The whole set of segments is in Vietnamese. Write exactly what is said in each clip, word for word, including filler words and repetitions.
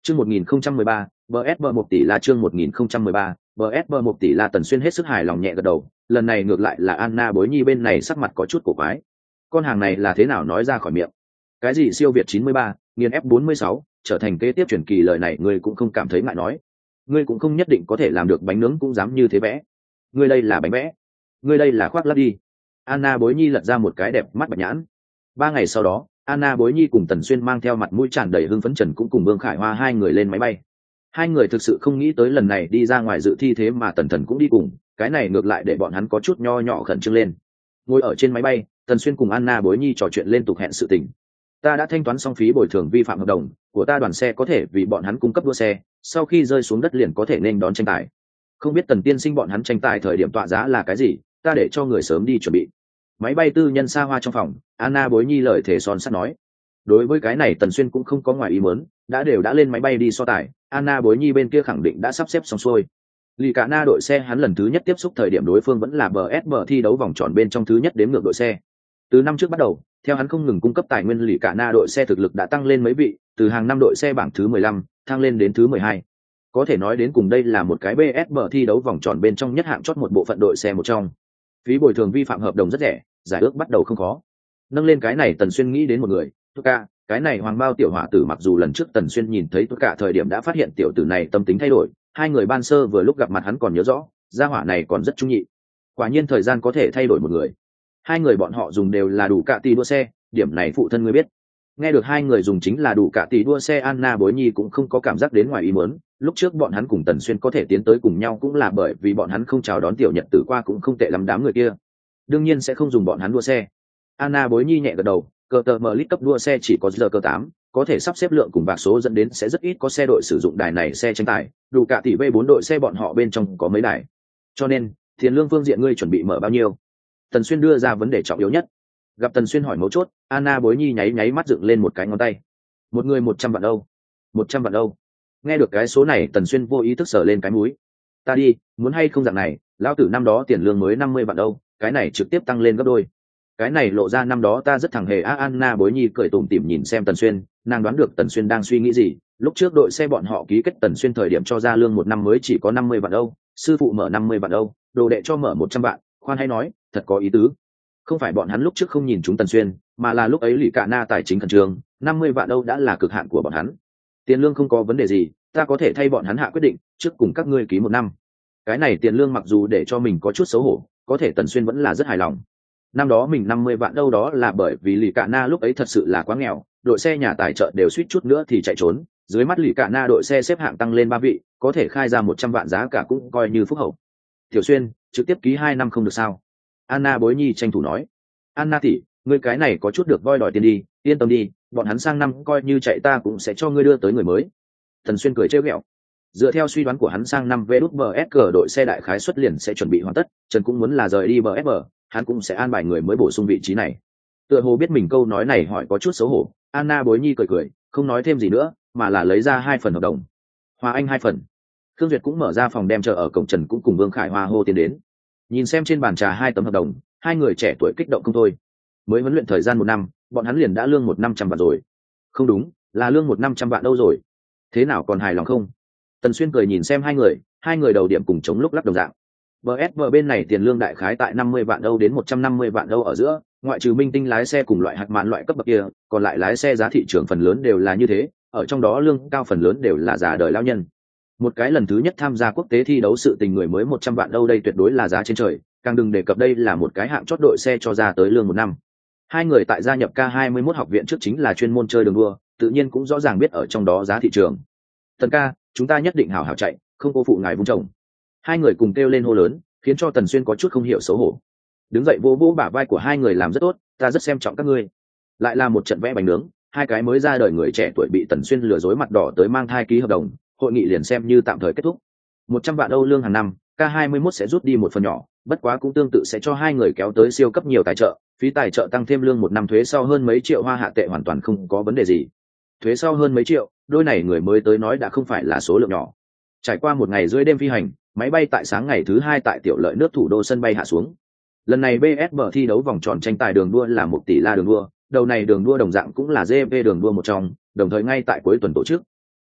Chương một nghìn không trăm mười ba, bê ét bê một tỷ là chương một nghìn không trăm mười ba, bê ét bê một tỷ là Tần Xuyên hết sức hài lòng nhẹ gật đầu, lần này ngược lại là Anna Bối Nhi bên này sắc mặt có chút cổ quái. Con hàng này là thế nào nói ra khỏi miệng? Cái gì siêu việt chín mươi ba, nghiền ép bốn mươi sáu, trở thành kế tiếp truyền kỳ lời này ngươi cũng không cảm thấy ngại nói. Ngươi cũng không nhất định có thể làm được bánh nướng cũng dám như thế vẽ. Ngươi đây là bánh vẽ. Ngươi đây là khoác lác đi. Anna Bối Nhi lật ra một cái đẹp mắt bạch nhãn. Ba ngày sau đó, Anna Bối Nhi cùng Tần Xuyên mang theo mặt mũi tràn đầy hưng phấn Trần cũng cùng Vương Khải Hoa hai người lên máy bay. Hai người thực sự không nghĩ tới lần này đi ra ngoài dự thi thế mà Tần Thần cũng đi cùng, cái này ngược lại để bọn hắn có chút nho nhỏ khẩn trương lên. Ngồi ở trên máy bay, Tần Xuyên cùng Anna Bối Nhi trò chuyện lên tục hẹn sự tình. Ta đã thanh toán xong phí bồi thường vi phạm hợp đồng của ta, đoàn xe có thể vì bọn hắn cung cấp đua xe, sau khi rơi xuống đất liền có thể nên đón tranh tài. Không biết Tần tiên sinh bọn hắn tranh tài thời điểm tọa giá là cái gì, ta để cho người sớm đi chuẩn bị. Máy bay tư nhân xa hoa trong phòng, Anna Bối Nhi lời thề son sắt nói. Đối với cái này Tần Xuyên cũng không có ngoài ý muốn, đã đều đã lên máy bay đi so tài, Anna Bối Nhi bên kia khẳng định đã sắp xếp xong xuôi. Lì Cả Na đội xe hắn lần thứ nhất tiếp xúc thời điểm đối phương vẫn là bê ét bê thi đấu vòng tròn bên trong thứ nhất đếm ngược đội xe. Từ năm trước bắt đầu, theo hắn không ngừng cung cấp tài nguyên, Lì Cả Na đội xe thực lực đã tăng lên mấy vị, từ hàng năm đội xe bảng thứ mười lăm, thăng lên đến thứ mười hai. Có thể nói đến cùng đây là một cái bê ét bê thi đấu vòng tròn bên trong nhất hạng chót một bộ phận đội xe một trong. Phí bồi thường vi phạm hợp đồng rất rẻ, giải ước bắt đầu không khó. Nâng lên cái này Tần Xuyên nghĩ đến một người, Tuka, cái này hoàng bao tiểu hỏa tử, mặc dù lần trước Tần Xuyên nhìn thấy Tuka thời điểm đã phát hiện tiểu tử này tâm tính thay đổi, hai người ban sơ vừa lúc gặp mặt hắn còn nhớ rõ, gia hỏa này còn rất trung nhị. Quả nhiên thời gian có thể thay đổi một người. Hai người bọn họ dùng đều là đủ cạ tỷ đua xe, điểm này phụ thân ngươi biết. Nghe được hai người dùng chính là đủ cạ tỷ đua xe, Anna Bối Nhi cũng không có cảm giác đến ngoài ý muốn. Lúc trước bọn hắn cùng Tần Xuyên có thể tiến tới cùng nhau cũng là bởi vì bọn hắn không chào đón tiểu nhật tử qua cũng không tệ lắm đám người kia. Đương nhiên sẽ không dùng bọn hắn đua xe. Anna Bối Nhi nhẹ gật đầu, cờ tờ mờ lít cấp đua xe chỉ có giờ cơ tám, có thể sắp xếp lượng cùng bạc số dẫn đến sẽ rất ít có xe đội sử dụng đài này xe tranh tài, đủ cả tỷ v bốn đội xe bọn họ bên trong có mấy đài. Cho nên, tiền lương phương diện ngươi chuẩn bị mở bao nhiêu? Tần Xuyên đưa ra vấn đề trọng yếu nhất. Gặp Tần Xuyên hỏi mấu chốt, Anna Bối Nhi nháy nháy mắt dựng lên một cái ngón tay. Một người một trăm vạn đâu? Một trăm vạn đâu? Nghe được cái số này, Tần Xuyên vô ý thức sờ lên cái mũi. Ta đi, muốn hay không dạng này, lão tử năm đó tiền lương mới năm mươi vạn đâu, cái này trực tiếp tăng lên gấp đôi. Cái này lộ ra năm đó ta rất thằng hề a. Anna Bối Nhi cười tủm tỉm nhìn xem Tần Xuyên, nàng đoán được Tần Xuyên đang suy nghĩ gì. Lúc trước đội xe bọn họ ký kết Tần Xuyên thời điểm cho ra lương một năm mới chỉ có năm mươi vạn đâu, sư phụ mở năm mươi vạn đâu, đồ đệ cho mở một trăm vạn, khoan hay nói, thật có ý tứ. Không phải bọn hắn lúc trước không nhìn chúng Tần Xuyên, mà là lúc ấy Lì Cả Na tài chính khẩn trương, năm mươi vạn đâu đã là cực hạn của bọn hắn. Tiền lương không có vấn đề gì, ta có thể thay bọn hắn hạ quyết định, trước cùng các ngươi ký một năm. Cái này tiền lương mặc dù để cho mình có chút xấu hổ, có thể Tần Xuyên vẫn là rất hài lòng. Năm đó mình năm mươi vạn đâu đó là bởi vì Lì Cả Na lúc ấy thật sự là quá nghèo, đội xe nhà tài trợ đều suýt chút nữa thì chạy trốn, dưới mắt Lì Cả Na đội xe xếp hạng tăng lên ba vị, có thể khai ra một trăm vạn giá cả cũng coi như phúc hậu. Tiểu Xuyên, trực tiếp ký hai năm không được sao? Anna Bối Nhi tranh thủ nói. Anna tỷ, ngươi cái này có chút được voi đòi tiền đi, yên tâm đi, bọn hắn sang năm coi như chạy ta cũng sẽ cho ngươi đưa tới người mới. Tần Xuyên cười trêu ghẹo. Dựa theo suy đoán của hắn, sang năm vê đút bê ét cờ đội xe đại khái xuất liền sẽ chuẩn bị hoàn tất, Trần cũng muốn là rời đi bê ét bê, hắn cũng sẽ an bài người mới bổ sung vị trí này. Tựa hồ biết mình câu nói này hỏi có chút xấu hổ, Anna Bối Nhi cười cười, không nói thêm gì nữa, mà là lấy ra hai phần hợp đồng. Hoa Anh hai phần. Khương Duyệt cũng mở ra phòng đem chờ ở cổng, Trần cũng cùng Vương Khải Hoa hô tiến đến. Nhìn xem trên bàn trà hai tấm hợp đồng, hai người trẻ tuổi kích động không thôi. Mới huấn luyện thời gian một năm, bọn hắn liền đã lương một năm trăm vạn rồi. Không đúng, là lương một năm trăm vạn đâu rồi. Thế nào còn hài lòng không? Tần Xuyên cười nhìn xem hai người, hai người đầu điểm cùng chống lúc lắc đồng dạng. bê ét bê bên này tiền lương đại khái tại năm mươi vạn đâu đến một trăm năm mươi vạn đâu ở giữa, ngoại trừ minh tinh lái xe cùng loại hạt mạn loại cấp bậc kia, còn lại lái xe giá thị trường phần lớn đều là như thế, ở trong đó lương cao phần lớn đều là già đời lao nhân. Một cái lần thứ nhất tham gia quốc tế thi đấu sự tình người mới một trăm vạn đâu, đây tuyệt đối là giá trên trời, càng đừng đề cập đây là một cái hạng chót đội xe cho ra tới lương một năm. Hai người tại gia nhập K hai mươi mốt học viện trước chính là chuyên môn chơi đường đua, tự nhiên cũng rõ ràng biết ở trong đó giá thị trường. Tần ca, chúng ta nhất định hảo hảo chạy, không cô phụ ngài vung chồng. Hai người cùng kêu lên hô lớn, khiến cho Tần Xuyên có chút không hiểu xấu hổ. Đứng dậy vỗ vỗ bả vai của hai người, làm rất tốt, ta rất xem trọng các ngươi. Lại là một trận vẽ bánh nướng, hai cái mới ra đời người trẻ tuổi bị Tần Xuyên lừa dối mặt đỏ tới mang thai ký hợp đồng, hội nghị liền xem như tạm thời kết thúc. Một trăm vạn Âu lương hàng năm, K hai mươi mốt sẽ rút đi một phần nhỏ, bất quá cũng tương tự sẽ cho hai người kéo tới siêu cấp nhiều tài trợ, phí tài trợ tăng thêm lương một năm thuế sau hơn mấy triệu hoa hạ tệ hoàn toàn không có vấn đề gì. Thuế sau hơn mấy triệu, đôi này người mới tới nói đã không phải là số lượng nhỏ. Trải qua một ngày rưỡi đêm phi hành, máy bay tại sáng ngày thứ hai tại tiểu lợi nước thủ đô sân bay hạ xuống. Lần này bê ét bê thi đấu vòng tròn tranh tài đường đua là một tỷ la đường đua, đầu này đường đua đồng dạng cũng là giê vê đường đua một trong, đồng thời ngay tại cuối tuần tổ chức.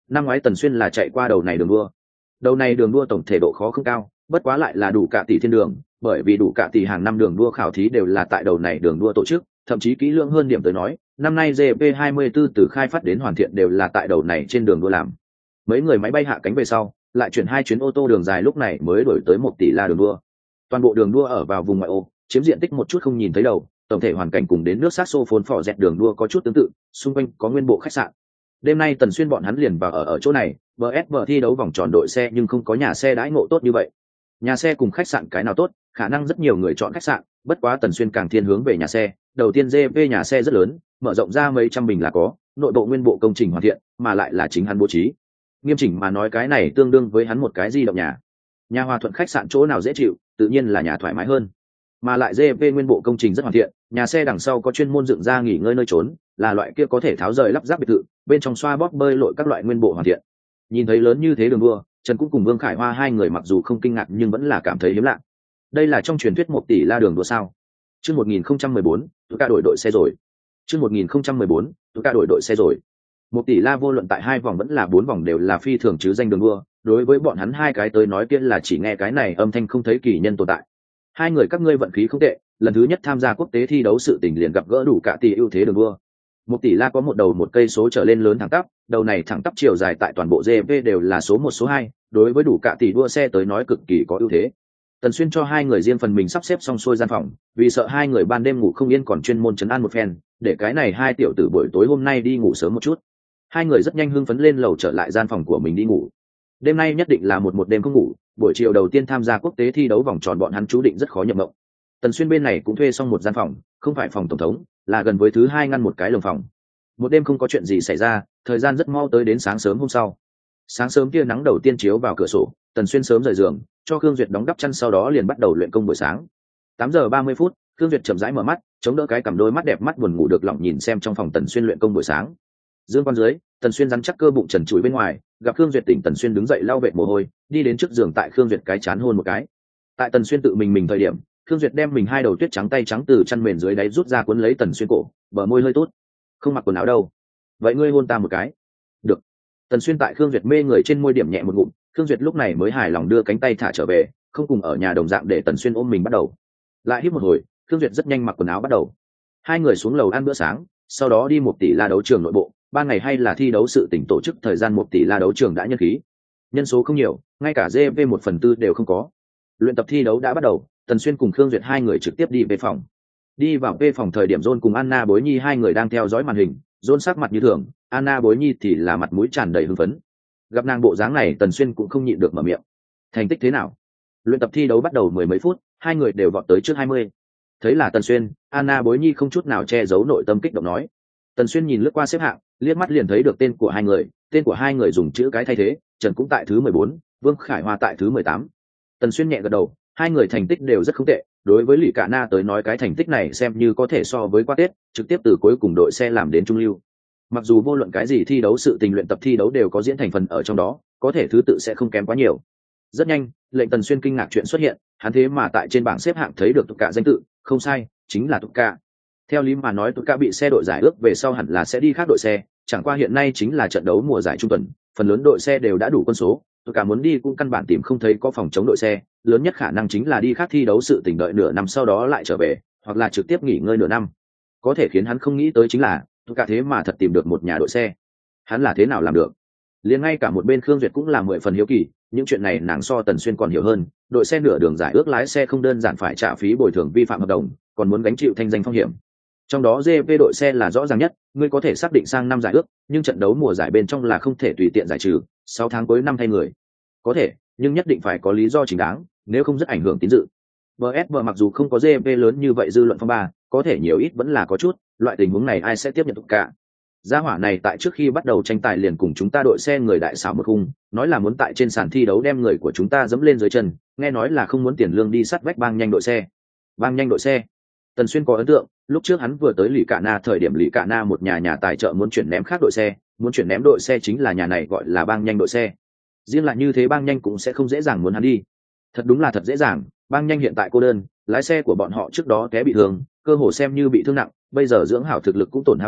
năm ngoái Tần Xuyên là chạy qua đầu này đường đua. Đầu này đường đua tổng thể độ khó không cao, bất quá lại là đủ cả tỷ thiên đường, bởi vì đủ cả tỷ hàng năm đường đua khảo thí đều là tại đầu này đường đua tổ chức, thậm chí kỹ lưỡng hơn điểm tới nói, năm nay G P hai mươi tư từ khai phát đến hoàn thiện đều là tại đầu này trên đường đua làm. Mấy người máy bay hạ cánh về sau, lại chuyển hai chuyến ô tô đường dài lúc này mới đổi tới một tỷ la đường đua. Toàn bộ đường đua ở vào vùng ngoại ô, chiếm diện tích một chút không nhìn thấy đầu, tổng thể hoàn cảnh cùng đến nước saxophone phỏ dẹt đường đua có chút tương tự, xung quanh có nguyên bộ khách sạn. Đêm nay Tần Xuyên bọn hắn liền vào ở ở chỗ này, bê ét bê thi đấu vòng tròn đội xe nhưng không có nhà xe đãi ngộ tốt như vậy. Nhà xe cùng khách sạn cái nào tốt, khả năng rất nhiều người chọn khách sạn, bất quá Tần Xuyên càng thiên hướng về nhà xe. Đầu tiên giê pê nhà xe rất lớn, mở rộng ra mấy trăm bình là có, nội bộ nguyên bộ công trình hoàn thiện, mà lại là chính hắn bố trí. Nghiêm chỉnh mà nói cái này tương đương với hắn một cái di động nhà. Nhà Hòa Thuận khách sạn chỗ nào dễ chịu, tự nhiên là nhà thoải mái hơn. Mà lại giê pê nguyên bộ công trình rất hoàn thiện, nhà xe đằng sau có chuyên môn dựng ra nghỉ ngơi nơi trốn, là loại kia có thể tháo rời lắp ráp biệt thự, bên trong xoa bóp bơi lội các loại nguyên bộ hoàn thiện. Nhìn thấy lớn như thế đường đua, Trần cũng cùng Vương Khải Hoa hai người mặc dù không kinh ngạc nhưng vẫn là cảm thấy hiếm lạ. Đây là trong truyền thuyết một tỷ la đường đua sao? Chương một nghìn không trăm mười bốn, tôi cả đổi đội xe rồi. Chương một nghìn không trăm mười bốn, tôi cả đổi đội xe rồi. Một tỷ la vô luận tại hai vòng vẫn là bốn vòng đều là phi thường chứ danh đường đua, đối với bọn hắn hai cái tới nói kia là chỉ nghe cái này âm thanh không thấy kỳ nhân tồn tại. Hai người các ngươi vận khí không tệ, lần thứ nhất tham gia quốc tế thi đấu sự tình liền gặp gỡ đủ cả tỷ ưu thế đường đua. Một tỷ la có một đầu một cây số trở lên lớn thẳng tắp, đầu này thẳng tắp chiều dài tại toàn bộ giê pê đều là số một số hai, đối với đủ cả tỷ đua xe tới nói cực kỳ có ưu thế. Tần Xuyên cho hai người riêng phần mình sắp xếp xong xuôi gian phòng, vì sợ hai người ban đêm ngủ không yên còn chuyên môn trấn an một phen, để cái này hai tiểu tử buổi tối hôm nay đi ngủ sớm một chút. Hai người rất nhanh hưng phấn lên lầu trở lại gian phòng của mình đi ngủ. Đêm nay nhất định là một một đêm không ngủ, buổi chiều đầu tiên tham gia quốc tế thi đấu vòng tròn bọn hắn chú định rất khó nhập mộng. Tần Xuyên bên này cũng thuê xong một gian phòng, không phải phòng tổng thống, là gần với thứ hai ngăn một cái lồng phòng. Một đêm không có chuyện gì xảy ra, thời gian rất mau tới đến sáng sớm hôm sau. Sáng sớm tia nắng đầu tiên chiếu vào cửa sổ, Tần Xuyên sớm rời giường, cho Khương Duyệt đóng đắp chăn sau đó liền bắt đầu luyện công buổi sáng. Tám giờ ba mươi phút, Khương Duyệt chậm rãi mở mắt, chống đỡ cái cằm đôi mắt đẹp mắt buồn ngủ được lỏng nhìn xem trong phòng Tần Xuyên luyện công buổi sáng. Dương quan dưới, Tần Xuyên rắn chắc cơ bụng trần trụi bên ngoài, gặp Khương Duyệt tỉnh Tần Xuyên đứng dậy lau vệt mồ hôi, đi đến trước giường tại Khương Duyệt cái chán hôn một cái. Tại Tần Xuyên tự mình mình thời điểm, Khương Duyệt đem mình hai đầu tuyết trắng tay trắng từ chăn mền dưới đáy rút ra cuốn lấy Tần Xuyên cổ, bờ môi hơi tốt. Không mặc quần áo đâu. Vậy ngươi hôn ta một cái. Được. Tần Xuyên tại Khương Duyệt mê người trên môi điểm nhẹ một ngụm, Khương Duyệt lúc này mới hài lòng đưa cánh tay thả trở về, không cùng ở nhà đồng dạng để Tần Xuyên ôm mình bắt đầu. Lại hít một hồi, Khương Duyệt rất nhanh mặc quần áo bắt đầu. Hai người xuống lầu ăn bữa sáng, sau đó đi một tỷ la đấu trường nội bộ, ban ngày hay là thi đấu sự tỉnh tổ chức thời gian một tỷ la đấu trường đã nhân khí. Nhân số không nhiều, ngay cả giê pê một phần tư đều không có. Luyện tập thi đấu đã bắt đầu, Tần Xuyên cùng Khương Duyệt hai người trực tiếp đi về phòng. Đi vào về phòng thời điểm John cùng Anna Bối Nhi hai người đang theo dõi màn hình, John sắc mặt như thường, Anna Bối Nhi thì là mặt mũi tràn đầy hưng phấn. Gặp nàng bộ dáng này Tần Xuyên cũng không nhịn được mở miệng. Thành tích thế nào? Luyện tập thi đấu bắt đầu mười mấy phút, hai người đều vọt tới trước hai mươi. Thấy là Tần Xuyên, Anna Bối Nhi không chút nào che giấu nội tâm kích động nói. Tần Xuyên nhìn lướt qua xếp hạng, liếc mắt liền thấy được tên của hai người, tên của hai người dùng chữ cái thay thế, Trần cũng tại thứ mười bốn, Vương Khải Hoa tại thứ mười tám. Tần Xuyên nhẹ gật đầu, hai người thành tích đều rất không tệ, đối với Lý Cả Na tới nói cái thành tích này xem như có thể so với qua Tết, trực tiếp từ cuối cùng đội xe làm đến trung lưu. Mặc dù vô luận cái gì thi đấu sự tình luyện tập thi đấu đều có diễn thành phần ở trong đó, có thể thứ tự sẽ không kém quá nhiều. Rất nhanh, lệnh Tần Xuyên kinh ngạc chuyện xuất hiện, hắn thế mà tại trên bảng xếp hạng thấy được Tục Cả danh tự, không sai, chính là Tục Cả. Theo lý mà nói Tục Cả bị xe đội giải ước về sau hẳn là sẽ đi khác đội xe, chẳng qua hiện nay chính là trận đấu mùa giải trung tuần, phần lớn đội xe đều đã đủ quân số, Tục Cả muốn đi cũng căn bản tìm không thấy có phòng chống đội xe, lớn nhất khả năng chính là đi khác thi đấu sự tình đợi nửa năm sau đó lại trở về, hoặc là trực tiếp nghỉ ngơi nửa năm. Có thể khiến hắn không nghĩ tới chính là Tục Cả thế mà thật tìm được một nhà đội xe. Hắn là thế nào làm được? Liền ngay cả một bên Khương Duyệt cũng là mười phần hiếu kỳ, những chuyện này nàng so Tần Xuyên còn hiểu hơn, đội xe nửa đường giải ước lái xe không đơn giản phải trả phí bồi thường vi phạm hợp đồng, còn muốn gánh chịu thanh danh phong hiểm. Trong đó giê pê đội xe là rõ ràng nhất, ngươi có thể xác định sang năm giải ước, nhưng trận đấu mùa giải bên trong là không thể tùy tiện giải trừ, sáu tháng cuối năm thay người. Có thể, nhưng nhất định phải có lý do chính đáng, nếu không rất ảnh hưởng tín dự. bê ét bê mặc dù không có giê pê lớn như vậy dư luận phong ba, có thể nhiều ít vẫn là có chút, loại tình huống này ai sẽ tiếp nhận Tục Cả. Gia hỏa này tại trước khi bắt đầu tranh tài liền cùng chúng ta đội xe người đại xảo một khung, nói là muốn tại trên sàn thi đấu đem người của chúng ta dẫm lên dưới chân, nghe nói là không muốn tiền lương đi sát vách bang nhanh đội xe. Bang nhanh đội xe. Tần Xuyên có ấn tượng, lúc trước hắn vừa tới Lý Cả Na thời điểm Lý Cả Na một nhà nhà tài trợ muốn chuyển ném khác đội xe, muốn chuyển ném đội xe chính là nhà này gọi là bang nhanh đội xe. Riêng lại như thế bang nhanh cũng sẽ không dễ dàng muốn hắn đi. Thật đúng là thật dễ dàng, bang nhanh hiện tại cô đơn, lái xe của bọn họ trước đó té bị thương, cơ hồ xem như bị thương nặng, bây giờ dưỡng hảo thực lực cũng tổn hao nhiều,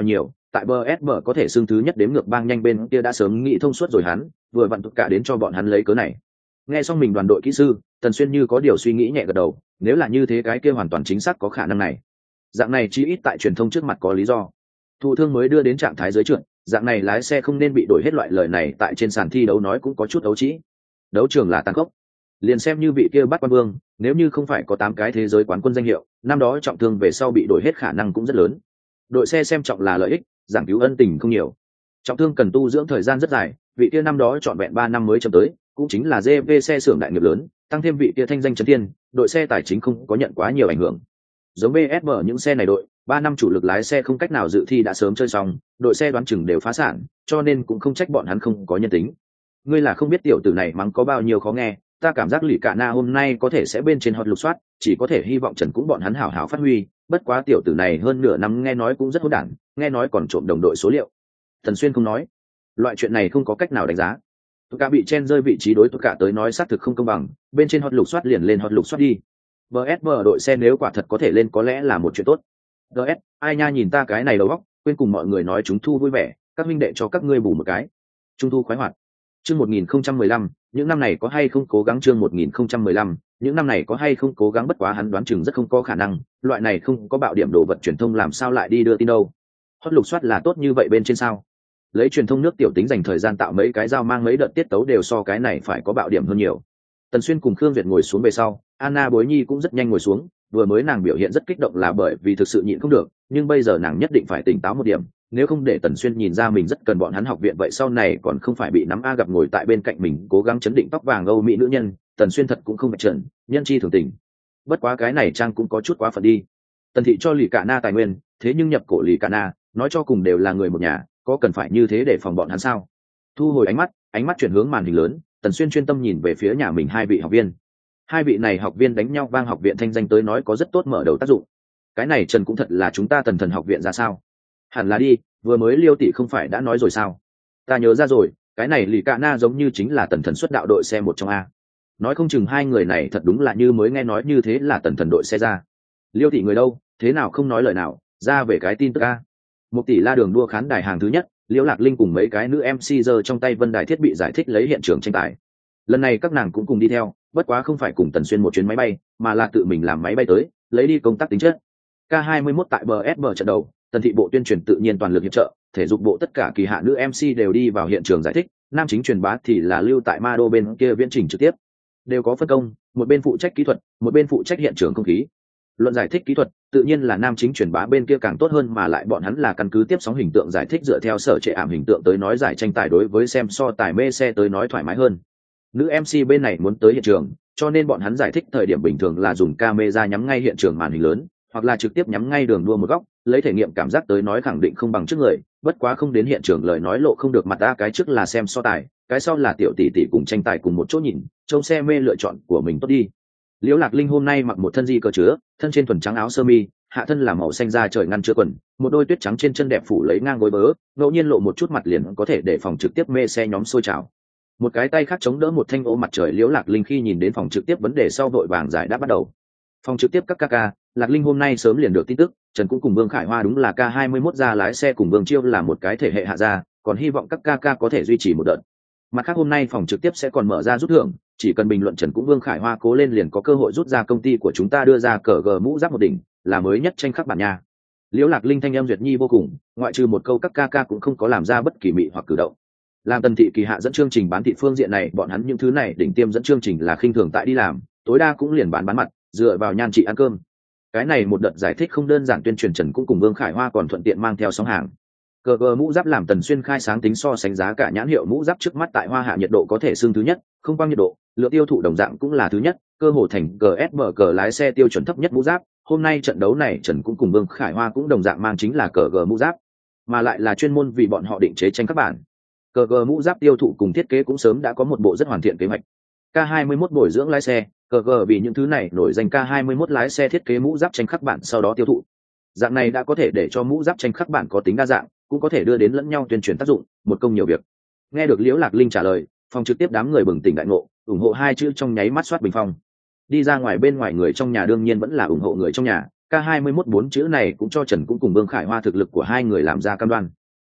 tại bờ ép bờ có thể xưng thứ nhất đếm ngược bang nhanh bên kia đã sớm nghĩ thông suốt rồi hắn vừa vặn tất cả đến cho bọn hắn lấy cớ này. Nghe xong mình đoàn đội kỹ sư, Tần Xuyên như có điều suy nghĩ nhẹ gật đầu, nếu là như thế cái kia hoàn toàn chính xác có khả năng này. Dạng này chí ít tại truyền thông trước mặt có lý do. Thụ thương mới đưa đến trạng thái dưới trượt, dạng này lái xe không nên bị đổi hết loại lời này tại trên sàn thi đấu nói cũng có chút ấu trĩ. Đấu trường là tàn khốc. Liền xem như vị kia bắt quan vương, nếu như không phải có tám cái thế giới quán quân danh hiệu, năm đó trọng thương về sau bị đổi hết khả năng cũng rất lớn. Đội xe xem trọng là lợi ích, giảng cứu ân tình không nhiều. Trọng thương cần tu dưỡng thời gian rất dài, vị kia năm đó trọn vẹn ba năm mới chậm tới, cũng chính là giê vê xe xưởng đại nghiệp lớn, tăng thêm vị kia thanh danh chấn thiên, đội xe tài chính không có nhận quá nhiều ảnh hưởng. Giống bê ét bê những xe này đội, ba năm chủ lực lái xe không cách nào dự thi đã sớm chơi xong, đội xe đoán chừng đều phá sản, cho nên cũng không trách bọn hắn không có nhân tính. Ngươi là không biết tiểu tử này mắng có bao nhiêu khó nghe, ta cảm giác lì cả na hôm nay có thể sẽ bên trên hot lục soát, chỉ có thể hy vọng Trần cũng bọn hắn hảo hảo phát huy, bất quá tiểu tử này hơn nửa năm nghe nói cũng rất hỗn đản, nghe nói còn trộm đồng đội số liệu. Thần Xuyên không nói, loại chuyện này không có cách nào đánh giá. Tôi cả bị chen rơi vị trí đối tôi cả tới nói xác thực không công bằng, bên trên hot lục soát liền lên hot lục soát đi. bê ét bê đội xe nếu quả thật có thể lên có lẽ là một chuyện tốt. đê ét, ai nha nhìn ta cái này đầu óc, quên cùng mọi người nói chúng thu vui vẻ, các huynh đệ cho các ngươi bù một cái. Trung thu khoái hoạt. Chương một nghìn không trăm mười lăm, những năm này có hay không cố gắng chương một nghìn không trăm mười lăm, những năm này có hay không cố gắng bất quá hắn đoán chừng rất không có khả năng, loại này không có bạo điểm đồ vật truyền thông làm sao lại đi đưa tin đâu. Hot lục soát là tốt như vậy bên trên sao? Lấy truyền thông nước tiểu tính dành thời gian tạo mấy cái giao mang mấy đợt tiết tấu đều so cái này phải có bạo điểm hơn nhiều. Tần Xuyên cùng Khương Duyệt ngồi xuống về sau, Anna Bối Nhi cũng rất nhanh ngồi xuống, vừa mới nàng biểu hiện rất kích động là bởi vì thực sự nhịn không được, nhưng bây giờ nàng nhất định phải tỉnh táo một điểm, nếu không để Tần Xuyên nhìn ra mình rất cần bọn hắn học viện vậy sau này còn không phải bị nắm a gặp ngồi tại bên cạnh mình cố gắng chấn định tóc vàng Âu mỹ nữ nhân, Tần Xuyên thật cũng không bạch trần, nhân chi thường tình. Bất quá cái này trang cũng có chút quá phận đi. Tần thị cho Lì Cả Na tài nguyên, thế nhưng nhập cổ Lì Cả Na, nói cho cùng đều là người một nhà, có cần phải như thế để phòng bọn hắn sao? Thu hồi ánh mắt, ánh mắt chuyển hướng màn hình lớn, Tần Xuyên chuyên tâm nhìn về phía nhà mình hai vị học viên. Hai vị này học viên đánh nhau vang học viện thanh danh tới nói có rất tốt mở đầu tác dụng. Cái này Trần cũng thật là chúng ta Tần Thần học viện ra sao? Hẳn là đi, vừa mới Liêu tỷ không phải đã nói rồi sao? Ta nhớ ra rồi, cái này Lì Cả Na giống như chính là Tần Thần xuất đạo đội xe một trong a. Nói không chừng hai người này thật đúng là như mới nghe nói như thế là Tần Thần đội xe ra. Liêu tỷ người đâu, thế nào không nói lời nào, ra về cái tin tức a. Một tỷ la đường đua khán đài hàng thứ nhất, Liễu Lạc Linh cùng mấy cái nữ em xê giơ trong tay vân đài thiết bị giải thích lấy hiện trường tranh tài. Lần này các nàng cũng cùng đi theo, bất quá không phải cùng Tần Xuyên một chuyến máy bay, mà là tự mình làm máy bay tới, lấy đi công tác tính chất. K hai mươi mốt tại bê ét bê trận đầu, Tần thị bộ tuyên truyền tự nhiên toàn lực hiệp trợ, thể dục bộ tất cả kỳ hạ nữ em xê đều đi vào hiện trường giải thích, nam chính truyền bá thì là lưu tại Ma Đô bên kia viễn trình trực tiếp. Đều có phân công, một bên phụ trách kỹ thuật, một bên phụ trách hiện trường không khí. Luận giải thích kỹ thuật, tự nhiên là nam chính truyền bá bên kia càng tốt hơn mà lại bọn hắn là căn cứ tiếp sóng hình tượng giải thích dựa theo sở trệ ảm hình tượng tới nói giải tranh tài đối với xem so tài mê xe tới nói thoải mái hơn. Nữ em xê bên này muốn tới hiện trường, cho nên bọn hắn giải thích thời điểm bình thường là dùng camera nhắm ngay hiện trường màn hình lớn, hoặc là trực tiếp nhắm ngay đường đua một góc, lấy thể nghiệm cảm giác tới nói khẳng định không bằng trước người, bất quá không đến hiện trường lời nói lộ không được mặt ta cái trước là xem so tài, cái sau là tiểu tỷ tỷ cùng tranh tài cùng một chỗ nhìn, trông xe mê lựa chọn của mình tốt đi. Liễu Lạc Linh hôm nay mặc một thân di cơ chứa, thân trên thuần trắng áo sơ mi, hạ thân là màu xanh da trời ngăn chứa quần, một đôi tuyết trắng trên chân đẹp phủ lấy ngang gối bớ, ngẫu nhiên lộ một chút mặt liền có thể để phòng trực tiếp mê xe nhóm sôi trào. Một cái tay khác chống đỡ một thanh ô mặt trời Liễu Lạc Linh khi nhìn đến phòng trực tiếp vấn đề sau vội vàng giải đáp bắt đầu. Phòng trực tiếp các ca ca, Lạc Linh hôm nay sớm liền được tin tức, Trần cũng cùng Vương Khải Hoa đúng là K hai mươi mốt ra lái xe cùng Vương Chiêu là một cái thể hệ hạ gia, còn hy vọng các ca ca có thể duy trì một đợt. Mặt khác hôm nay phòng trực tiếp sẽ còn mở ra rút thưởng, chỉ cần bình luận Trần cũng Vương Khải Hoa cố lên liền có cơ hội rút ra công ty của chúng ta đưa ra cờ gờ mũ giáp một đỉnh, là mới nhất tranh khắc bản nha. Liễu Lạc Linh thanh em duyệt nhi vô cùng, ngoại trừ một câu các ca ca cũng không có làm ra bất kỳ mị hoặc cử động. Làm Tần thị kỳ hạ dẫn chương trình bán thị phương diện này, bọn hắn những thứ này đỉnh tiêm dẫn chương trình là khinh thường tại đi làm, tối đa cũng liền bán bán mặt, dựa vào nhan trị ăn cơm. Cái này một đợt giải thích không đơn giản tuyên truyền Trần cũng cùng Vương Khải Hoa còn thuận tiện mang theo sóng hàng. Cờ gờ mũ giáp làm Tần Xuyên khai sáng tính so sánh giá cả nhãn hiệu mũ giáp trước mắt tại Hoa Hạ nhiệt độ có thể xưng thứ nhất, không quang nhiệt độ, lượng tiêu thụ đồng dạng cũng là thứ nhất, cơ hồ thành giê ét bê cờ lái xe tiêu chuẩn thấp nhất mũ giáp. Hôm nay trận đấu này Trần cũng cùng Vương Khải Hoa cũng đồng dạng mang chính là cờ gờ mũ giáp, mà lại là chuyên môn vì bọn họ định chế tranh các bản. Cờ gờ mũ giáp tiêu thụ cùng thiết kế cũng sớm đã có một bộ rất hoàn thiện kế hoạch. K hai mươi mốt bồi dưỡng lái xe, cờ gờ vì những thứ này nổi danh K hai mươi mốt lái xe thiết kế mũ giáp tranh khắc bản sau đó tiêu thụ. Dạng này đã có thể để cho mũ giáp tranh khắc bản có tính đa dạng, cũng có thể đưa đến lẫn nhau tuyên truyền tác dụng, một công nhiều việc. Nghe được Liễu Lạc Linh trả lời, phòng trực tiếp đám người bừng tỉnh đại ngộ, ủng hộ hai chữ trong nháy mắt soát bình phong. Đi ra ngoài bên ngoài người trong nhà đương nhiên vẫn là ủng hộ người trong nhà, K hai mươi mốt bốn chữ này cũng cho Trần cũng cùng Vương Khải Hoa thực lực của hai người làm ra cam đoan.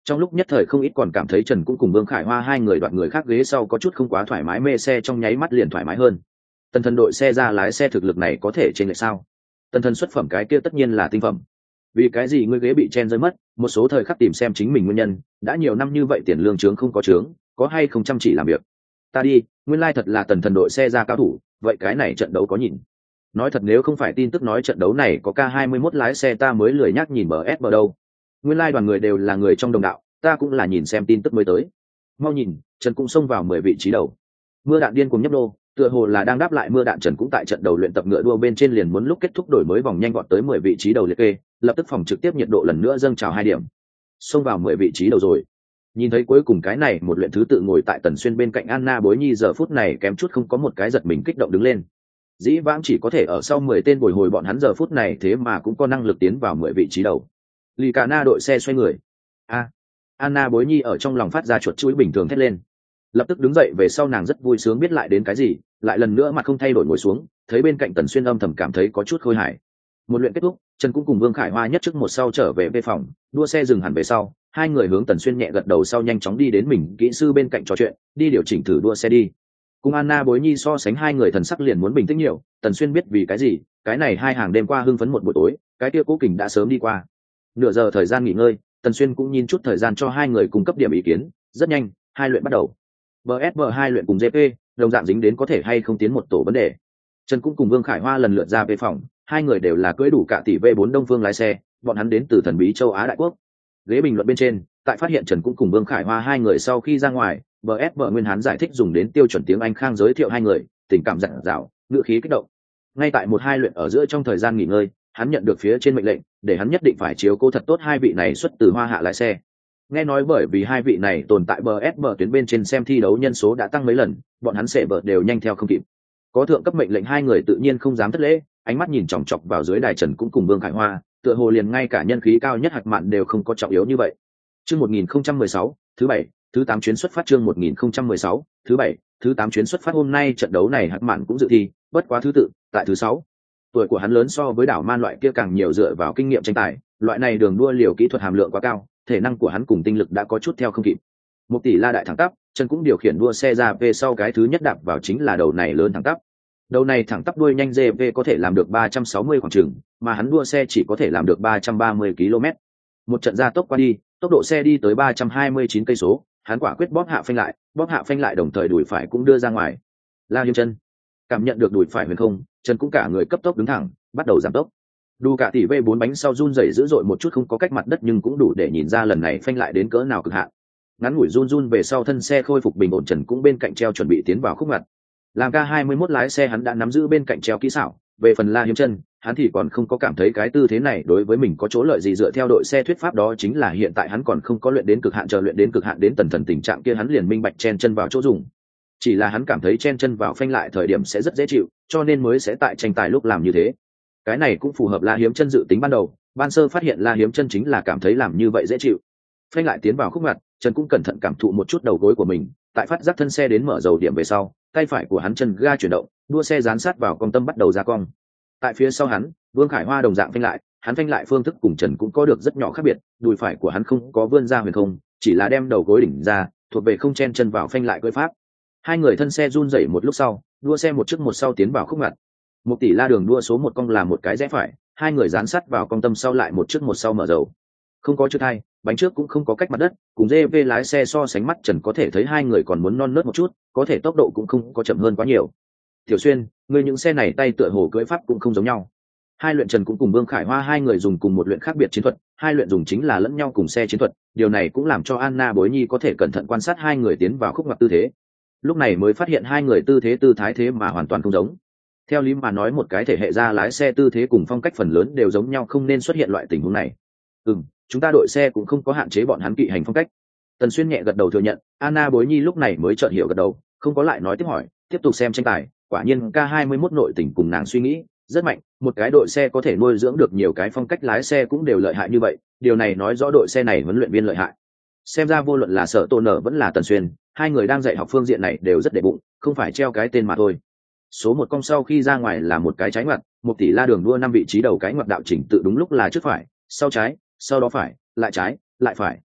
Trong lúc nhất thời không ít còn cảm thấy Trần cũng cùng Vương Khải Hoa hai người đoạt người khác ghế sau có chút không quá thoải mái, mê xe trong nháy mắt liền thoải mái hơn. Tần Thần đội xe ra lái xe thực lực này có thể trên lệch sao? Tần Thần xuất phẩm cái kia tất nhiên là tinh phẩm. Vì cái gì ngươi ghế bị chen rơi mất? Một số thời khắc tìm xem chính mình nguyên nhân, đã nhiều năm như vậy tiền lương trướng không có trướng, có hay không chăm chỉ làm việc. Ta đi, nguyên lai thật là Tần Thần đội xe ra cao thủ, vậy cái này trận đấu có nhìn. Nói thật nếu không phải tin tức nói trận đấu này có K hai mươi mốt lái xe ta mới lười nhắc nhìn bờ ép bờ đâu. Nguyên lai đoàn người đều là người trong đồng đạo, ta cũng là nhìn xem tin tức mới tới. Mau nhìn, Trần cũng xông vào mười vị trí đầu. Mưa đạn điên cùng nhấp đô, tựa hồ là đang đáp lại mưa đạn. Trần cũng tại trận đầu luyện tập ngựa đua bên trên liền muốn lúc kết thúc đổi mới vòng nhanh gọn tới mười vị trí đầu liệt kê, lập tức phòng trực tiếp nhiệt độ lần nữa dâng trào hai điểm. Xông vào mười vị trí đầu rồi. Nhìn thấy cuối cùng cái này một luyện thứ tự ngồi tại Tần Xuyên bên cạnh Anna Bối Nhi giờ phút này kém chút không có một cái giật mình kích động đứng lên. Dĩ vãng chỉ có thể ở sau mười tên bồi hồi bọn hắn giờ phút này thế mà cũng có năng lực tiến vào mười vị trí đầu. Lì Cả Na đội xe xoay người. A. Anna Bối Nhi ở trong lòng phát ra chuột chuỗi bình thường thét lên. Lập tức đứng dậy về sau nàng rất vui sướng biết lại đến cái gì, lại lần nữa mặt không thay đổi ngồi xuống, thấy bên cạnh Tần Xuyên âm thầm cảm thấy có chút khôi hài. Một luyện kết thúc, Trần cũng cùng Vương Khải Hoa nhất trước một sau trở về về phòng, đua xe dừng hẳn về sau, hai người hướng Tần Xuyên nhẹ gật đầu sau nhanh chóng đi đến mình kỹ sư bên cạnh trò chuyện, đi điều chỉnh thử đua xe đi. Cùng Anna Bối Nhi so sánh hai người thần sắc liền muốn bình tĩnh nhiều, Tần Xuyên biết vì cái gì, cái này hai hàng đêm qua hưng phấn một buổi tối, cái kia cố kình đã sớm đi qua. Nửa giờ thời gian nghỉ ngơi, Tần Xuyên cũng nhìn chút thời gian cho hai người cung cấp điểm ý kiến, rất nhanh, hai luyện bắt đầu. bê ét bê hai luyện cùng giê pê, đồng dạng dính đến có thể hay không tiến một tổ vấn đề. Trần cũng cùng Vương Khải Hoa lần lượt ra về phòng, hai người đều là cưỡi đủ cả tỷ vê bốn Đông Phương lái xe, bọn hắn đến từ thần bí châu Á đại quốc. Ghế bình luận bên trên, tại phát hiện Trần cũng cùng Vương Khải Hoa hai người sau khi ra ngoài, bê ét bê Nguyên Hán giải thích dùng đến tiêu chuẩn tiếng Anh Khang giới thiệu hai người, tình cảm dặn dào, ngữ khí kích động. Ngay tại một hai luyện ở giữa trong thời gian nghỉ ngơi, hắn nhận được phía trên mệnh lệnh, để hắn nhất định phải chiếu cố thật tốt hai vị này xuất từ Hoa Hạ lái xe. Nghe nói bởi vì hai vị này tồn tại bê ét bê tuyến bên trên xem thi đấu nhân số đã tăng mấy lần, bọn hắn sẽ bờ đều nhanh theo không kịp. Có thượng cấp mệnh lệnh hai người tự nhiên không dám thất lễ, ánh mắt nhìn chòng chọc vào dưới đài Trần cũng cùng Vương Khải Hoa, tựa hồ liền ngay cả nhân khí cao nhất hạt mạn đều không có trọng yếu như vậy. Chương một nghìn không trăm mười sáu, thứ bảy, thứ tám chuyến xuất phát chương một nghìn không trăm mười sáu, thứ bảy, thứ tám chuyến xuất phát hôm nay trận đấu này hạt mạn cũng dự thi, bất quá thứ tự, tại thứ sáu. Tuổi của hắn lớn so với đảo man loại kia càng nhiều dựa vào kinh nghiệm tranh tài, loại này đường đua liều kỹ thuật hàm lượng quá cao, thể năng của hắn cùng tinh lực đã có chút theo không kịp. Một tỷ la đại thẳng tắp, Trần cũng điều khiển đua xe ra về sau cái thứ nhất đạp vào chính là đầu này lớn thẳng tắp. Đầu này thẳng tắp đuôi nhanh giê vê có thể làm được ba trăm sáu mươi khoảng chừng, mà hắn đua xe chỉ có thể làm được ba trăm ba mươi ki lô mét. Một trận gia tốc qua đi, tốc độ xe đi tới ba trăm hai mươi chín cây số, hắn quả quyết bóp hạ phanh lại, bóp hạ phanh lại đồng thời đùi phải cũng đưa ra ngoài. La Hiêm chân cảm nhận được đùi phải huyền không, Trần cũng cả người cấp tốc đứng thẳng, bắt đầu giảm tốc. Đủ cả tỷ vê bốn bánh sau run rẩy dữ dội một chút không có cách mặt đất nhưng cũng đủ để nhìn ra lần này phanh lại đến cỡ nào cực hạn. Ngắn ngủi run run về sau thân xe khôi phục bình ổn, Trần cũng bên cạnh treo chuẩn bị tiến vào khúc ngặt. Làm K hai mươi mốt lái xe hắn đã nắm giữ bên cạnh treo kỹ xảo, về phần La Hiếm chân, hắn thì còn không có cảm thấy cái tư thế này đối với mình có chỗ lợi gì, dựa theo đội xe thuyết pháp đó chính là hiện tại hắn còn không có luyện đến cực hạn, chờ luyện đến cực hạn đến Tần Thần tình trạng kia hắn liền minh bạch chen chân vào chỗ dùng. Chỉ là hắn cảm thấy chen chân vào phanh lại thời điểm sẽ rất dễ chịu, cho nên mới sẽ tại tranh tài lúc làm như thế. Cái này cũng phù hợp La Hiếm chân dự tính ban đầu, ban sơ phát hiện La Hiếm chân chính là cảm thấy làm như vậy dễ chịu. Phanh lại tiến vào khúc ngặt, Trần cũng cẩn thận cảm thụ một chút đầu gối của mình, tại phát giác thân xe đến mở dầu điểm về sau, tay phải của hắn chân ga chuyển động, đua xe dán sát vào cong tâm bắt đầu ra cong. Tại phía sau hắn, Vương Khải Hoa đồng dạng phanh lại, hắn phanh lại phương thức cùng Trần cũng có được rất nhỏ khác biệt, đùi phải của hắn không có vươn ra huyền không, chỉ là đem đầu gối đỉnh ra, thuộc về không chen chân vào phanh lại cưỡi pháp. Hai người thân xe run rẩy một lúc sau, đua xe một trước một sau tiến vào khúc ngặt. Một tỷ la đường đua số một cong là một cái rẽ phải, hai người dán sát vào cong tâm sau lại một trước một sau mở dầu. Không có trượt hai, bánh trước cũng không có cách mặt đất, cùng giê vê lái xe so sánh mắt Trần có thể thấy hai người còn muốn non nớt một chút, có thể tốc độ cũng không có chậm hơn quá nhiều. Tiểu Xuyên, người những xe này tay tựa hồ cưỡi pháp cũng không giống nhau. Hai luyện Trần cũng cùng Vương Khải Hoa hai người dùng cùng một luyện khác biệt chiến thuật, hai luyện dùng chính là lẫn nhau cùng xe chiến thuật, điều này cũng làm cho Anna Bối Nhi có thể cẩn thận quan sát hai người tiến vào khúc ngoặt tư thế. Lúc này mới phát hiện hai người tư thế tư thái thế mà hoàn toàn không giống. Theo lý mà nói một cái thể hệ ra lái xe tư thế cùng phong cách phần lớn đều giống nhau, không nên xuất hiện loại tình huống này. Ừm, chúng ta đội xe cũng không có hạn chế bọn hắn kỵ hành phong cách. Tần Xuyên nhẹ gật đầu thừa nhận, Anna Bối Nhi lúc này mới chợt hiểu gật đầu, không có lại nói tiếp hỏi, tiếp tục xem tranh tài. Quả nhiên K hai mươi mốt nội tình cùng nàng suy nghĩ rất mạnh, một cái đội xe có thể nuôi dưỡng được nhiều cái phong cách lái xe cũng đều lợi hại như vậy, điều này nói rõ đội xe này huấn luyện viên lợi hại. Xem ra vô luận là Sở Tô Nở vẫn là Tần Xuyên, hai người đang dạy học phương diện này đều rất để bụng, không phải treo cái tên mà thôi. Số một cong sau khi ra ngoài là một cái trái ngoặt, một tỷ la đường đua năm vị trí đầu cái ngoặt đạo chỉnh tự đúng lúc là trước phải, sau trái, sau đó phải, lại trái, lại phải.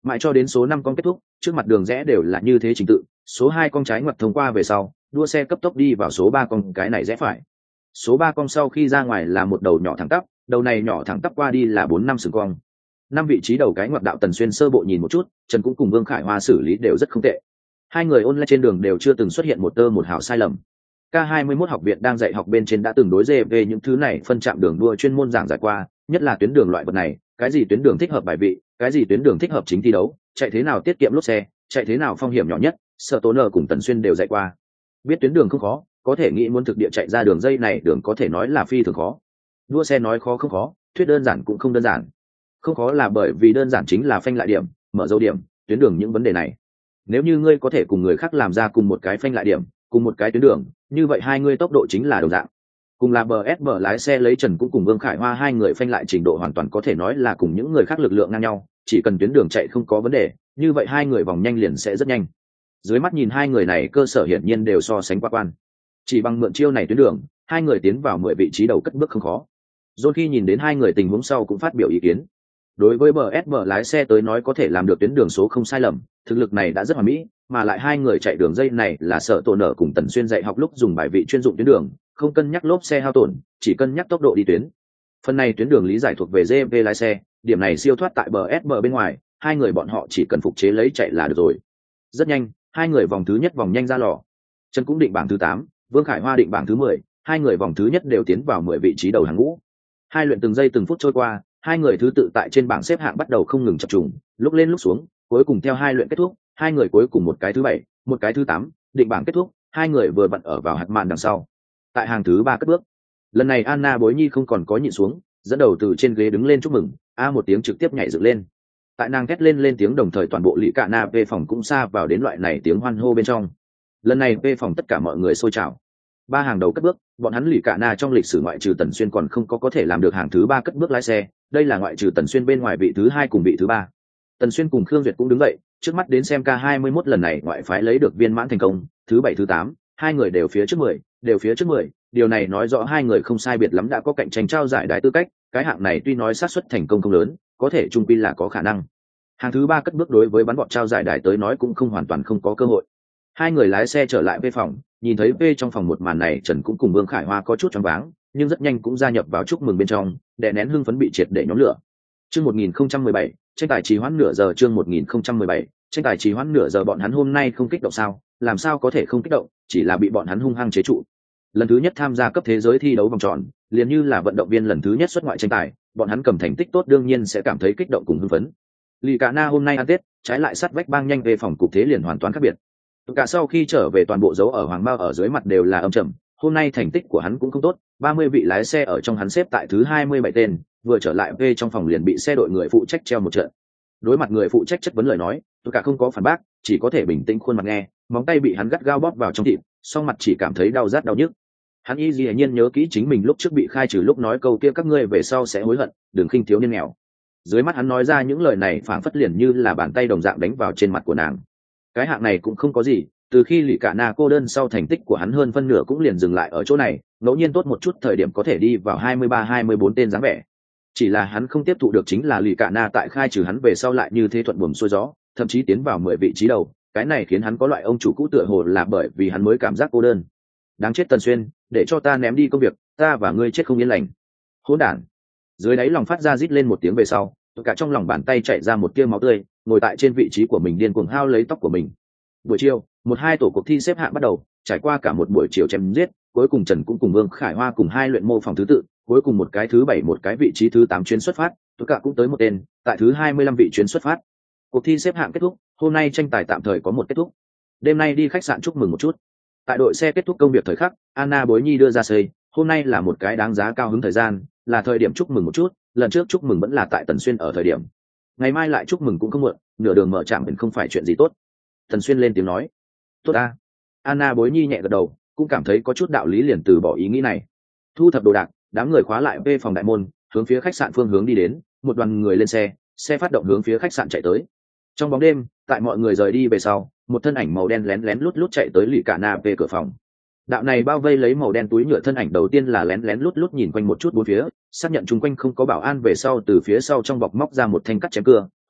Mãi cho đến số năm con kết thúc, trước mặt đường rẽ đều là như thế trình tự, số hai con trái ngoặt thông qua về sau, đua xe cấp tốc đi vào số ba con cái này rẽ phải. Số ba con sau khi ra ngoài là một đầu nhỏ thẳng tắp, đầu này nhỏ thẳng tắp qua đi là bốn năm sừng cong. Năm vị trí đầu cái ngoặt đạo Tần Xuyên sơ bộ nhìn một chút, Trần cũng cùng Vương Khải Hoa xử lý đều rất không tệ. Hai người ôn lại trên đường đều chưa từng xuất hiện một tơ một hào sai lầm. K hai mươi mốt học viện đang dạy học bên trên đã từng đối dê về những thứ này phân trạm đường đua chuyên môn giảng giải qua, nhất là tuyến đường loại vật này, cái gì tuyến đường thích hợp bài vị, cái gì tuyến đường thích hợp chính thi đấu, chạy thế nào tiết kiệm lốp xe, chạy thế nào phong hiểm nhỏ nhất, Sở Tố Nở cùng Tần Xuyên đều dạy qua. Biết tuyến đường không khó, có thể nghĩ muốn thực địa chạy ra đường dây này đường có thể nói là phi thường khó. Đua xe nói khó không khó, thuyết đơn giản cũng không đơn giản. Không khó là bởi vì đơn giản chính là phanh lại điểm, mở dấu điểm, tuyến đường những vấn đề này. Nếu như ngươi có thể cùng người khác làm ra cùng một cái phanh lại điểm, cùng một cái tuyến đường, như vậy hai ngươi tốc độ chính là đồng dạng. Cùng là bê ét bê lái xe lấy Trần cũng cùng Vương Khải Hoa hai người phanh lại trình độ hoàn toàn có thể nói là cùng những người khác lực lượng ngang nhau, chỉ cần tuyến đường chạy không có vấn đề, như vậy hai người vòng nhanh liền sẽ rất nhanh. Dưới mắt nhìn hai người này cơ sở hiển nhiên đều so sánh quá quan. Chỉ bằng mượn chiêu này tuyến đường, hai người tiến vào mười vị trí đầu cất bước không khó. John khi nhìn đến hai người tình huống sau cũng phát biểu ý kiến. Đối với bê ét bê lái xe tới nói có thể làm được tuyến đường số không sai lầm, thực lực này đã rất hoàn mỹ, mà lại hai người chạy đường dây này là Sở Tổ Nở cùng Tần Xuyên dạy học lúc dùng bài vị chuyên dụng tuyến đường, không cân nhắc lốp xe hao tổn, chỉ cân nhắc tốc độ đi tuyến. Phần này tuyến đường lý giải thuộc về giê vê lái xe, điểm này siêu thoát tại bê ét bê bên ngoài, hai người bọn họ chỉ cần phục chế lấy chạy là được rồi. Rất nhanh, hai người vòng thứ nhất vòng nhanh ra lò. Trần cũng định bảng thứ tám, Vương Khải Hoa định bảng thứ mười, hai người vòng thứ nhất đều tiến vào mười vị trí đầu hàng ngũ. Hai luyện từng giây từng phút trôi qua, hai người thứ tự tại trên bảng xếp hạng bắt đầu không ngừng chập trùng, lúc lên lúc xuống, cuối cùng theo hai luyện kết thúc, hai người cuối cùng một cái thứ bảy, một cái thứ tám, định bảng kết thúc, hai người vừa vặn ở vào hạt màn đằng sau. Tại hàng thứ ba cất bước. Lần này Anna Bối Nhi không còn có nhịn xuống, dẫn đầu từ trên ghế đứng lên chúc mừng, a một tiếng trực tiếp nhảy dựng lên. Tại nàng thét lên lên tiếng đồng thời toàn bộ lũ cả na về phòng cũng xa vào đến loại này tiếng hoan hô bên trong. Lần này về phòng tất cả mọi người sôi trào. Ba hàng đầu cất bước, bọn hắn lũ cả na trong lịch sử ngoại trừ Tần Xuyên còn không có có thể làm được hàng thứ ba cất bước lái xe, đây là ngoại trừ Tần Xuyên bên ngoài vị thứ hai cùng vị thứ ba. Tần Xuyên cùng Khương Duyệt cũng đứng dậy, trước mắt đến xem K hai mươi mốt lần này ngoại phái lấy được viên mãn thành công, thứ bảy thứ tám, hai người đều phía trước mười, đều phía trước mười, điều này nói rõ hai người không sai biệt lắm đã có cạnh tranh trao giải đài tư cách, cái hạng này tuy nói xác suất thành công không lớn, có thể trung quy là có khả năng. Hàng thứ ba cất bước đối với bắn bọn trao giải đài tới nói cũng không hoàn toàn không có cơ hội. Hai người lái xe trở lại về phòng, nhìn thấy về trong phòng một màn này, Trần cũng cùng Vương Khải Hoa có chút choáng váng, nhưng rất nhanh cũng gia nhập vào chúc mừng bên trong, đè nén hưng phấn bị triệt để nhóm lửa. Chương một nghìn không trăm mười bảy, tranh tài trì hoãn nửa giờ. Chương một nghìn không trăm mười bảy, tranh tài trì hoãn nửa giờ. Bọn hắn hôm nay không kích động sao? Làm sao có thể không kích động, chỉ là bị bọn hắn hung hăng chế trụ. Lần thứ nhất tham gia cấp thế giới thi đấu vòng tròn, liền như là vận động viên lần thứ nhất xuất ngoại tranh tài, bọn hắn cầm thành tích tốt đương nhiên sẽ cảm thấy kích động cùng hưng phấn. Lì Cả Na hôm nay ăn Tết, trái lại sắt vách bang nhanh về phòng cục thế liền hoàn toàn khác biệt. Cả sau khi trở về toàn bộ dấu ở Hoàng Mao ở dưới mặt đều là âm trầm, hôm nay thành tích của hắn cũng không tốt, ba mươi vị lái xe ở trong hắn xếp tại thứ hai mươi bảy tên, vừa trở lại về trong phòng liền bị xe đội người phụ trách treo một trận. Đối mặt người phụ trách chất vấn lời nói, tôi cả không có phản bác, chỉ có thể bình tĩnh khuôn mặt nghe, móng tay bị hắn gắt gao bóp vào trong thịt, song mặt chỉ cảm thấy đau rát đau nhức. Hắn y dĩ nhiên nhớ kỹ chính mình lúc trước bị khai trừ lúc nói câu kia các ngươi về sau sẽ hối hận, đừng khinh thiếu niên nghèo. Dưới mắt hắn nói ra những lời này phảng phất liền như là bàn tay đồng dạng đánh vào trên mặt của nàng. Cái hạng này cũng không có gì, từ khi Lỷ Cả Na cô đơn sau thành tích của hắn hơn phân nửa cũng liền dừng lại ở chỗ này, ngẫu nhiên tốt một chút thời điểm có thể đi vào hai mươi ba hai mươi bốn tên dáng vẻ. Chỉ là hắn không tiếp thụ được chính là Lỷ Cả Na tại khai trừ hắn về sau lại như thế thuận buồm xuôi gió, thậm chí tiến vào mười vị trí đầu, cái này khiến hắn có loại ông chủ cũ tựa hồ là bởi vì hắn mới cảm giác cô đơn. Đáng chết Tần Xuyên, để cho ta ném đi công việc, ta và ngươi chết không yên lành. Hỗn đản. Dưới đáy lòng phát ra rít lên một tiếng về sau, cả trong lòng bàn tay chạy ra một tia máu tươi, ngồi tại trên vị trí của mình điên cuồng hao lấy tóc của mình. Buổi chiều, một hai tổ cuộc thi xếp hạng bắt đầu, trải qua cả một buổi chiều chém giết, cuối cùng Trần cũng cùng Vương Khải Hoa cùng hai luyện mô phòng thứ tự, cuối cùng một cái thứ bảy một cái vị trí thứ tám chuyến xuất phát, tất cả cũng tới một tên, tại thứ hai mươi lăm vị chuyến xuất phát. Cuộc thi xếp hạng kết thúc, hôm nay tranh tài tạm thời có một kết thúc. Đêm nay đi khách sạn chúc mừng một chút. Tại đội xe kết thúc công việc thời khắc, Anna Bối Nhi đưa ra xây, hôm nay là một cái đáng giá cao hứng thời gian, là thời điểm chúc mừng một chút, lần trước chúc mừng vẫn là tại Tần Xuyên ở thời điểm. Ngày mai lại chúc mừng cũng không muộn, nửa đường mở trạm vẫn không phải chuyện gì tốt. Tần Xuyên lên tiếng nói. Tốt a. Anna Bối Nhi nhẹ gật đầu, cũng cảm thấy có chút đạo lý liền từ bỏ ý nghĩ này. Thu thập đồ đạc, đám người khóa lại về phòng đại môn, hướng phía khách sạn phương hướng đi đến, một đoàn người lên xe, xe phát động hướng phía khách sạn chạy tới. Trong bóng đêm, tại mọi người rời đi về sau, một thân ảnh màu đen lén lén lút lút chạy tới Lỷ Cả Na về cửa phòng. Đạo này bao vây lấy màu đen túi nhựa thân ảnh đầu tiên là lén lén lút lút nhìn quanh một chút bốn phía, xác nhận chung quanh không có bảo an về sau từ phía sau trong bọc móc ra một thanh cắt chém cưa,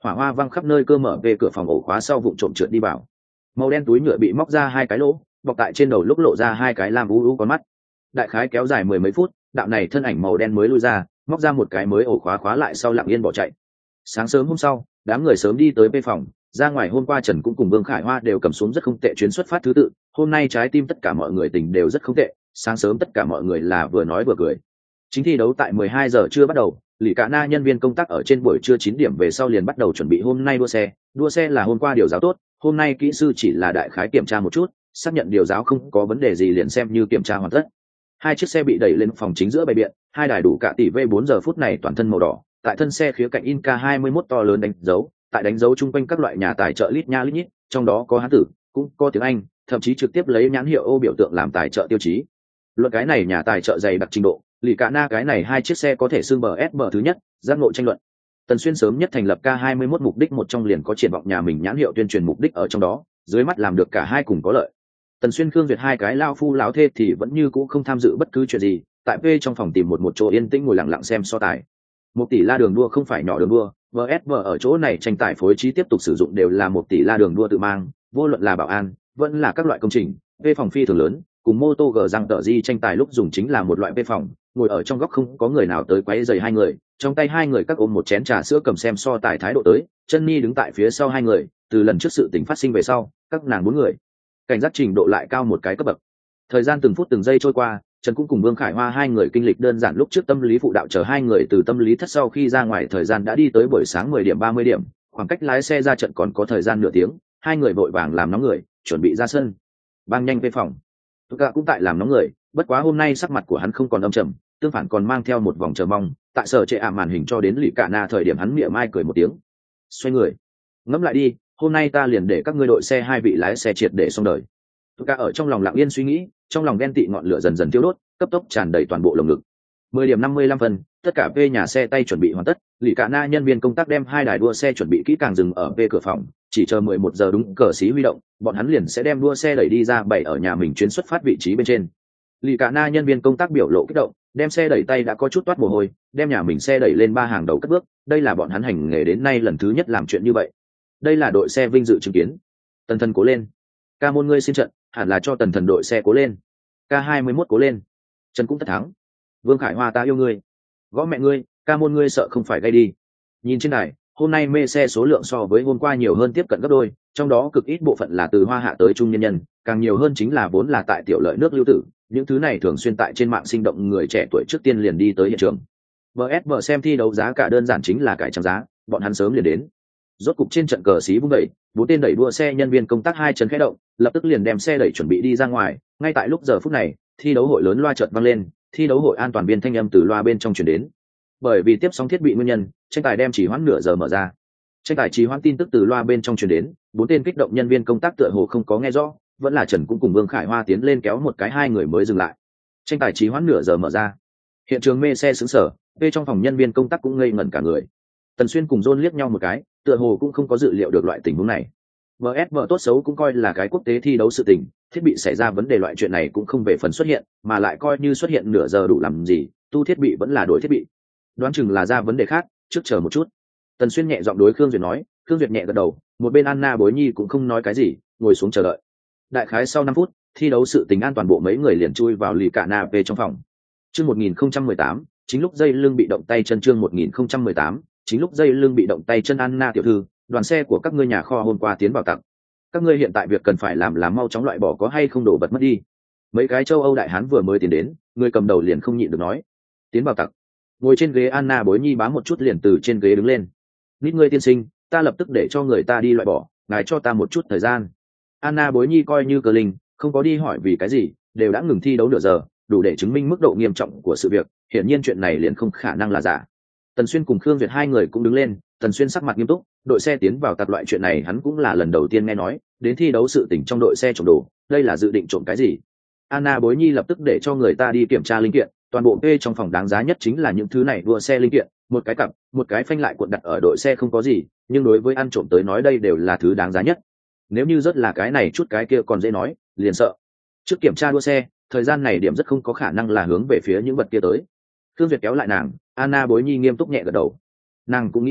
hỏa hoa văng khắp nơi, cơ mở về cửa phòng ổ khóa sau vụng trộm trượt đi vào. Màu đen túi nhựa bị móc ra hai cái lỗ, bọc tại trên đầu lúc lộ ra hai cái lam u u con mắt. Đại khái kéo dài mười mấy phút, đạo này thân ảnh màu đen mới lui ra, móc ra một cái mới ổ khóa khóa lại sau lặng yên bỏ chạy. Sáng sớm hôm sau, đám người sớm đi tới bê phòng. Ra ngoài hôm qua Trần cũng cùng Vương Khải Hoa đều cầm xuống rất không tệ chuyến xuất phát thứ tự. Hôm nay trái tim tất cả mọi người tình đều rất không tệ. Sáng sớm tất cả mọi người là vừa nói vừa cười. Chính thi đấu tại mười hai giờ trưa bắt đầu. Lý Cả Na nhân viên công tác ở trên buổi trưa chín điểm về sau liền bắt đầu chuẩn bị hôm nay đua xe. Đua xe là hôm qua điều giáo tốt, hôm nay kỹ sư chỉ là đại khái kiểm tra một chút, xác nhận điều giáo không có vấn đề gì liền xem như kiểm tra hoàn tất. Hai chiếc xe bị đẩy lên phòng chính giữa bày biện, hai đài đủ cả tỷ v bốn giờ phút này toàn thân màu đỏ, tại thân xe khía cạnh in K hai mươi mốt to lớn đánh dấu, tại đánh dấu chung quanh các loại nhà tài trợ lít nha lít nhít, trong đó có Hán tử, cũng có tiếng Anh, thậm chí trực tiếp lấy nhãn hiệu ô biểu tượng làm tài trợ tiêu chí. Luận cái này nhà tài trợ dày đặc trình độ, Lý Cả Na cái này hai chiếc xe có thể xưng bờ ép bờ thứ nhất, giác ngộ tranh luận. Tần Xuyên sớm nhất thành lập K hai mươi mốt mục đích một trong liền có triển vọng nhà mình nhãn hiệu tuyên truyền mục đích ở trong đó, dưới mắt làm được cả hai cùng có lợi. Tần Xuyên Khương Duyệt hai cái lao phu lão thê thì vẫn như cũ không tham dự bất cứ chuyện gì, tại P trong phòng tìm một một chỗ yên tĩnh ngồi lặng lặng xem so tài. Một tỷ la đường đua không phải nhỏ đường đua, vê ét vê ở chỗ này tranh tài phối trí tiếp tục sử dụng đều là một tỷ la đường đua tự mang, vô luận là bảo an, vẫn là các loại công trình, P phòng phi thường lớn, cùng mô tô gờ răng tờ di tranh tài lúc dùng chính là một loại P phòng, ngồi ở trong góc không có người nào tới quấy rầy hai người, trong tay hai người các ôm một chén trà sữa cầm xem so tài thái độ tới, chân Nhi đứng tại phía sau hai người, từ lần trước sự tình phát sinh về sau, các nàng bốn người cảnh giác trình độ lại cao một cái cấp bậc. Thời gian từng phút từng giây trôi qua, Trần cũng cùng Vương Khải Hoa hai người kinh lịch đơn giản lúc trước tâm lý phụ đạo chờ hai người từ tâm lý thất sau khi ra ngoài thời gian đã đi tới buổi sáng mười điểm ba mươi điểm, khoảng cách lái xe ra trận còn có thời gian nửa tiếng, hai người vội vàng làm nóng người, chuẩn bị ra sân. Bang nhanh về phòng. Tất cả cũng tại làm nóng người, bất quá hôm nay sắc mặt của hắn không còn âm trầm, tương phản còn mang theo một vòng chờ mong, tại sở trệ ảm màn hình cho đến Lý Cả Na thời điểm hắn mỉa mai cười một tiếng. Xoay người, ngẫm lại đi, hôm nay ta liền để các ngươi đội xe hai vị lái xe triệt để xong đời. Tất cả ở trong lòng lặng yên suy nghĩ, trong lòng ghen tị ngọn lửa dần dần thiêu đốt, cấp tốc tràn đầy toàn bộ lồng ngực. Mười điểm năm mươi lăm phân, tất cả về nhà xe tay chuẩn bị hoàn tất, Lý Cả Na nhân viên công tác đem hai đài đua xe chuẩn bị kỹ càng dừng ở về cửa phòng, chỉ chờ mười một giờ đúng cờ xí huy động, bọn hắn liền sẽ đem đua xe đẩy đi ra bảy ở nhà mình chuyến xuất phát vị trí bên trên. Lý Cả Na nhân viên công tác biểu lộ kích động, đem xe đẩy tay đã có chút toát mồ hôi, đem nhà mình xe đẩy lên ba hàng đầu cất bước, đây là bọn hắn hành nghề đến nay lần thứ nhất làm chuyện như vậy. Đây là đội xe vinh dự chứng kiến. Tần Thần cố lên. Ca môn ngươi xin trận, hẳn là cho Tần Thần đội xe cố lên. K hai mươi mốt cố lên. Trần cũng tất thắng. Vương Khải Hoa ta yêu ngươi. Gõ mẹ ngươi, ca môn ngươi sợ không phải gây đi. Nhìn trên đài, hôm nay mê xe số lượng so với hôm qua nhiều hơn tiếp cận gấp đôi, trong đó cực ít bộ phận là từ Hoa Hạ tới trung nhân nhân, càng nhiều hơn chính là vốn là tại tiểu lợi nước lưu tử, những thứ này thường xuyên tại trên mạng sinh động người trẻ tuổi trước tiên liền đi tới hiện trường. vê ét vê xem thi đấu giá cả đơn giản chính là cải trang giá, bọn hắn sớm liền đến. Rốt cục trên trận cờ xí vung đẩy, bốn tên đẩy đua xe nhân viên công tác hai chân khẽ động, lập tức liền đem xe đẩy chuẩn bị đi ra ngoài. Ngay tại lúc giờ phút này, thi đấu hội lớn loa chợt vang lên, thi đấu hội an toàn viên thanh âm từ loa bên trong truyền đến. Bởi vì tiếp sóng thiết bị nguyên nhân, tranh tài đem chỉ hoãn nửa giờ mở ra. Tranh tài trì hoãn tin tức từ loa bên trong truyền đến, bốn tên kích động nhân viên công tác tựa hồ không có nghe rõ, vẫn là Trần cũng cùng Vương Khải Hoa tiến lên kéo một cái hai người mới dừng lại. Tranh tài trì hoãn nửa giờ mở ra. Hiện trường mê xe sững sờ, bên trong phòng nhân viên công tác cũng ngây ngẩn cả người. Tần Xuyên cùng John liếc nhau một cái, tựa hồ cũng không có dự liệu được loại tình huống này. vê ét vê tốt xấu cũng coi là cái quốc tế thi đấu sự tình, thiết bị xảy ra vấn đề loại chuyện này cũng không về phần xuất hiện, mà lại coi như xuất hiện nửa giờ đủ làm gì, tu thiết bị vẫn là đổi thiết bị. Đoán chừng là ra vấn đề khác, trước chờ một chút. Tần Xuyên nhẹ giọng đối Khương Duyệt nói, Khương Duyệt nhẹ gật đầu, một bên Anna Bối Nhi cũng không nói cái gì, ngồi xuống chờ đợi. Đại khái sau năm phút, thi đấu sự tình an toàn bộ mấy người liền chui vào lì cả na về trong phòng. Chương một nghìn không trăm mười tám, chính lúc dây lưng bị động tay chân chương một nghìn không trăm mười tám, chính lúc dây lưng bị động tay chân Anna tiểu thư, đoàn xe của các ngươi nhà kho hôm qua tiến vào tặng. Các ngươi hiện tại việc cần phải làm là mau chóng loại bỏ có hay không đổ vật mất đi. Mấy cái châu Âu đại hán vừa mới tiến đến, người cầm đầu liền không nhịn được nói. Tiến vào tặng. Ngồi trên ghế Anna Bối Nhi bám một chút liền từ trên ghế đứng lên. Nít ngươi tiên sinh, ta lập tức để cho người ta đi loại bỏ, ngài cho ta một chút thời gian. Anna Bối Nhi coi như cờ linh, không có đi hỏi vì cái gì, đều đã ngừng thi đấu nửa giờ, đủ để chứng minh mức độ nghiêm trọng của sự việc, hiển nhiên chuyện này liền không khả năng là giả. Tần Xuyên cùng Khương Duyệt hai người cũng đứng lên, Tần Xuyên sắc mặt nghiêm túc, đội xe tiến vào tạt loại chuyện này hắn cũng là lần đầu tiên nghe nói, đến thi đấu sự tình trong đội xe trộm đồ, đây là dự định trộm cái gì? Anna Bối Nhi lập tức để cho người ta đi kiểm tra linh kiện, toàn bộ P trong phòng đáng giá nhất chính là những thứ này đua xe linh kiện, một cái cặp, một cái phanh lại cuộn đặt ở đội xe không có gì, nhưng đối với ăn trộm tới nói đây đều là thứ đáng giá nhất. Nếu như rất là cái này chút cái kia còn dễ nói, liền sợ. Trước kiểm tra đua xe, thời gian này điểm rất không có khả năng là hướng về phía những vật kia tới. Khương Duyệt kéo lại nàng, Anna Bối Nhi nghiêm túc nhẹ gật đầu. Nàng cũng nghĩ đến,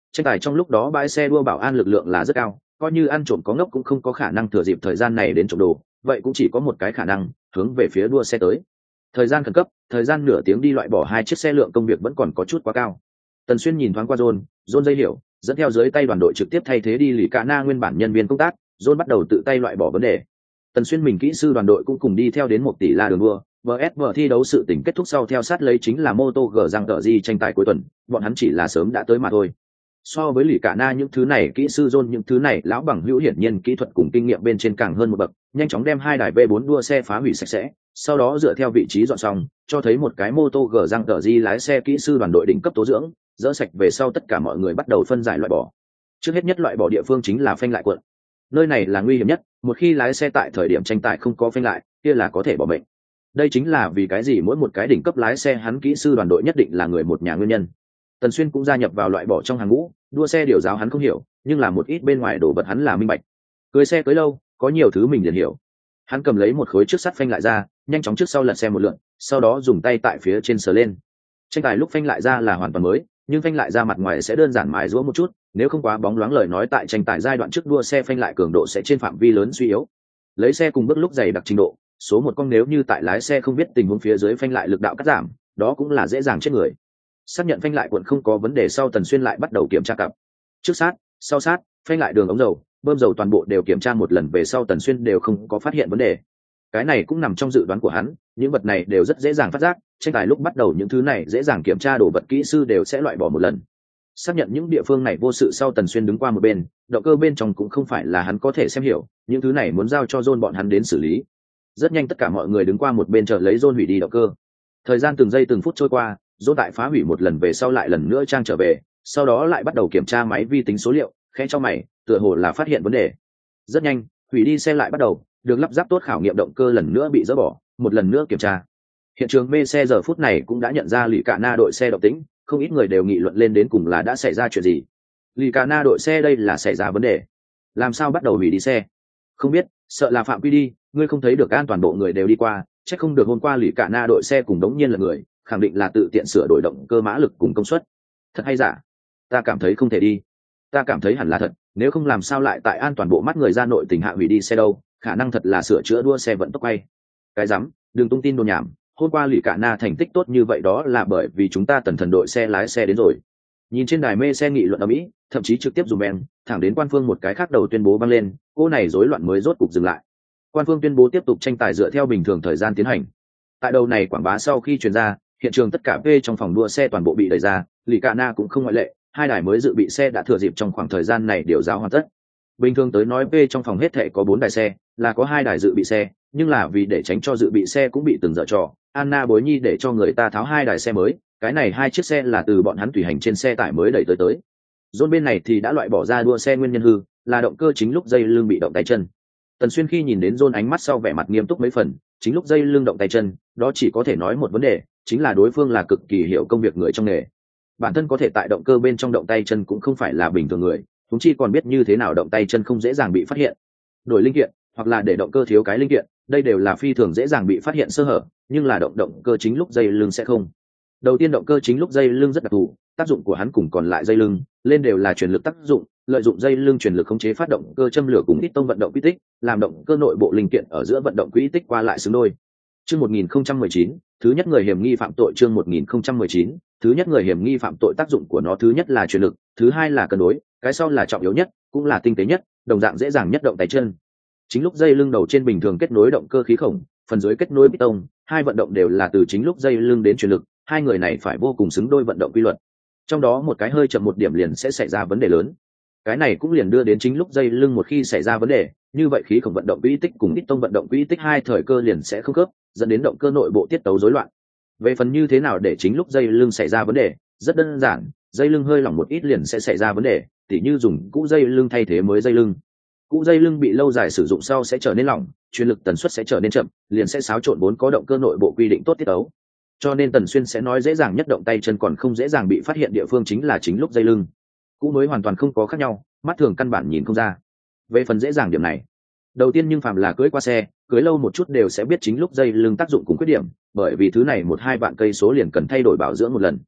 tranh tài trong lúc đó bãi xe đua bảo an lực lượng là rất cao, coi như ăn trộm có ngốc cũng không có khả năng thừa dịp thời gian này đến trộm đồ, vậy cũng chỉ có một cái khả năng hướng về phía đua xe tới. Thời gian khẩn cấp, thời gian nửa tiếng đi loại bỏ hai chiếc xe, lượng công việc vẫn còn có chút quá cao. Tần Xuyên nhìn thoáng qua John, John dây hiểu, dẫn theo dưới tay đoàn đội trực tiếp thay thế đi lì cả na nguyên bản nhân viên công tác, John bắt đầu tự tay loại bỏ vấn đề. Tần Xuyên mình kỹ sư đoàn đội cũng cùng đi theo đến một tỷ la đường đua, vê ét vê thi đấu sự tình kết thúc sau theo sát lấy chính là Moto G răng tợ di tranh tài cuối tuần, bọn hắn chỉ là sớm đã tới mà thôi. So với lì cả na những thứ này kỹ sư John những thứ này lão bằng hữu hiển nhiên kỹ thuật cùng kinh nghiệm bên trên càng hơn một bậc, nhanh chóng đem hai đài V bốn đua xe phá hủy sạch sẽ, sau đó dựa theo vị trí dọn xong, cho thấy một cái Moto G răng tợ di lái xe kỹ sư đoàn đội đỉnh cấp tố dưỡng, dỡ sạch về sau tất cả mọi người bắt đầu phân giải loại bỏ. Trước hết nhất loại bỏ địa phương chính là phanh lại cuộn. Nơi này là nguy hiểm nhất, một khi lái xe tại thời điểm tranh tài không có phanh lại, kia là có thể bỏ mệnh. Đây chính là vì cái gì mỗi một cái đỉnh cấp lái xe hắn kỹ sư đoàn đội nhất định là người một nhà nguyên nhân. Tần Xuyên cũng gia nhập vào loại bỏ trong hàng ngũ, đua xe điều giáo hắn không hiểu, nhưng là một ít bên ngoài đổ vật hắn là minh bạch. Cưới xe cưới lâu, có nhiều thứ mình liền hiểu. Hắn cầm lấy một khối trước sắt phanh lại ra, nhanh chóng trước sau lật xe một lượt, sau đó dùng tay tại phía trên sờ lên. Tranh tài lúc phanh lại ra là hoàn toàn mới, nhưng phanh lại ra mặt ngoài sẽ đơn giản mài giũa một chút, nếu không quá bóng loáng lời nói tại tranh tài giai đoạn trước đua xe phanh lại cường độ sẽ trên phạm vi lớn suy yếu. Lấy xe cùng bước lúc dày đặc trình độ, số một con nếu như tại lái xe không biết tình huống phía dưới phanh lại lực đạo cắt giảm, đó cũng là dễ dàng chết người. Xác nhận phanh lại cuộn không có vấn đề sau, Tần Xuyên lại bắt đầu kiểm tra cặp trước sát, sau sát, phanh lại đường ống dầu, bơm dầu toàn bộ đều kiểm tra một lần về sau, Tần Xuyên đều không có phát hiện vấn đề. Cái này cũng nằm trong dự đoán của hắn, những vật này đều rất dễ dàng phát giác, tranh tài lúc bắt đầu những thứ này dễ dàng kiểm tra đồ vật kỹ sư đều sẽ loại bỏ một lần. Xác nhận những địa phương này vô sự sau, Tần Xuyên đứng qua một bên, động cơ bên trong cũng không phải là hắn có thể xem hiểu, những thứ này muốn giao cho John bọn hắn đến xử lý. Rất nhanh tất cả mọi người đứng qua một bên chờ lấy John hủy đi động cơ. Thời gian từng giây từng phút trôi qua, John tại phá hủy một lần về sau lại lần nữa trang trở về, sau đó lại bắt đầu kiểm tra máy vi tính số liệu, khẽ cho mày, tựa hồ là phát hiện vấn đề. Rất nhanh, hủy đi xe lại bắt đầu, được lắp ráp tốt khảo nghiệm động cơ lần nữa bị dỡ bỏ, một lần nữa kiểm tra. Hiện trường mê xe giờ phút này cũng đã nhận ra lì cả na đội xe động tĩnh, không ít người đều nghị luận lên đến cùng là đã xảy ra chuyện gì. Lì cả na đội xe đây là xảy ra vấn đề, làm sao bắt đầu hủy đi xe? Không biết, sợ là phạm quy đi, ngươi không thấy được an toàn bộ người đều đi qua, chắc không được hôm qua lì cả na đội xe cùng đống nhiên là người, khẳng định là tự tiện sửa đổi động cơ mã lực cùng công suất. Thật hay giả? Ta cảm thấy không thể đi. Ta cảm thấy hẳn là thật, nếu không làm sao lại tại an toàn bộ mắt người ra nội tình hạ hủy đi xe đâu, khả năng thật là sửa chữa đua xe vận tốc quay. Cái rắm, đừng tung tin đồn nhảm, hôm qua lì cả na thành tích tốt như vậy đó là bởi vì chúng ta Tần Thần đội xe lái xe đến rồi. Nhìn trên đài mê xe nghị luận ở Mỹ, thậm chí trực tiếp dùng bèn, thẳng đến quan phương một cái khác đầu tuyên bố vang lên, cô này rối loạn mới rốt cục dừng lại. Quan phương tuyên bố tiếp tục tranh tài dựa theo bình thường thời gian tiến hành. Tại đầu này quảng bá sau khi truyền ra, hiện trường tất cả V trong phòng đua xe toàn bộ bị đẩy ra, lì cả na cũng không ngoại lệ, hai đài mới dự bị xe đã thừa dịp trong khoảng thời gian này điều giáo hoàn tất. Bình thường tới nói V trong phòng hết thể có bốn đài xe, là có hai đài dự bị xe, nhưng là vì để tránh cho dự bị xe cũng bị từng dở trò, Anna Bối Nhi để cho người ta tháo hai đài xe mới, cái này hai chiếc xe là từ bọn hắn tùy hành trên xe tải mới đẩy tới tới. John bên này thì đã loại bỏ ra đua xe nguyên nhân hư, là động cơ chính lúc dây lưng bị động tay chân. Tần Xuyên khi nhìn đến John ánh mắt sau vẻ mặt nghiêm túc mấy phần, chính lúc dây lưng động tay chân, đó chỉ có thể nói một vấn đề, chính là đối phương là cực kỳ hiểu công việc người trong nghề. Bản thân có thể tại động cơ bên trong động tay chân cũng không phải là bình thường người, chúng chi còn biết như thế nào động tay chân không dễ dàng bị phát hiện. Đổi linh kiện, hoặc là để động cơ thiếu cái linh kiện, đây đều là phi thường dễ dàng bị phát hiện sơ hở, nhưng là động động cơ chính lúc dây lưng sẽ không. Đầu tiên động cơ chính lúc dây lưng rất đặc thù, tác dụng của hắn cùng còn lại dây lưng lên đều là truyền lực tác dụng, lợi dụng dây lưng truyền lực khống chế phát động cơ châm lửa cùng ít tông vận động quỹ tích, làm động cơ nội bộ linh kiện ở giữa vận động quỹ tích qua lại xứng đôi. Chương một nghìn không trăm mười chín, thứ nhất người hiểm nghi phạm tội. Chương một nghìn không trăm mười chín, thứ nhất người hiểm nghi phạm tội. Tác dụng của nó thứ nhất là truyền lực, thứ hai là cân đối, cái sau là trọng yếu nhất, cũng là tinh tế nhất, đồng dạng dễ dàng nhất động tay chân. Chính lúc dây lưng đầu trên bình thường kết nối động cơ khí khổng, phần dưới kết nối piston, hai vận động đều là từ chính lúc dây lưng đến truyền lực, hai người này phải vô cùng xứng đôi vận động quy luật. Trong đó một cái hơi chậm một điểm liền sẽ xảy ra vấn đề lớn. Cái này cũng liền đưa đến chính lúc dây lưng một khi xảy ra vấn đề, như vậy khí khổng vận động quỹ tích cùng piston vận động quỹ tích hai thời cơ liền sẽ không khớp, dẫn đến động cơ nội bộ tiết tấu rối loạn. Về phần như thế nào để chính lúc dây lưng xảy ra vấn đề, rất đơn giản, dây lưng hơi lỏng một ít liền sẽ xảy ra vấn đề, tỉ như dùng cũ dây lưng thay thế mới dây lưng. Cũ dây lưng bị lâu dài sử dụng sau sẽ trở nên lỏng, truyền lực tần suất sẽ trở nên chậm, liền sẽ xáo trộn vốn có động cơ nội bộ quy định tốt tiết tấu. Cho nên Tần Xuyên sẽ nói dễ dàng nhất động tay chân còn không dễ dàng bị phát hiện địa phương chính là chính lúc dây lưng. Cũ mới hoàn toàn không có khác nhau, mắt thường căn bản nhìn không ra. Về phần dễ dàng điểm này, đầu tiên nhưng phàm là cưới qua xe, cưới lâu một chút đều sẽ biết chính lúc dây lưng tác dụng cùng khuyết điểm, bởi vì thứ này một hai vạn cây số liền cần thay đổi bảo dưỡng một lần.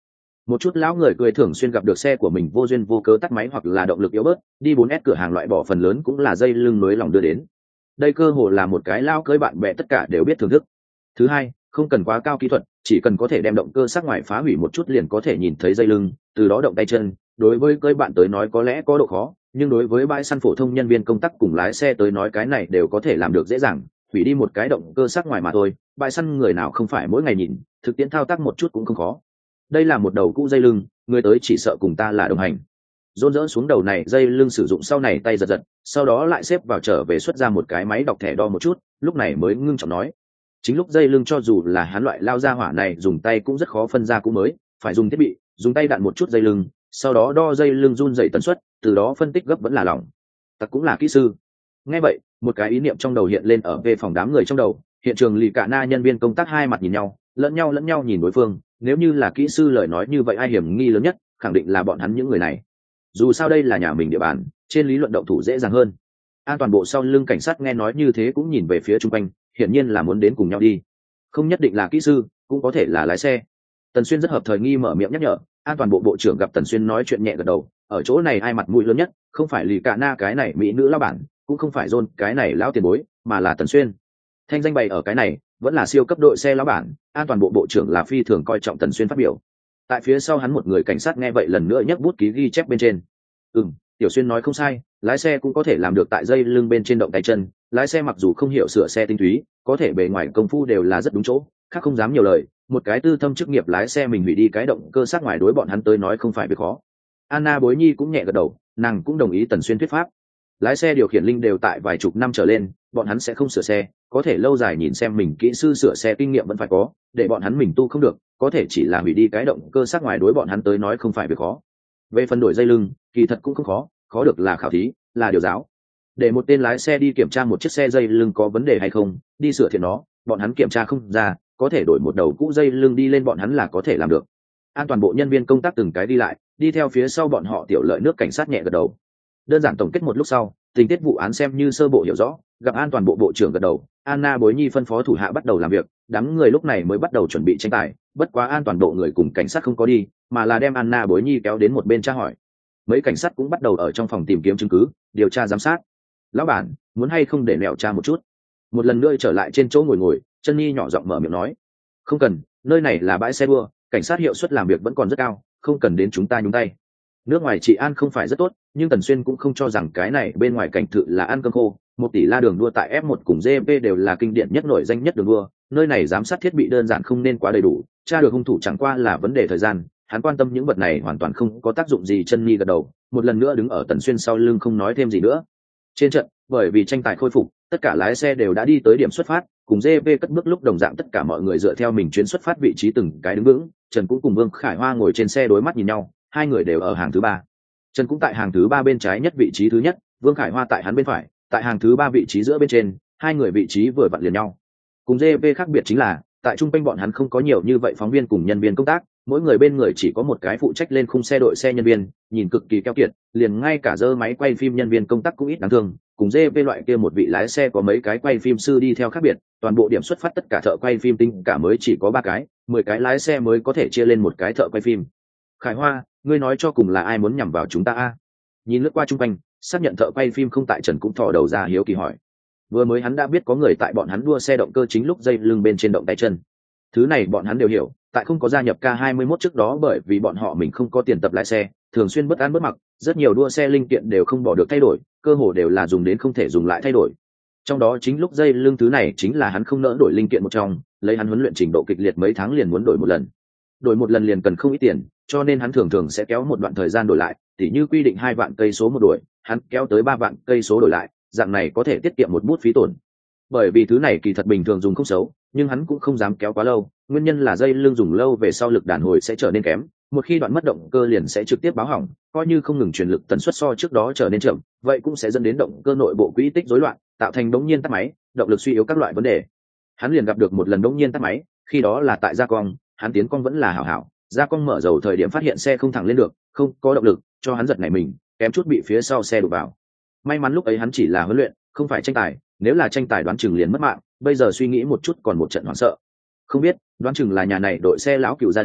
Một chút lão người cười thường xuyên gặp được xe của mình vô duyên vô cớ tắt máy hoặc là động lực yếu bớt, đi bốn S cửa hàng loại bỏ phần lớn cũng là dây lưng mới lòng đưa đến. Đây cơ hồ là một cái lão cưới bạn bè tất cả đều biết thưởng thức. Thứ hai, không cần quá cao kỹ thuật, chỉ cần có thể đem động cơ sắc ngoài phá hủy một chút liền có thể nhìn thấy dây lưng, từ đó động tay chân. Đối với cưới bạn tới nói có lẽ có độ khó, nhưng đối với bãi săn phổ thông nhân viên công tác cùng lái xe tới nói cái này đều có thể làm được dễ dàng, hủy đi một cái động cơ sắc ngoài mà thôi. Bãi săn người nào không phải mỗi ngày nhìn, thực tiễn thao tác một chút cũng không khó. Đây là một đầu cũ dây lưng, người tới chỉ sợ cùng ta là đồng hành. Rôn rỡ xuống đầu này dây lưng sử dụng sau này tay giật giật, sau đó lại xếp vào trở về xuất ra một cái máy đọc thẻ đo một chút, lúc này mới ngưng trọng nói. Chính lúc dây lưng cho dù là hắn loại lao ra hỏa này dùng tay cũng rất khó phân ra cũ mới, phải dùng thiết bị, dùng tay đặn một chút dây lưng, sau đó đo dây lưng run dày tần suất, từ đó phân tích gấp vẫn là lỏng. Tặc cũng là kỹ sư. Nghe vậy, một cái ý niệm trong đầu hiện lên ở về phòng đám người trong đầu, hiện trường lì cả na nhân viên công tác hai mặt nhìn nhau, lẫn nhau lẫn nhau nhìn đối phương, nếu như là kỹ sư lời nói như vậy ai hiểm nghi lớn nhất, khẳng định là bọn hắn những người này. Dù sao đây là nhà mình địa bàn, trên lý luận động thủ dễ dàng hơn. An toàn bộ sau lưng cảnh sát nghe nói như thế cũng nhìn về phía chung quanh, hiển nhiên là muốn đến cùng nhau đi. Không nhất định là kỹ sư, cũng có thể là lái xe. Tần Xuyên rất hợp thời nghi mở miệng nhắc nhở, an toàn bộ bộ trưởng gặp Tần Xuyên nói chuyện nhẹ gật đầu, ở chỗ này ai mặt mũi lớn nhất, không phải lì cả na cái này mỹ nữ lão bản, cũng không phải John cái này lão tiền bối, mà là Tần Xuyên. Thanh danh bày ở cái này, vẫn là siêu cấp đội xe lão bản, an toàn bộ bộ trưởng là phi thường coi trọng Tần Xuyên phát biểu. Tại phía sau hắn một người cảnh sát nghe vậy lần nữa nhấc bút ký ghi chép bên trên. Ừm, Tiểu Xuyên nói không sai, lái xe cũng có thể làm được tại dây lưng bên trên động tay chân, lái xe mặc dù không hiểu sửa xe tinh túy, có thể bề ngoài công phu đều là rất đúng chỗ, khác không dám nhiều lời, một cái tư thâm chức nghiệp lái xe mình hủy đi cái động cơ sát ngoài đối bọn hắn tới nói không phải việc khó. Anna Bối Nhi cũng nhẹ gật đầu, nàng cũng đồng ý Tần Xuyên thuyết pháp. Lái xe điều khiển linh đều tại vài chục năm trở lên, bọn hắn sẽ không sửa xe, có thể lâu dài nhìn xem mình kỹ sư sửa xe kinh nghiệm vẫn phải có, để bọn hắn mình tu không được, có thể chỉ là hủy đi cái động cơ sát ngoài đối bọn hắn tới nói không phải việc khó. Về phần đổi dây lưng, kỳ thật cũng không khó, khó được là khảo thí, là điều giáo. Để một tên lái xe đi kiểm tra một chiếc xe dây lưng có vấn đề hay không, đi sửa thiện nó, bọn hắn kiểm tra không ra, có thể đổi một đầu cũ dây lưng đi lên bọn hắn là có thể làm được. An toàn bộ nhân viên công tác từng cái đi lại, đi theo phía sau bọn họ tiểu lợi nước cảnh sát nhẹ gật đầu. Đơn giản tổng kết một lúc sau, tình tiết vụ án xem như sơ bộ hiểu rõ, gặp an toàn bộ bộ trưởng gật đầu, Anna Bối Nhi phân phó thủ hạ bắt đầu làm việc, đám người lúc này mới bắt đầu chuẩn bị tranh tài, bất quá an toàn bộ người cùng cảnh sát không có đi, mà là đem Anna Bối Nhi kéo đến một bên tra hỏi. Mấy cảnh sát cũng bắt đầu ở trong phòng tìm kiếm chứng cứ, điều tra giám sát. Lão bản, muốn hay không để mẹo tra một chút? Một lần nữa trở lại trên chỗ ngồi ngồi, Chân Nhi nhỏ giọng mở miệng nói. Không cần, nơi này là bãi xe đua, cảnh sát hiệu suất làm việc vẫn còn rất cao, không cần đến chúng ta nhúng tay. Nước ngoài trị an không phải rất tốt, nhưng Tần Xuyên cũng không cho rằng cái này bên ngoài cảnh thự là ăn cơm khô. Một tỷ la đường đua tại F một cùng giê pê đều là kinh điển nhất nổi danh nhất đường đua, nơi này giám sát thiết bị đơn giản không nên quá đầy đủ, tra được hung thủ chẳng qua là vấn đề thời gian, hắn quan tâm những vật này hoàn toàn không có tác dụng gì. Chân Nhi gật đầu, một lần nữa đứng ở Tần Xuyên sau lưng không nói thêm gì nữa. Trên trận, bởi vì tranh tài khôi phục, tất cả lái xe đều đã đi tới điểm xuất phát, cùng giê pê cất bước lúc đồng dạng tất cả mọi người dựa theo mình chuyến xuất phát vị trí từng cái đứng vững. Trần cũng cùng Vương Khải Hoa ngồi trên xe đối mắt nhìn nhau, hai người đều ở hàng thứ ba. Trần cũng tại hàng thứ ba bên trái nhất vị trí thứ nhất, Vương Khải Hoa tại hắn bên phải, tại hàng thứ ba vị trí giữa bên trên, hai người vị trí vừa vặn liền nhau. Cùng giê pê khác biệt chính là, tại trung quanh bọn hắn không có nhiều như vậy phóng viên cùng nhân viên công tác, mỗi người bên người chỉ có một cái phụ trách lên khung xe đội xe nhân viên, nhìn cực kỳ keo kiệt, liền ngay cả dơ máy quay phim nhân viên công tác cũng ít đáng thương. Cùng giê pê loại kia một vị lái xe có mấy cái quay phim sư đi theo khác biệt, toàn bộ điểm xuất phát tất cả thợ quay phim tính cả mới chỉ có ba cái, mười cái lái xe mới có thể chia lên một cái thợ quay phim. Khải Hoa, ngươi nói cho cùng là ai muốn nhằm vào chúng ta a? Nhìn lướt qua trung quanh, xác nhận thợ quay phim không tại Trần cũng thò đầu ra hiếu kỳ hỏi. Vừa mới hắn đã biết có người tại bọn hắn đua xe động cơ chính lúc dây lưng bên trên động tay chân. Thứ này bọn hắn đều hiểu, tại không có gia nhập K hai mươi mốt trước đó bởi vì bọn họ mình không có tiền tập lái xe, thường xuyên bất an bất mặc, rất nhiều đua xe linh kiện đều không bỏ được thay đổi, cơ hồ đều là dùng đến không thể dùng lại thay đổi. Trong đó chính lúc dây lưng thứ này chính là hắn không nỡ đổi linh kiện một trong, lấy hắn huấn luyện trình độ kịch liệt mấy tháng liền muốn đổi một lần. Đổi một lần liền cần không ít tiền, cho nên hắn thường thường sẽ kéo một đoạn thời gian đổi lại, tỉ như quy định hai vạn cây số một đổi, hắn kéo tới ba vạn cây số đổi lại, dạng này có thể tiết kiệm một bút phí tổn. Bởi vì thứ này kỳ thật bình thường dùng không xấu, nhưng hắn cũng không dám kéo quá lâu, nguyên nhân là dây lưng dùng lâu về sau lực đàn hồi sẽ trở nên kém, một khi đoạn mất động cơ liền sẽ trực tiếp báo hỏng, coi như không ngừng truyền lực tần suất so trước đó trở nên chậm, vậy cũng sẽ dẫn đến động cơ nội bộ quỹ tích rối loạn, tạo thành đống nhiên tắt máy, động lực suy yếu các loại vấn đề. Hắn liền gặp được một lần đống nhiên tắt máy, khi đó là tại gia cong, hắn tiến cong vẫn là hảo hảo, gia cong mở dầu thời điểm phát hiện xe không thẳng lên được, không có động lực, cho hắn giật nảy mình, kém chút bị phía sau xe đụng vào. May mắn lúc ấy hắn chỉ là huấn luyện, không phải tranh tài, nếu là tranh tài đoán chừng liền mất mạng, bây giờ suy nghĩ một chút còn một trận hoảng sợ. Không biết, đoán chừng là nhà này đội xe lão cựu ra đi,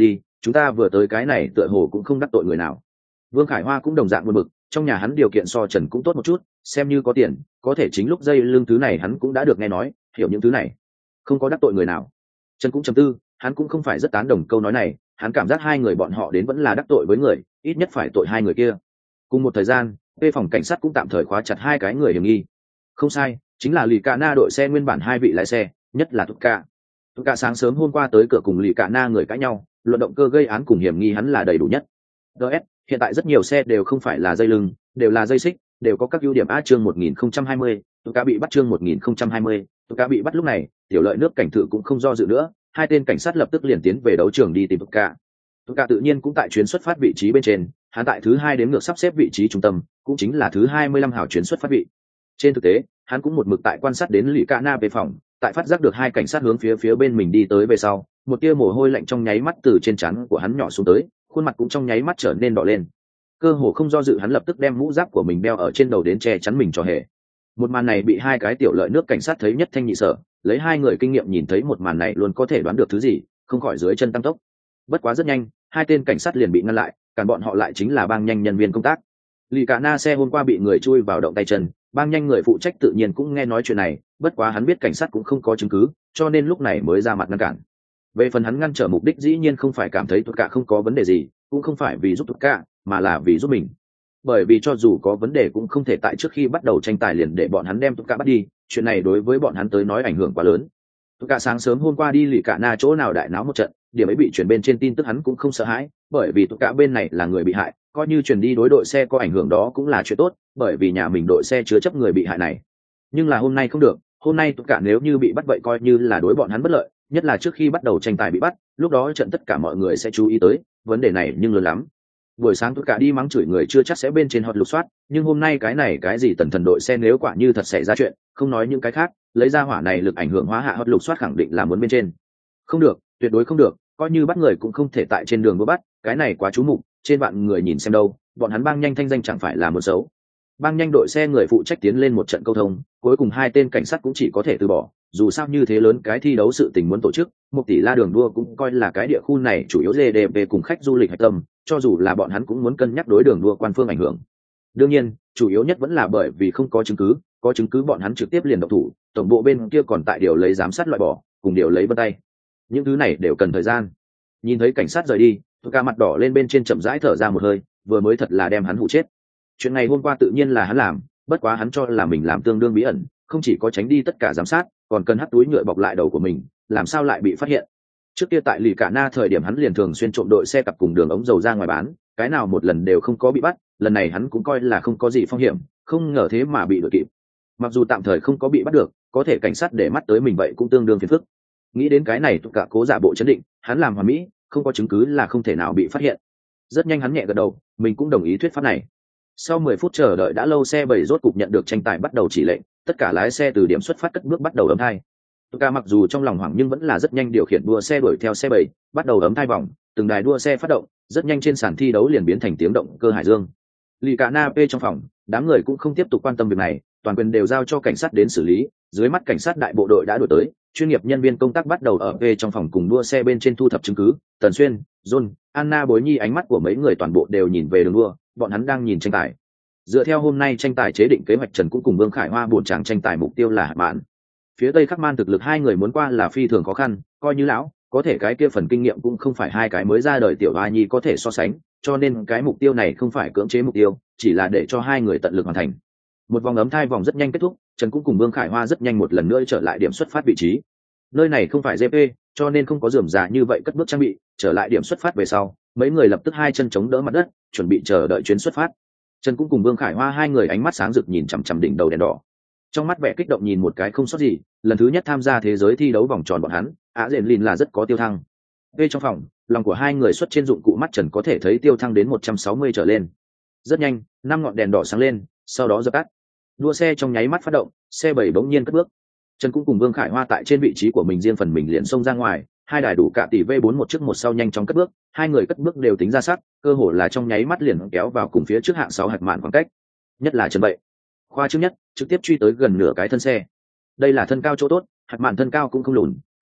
chúng ta vừa tới cái này tựa hồ cũng không đắc tội người nào. Vương Khải Hoa cũng đồng dạng buồn bực, trong nhà hắn điều kiện so Trần cũng tốt một chút, xem như có tiền, có thể chính lúc dây lưng thứ này hắn cũng đã được nghe nói, hiểu những thứ này, không có đắc tội người nào. Trần cũng trầm tư, hắn cũng không phải rất tán đồng câu nói này, hắn cảm giác hai người bọn họ đến vẫn là đắc tội với người, ít nhất phải tội hai người kia. Cùng một thời gian, P phòng cảnh sát cũng tạm thời khóa chặt hai cái người hiểm nghi. Không sai, chính là Lì Cạ Na đội xe nguyên bản hai vị lái xe, nhất là Tuka. Tuka sáng sớm hôm qua tới cửa cùng Lì Cạ Na người cãi nhau, luận động cơ gây án cùng hiểm nghi hắn là đầy đủ nhất. đê ét, hiện tại rất nhiều xe đều không phải là dây lưng, đều là dây xích, đều có các ưu điểm. A chương một nghìn không trăm hai mươi, Tuka bị bắt chương một nghìn không trăm hai mươi, Tuka bị bắt lúc này, tiểu lợi nước cảnh thự cũng không do dự nữa, hai tên cảnh sát lập tức liền tiến về đấu trường đi tìm Tuka. Tuka tự nhiên cũng tại chuyến xuất phát vị trí bên trên, hắn tại thứ hai đếm ngược sắp xếp vị trí trung tâm, cũng chính là thứ hai mươi lăm hào chuyến xuất phát vị. Trên thực tế, hắn cũng một mực tại quan sát đến Lì Cạ Na về phòng, tại phát giác được hai cảnh sát hướng phía phía bên mình đi tới về sau, một tia mồ hôi lạnh trong nháy mắt từ trên trán của hắn nhỏ xuống tới, khuôn mặt cũng trong nháy mắt trở nên đỏ lên. Cơ hồ không do dự hắn lập tức đem mũ giáp của mình đeo ở trên đầu đến che chắn mình cho hề. Một màn này bị hai cái tiểu lợi nước cảnh sát thấy nhất thanh nhị sở, lấy hai người kinh nghiệm nhìn thấy một màn này luôn có thể đoán được thứ gì, không khỏi dưới chân tăng tốc. Bất quá rất nhanh, hai tên cảnh sát liền bị ngăn lại, cản bọn họ lại chính là bang nhanh nhân viên công tác. Lì Cạ Na xe hôm qua bị người chui vào động tay chân, bang nhanh người phụ trách tự nhiên cũng nghe nói chuyện này, bất quá hắn biết cảnh sát cũng không có chứng cứ, cho nên lúc này mới ra mặt ngăn cản. Về phần hắn ngăn trở mục đích dĩ nhiên không phải cảm thấy Tuka không có vấn đề gì, cũng không phải vì giúp Tuka, mà là vì giúp mình. Bởi vì cho dù có vấn đề cũng không thể tại trước khi bắt đầu tranh tài liền để bọn hắn đem Tuka bắt đi, chuyện này đối với bọn hắn tới nói ảnh hưởng quá lớn. Tuka sáng sớm hôm qua đi Lì Cạ Na chỗ nào đại náo một trận, điểm ấy bị chuyển bên trên tin tức hắn cũng không sợ hãi, bởi vì Tuka bên này là người bị hại, coi như chuyển đi đối đội xe có ảnh hưởng đó cũng là chuyện tốt, bởi vì nhà mình đội xe chứa chấp người bị hại này. Nhưng là hôm nay không được, hôm nay Tuka nếu như bị bắt vậy coi như là đối bọn hắn bất lợi, nhất là trước khi bắt đầu tranh tài bị bắt, lúc đó trận tất cả mọi người sẽ chú ý tới vấn đề này nhưng lớn lắm. Buổi sáng Tuka đi mắng chửi người chưa chắc sẽ bên trên hot lục soát, nhưng hôm nay cái này cái gì tần thần đội xe nếu quả như thật xảy ra chuyện, không nói những cái khác, lấy ra hỏa này lực ảnh hưởng hóa hạ hot lục soát khẳng định là muốn bên trên. Không được, tuyệt đối không được, coi như bắt người cũng không thể tại trên đường đua bắt, cái này quá chú mục, trên vạn người nhìn xem đâu, bọn hắn bang nhanh thanh danh chẳng phải là một xấu. Bang nhanh đội xe người phụ trách tiến lên một trận câu thông, cuối cùng hai tên cảnh sát cũng chỉ có thể từ bỏ, dù sao như thế lớn cái thi đấu sự tình muốn tổ chức, một tỷ la đường đua cũng coi là cái địa khu này chủ yếu giê đê pê cùng khách du lịch hạch tâm, cho dù là bọn hắn cũng muốn cân nhắc đối đường đua quan phương ảnh hưởng. Đương nhiên, chủ yếu nhất vẫn là bởi vì không có chứng cứ, có chứng cứ bọn hắn trực tiếp liền động thủ, tổng bộ bên kia còn tại điều lấy giám sát loại bỏ, cùng điều lấy vân tay. Những thứ này đều cần thời gian. Nhìn thấy cảnh sát rời đi, Tuka mặt đỏ lên bên trên chậm rãi thở ra một hơi, vừa mới thật là đem hắn hụ chết. Chuyện này hôm qua tự nhiên là hắn làm, bất quá hắn cho là mình làm tương đương bí ẩn, không chỉ có tránh đi tất cả giám sát, còn cần hắt túi nhựa bọc lại đầu của mình, làm sao lại bị phát hiện. Trước kia tại Lì Cạ Na thời điểm hắn liền thường xuyên trộm đội xe cặp cùng đường ống dầu ra ngoài bán, cái nào một lần đều không có bị bắt, lần này hắn cũng coi là không có gì phong hiểm, không ngờ thế mà bị đuổi kịp. Mặc dù tạm thời không có bị bắt được, có thể cảnh sát để mắt tới mình vậy cũng tương đương phiền phức. Nghĩ đến cái này Tuka cố giả bộ chấn định, hắn làm hoàn mỹ, không có chứng cứ là không thể nào bị phát hiện. Rất nhanh hắn nhẹ gật đầu, mình cũng đồng ý thuyết pháp này. Sau mười phút chờ đợi đã lâu, xe bảy rốt cục nhận được tranh tài bắt đầu chỉ lệnh, tất cả lái xe từ điểm xuất phát cất bước bắt đầu ấm thai. Tuka mặc dù trong lòng hoảng nhưng vẫn là rất nhanh điều khiển đua xe đuổi theo xe bảy, bắt đầu ấm thai vòng, từng đài đua xe phát động, rất nhanh trên sàn thi đấu liền biến thành tiếng động cơ hải dương. Lì Cạ Na P trong phòng, đám người cũng không tiếp tục quan tâm việc này, toàn quyền đều giao cho cảnh sát đến xử lý. Dưới mắt cảnh sát đại bộ đội đã đuổi tới, chuyên nghiệp nhân viên công tác bắt đầu ở P trong phòng cùng đua xe bên trên thu thập chứng cứ. Tần Xuyên, John, Anna Bối Nhi ánh mắt của mấy người toàn bộ đều nhìn về đường đua, bọn hắn đang nhìn tranh tài. Dựa theo hôm nay tranh tài chế định kế hoạch, Trần cũng cùng Vương Khải Hoa buồn chàng tranh tài mục tiêu là hạt mạn. Phía Tây Khắc Man thực lực hai người muốn qua là phi thường khó khăn, coi như lão, có thể cái kia phần kinh nghiệm cũng không phải hai cái mới ra đời tiểu hoa nhi có thể so sánh, cho nên cái mục tiêu này không phải cưỡng chế mục tiêu, chỉ là để cho hai người tận lực hoàn thành. Một vòng ấm thai vòng rất nhanh kết thúc, Trần cũng cùng Vương Khải Hoa rất nhanh một lần nữa trở lại điểm xuất phát vị trí. Nơi này không phải giê pê, cho nên không có rườm rà như vậy cất bước trang bị, trở lại điểm xuất phát về sau, mấy người lập tức hai chân chống đỡ mặt đất, chuẩn bị chờ đợi chuyến xuất phát. Trần cũng cùng Vương Khải Hoa hai người ánh mắt sáng rực nhìn chằm chằm đỉnh đầu đèn đỏ. Trong mắt vẻ kích động nhìn một cái không sót gì, lần thứ nhất tham gia thế giới thi đấu vòng tròn bọn hắn, Á Dện Lìn là rất có tiêu thăng. Về trong phòng, lòng của hai người xuất trên dụng cụ mắt Trần có thể thấy tiêu thăng đến một trăm sáu mươi trở lên. Rất nhanh, năm ngọn đèn đỏ sáng lên, sau đó dập tắt. Đua xe trong nháy mắt phát động, xe bảy bỗng nhiên cất bước. Trần cũng cùng Vương Khải Hoa tại trên vị trí của mình riêng phần mình liền xông ra ngoài, hai đài đủ cả tỷ V bốn một trước một sau nhanh chóng cất bước, hai người cất bước đều tính ra sắc, cơ hồ là trong nháy mắt liền kéo vào cùng phía trước hạng sáu hạt mạn khoảng cách. Nhất là Trần Bậy, khoa trước nhất, trực tiếp truy tới gần nửa cái thân xe. Đây là thân cao chỗ tốt, hạt mạn thân cao cũng không lùn,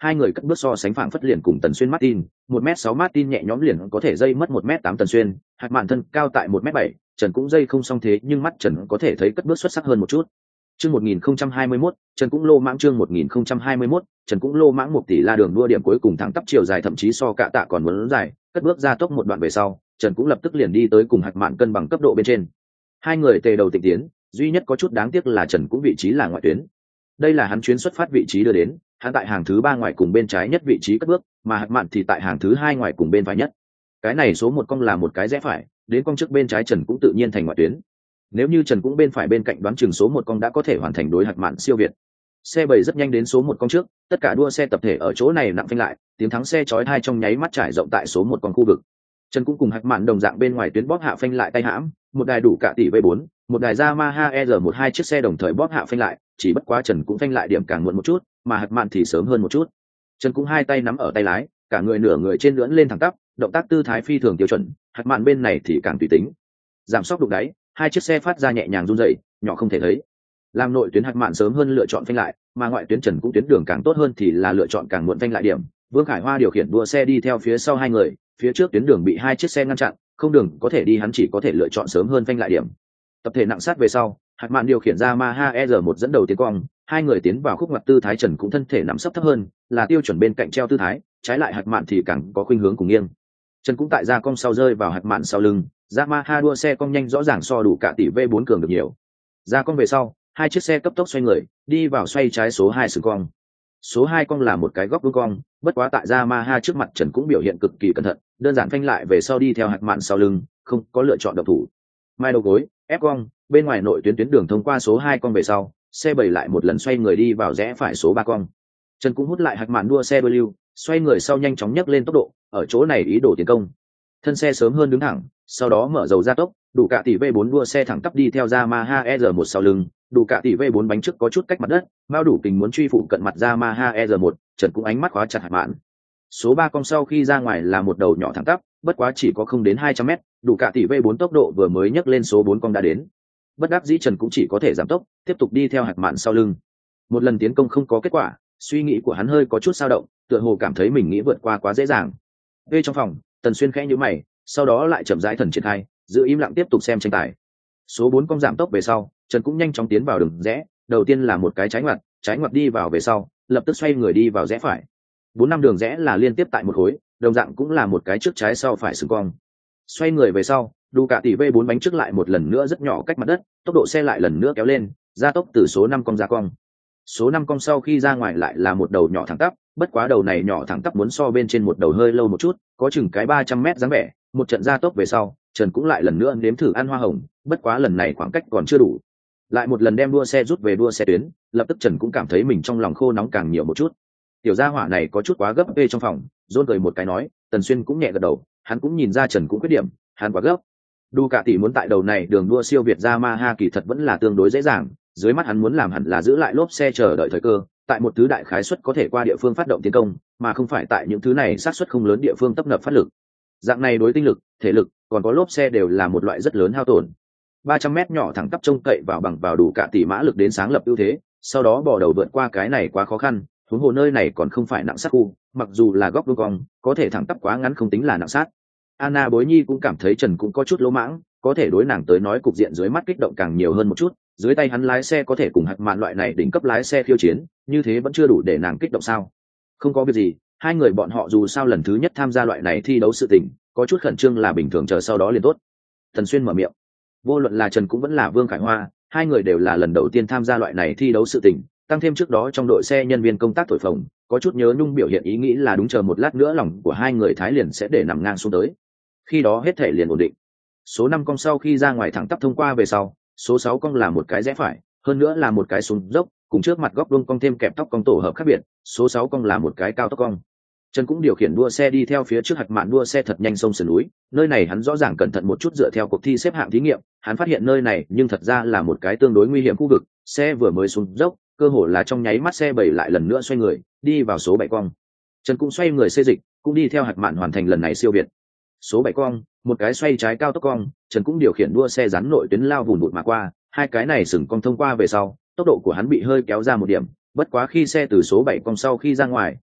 hai người cất bước so sánh phảng phất liền cùng Tần Xuyên Martin, một mét sáu Martin nhẹ nhõm liền có thể dây mất một mét tám Tần Xuyên, Hạc Mạn thân cao tại một mét bảy, Trần cũng dây không xong thế nhưng mắt Trần có thể thấy cất bước xuất sắc hơn một chút. Chương một nghìn không trăm hai mươi mốt, Trần cũng lô mãng chương một nghìn không trăm hai mươi mốt, Trần cũng lô mãng một tỷ la đường đua điểm cuối cùng thẳng tắp chiều dài thậm chí so cả tạ còn muốn dài, cất bước ra tốc một đoạn về sau, Trần cũng lập tức liền đi tới cùng Hạc Mạn cân bằng cấp độ bên trên. Hai người tề đầu tịnh tiến, duy nhất có chút đáng tiếc là Trần cũng vị trí là ngoại tuyến. Đây là hắn chuyến xuất phát vị trí đưa đến, hắn tại hàng thứ ba ngoài cùng bên trái nhất vị trí cất bước, mà Hạc Mạn thì tại hàng thứ hai ngoài cùng bên phải nhất. Cái này số một cong là một cái rẽ phải, đến cong trước bên trái Trần cũng tự nhiên thành ngoại tuyến. Nếu như Trần cũng bên phải bên cạnh đoán chừng số một cong đã có thể hoàn thành đối Hạc Mạn siêu việt. Xe bảy rất nhanh đến số một cong trước, tất cả đua xe tập thể ở chỗ này nặng phanh lại, tiếng thắng xe chói tai trong nháy mắt trải rộng tại số một cong khu vực. Trần cũng cùng Hạc Mạn đồng dạng bên ngoài tuyến bóp hạ phanh lại tay hãm, một đài đủ cả tỷ V bốn, một đài Yamaha E R một hai chiếc xe đồng thời bóp hạ phanh lại, chỉ bất quá Trần cũng phanh lại điểm càng muộn một chút, mà Hạc Mạn thì sớm hơn một chút. Trần cũng hai tay nắm ở tay lái, cả người nửa người trên lưỡn lên thẳng tắp, động tác tư thái phi thường tiêu chuẩn, Hạc Mạn bên này thì càng tùy tính. Giảm sóc đục đáy, hai chiếc xe phát ra nhẹ nhàng run rẩy, nhỏ không thể thấy. Làm nội tuyến Hạc Mạn sớm hơn lựa chọn phanh lại, mà ngoại tuyến Trần cũng tuyến đường càng tốt hơn thì là lựa chọn càng muộn phanh lại điểm. Vương Khải Hoa điều khiển đua xe đi theo phía sau hai người, phía trước tuyến đường bị hai chiếc xe ngăn chặn, không đường có thể đi hắn chỉ có thể lựa chọn sớm hơn phanh lại điểm. Tập thể nặng sát về sau, Hạc Mạn điều khiển Yamaha E R một dẫn đầu tiến cong, hai người tiến vào khúc ngoặt tư thái Trần cũng thân thể nằm sấp thấp hơn, là tiêu chuẩn bên cạnh treo tư thái, trái lại Hạc Mạn thì càng có khuynh hướng cùng nghiêng. Trần cũng tại ra cong sau rơi vào Hạc Mạn sau lưng, Yamaha đua xe cong nhanh rõ ràng so đủ cả tỷ V bốn cường được nhiều. Ra cong về sau, hai chiếc xe cấp tốc xoay người, đi vào xoay trái số hai sừng cong. Số hai cong là một cái góc vuông cong, bất quá tại Yamaha trước mặt Trần cũng biểu hiện cực kỳ cẩn thận, đơn giản phanh lại về sau đi theo Hạc Mạn sau lưng, không có lựa chọn động thủ. Mai đầu gối, ép cong, bên ngoài nội tuyến tuyến đường thông qua số hai cong về sau, xe bảy lại một lần xoay người đi vào rẽ phải số ba cong. Trần cũng hút lại Hạc Mạn đua xe đuôi lưu, xoay người sau nhanh chóng nhấc lên tốc độ, ở chỗ này ý đồ tiến công. Thân xe sớm hơn đứng thẳng, sau đó mở dầu gia tốc, đủ cả tỷ V bốn đua xe thẳng tắp đi theo Yamaha E R một sau lưng, đủ cả tỷ V bốn bánh trước có chút cách mặt đất, Mao đủ tình muốn truy phụ cận mặt Yamaha E R một, Trần cũng ánh mắt khóa chặt Hạc Mạn. Số ba cong sau khi ra ngoài là một đầu nhỏ thẳng tắp, bất quá chỉ có không đến hai trăm mét, đủ cả tỷ V bốn tốc độ vừa mới nhấc lên số bốn cong đã đến. Bất đắc dĩ Trần cũng chỉ có thể giảm tốc, tiếp tục đi theo Hạc Mạn sau lưng. Một lần tiến công không có kết quả, suy nghĩ của hắn hơi có chút dao động, tựa hồ cảm thấy mình nghĩ vượt qua quá dễ dàng. Về trong phòng, Tần Xuyên khẽ nhíu mày, sau đó lại chậm rãi thần triển khai, giữ im lặng tiếp tục xem tranh tài. Số bốn cong giảm tốc về sau, Trần cũng nhanh chóng tiến vào đường rẽ, đầu tiên là một cái trái ngoặt, trái ngoặt đi vào về sau, lập tức xoay người đi vào rẽ phải. Bốn năm đường rẽ là liên tiếp tại một khối, đồng dạng cũng là một cái trước trái sau phải sừng cong. Xoay người về sau, đủ cả tỷ V bốn bánh trước lại một lần nữa rất nhỏ cách mặt đất, tốc độ xe lại lần nữa kéo lên, gia tốc từ số năm cong ra cong. Số năm cong sau khi ra ngoài lại là một đầu nhỏ thẳng tắp, bất quá đầu này nhỏ thẳng tắp muốn so bên trên một đầu hơi lâu một chút, có chừng cái ba trăm mét dáng vẻ, một trận gia tốc về sau, Trần cũng lại lần nữa nếm thử ăn hoa hồng, bất quá lần này khoảng cách còn chưa đủ. Lại một lần đem đua xe rút về đua xe tuyến, lập tức Trần cũng cảm thấy mình trong lòng khô nóng càng nhiều một chút. Tiểu gia hỏa này có chút quá gấp về trong phòng, John cười một cái nói, Tần Xuyên cũng nhẹ gật đầu, hắn cũng nhìn ra Trần cũng khuyết điểm, hắn quá gấp. Đu cả tỷ muốn tại đầu này đường đua siêu việt Yamaha kỳ thật vẫn là tương đối dễ dàng, dưới mắt hắn muốn làm hẳn là giữ lại lốp xe chờ đợi thời cơ, tại một thứ đại khái suất có thể qua địa phương phát động tiến công, mà không phải tại những thứ này xác suất không lớn địa phương tấp nập phát lực. Dạng này đối tinh lực, thể lực, còn có lốp xe đều là một loại rất lớn hao tổn. ba trăm mét nhỏ thẳng tắp trông cậy vào bằng vào đủ cả tỷ mã lực đến sáng lập ưu thế, sau đó bỏ đầu vượt qua cái này quá khó khăn, huống hồ nơi này còn không phải nặng sát khu, mặc dù là góc vuông cong, có thể thẳng tắp quá ngắn không tính là nặng sát. Anna Bối Nhi cũng cảm thấy Trần cũng có chút lỗ mãng, có thể đối nàng tới nói cục diện dưới mắt kích động càng nhiều hơn một chút, dưới tay hắn lái xe có thể cùng Hạc Mạn loại này đỉnh cấp lái xe khiêu chiến, như thế vẫn chưa đủ để nàng kích động sao? Không có việc gì, hai người bọn họ dù sao lần thứ nhất tham gia loại này thi đấu sự tình, có chút khẩn trương là bình thường, chờ sau đó liền tốt. Tần Xuyên mở miệng. Vô luận là Trần cũng vẫn là Vương Khải Hoa, hai người đều là lần đầu tiên tham gia loại này thi đấu sự tình, tăng thêm trước đó trong đội xe nhân viên công tác thổi phồng, có chút nhớ nhung biểu hiện ý nghĩ là đúng, chờ một lát nữa lòng của hai người thái liền sẽ để nằm ngang xuống tới. Khi đó hết thể liền ổn định. Số năm cong sau khi ra ngoài thẳng tắp thông qua về sau, số sáu cong là một cái rẽ phải, hơn nữa là một cái xuống dốc, cùng trước mặt góc vuông cong thêm kẹp tóc cong tổ hợp khác biệt, số sáu cong là một cái cao tốc cong. Trần cũng điều khiển đua xe đi theo phía trước Hạc Mạn đua xe thật nhanh sông sườn núi, nơi này hắn rõ ràng cẩn thận một chút dựa theo cuộc thi xếp hạng thí nghiệm, hắn phát hiện nơi này nhưng thật ra là một cái tương đối nguy hiểm khu vực, xe vừa mới xuống dốc, cơ hồ là trong nháy mắt xe bảy lại lần nữa xoay người, đi vào số bảy cong. Trần cũng xoay người xê dịch, cũng đi theo Hạc Mạn hoàn thành lần này siêu việt. Số bảy cong, một cái xoay trái cao tốc cong, Trần cũng điều khiển đua xe rắn nội tuyến lao vùn vụt mà qua, hai cái này sừng cong thông qua về sau, tốc độ của hắn bị hơi kéo ra một điểm, bất quá khi xe từ số bảy cong sau khi ra ngoài,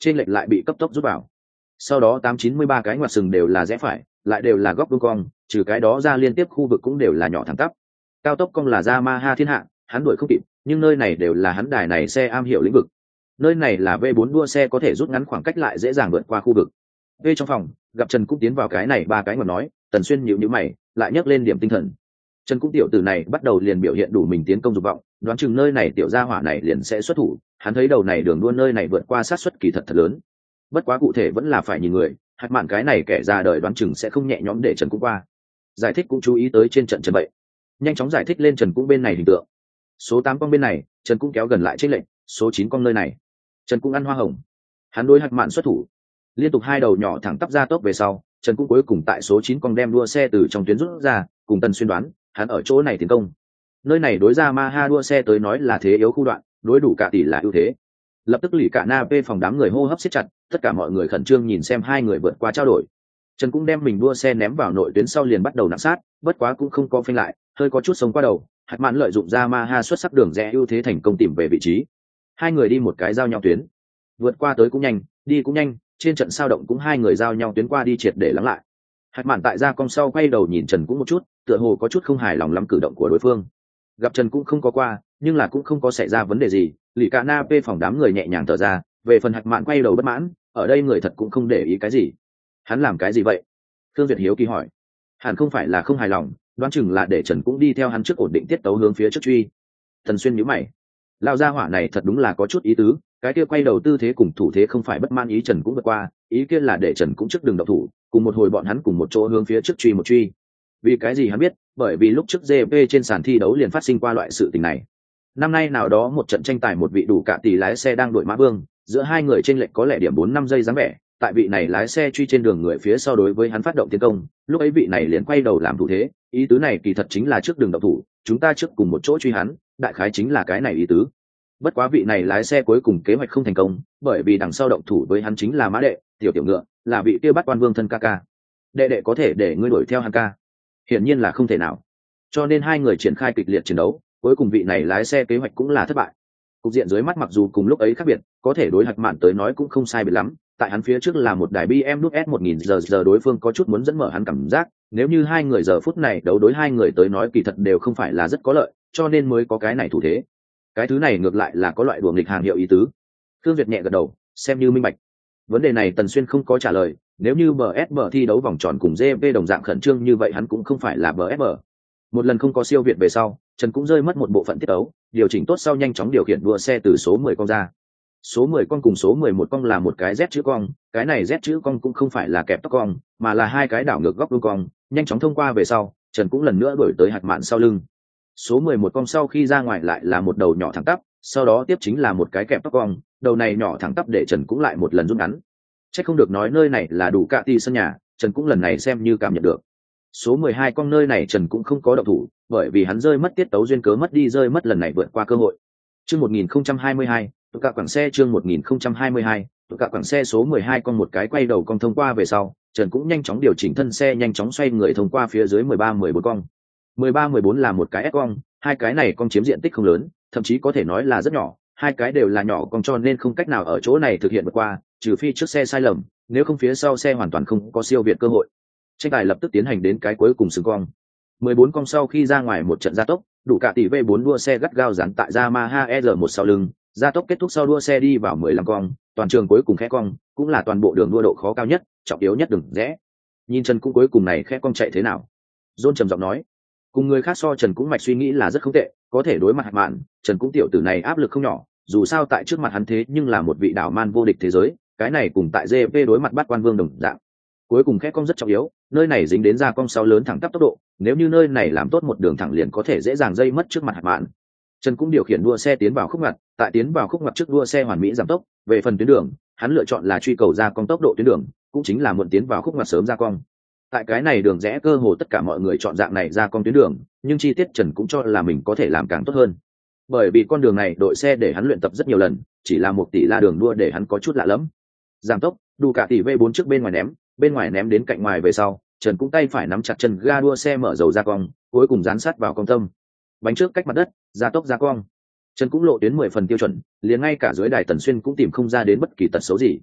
trên lệch lại bị cấp tốc rút vào. Sau đó tám chín mươi ba cái ngoặt sừng đều là rẽ phải, lại đều là góc vuông cong, trừ cái đó ra liên tiếp khu vực cũng đều là nhỏ thẳng tắp. Cao tốc cong là Yamaha thiên hạ, hắn đuổi không kịp, nhưng nơi này đều là hắn đài này xe am hiểu lĩnh vực. Nơi này là V bốn đua xe có thể rút ngắn khoảng cách lại dễ dàng vượt qua khu vực. V trong phòng, gặp Trần cũng tiến vào cái này ba cái ngoặt nói, Tần Xuyên nhíu nhíu mày, lại nhấc lên điểm tinh thần. Trần cũng tiểu tử này bắt đầu liền biểu hiện đủ mình tiến công dục vọng, đoán chừng nơi này tiểu gia hỏa này liền sẽ xuất thủ, hắn thấy đầu này đường đua nơi này vượt qua sát suất kỳ thật thật lớn. Bất quá cụ thể vẫn là phải nhìn người, hạt mạn cái này kẻ ra đời đoán chừng sẽ không nhẹ nhõm để Trần cũng qua. Giải thích cũng chú ý tới trên trận Trần vậy, nhanh chóng giải thích lên Trần cũng bên này hình tượng. Số tám con bên này, Trần cũng kéo gần lại chênh lệnh, số chín con nơi này, Trần cũng ăn hoa hồng. Hắn đối hạt mạn xuất thủ, liên tục hai đầu nhỏ thẳng tắp ra tốc về sau, Trần cũng cuối cùng tại số chín con đem đua xe từ trong tuyến rút ra, cùng Tần Xuyên đoán, hắn ở chỗ này tiến công. Nơi này đối ra Yamaha đua xe tới nói là thế yếu khu đoạn, đối đủ cả tỷ là ưu thế. Lập tức lì cả na p phòng đám người hô hấp siết chặt, tất cả mọi người khẩn trương nhìn xem hai người vượt qua trao đổi. Trần cũng đem mình đua xe ném vào nội tuyến sau liền bắt đầu nặng sát, bất quá cũng không có phanh lại, hơi có chút sống qua đầu. Hạt mạn lợi dụng ra Yamaha xuất sắc đường rẽ ưu thế thành công tìm về vị trí. Hai người đi một cái giao nhau tuyến, vượt qua tới cũng nhanh, đi cũng nhanh, trên trận sao động cũng hai người giao nhau tuyến qua đi triệt để lắng lại. Hạt mạn tại ra cong sau quay đầu nhìn Trần cũng một chút, tựa hồ có chút không hài lòng lắm cử động của đối phương. Gặp Trần cũng không có qua, nhưng là cũng không có xảy ra vấn đề gì, lì cả na p phòng đám người nhẹ nhàng thở ra. Về phần hạt mạn quay đầu bất mãn, ở đây người thật cũng không để ý cái gì. Hắn làm cái gì vậy? Thương Việt hiếu kỳ hỏi. Hẳn không phải là không hài lòng, đoán chừng là để Trần cũng đi theo hắn trước ổn định tiết tấu hướng phía trước truy. Thần Xuyên nhíu mày, lao ra hỏa này thật đúng là có chút ý tứ, cái kia quay đầu tư thế cùng thủ thế không phải bất mãn ý Trần cũng vượt qua, ý kia là để Trần cũng trước đường động thủ, cùng một hồi bọn hắn cùng một chỗ hướng phía trước truy một truy. Vì cái gì hắn biết? Bởi vì lúc trước giê pê trên sàn thi đấu liền phát sinh qua loại sự tình này. Năm nay nào đó một trận tranh tài một vị đủ cả tỷ lái xe đang đội mã vương, giữa hai người chênh lệch có lẽ điểm bốn năm giây dáng vẻ, tại vị này lái xe truy trên đường người phía sau đối với hắn phát động tiến công, lúc ấy vị này liền quay đầu làm thủ thế, ý tứ này kỳ thật chính là trước đường động thủ, chúng ta trước cùng một chỗ truy hắn, đại khái chính là cái này ý tứ. Bất quá vị này lái xe cuối cùng kế hoạch không thành công, bởi vì đằng sau động thủ với hắn chính là mã đệ, tiểu tiểu ngựa, là vị kia bắt quan vương thân ca ca. Đệ đệ có thể để ngươi đuổi theo hắn ca? Hiển nhiên là không thể nào. Cho nên hai người triển khai kịch liệt chiến đấu, cuối cùng vị này lái xe kế hoạch cũng là thất bại. Cục diện dưới mắt mặc dù cùng lúc ấy khác biệt, có thể đối hạch mạn tới nói cũng không sai biệt lắm. Tại hắn phía trước là một đài bê em đúc S một nghìn giờ giờ đối phương có chút muốn dẫn mở hắn cảm giác, nếu như hai người giờ phút này đấu đối hai người tới nói kỳ thật đều không phải là rất có lợi, cho nên mới có cái này thủ thế. Cái thứ này ngược lại là có loại đùa nghịch hàng hiệu ý tứ. Thương Việt nhẹ gật đầu, xem như minh bạch. Vấn đề này Tần Xuyên không có trả lời, nếu như bê ét bê thi đấu vòng tròn cùng giê pê đồng dạng khẩn trương như vậy hắn cũng không phải là bê ét bê. Một lần không có siêu việt về sau, Trần cũng rơi mất một bộ phận tiết tấu, điều chỉnh tốt sau nhanh chóng điều khiển đua xe từ số mười con ra. Số mười con cùng số mười một con là một cái Z chữ cong, cái này Z chữ cong cũng không phải là kẹp tóc cong, mà là hai cái đảo ngược góc vuông cong, nhanh chóng thông qua về sau, Trần cũng lần nữa đuổi tới hạt mạn sau lưng. Số mười một con sau khi ra ngoài lại là một đầu nhỏ thẳng tắp, sau đó tiếp chính là một cái kẹp tóc cong, đầu này nhỏ thẳng tắp để Trần cũng lại một lần rút ngắn. Chắc không được nói nơi này là đủ cạ ti sân nhà, Trần cũng lần này xem như cảm nhận được. Số mười hai con nơi này Trần cũng không có động thủ, bởi vì hắn rơi mất tiết tấu duyên cớ mất đi rơi mất lần này vượt qua cơ hội. Chương một nghìn không trăm hai mươi hai, tụ cả quảng xe chương một nghìn không trăm hai mươi hai, tụ cả quảng xe số mười hai con một cái quay đầu con thông qua về sau, Trần cũng nhanh chóng điều chỉnh thân xe nhanh chóng xoay người thông qua phía dưới mười ba mười bốn con. mười ba mười bốn là một cái S con, hai cái này con chiếm diện tích không lớn, thậm chí có thể nói là rất nhỏ, hai cái đều là nhỏ con cho nên không cách nào ở chỗ này thực hiện vượt qua, trừ phi trước xe sai lầm, nếu không phía sau xe hoàn toàn không có siêu việt cơ hội. Tranh tài lập tức tiến hành đến cái cuối cùng sừng cong. mười bốn con sau khi ra ngoài một trận gia tốc, đủ cả tỷ V bốn đua xe gắt gao dán tại Yamaha R một sau lưng, gia tốc kết thúc sau đua xe đi vào mười lăm con, toàn trường cuối cùng khẽ cong, cũng là toàn bộ đường đua độ khó cao nhất, trọng yếu nhất đường rẽ. Nhìn Trần cũng cuối cùng này khẽ cong chạy thế nào? John trầm giọng nói. Cùng người khác so Trần cũng mạch suy nghĩ là rất không tệ, có thể đối mặt hạt mạn, Trần cũng tiểu tử này áp lực không nhỏ, dù sao tại trước mặt hắn thế nhưng là một vị đảo man vô địch thế giới, cái này cùng tại giê pê đối mặt bắt quan vương đồng dạng. Cuối cùng khẽ cong rất trọng yếu, nơi này dính đến ra cong sau lớn thẳng tắp tốc độ, nếu như nơi này làm tốt một đường thẳng liền có thể dễ dàng dây mất trước mặt hạt mạn. Trần cũng điều khiển đua xe tiến vào khúc ngoặt, tại tiến vào khúc ngoặt trước đua xe hoàn mỹ giảm tốc, về phần tuyến đường, hắn lựa chọn là truy cầu ra cong tốc độ tuyến đường, cũng chính là muộn tiến vào khúc ngoặt sớm ra cong. Tại cái này đường rẽ cơ hồ tất cả mọi người chọn dạng này ra cong tuyến đường, nhưng chi tiết Trần cũng cho là mình có thể làm càng tốt hơn. Bởi vì con đường này đội xe để hắn luyện tập rất nhiều lần, chỉ là một tỷ la đường đua để hắn có chút lạ lẫm. Giảm tốc, đủ cả tỷ V bốn trước bên ngoài ném, bên ngoài ném đến cạnh ngoài về sau, Trần cũng tay phải nắm chặt chân ga đua xe mở dầu ra cong, cuối cùng dán sát vào cong tâm. Bánh trước cách mặt đất, gia tốc ra cong. Trần cũng lộ tuyến mười phần tiêu chuẩn, liền ngay cả dưới đài Tần Xuyên cũng tìm không ra đến bất kỳ tật xấu gì.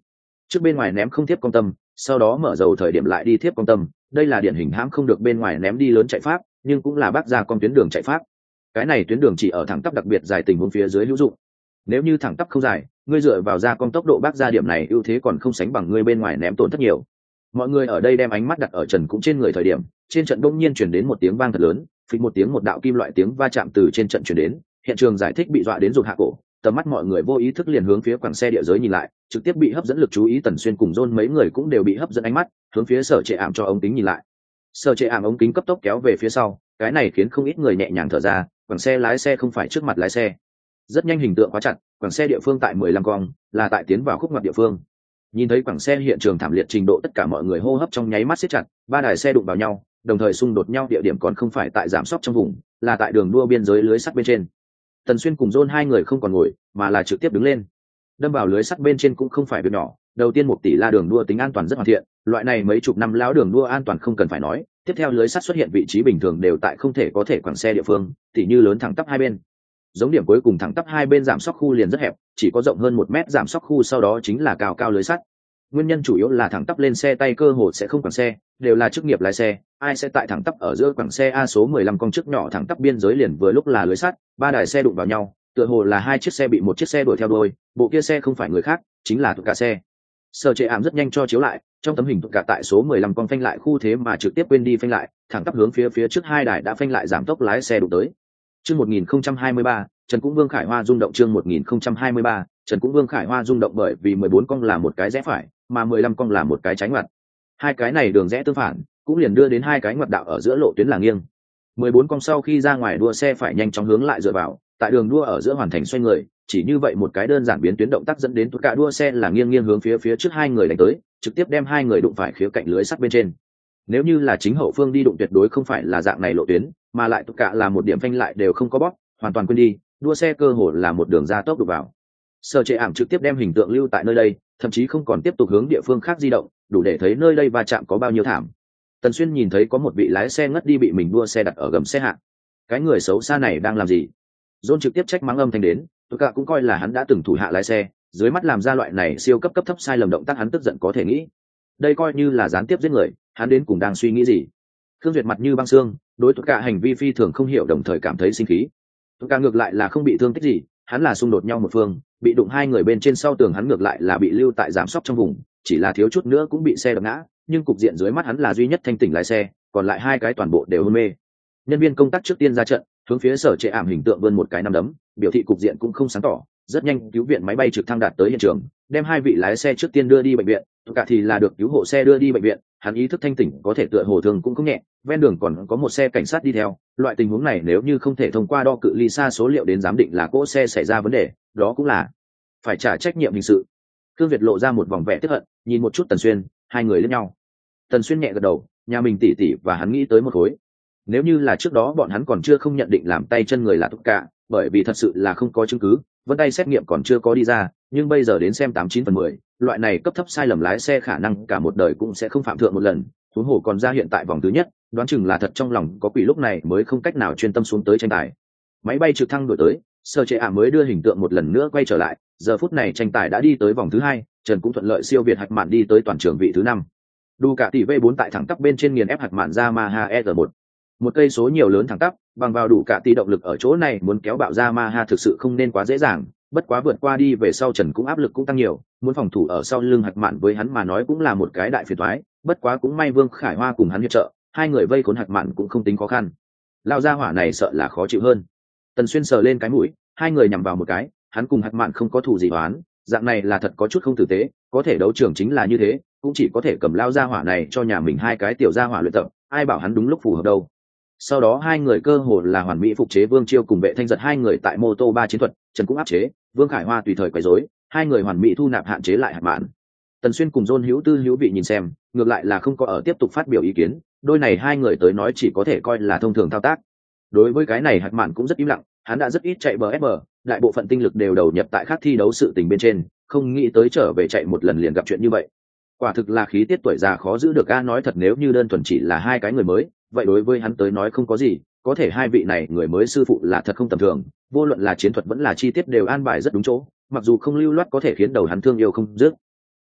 trước bên ngoài ném không tiếp công tâm, sau đó mở dầu thời điểm lại đi tiếp công tâm, đây là điển hình hãm không được bên ngoài ném đi lớn chạy pháp, nhưng cũng là bác ra con tuyến đường chạy pháp. Cái này tuyến đường chỉ ở thẳng tắp đặc biệt dài tình huống phía dưới hữu dụng. Nếu như thẳng tắp không dài, ngươi dựa vào ra con tốc độ bác ra điểm này ưu thế còn không sánh bằng ngươi bên ngoài ném tổn thất nhiều. Mọi người ở đây đem ánh mắt đặt ở Trần cũng trên người thời điểm, trên trận đông nhiên chuyển đến một tiếng vang thật lớn, phịch một tiếng một đạo kim loại tiếng va chạm từ trên trận chuyển đến, hiện trường giải thích bị dọa đến rụt hạ cổ, tầm mắt mọi người vô ý thức liền hướng phía quảng xe địa giới nhìn lại, trực tiếp bị hấp dẫn lực chú ý. Tần Xuyên cùng John mấy người cũng đều bị hấp dẫn ánh mắt, hướng phía sở trệ ảm cho ống kính nhìn lại. Sở trệ ảm ống kính cấp tốc kéo về phía sau, cái này khiến không ít người nhẹ nhàng thở ra, quảng xe lái xe không phải trước mặt lái xe. Rất nhanh hình tượng quá chặt, quảng xe địa phương tại mười lăm cong, là tại tiến vào khúc ngoặt địa phương. Nhìn thấy quảng xe hiện trường thảm liệt trình độ, tất cả mọi người hô hấp trong nháy mắt siết chặt, ba đài xe đụng vào nhau, đồng thời xung đột nhau địa điểm còn không phải tại giảm sóc trong vùng, là tại đường đua biên giới lưới sắt bên trên. Tần Xuyên cùng John hai người không còn ngồi, mà là trực tiếp đứng lên. Đâm vào lưới sắt bên trên cũng không phải việc nhỏ, đầu tiên một tỷ la đường đua tính an toàn rất hoàn thiện, loại này mấy chục năm lão đường đua an toàn không cần phải nói, tiếp theo lưới sắt xuất hiện vị trí bình thường đều tại không thể có thể quảng xe địa phương, tỉ như lớn thẳng tắp hai bên. Giống điểm cuối cùng thẳng tắp hai bên giảm sóc khu liền rất hẹp, chỉ có rộng hơn một mét giảm sóc khu, sau đó chính là cao cao lưới sắt. Nguyên nhân chủ yếu là thẳng tắp lên xe tay cơ hồ sẽ không quảng xe, đều là chức nghiệp lái xe, ai sẽ tại thẳng tắp ở giữa quảng xe a số mười lăm con trước nhỏ thẳng tắp biên giới liền vừa lúc là lưới sắt, ba đài xe đụng vào nhau, tựa hồ là hai chiếc xe bị một chiếc xe đuổi theo đuôi, bộ kia xe không phải người khác, chính là tụt cả xe. Sở trệ ảm rất nhanh cho chiếu lại, trong tấm hình tụt cả tại số mười lăm con phanh lại khu thế mà trực tiếp quên đi phanh lại, thẳng tắp hướng phía phía trước hai đài đã phanh lại giảm tốc lái xe đụng tới. Chương một nghìn không trăm hai mươi ba, Trần Cũng Vương Khải Hoa rung động. Chương một nghìn không trăm hai mươi ba, Trần Cũng Vương Khải Hoa rung động bởi vì mười bốn con là một cái rẽ phải, mà mười lăm con là một cái trái ngoặt. Hai cái này đường rẽ tương phản, cũng liền đưa đến hai cái ngoặt đạo ở giữa lộ tuyến là nghiêng. mười bốn con sau khi ra ngoài đua xe phải nhanh chóng hướng lại dựa vào, tại đường đua ở giữa hoàn thành xoay người, chỉ như vậy một cái đơn giản biến tuyến động tác dẫn đến tất cả đua xe là nghiêng nghiêng hướng phía phía trước hai người đánh tới, trực tiếp đem hai người đụng phải khía cạnh lưới sắt bên trên. Nếu như là chính hậu phương đi đụng tuyệt đối không phải là dạng này lộ tuyến, mà lại tất cả là một điểm phanh lại đều không có bóp, hoàn toàn quên đi, đua xe cơ hồ là một đường ra tốc đụng vào. Sở trệ ảm trực tiếp đem hình tượng lưu tại nơi đây, thậm chí không còn tiếp tục hướng địa phương khác di động, đủ để thấy nơi đây va chạm có bao nhiêu thảm. Tần Xuyên nhìn thấy có một vị lái xe ngất đi bị mình đua xe đặt ở gầm xe hạ. Cái người xấu xa này đang làm gì? John trực tiếp trách mắng âm thanh đến, tất cả cũng coi là hắn đã từng thủ hạ lái xe, dưới mắt làm ra loại này siêu cấp cấp thấp sai lầm động tác, hắn tức giận có thể nghĩ. Đây coi như là gián tiếp giết người, hắn đến cùng đang suy nghĩ gì? Khương Duyệt mặt như băng xương, đối tất cả hành vi phi thường không hiểu, đồng thời cảm thấy sinh khí. Tất cả ngược lại là không bị thương tích gì, hắn là xung đột nhau một phương, bị đụng hai người bên trên sau tường, hắn ngược lại là bị lưu tại giảm sóc trong vùng, chỉ là thiếu chút nữa cũng bị xe đập ngã, nhưng cục diện dưới mắt hắn là duy nhất thanh tỉnh lái xe, còn lại hai cái toàn bộ đều hôn mê. Nhân viên công tác trước tiên ra trận, hướng phía sở trệ ảm hình tượng vươn một cái nắm đấm, biểu thị cục diện cũng không sáng tỏ. Rất nhanh cứu viện máy bay trực thăng đạt tới hiện trường, đem hai vị lái xe trước tiên đưa đi bệnh viện, cả thì là được cứu hộ xe đưa đi bệnh viện. Hắn ý thức thanh tỉnh, có thể tựa hồ thường cũng không nhẹ, ven đường còn có một xe cảnh sát đi theo. Loại tình huống này nếu như không thể thông qua đo cự ly xa số liệu đến giám định là cỗ xe xảy ra vấn đề, đó cũng là phải trả trách nhiệm hình sự. Cương Việt lộ ra một vòng vẻ tức hận, nhìn một chút Tần Xuyên, hai người liếc nhau. Tần Xuyên nhẹ gật đầu, nhà mình tỉ tỉ và hắn nghĩ tới một khối. Nếu như là trước đó bọn hắn còn chưa không nhận định làm tay chân người là tất cả, bởi vì thật sự là không có chứng cứ, vân tay xét nghiệm còn chưa có đi ra, nhưng bây giờ đến xem tám chín phần mười, loại này cấp thấp sai lầm lái xe khả năng cả một đời cũng sẽ không phạm thượng một lần, huống hồ còn ra hiện tại vòng thứ nhất, đoán chừng là thật trong lòng có quỷ, lúc này mới không cách nào chuyên tâm xuống tới tranh tài. Máy bay trực thăng đổi tới, Sở Trệ ảm mới đưa hình tượng một lần nữa quay trở lại, giờ phút này tranh tài đã đi tới vòng thứ hai, Trần cũng thuận lợi siêu việt Hạch Mạn đi tới toàn trường vị thứ năm. Đu cả tỷ V bốn tại thẳng tắp bên trên nghiền ép Hạch Mạn Yamaha R một. Một cây số nhiều lớn thẳng tắp, bằng vào đủ cả tỷ động lực ở chỗ này muốn kéo bạo Yamaha thực sự không nên quá dễ dàng, bất quá vượt qua đi về sau Trần cũng áp lực cũng tăng nhiều, muốn phòng thủ ở sau lưng Hạch Mạn với hắn mà nói cũng là một cái đại phiền toái, bất quá cũng may Vương Khải Hoa cùng hắn hiệp trợ, hai người vây khốn Hạch Mạn cũng không tính khó khăn. Lao ra hỏa này sợ là khó chịu hơn. Tần Xuyên sờ lên cái mũi, hai người nhằm vào một cái, hắn cùng Hạch Mạn không có thù gì oán, dạng này là thật có chút không tử tế, có thể đấu trường chính là như thế, cũng chỉ có thể cầm lao ra hỏa này cho nhà mình hai cái tiểu gia hỏa luyện tập, ai bảo hắn đúng lúc phù hợp đâu. Sau đó hai người cơ hồ là hoàn mỹ phục chế Vương Chiêu cùng Vệ Thanh Giật hai người tại mô tô ba chiến thuật, Trần cũng áp chế, Vương Khải Hoa tùy thời quấy rối, hai người hoàn mỹ thu nạp hạn chế lại Hạch Mạn. Tần Xuyên cùng John hữu tư hữu vị nhìn xem, ngược lại là không có ở tiếp tục phát biểu ý kiến, đôi này hai người tới nói chỉ có thể coi là thông thường thao tác. Đối với cái này Hạch Mạn cũng rất im lặng, hắn đã rất ít chạy bờ ép bờ, đại bộ phận tinh lực đều đầu nhập tại khác thi đấu sự tình bên trên, không nghĩ tới trở về chạy một lần liền gặp chuyện như vậy. Quả thực là khí tiết tuổi già khó giữ được a, nói thật nếu như đơn thuần chỉ là hai cái người mới, vậy đối với hắn tới nói không có gì, có thể hai vị này người mới sư phụ là thật không tầm thường, vô luận là chiến thuật vẫn là chi tiết đều an bài rất đúng chỗ, mặc dù không lưu loát có thể khiến đầu hắn thương yêu không dứt.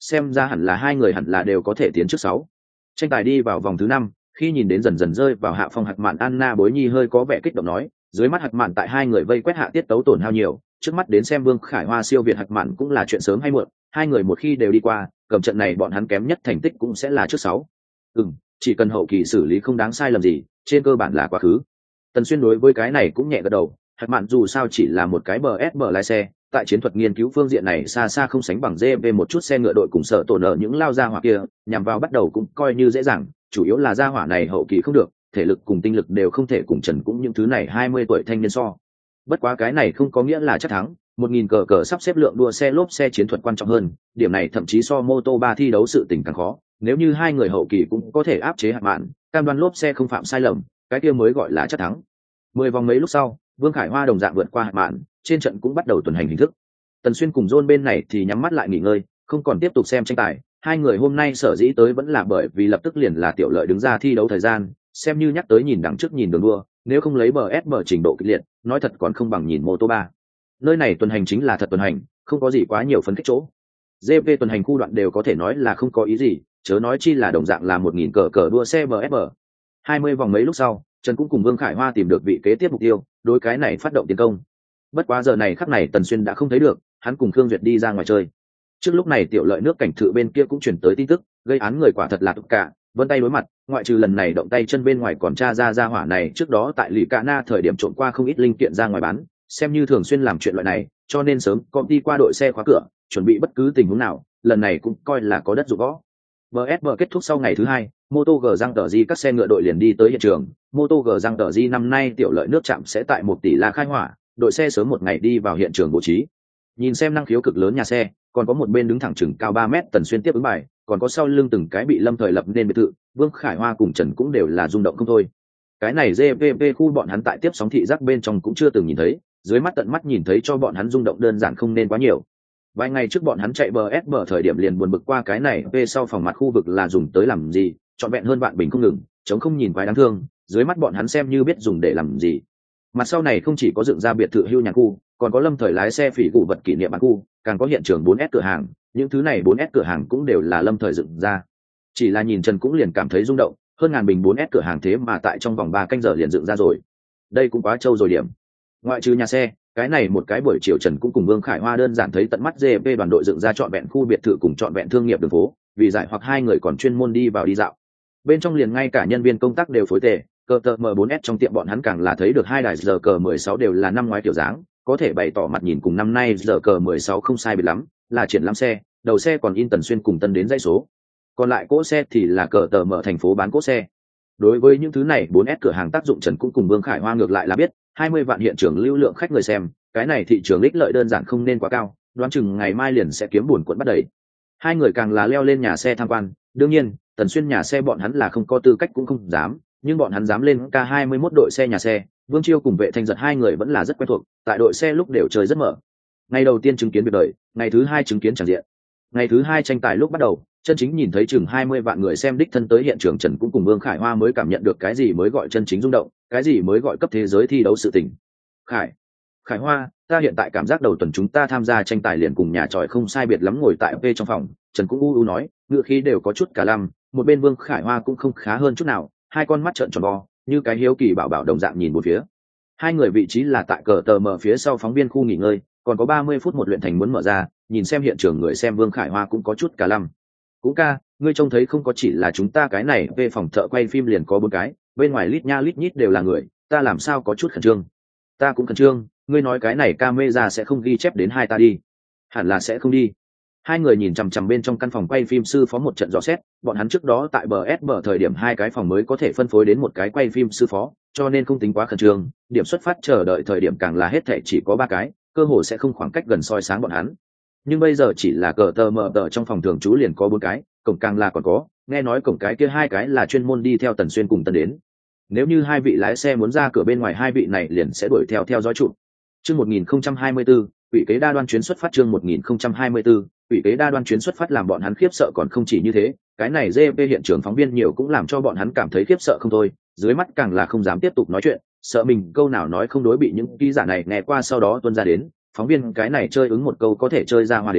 xem ra hẳn là hai người hẳn là đều có thể tiến trước sáu. Tranh tài đi vào vòng thứ năm, khi nhìn đến dần dần rơi vào hạ phong Hạc Mạn Anna Bối Nhi hơi có vẻ kích động nói, dưới mắt Hạc Mạn tại hai người vây quét hạ tiết tấu tổn hao nhiều, trước mắt đến xem Vương Khải Hoa siêu việt Hạc Mạn cũng là chuyện sớm hay muộn, hai người một khi đều đi qua, cầm trận này bọn hắn kém nhất thành tích cũng sẽ là trước sáu. Ừm, chỉ cần hậu kỳ xử lý không đáng sai lầm gì, trên cơ bản là quá khứ. Tần Xuyên đối với cái này cũng nhẹ gật đầu, Hạc Mạn dù sao chỉ là một cái bờ ép bờ lái xe, tại chiến thuật nghiên cứu phương diện này xa xa không sánh bằng giê vê một chút xe ngựa đội cùng sở tổ nợ những lao ra hỏa kia, nhằm vào bắt đầu cũng coi như dễ dàng, chủ yếu là gia hỏa này hậu kỳ không được, thể lực cùng tinh lực đều không thể cùng Trần cũng những thứ này hai mươi tuổi thanh niên so. Bất quá cái này không có nghĩa là chắc thắng, một nghìn cờ cờ sắp xếp lượng đua xe lốp xe chiến thuật quan trọng hơn, điểm này thậm chí so mô tô ba thi đấu sự tình càng khó, nếu như hai người hậu kỳ cũng có thể áp chế Hạc Mạn, cam đoan lốp xe không phạm sai lầm, cái kia mới gọi là chắc thắng. Mười vòng mấy lúc sau, Vương Khải Hoa đồng dạng vượt qua Hạc Mạn, trên trận cũng bắt đầu tuần hành hình thức. Tần Xuyên cùng John bên này thì nhắm mắt lại nghỉ ngơi, không còn tiếp tục xem tranh tài. Hai người hôm nay sở dĩ tới vẫn là bởi vì lập tức liền là tiểu lợi đứng ra thi đấu thời gian, xem như nhắc tới nhìn đằng trước nhìn đường đua, nếu không lấy bờ ép bờ trình độ kịch liệt, nói thật còn không bằng nhìn mô tô ba. Nơi này tuần hành chính là thật tuần hành, không có gì quá nhiều phân cách chỗ. giê pê tuần hành khu đoạn đều có thể nói là không có ý gì, chớ nói chi là đồng dạng là một nghìn cờ cờ đua xe bờ ép bờ. hai mươi vòng mấy lúc sau, Trần cũng cùng Vương Khải Hoa tìm được vị kế tiếp mục tiêu, đối cái này phát động tiến công. Bất quá giờ này khắc này Tần Xuyên đã không thấy được, hắn cùng Khương Duyệt đi ra ngoài chơi. Trước lúc này tiểu lợi nước cảnh thự bên kia cũng chuyển tới tin tức, gây án người quả thật là tục cả, vân tay đối mặt, ngoại trừ lần này động tay chân bên ngoài còn tra ra ra hỏa này trước đó tại lì cạ na thời điểm trộn qua không ít linh kiện ra ngoài bán, xem như thường xuyên làm chuyện loại này, cho nên sớm công ty qua đội xe khóa cửa, chuẩn bị bất cứ tình huống nào, lần này cũng coi là có đất dụng võ. bê ét bê kết thúc sau ngày thứ hai, Moto G Giang Tở Di các xe ngựa đội liền đi tới hiện trường, Moto G Giang Tở Di năm nay tiểu lợi nước chạm sẽ tại một tỷ la khai hỏa, đội xe sớm một ngày đi vào hiện trường bố trí. Nhìn xem năng khiếu cực lớn nhà xe, còn có một bên đứng thẳng chừng cao ba mét Tần Xuyên tiếp ứng bài, còn có sau lưng từng cái bị Lâm Thời lập nên biệt thự, Vương Khải Hoa cùng Trần cũng đều là rung động không thôi. Cái này giê vê vê khu bọn hắn tại tiếp sóng thị giác bên trong cũng chưa từng nhìn thấy, dưới mắt tận mắt nhìn thấy cho bọn hắn rung động đơn giản không nên quá nhiều. Vài ngày trước bọn hắn chạy bờ ép bờ thời điểm liền buồn bực qua cái này về sau phòng mặt khu vực là dùng tới làm gì, trọn vẹn hơn vạn bình không ngừng, chống không nhìn quái đáng thương, dưới mắt bọn hắn xem như biết dùng để làm gì. Mặt sau này không chỉ có dựng ra biệt thự hưu nhà khu, còn có Lâm Thời lái xe phỉ cụ vật kỷ niệm bán khu, càng có hiện trường bốn S cửa hàng, những thứ này bốn S cửa hàng cũng đều là Lâm Thời dựng ra. Chỉ là nhìn Trần cũng liền cảm thấy rung động, hơn ngàn bình bốn S cửa hàng thế mà tại trong vòng ba canh giờ liền dựng ra rồi. Đây cũng quá trâu rồi điểm. Ngoại trừ nhà xe, cái này một cái buổi chiều Trần cũng cùng Vương Khải Hoa đơn giản thấy tận mắt giê pê đoàn đội dựng ra trọn vẹn khu biệt thự cùng trọn vẹn thương nghiệp đường phố, vì giải hoặc hai người còn chuyên môn đi vào đi dạo. Bên trong liền ngay cả nhân viên công tác đều phối tề, cờ tờ M bốn S trong tiệm bọn hắn càng là thấy được hai đài giờ cờ mười sáu đều là năm ngoái kiểu dáng, có thể bày tỏ mặt nhìn cùng năm nay giờ cờ mười sáu không sai biệt lắm, là triển lãm xe, đầu xe còn in Tần Xuyên cùng Tân đến dãy số. Còn lại cỗ xe thì là cờ tờ mở thành phố bán cỗ xe. Đối với những thứ này bốn S cửa hàng tác dụng Trần cũng cùng Vương Khải Hoa ngược lại là biết, hai mươi vạn hiện trường lưu lượng khách người xem, cái này thị trường ích lợi đơn giản không nên quá cao, đoán chừng ngày mai liền sẽ kiếm buồn cuộn bắt đầy. Hai người càng là leo lên nhà xe tham quan, đương nhiên, Tần Xuyên nhà xe bọn hắn là không có tư cách cũng không dám, nhưng bọn hắn dám lên K hai mươi mốt đội xe nhà xe, Vương Chiêu cùng Vệ Thanh Giật hai người vẫn là rất quen thuộc, tại đội xe lúc đều chơi rất mở. Ngày đầu tiên chứng kiến việc đời, ngày thứ hai chứng kiến tràng diện. Ngày thứ hai tranh tài lúc bắt đầu, chân chính nhìn thấy chừng hai mươi vạn người xem đích thân tới hiện trường, Trần cũng cùng Vương Khải Hoa mới cảm nhận được cái gì mới gọi chân chính rung động, cái gì mới gọi cấp thế giới thi đấu sự tình. Khải, Khải Hoa, ta hiện tại cảm giác đầu tuần chúng ta tham gia tranh tài liền cùng nhà tròi không sai biệt lắm ngồi tại V trong phòng, Trần cũng u u nói, ngựa khí đều có chút cả lăm, một bên Vương Khải Hoa cũng không khá hơn chút nào, hai con mắt trợn tròn vo, như cái hiếu kỳ bảo bảo đồng dạng nhìn một phía. Hai người vị trí là tại cờ tờ mở phía sau phóng viên khu nghỉ ngơi, còn có ba mươi phút một luyện thành muốn mở ra, nhìn xem hiện trường người xem Vương Khải Hoa cũng có chút cả lăm. Cũng ca, ngươi trông thấy không có chỉ là chúng ta cái này về phòng thợ quay phim liền có bốn cái, bên ngoài lít nha lít nhít đều là người, ta làm sao có chút khẩn trương. Ta cũng khẩn trương, ngươi nói cái này camera sẽ không ghi chép đến hai ta đi. Hẳn là sẽ không đi. Hai người nhìn chằm chằm bên trong căn phòng quay phim sư phó một trận dò xét, bọn hắn trước đó tại bờ ép bờ thời điểm hai cái phòng mới có thể phân phối đến một cái quay phim sư phó, cho nên không tính quá khẩn trương, điểm xuất phát chờ đợi thời điểm càng là hết thể chỉ có ba cái, cơ hồ sẽ không khoảng cách gần soi sáng bọn hắn. Nhưng bây giờ chỉ là cờ tờ mờ tờ trong phòng thường trú liền có bốn cái, cổng càng là còn có, nghe nói cổng cái kia hai cái là chuyên môn đi theo Tần Xuyên cùng Tân đến. Nếu như hai vị lái xe muốn ra cửa bên ngoài, hai vị này liền sẽ đuổi theo theo dõi trụ. Chương một nghìn không trăm hai mươi tư, ủy kế đa đoan chuyến xuất phát chương một nghìn không trăm hai mươi tư, ủy kế đa đoan chuyến xuất phát làm bọn hắn khiếp sợ còn không chỉ như thế, cái này giê pê hiện trường phóng viên nhiều cũng làm cho bọn hắn cảm thấy khiếp sợ không thôi, dưới mắt càng là không dám tiếp tục nói chuyện, sợ mình câu nào nói không đối bị những ký giả này nghe qua sau đó tuôn ra đến, phóng viên cái này chơi ứng một câu có thể chơi ra hoa đến,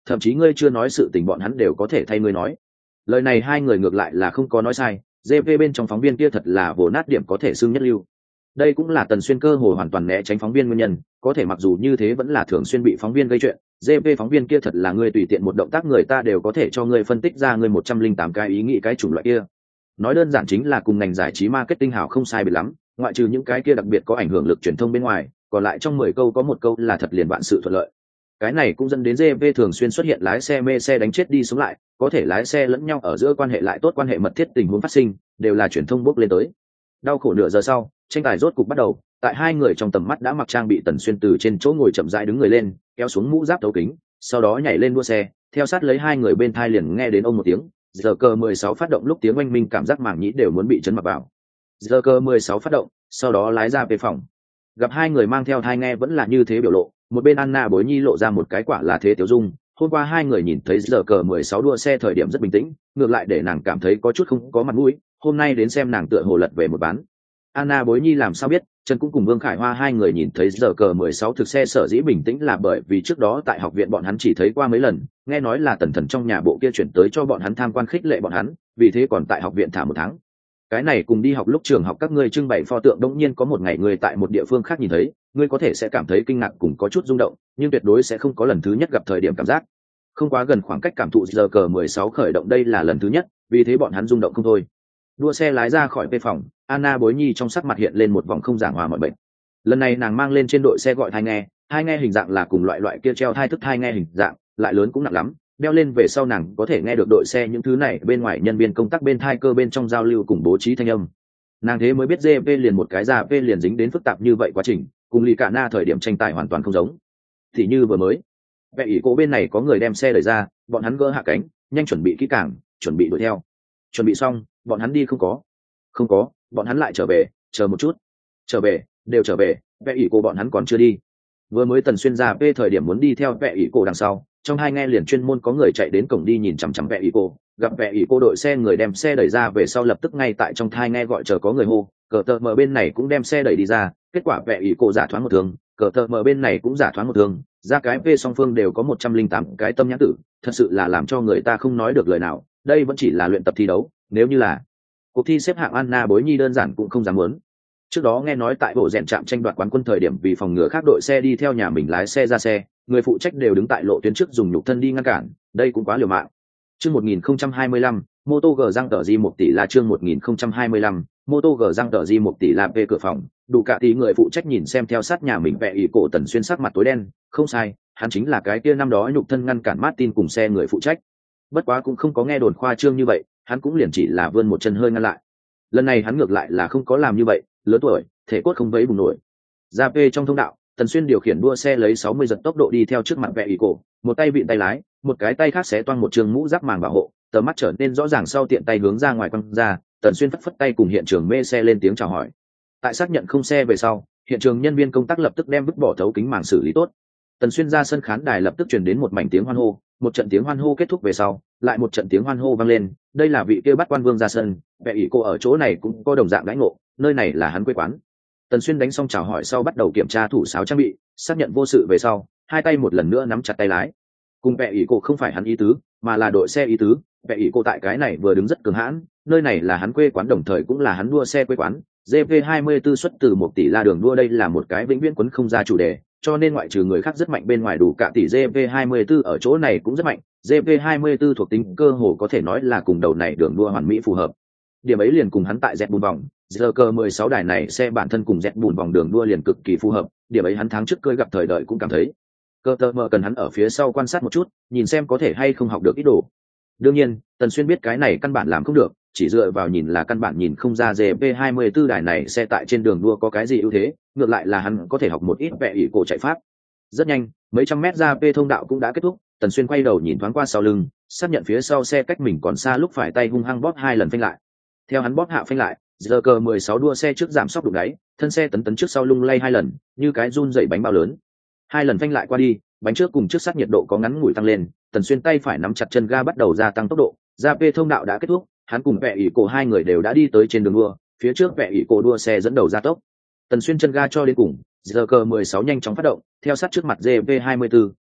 thậm chí ngươi chưa nói sự tình bọn hắn đều có thể thay ngươi nói. Lời này hai người ngược lại là không có nói sai, giê vê bên trong phóng viên kia thật là vồ nát điểm có thể xưng nhất lưu. Đây cũng là Tần Xuyên cơ hội hoàn toàn né tránh phóng viên nguyên nhân, có thể mặc dù như thế vẫn là thường xuyên bị phóng viên gây chuyện, giê vê phóng viên kia thật là ngươi tùy tiện một động tác người ta đều có thể cho ngươi phân tích ra ngươi một trăm linh tám cái ý nghĩ cái chủng loại kia. Nói đơn giản chính là cùng ngành giải trí marketing hảo không sai biệt lắm, ngoại trừ những cái kia đặc biệt có ảnh hưởng lực truyền thông bên ngoài, còn lại trong mười câu có một câu là thật liền vạn sự thuận lợi. Cái này cũng dẫn đến giê vê thường xuyên xuất hiện lái xe mê xe đánh chết đi sống lại, có thể lái xe lẫn nhau ở giữa quan hệ lại tốt, quan hệ mật thiết tình huống phát sinh, đều là truyền thông bốc lên tới. Đau khổ nửa giờ sau, tranh tài rốt cục bắt đầu, tại hai người trong tầm mắt đã mặc trang bị Tần Xuyên từ trên chỗ ngồi chậm rãi đứng người lên, kéo xuống mũ giáp thấu kính, sau đó nhảy lên đua xe, theo sát lấy hai người bên thai liền nghe đến ông một tiếng, giờ cờ mười sáu phát động lúc tiếng oanh minh cảm giác màng nhĩ đều muốn bị chấn mặc vào. Giờ cờ mười sáu phát động, sau đó lái ra về phòng. Gặp hai người mang theo thai nghe vẫn là như thế biểu lộ, một bên Anna Bối Nhi lộ ra một cái quả là thế tiểu dung. Hôm qua hai người nhìn thấy giờ cờ mười sáu đua xe thời điểm rất bình tĩnh, ngược lại để nàng cảm thấy có chút không có mặt mũi, hôm nay đến xem nàng tựa hồ lật về một bán. Anna Bối Nhi làm sao biết, Trần cũng cùng Vương Khải Hoa hai người nhìn thấy giờ cờ mười sáu thực xe sở dĩ bình tĩnh là bởi vì trước đó tại học viện bọn hắn chỉ thấy qua mấy lần, nghe nói là Tần Thần trong nhà bộ kia chuyển tới cho bọn hắn tham quan khích lệ bọn hắn, vì thế còn tại học viện thả một tháng. Cái này cùng đi học lúc trường học các ngươi trưng bày pho tượng đống nhiên có một ngày người tại một địa phương khác nhìn thấy, ngươi có thể sẽ cảm thấy kinh ngạc cùng có chút rung động, nhưng tuyệt đối sẽ không có lần thứ nhất gặp thời điểm cảm giác. Không quá gần khoảng cách cảm thụ giờ cờ mười sáu khởi động đây là lần thứ nhất, vì thế bọn hắn rung động không thôi. Đua xe lái ra khỏi vê phòng, Anna Bối Nhi trong sắc mặt hiện lên một vòng không giảng hòa mọi bệnh. Lần này nàng mang lên trên đội xe gọi thai nghe, thai nghe hình dạng là cùng loại loại kia treo thai thức thai nghe hình dạng, lại lớn cũng nặng lắm, đeo lên về sau nàng có thể nghe được đội xe những thứ này bên ngoài nhân viên công tác bên thai cơ bên trong giao lưu cùng bố trí thanh âm. Nàng thế mới biết giê vê liền một cái ra vê liền dính đến phức tạp như vậy quá trình, cùng lì cả na thời điểm tranh tài hoàn toàn không giống. Thì như vừa mới, vẽ ỷ cổ bên này có người đem xe đẩy ra, bọn hắn gỡ hạ cánh, nhanh chuẩn bị kỹ càng, chuẩn bị đuổi theo. Chuẩn bị xong, bọn hắn đi không có. Không có, bọn hắn lại trở về, chờ một chút. Trở về, đều trở về, vẽ ỷ cổ bọn hắn còn chưa đi. Vừa mới Tần Xuyên ra vê thời điểm muốn đi theo vẽ ỷ cổ đằng sau, trong hai nghe liền chuyên môn có người chạy đến cổng đi nhìn chằm chằm vẽ ỷ cổ, gặp vẽ ỷ cổ đội xe người đem xe đẩy ra về sau lập tức ngay tại trong thai nghe gọi chờ có người hô, cờ tờ mờ bên này cũng đem xe đẩy đi ra, kết quả vẽ ỷ cổ giả thoáng một thương, cờ tờ mờ bên này cũng giả thoáng một thương, ra cái vê song phương đều có một trăm linh tám cái tâm nhãn tử, thật sự là làm cho người ta không nói được lời nào, đây vẫn chỉ là luyện tập thi đấu, nếu như là cuộc thi xếp hạng Anna Bối Nhi đơn giản cũng không dám muốn. Trước đó nghe nói tại bộ rèn trạm tranh đoạt quán quân thời điểm vì phòng ngừa khác đội xe đi theo nhà mình lái xe ra xe, người phụ trách đều đứng tại lộ tuyến trước dùng nhục thân đi ngăn cản, đây cũng quá liều mạng. Chương một nghìn không trăm hai mươi lăm, Moto G răng tờ di một tỷ là chương một nghìn không trăm hai mươi lăm, Moto G răng tờ di một tỷ là về cửa phòng, đủ cả tí người phụ trách nhìn xem theo sát nhà mình vẽ ỷ cổ Tần Xuyên sắc mặt tối đen, không sai, hắn chính là cái kia năm đó nhục thân ngăn cản Martin cùng xe người phụ trách. Bất quá cũng không có nghe đồn khoa trương như vậy, hắn cũng liền chỉ là vươn một chân hơi ngăn lại. Lần này hắn ngược lại là không có làm như vậy, lớn tuổi, thể cốt không vấy bùng nổi. Ra về trong thông đạo, Tần Xuyên điều khiển đua xe lấy sáu mươi giật tốc độ đi theo trước mặt vẽ ỷ cổ, một tay vịn tay lái, một cái tay khác xé toang một trường mũ giáp màng bảo hộ, tầm mắt trở nên rõ ràng sau tiện tay hướng ra ngoài quăng ra. Tần Xuyên phất phất tay cùng hiện trường mê xe lên tiếng chào hỏi. Tại xác nhận không xe về sau, hiện trường nhân viên công tác lập tức đem vứt bỏ thấu kính màng xử lý tốt. Tần Xuyên ra sân khán đài lập tức truyền đến một mảnh tiếng hoan hô, một trận tiếng hoan hô kết thúc về sau, lại một trận tiếng hoan hô vang lên, đây là vị kia bắt quan vương ra sân, vẽ ỷ cổ ở chỗ này cũng có đồng dạng đãi ngộ, nơi này là hắn quê quán. Tần Xuyên đánh xong chào hỏi sau bắt đầu kiểm tra thủ sáo trang bị, xác nhận vô sự về sau, hai tay một lần nữa nắm chặt tay lái. Cùng vẽ ỷ cổ không phải hắn ý tứ, mà là đội xe ý tứ, vẽ ỷ cổ tại cái này vừa đứng rất cường hãn, nơi này là hắn quê quán đồng thời cũng là hắn đua xe quê quán. giê vê hai mươi tư xuất từ một tỷ la đường đua đây là một cái vĩnh viễn quấn không ra chủ đề, cho nên ngoại trừ người khác rất mạnh bên ngoài đủ cả tỷ giê vê hai mươi tư ở chỗ này cũng rất mạnh, giê vê hai mươi tư thuộc tính cơ hồ có thể nói là cùng đầu này đường đua hoàn mỹ phù hợp. Điểm ấy liền cùng hắn tại dẹt bùn vòng, giờ cơ mười sáu đài này xe bản thân cùng dẹt bùn vòng đường đua liền cực kỳ phù hợp, điểm ấy hắn tháng trước cơi gặp thời đợi cũng cảm thấy. Cơ tơ mờ cần hắn ở phía sau quan sát một chút, nhìn xem có thể hay không học được ít đồ. Đương nhiên, Tần Xuyên biết cái này căn bản làm không được, chỉ dựa vào nhìn là căn bản nhìn không ra giê vê hai mươi tư đài này xe tại trên đường đua có cái gì ưu thế, ngược lại là hắn có thể học một ít vẽ ỷ cổ chạy pháp. Rất nhanh, mấy trăm mét ra vê thông đạo cũng đã kết thúc, Tần Xuyên quay đầu nhìn thoáng qua sau lưng, xác nhận phía sau xe cách mình còn xa lúc phải tay hung hăng bóp hai lần phanh lại. Theo hắn bóp hạ phanh lại, giờ cờ mười sáu đua xe trước giảm sóc đụng đáy, thân xe tấn tấn trước sau lung lay hai lần, như cái run dậy bánh bao lớn. Hai lần phanh lại qua đi, bánh trước cùng trước sát nhiệt độ có ngắn ngủi tăng lên, Tần Xuyên tay phải nắm chặt chân ga bắt đầu gia tăng tốc độ, ra vê thông đạo đã kết thúc, hắn cùng vẽ ỷ cổ hai người đều đã đi tới trên đường đua, phía trước vẽ ỷ cổ đua xe dẫn đầu gia tốc. Tần Xuyên chân ga cho đến cùng, giờ cờ mười sáu nhanh chóng phát động, theo sát trước mặt giê vê hai mươi tư,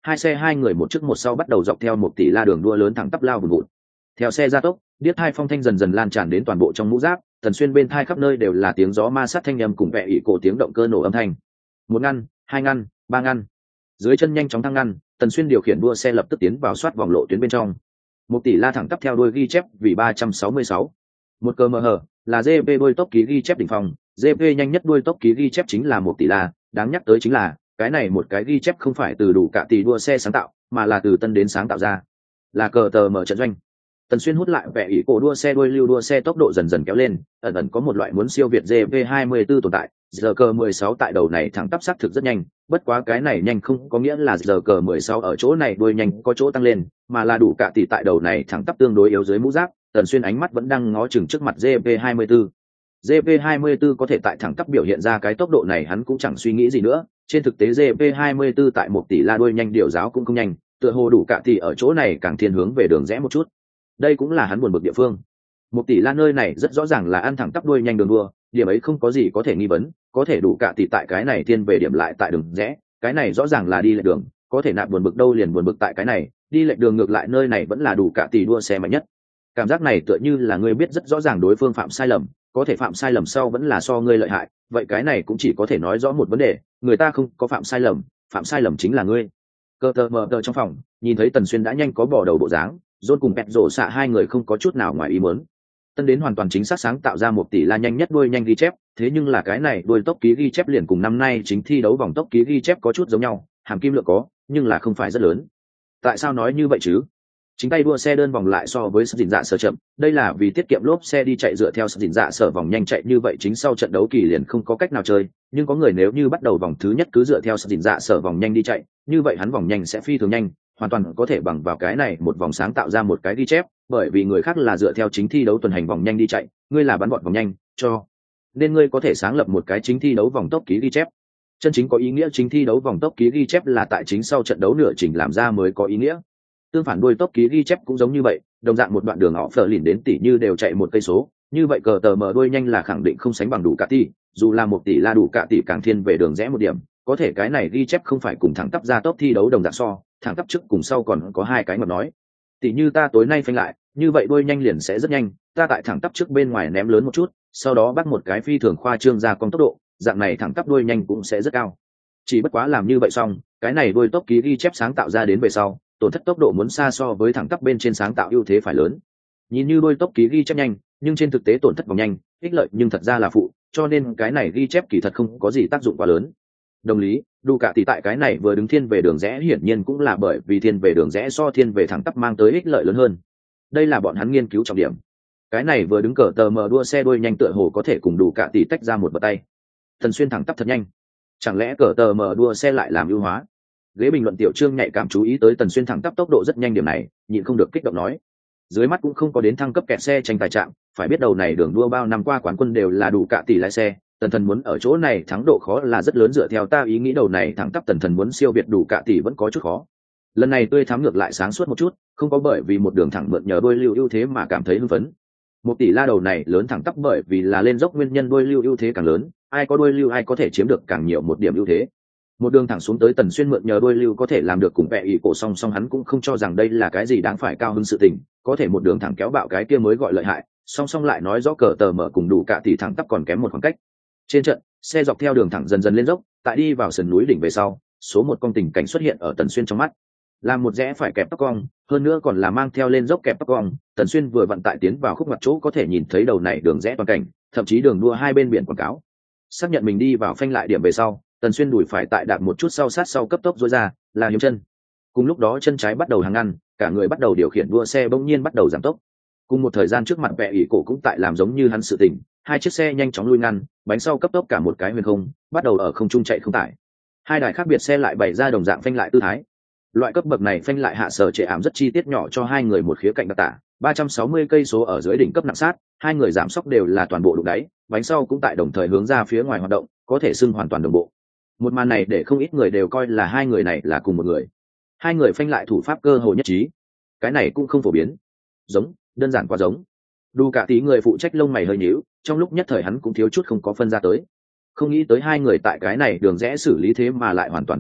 hai xe hai người một trước một sau bắt đầu dọc theo một tỷ la đường đua lớn thẳng tắp lao vùn vụt. Theo xe gia tốc, điếc hai phong thanh dần dần lan tràn đến toàn bộ trong mũ giáp, Tần Xuyên bên thai khắp nơi đều là tiếng gió ma sát thanh âm cùng vẹ ỉ cổ tiếng động cơ nổ âm thanh. Một ngăn, hai ngăn, ba ngăn. Dưới chân nhanh chóng thăng ngăn, Tần Xuyên điều khiển đua xe lập tức tiến vào soát vòng lộ tuyến bên trong. Một tỷ la thẳng tắp theo đuôi ghi chép vì ba trăm sáu mươi sáu. Một cơ mờ hờ là giê pê đuôi tốc ký ghi chép đỉnh phòng, giê pê nhanh nhất đuôi tốc ký ghi chép chính là một tỷ la, đáng nhắc tới chính là cái này một cái ghi chép không phải từ đủ cả tỷ đua xe sáng tạo, mà là từ tân đến sáng tạo ra. Là cờ tờ mở trận doanh. Tần Xuyên hút lại vẻ ý cổ đua xe đuôi lưu đua xe tốc độ dần dần kéo lên, ẩn ẩn có một loại muốn siêu việt giê vê hai mươi tư tồn tại. Giờ cờ mười sáu tại đầu này thẳng tắp xác thực rất nhanh, bất quá cái này nhanh không có nghĩa là giờ cờ mười sáu ở chỗ này đuôi nhanh có chỗ tăng lên, mà là đủ cả tỷ tại đầu này thẳng tắp tương đối yếu dưới mũ giáp. Tần Xuyên ánh mắt vẫn đang ngó chừng trước mặt giê vê hai mươi tư. giê vê hai mươi tư có thể tại thẳng tắp biểu hiện ra cái tốc độ này hắn cũng chẳng suy nghĩ gì nữa, trên thực tế giê vê hai mươi tư tại một tỷ la đuôi nhanh điều giáo cũng không nhanh, tựa hồ đủ cả tỷ ở chỗ này càng thiên hướng về đường rẽ một chút. Đây cũng là hắn buồn bực địa phương. Một tỷ la nơi này rất rõ ràng là ăn thẳng tắp đuôi nhanh đường đua, điểm ấy không có gì có thể nghi vấn, có thể đủ cả tỷ tại cái này thiên về điểm lại tại đường rẽ, cái này rõ ràng là đi lệch đường, có thể nạp buồn bực đâu liền buồn bực tại cái này, đi lệch đường ngược lại nơi này vẫn là đủ cả tỷ đua xe mạnh nhất. Cảm giác này tựa như là ngươi biết rất rõ ràng đối phương phạm sai lầm, có thể phạm sai lầm sau vẫn là so ngươi lợi hại, vậy cái này cũng chỉ có thể nói rõ một vấn đề, người ta không có phạm sai lầm, phạm sai lầm chính là ngươi. Cơ tờ mờ tờ trong phòng, nhìn thấy Tần Xuyên đã nhanh có bỏ đầu bộ dáng, John cùng Pet rổ xạ hai người không có chút nào ngoài ý muốn. Tân đến hoàn toàn chính xác sáng tạo ra một tỷ la nhanh nhất đuôi nhanh ghi chép, thế nhưng là cái này đuôi tốc ký ghi chép liền cùng năm nay chính thi đấu vòng tốc ký ghi chép có chút giống nhau, hàm kim lượng có, nhưng là không phải rất lớn. Tại sao nói như vậy chứ? Chính tay đua xe đơn vòng lại so với sức dình dạ sở chậm, đây là vì tiết kiệm lốp xe đi chạy dựa theo sức dình dạ sở vòng nhanh chạy như vậy chính sau trận đấu kỳ liền không có cách nào chơi, nhưng có người nếu như bắt đầu vòng thứ nhất cứ dựa theo sức dình dạ sở vòng nhanh đi chạy, như vậy hắn vòng nhanh sẽ phi thường nhanh, hoàn toàn có thể bằng vào cái này một vòng sáng tạo ra một cái ghi chép, bởi vì người khác là dựa theo chính thi đấu tuần hành vòng nhanh đi chạy, ngươi là bắn bọn vòng nhanh, cho nên ngươi có thể sáng lập một cái chính thi đấu vòng tốc ký ghi chép. Chân chính có ý nghĩa chính thi đấu vòng tốc ký ghi chép là tại chính sau trận đấu nửa chỉnh làm ra mới có ý nghĩa. Tương phản đuôi tốc ký ghi chép cũng giống như vậy, đồng dạng một đoạn đường họ phờ lìn đến tỷ như đều chạy một cây số, như vậy cờ tờ mở đuôi nhanh là khẳng định không sánh bằng đủ cả tỷ, dù là một tỷ la đủ cả tỷ càng thiên về đường rẽ một điểm, có thể cái này ghi chép không phải cùng thẳng tắp ra tốc thi đấu đồng dạng so, thẳng tắp trước cùng sau còn có hai cái ngập nói. Tỷ như ta tối nay phanh lại, như vậy đuôi nhanh liền sẽ rất nhanh, ta tại thẳng tắp trước bên ngoài ném lớn một chút, sau đó bắt một cái phi thường khoa trương ra con tốc độ, dạng này thẳng tắp đuôi nhanh cũng sẽ rất cao. Chỉ bất quá làm như vậy xong, cái này đuôi tốc ký ghi chép sáng tạo ra đến về sau, tổn thất tốc độ muốn xa so với thẳng tắp bên trên sáng tạo ưu thế phải lớn. Nhìn như đuôi tốc ký ghi chép nhanh, nhưng trên thực tế tổn thất vòng nhanh, ích lợi nhưng thật ra là phụ, cho nên cái này ghi chép kỳ thật không có gì tác dụng quá lớn. Đồng lý, đủ cả tỷ tại cái này vừa đứng thiên về đường rẽ hiển nhiên cũng là bởi vì thiên về đường rẽ so thiên về thẳng tắp mang tới ích lợi lớn hơn. Đây là bọn hắn nghiên cứu trọng điểm. Cái này vừa đứng cờ tờ mờ đua xe đuôi nhanh tựa hồ có thể cùng đủ cả tỷ tách ra một bờ tay. Thần Xuyên thẳng tắp thật nhanh, chẳng lẽ cờ tờ mờ đua xe lại làm ưu hóa? Ghế bình luận tiểu trương nhạy cảm chú ý tới Tần Xuyên thẳng tắp tốc độ rất nhanh điểm này, nhịn không được kích động nói. Dưới mắt cũng không có đến thăng cấp kẹt xe tranh tài trạng, phải biết đầu này đường đua bao năm qua quán quân đều là đủ cả tỷ lái xe, Tần Thần muốn ở chỗ này thắng độ khó là rất lớn, dựa theo ta ý nghĩ đầu này thẳng tắp Tần Thần muốn siêu việt đủ cả tỷ vẫn có chút khó. Lần này tươi thắm ngược lại sáng suốt một chút, không có bởi vì một đường thẳng mượn nhờ đuôi lưu ưu thế mà cảm thấy hưng phấn. Một tỷ la đầu này lớn thẳng tắp bởi vì là lên dốc nguyên nhân đuôi lưu ưu thế càng lớn, ai có đuôi lưu ai có thể chiếm được càng nhiều một điểm ưu thế. Một đường thẳng xuống tới Tần Xuyên mượn nhờ đuôi lưu có thể làm được cùng vẽ ý cổ song song, hắn cũng không cho rằng đây là cái gì đáng phải cao hứng sự tình, có thể một đường thẳng kéo bạo cái kia mới gọi lợi hại, song song lại nói rõ cờ tờ mở cùng đủ cả tỷ thẳng tắp còn kém một khoảng cách. Trên trận, xe dọc theo đường thẳng dần dần lên dốc, tại đi vào sườn núi đỉnh về sau, số một con tình cảnh xuất hiện ở Tần Xuyên trong mắt. Làm một rẽ phải kẹp tóc cong, hơn nữa còn là mang theo lên dốc kẹp tóc cong, Tần Xuyên vừa vận tại tiến vào khúc ngoặt chỗ có thể nhìn thấy đầu này đường rẽ toàn cảnh, thậm chí đường đua hai bên biển quảng cáo. Xác nhận mình đi vào phanh lại điểm về sau, Tần Xuyên đùi phải tại đạp một chút sau sát sau cấp tốc dối ra, là hiếm chân. Cùng lúc đó chân trái bắt đầu hàng ngăn, cả người bắt đầu điều khiển đua xe bỗng nhiên bắt đầu giảm tốc. Cùng một thời gian trước mặt vẽ ỷ cổ cũng tại làm giống như hắn sự tình, hai chiếc xe nhanh chóng lui ngăn, bánh sau cấp tốc cả một cái huyền không, bắt đầu ở không trung chạy không tải. Hai đài khác biệt xe lại bày ra đồng dạng phanh lại tư thái. Loại cấp bậc này phanh lại hạ sở trệ ảm rất chi tiết nhỏ cho hai người một khía cạnh đặc tả, ba trăm sáu mươi cây số ở dưới đỉnh cấp nặng sát, hai người giảm sóc đều là toàn bộ đụng đáy, bánh sau cũng tại đồng thời hướng ra phía ngoài hoạt động, có thể xưng hoàn toàn đồng bộ. Một màn này để không ít người đều coi là hai người này là cùng một người. Hai người phanh lại thủ pháp cơ hồ nhất trí. Cái này cũng không phổ biến. Giống, đơn giản quá giống. Đủ cả tí người phụ trách lông mày hơi nhíu, trong lúc nhất thời hắn cũng thiếu chút không có phân ra tới. Không nghĩ tới hai người tại cái này đường rẽ xử lý thế mà lại hoàn toàn tương tự,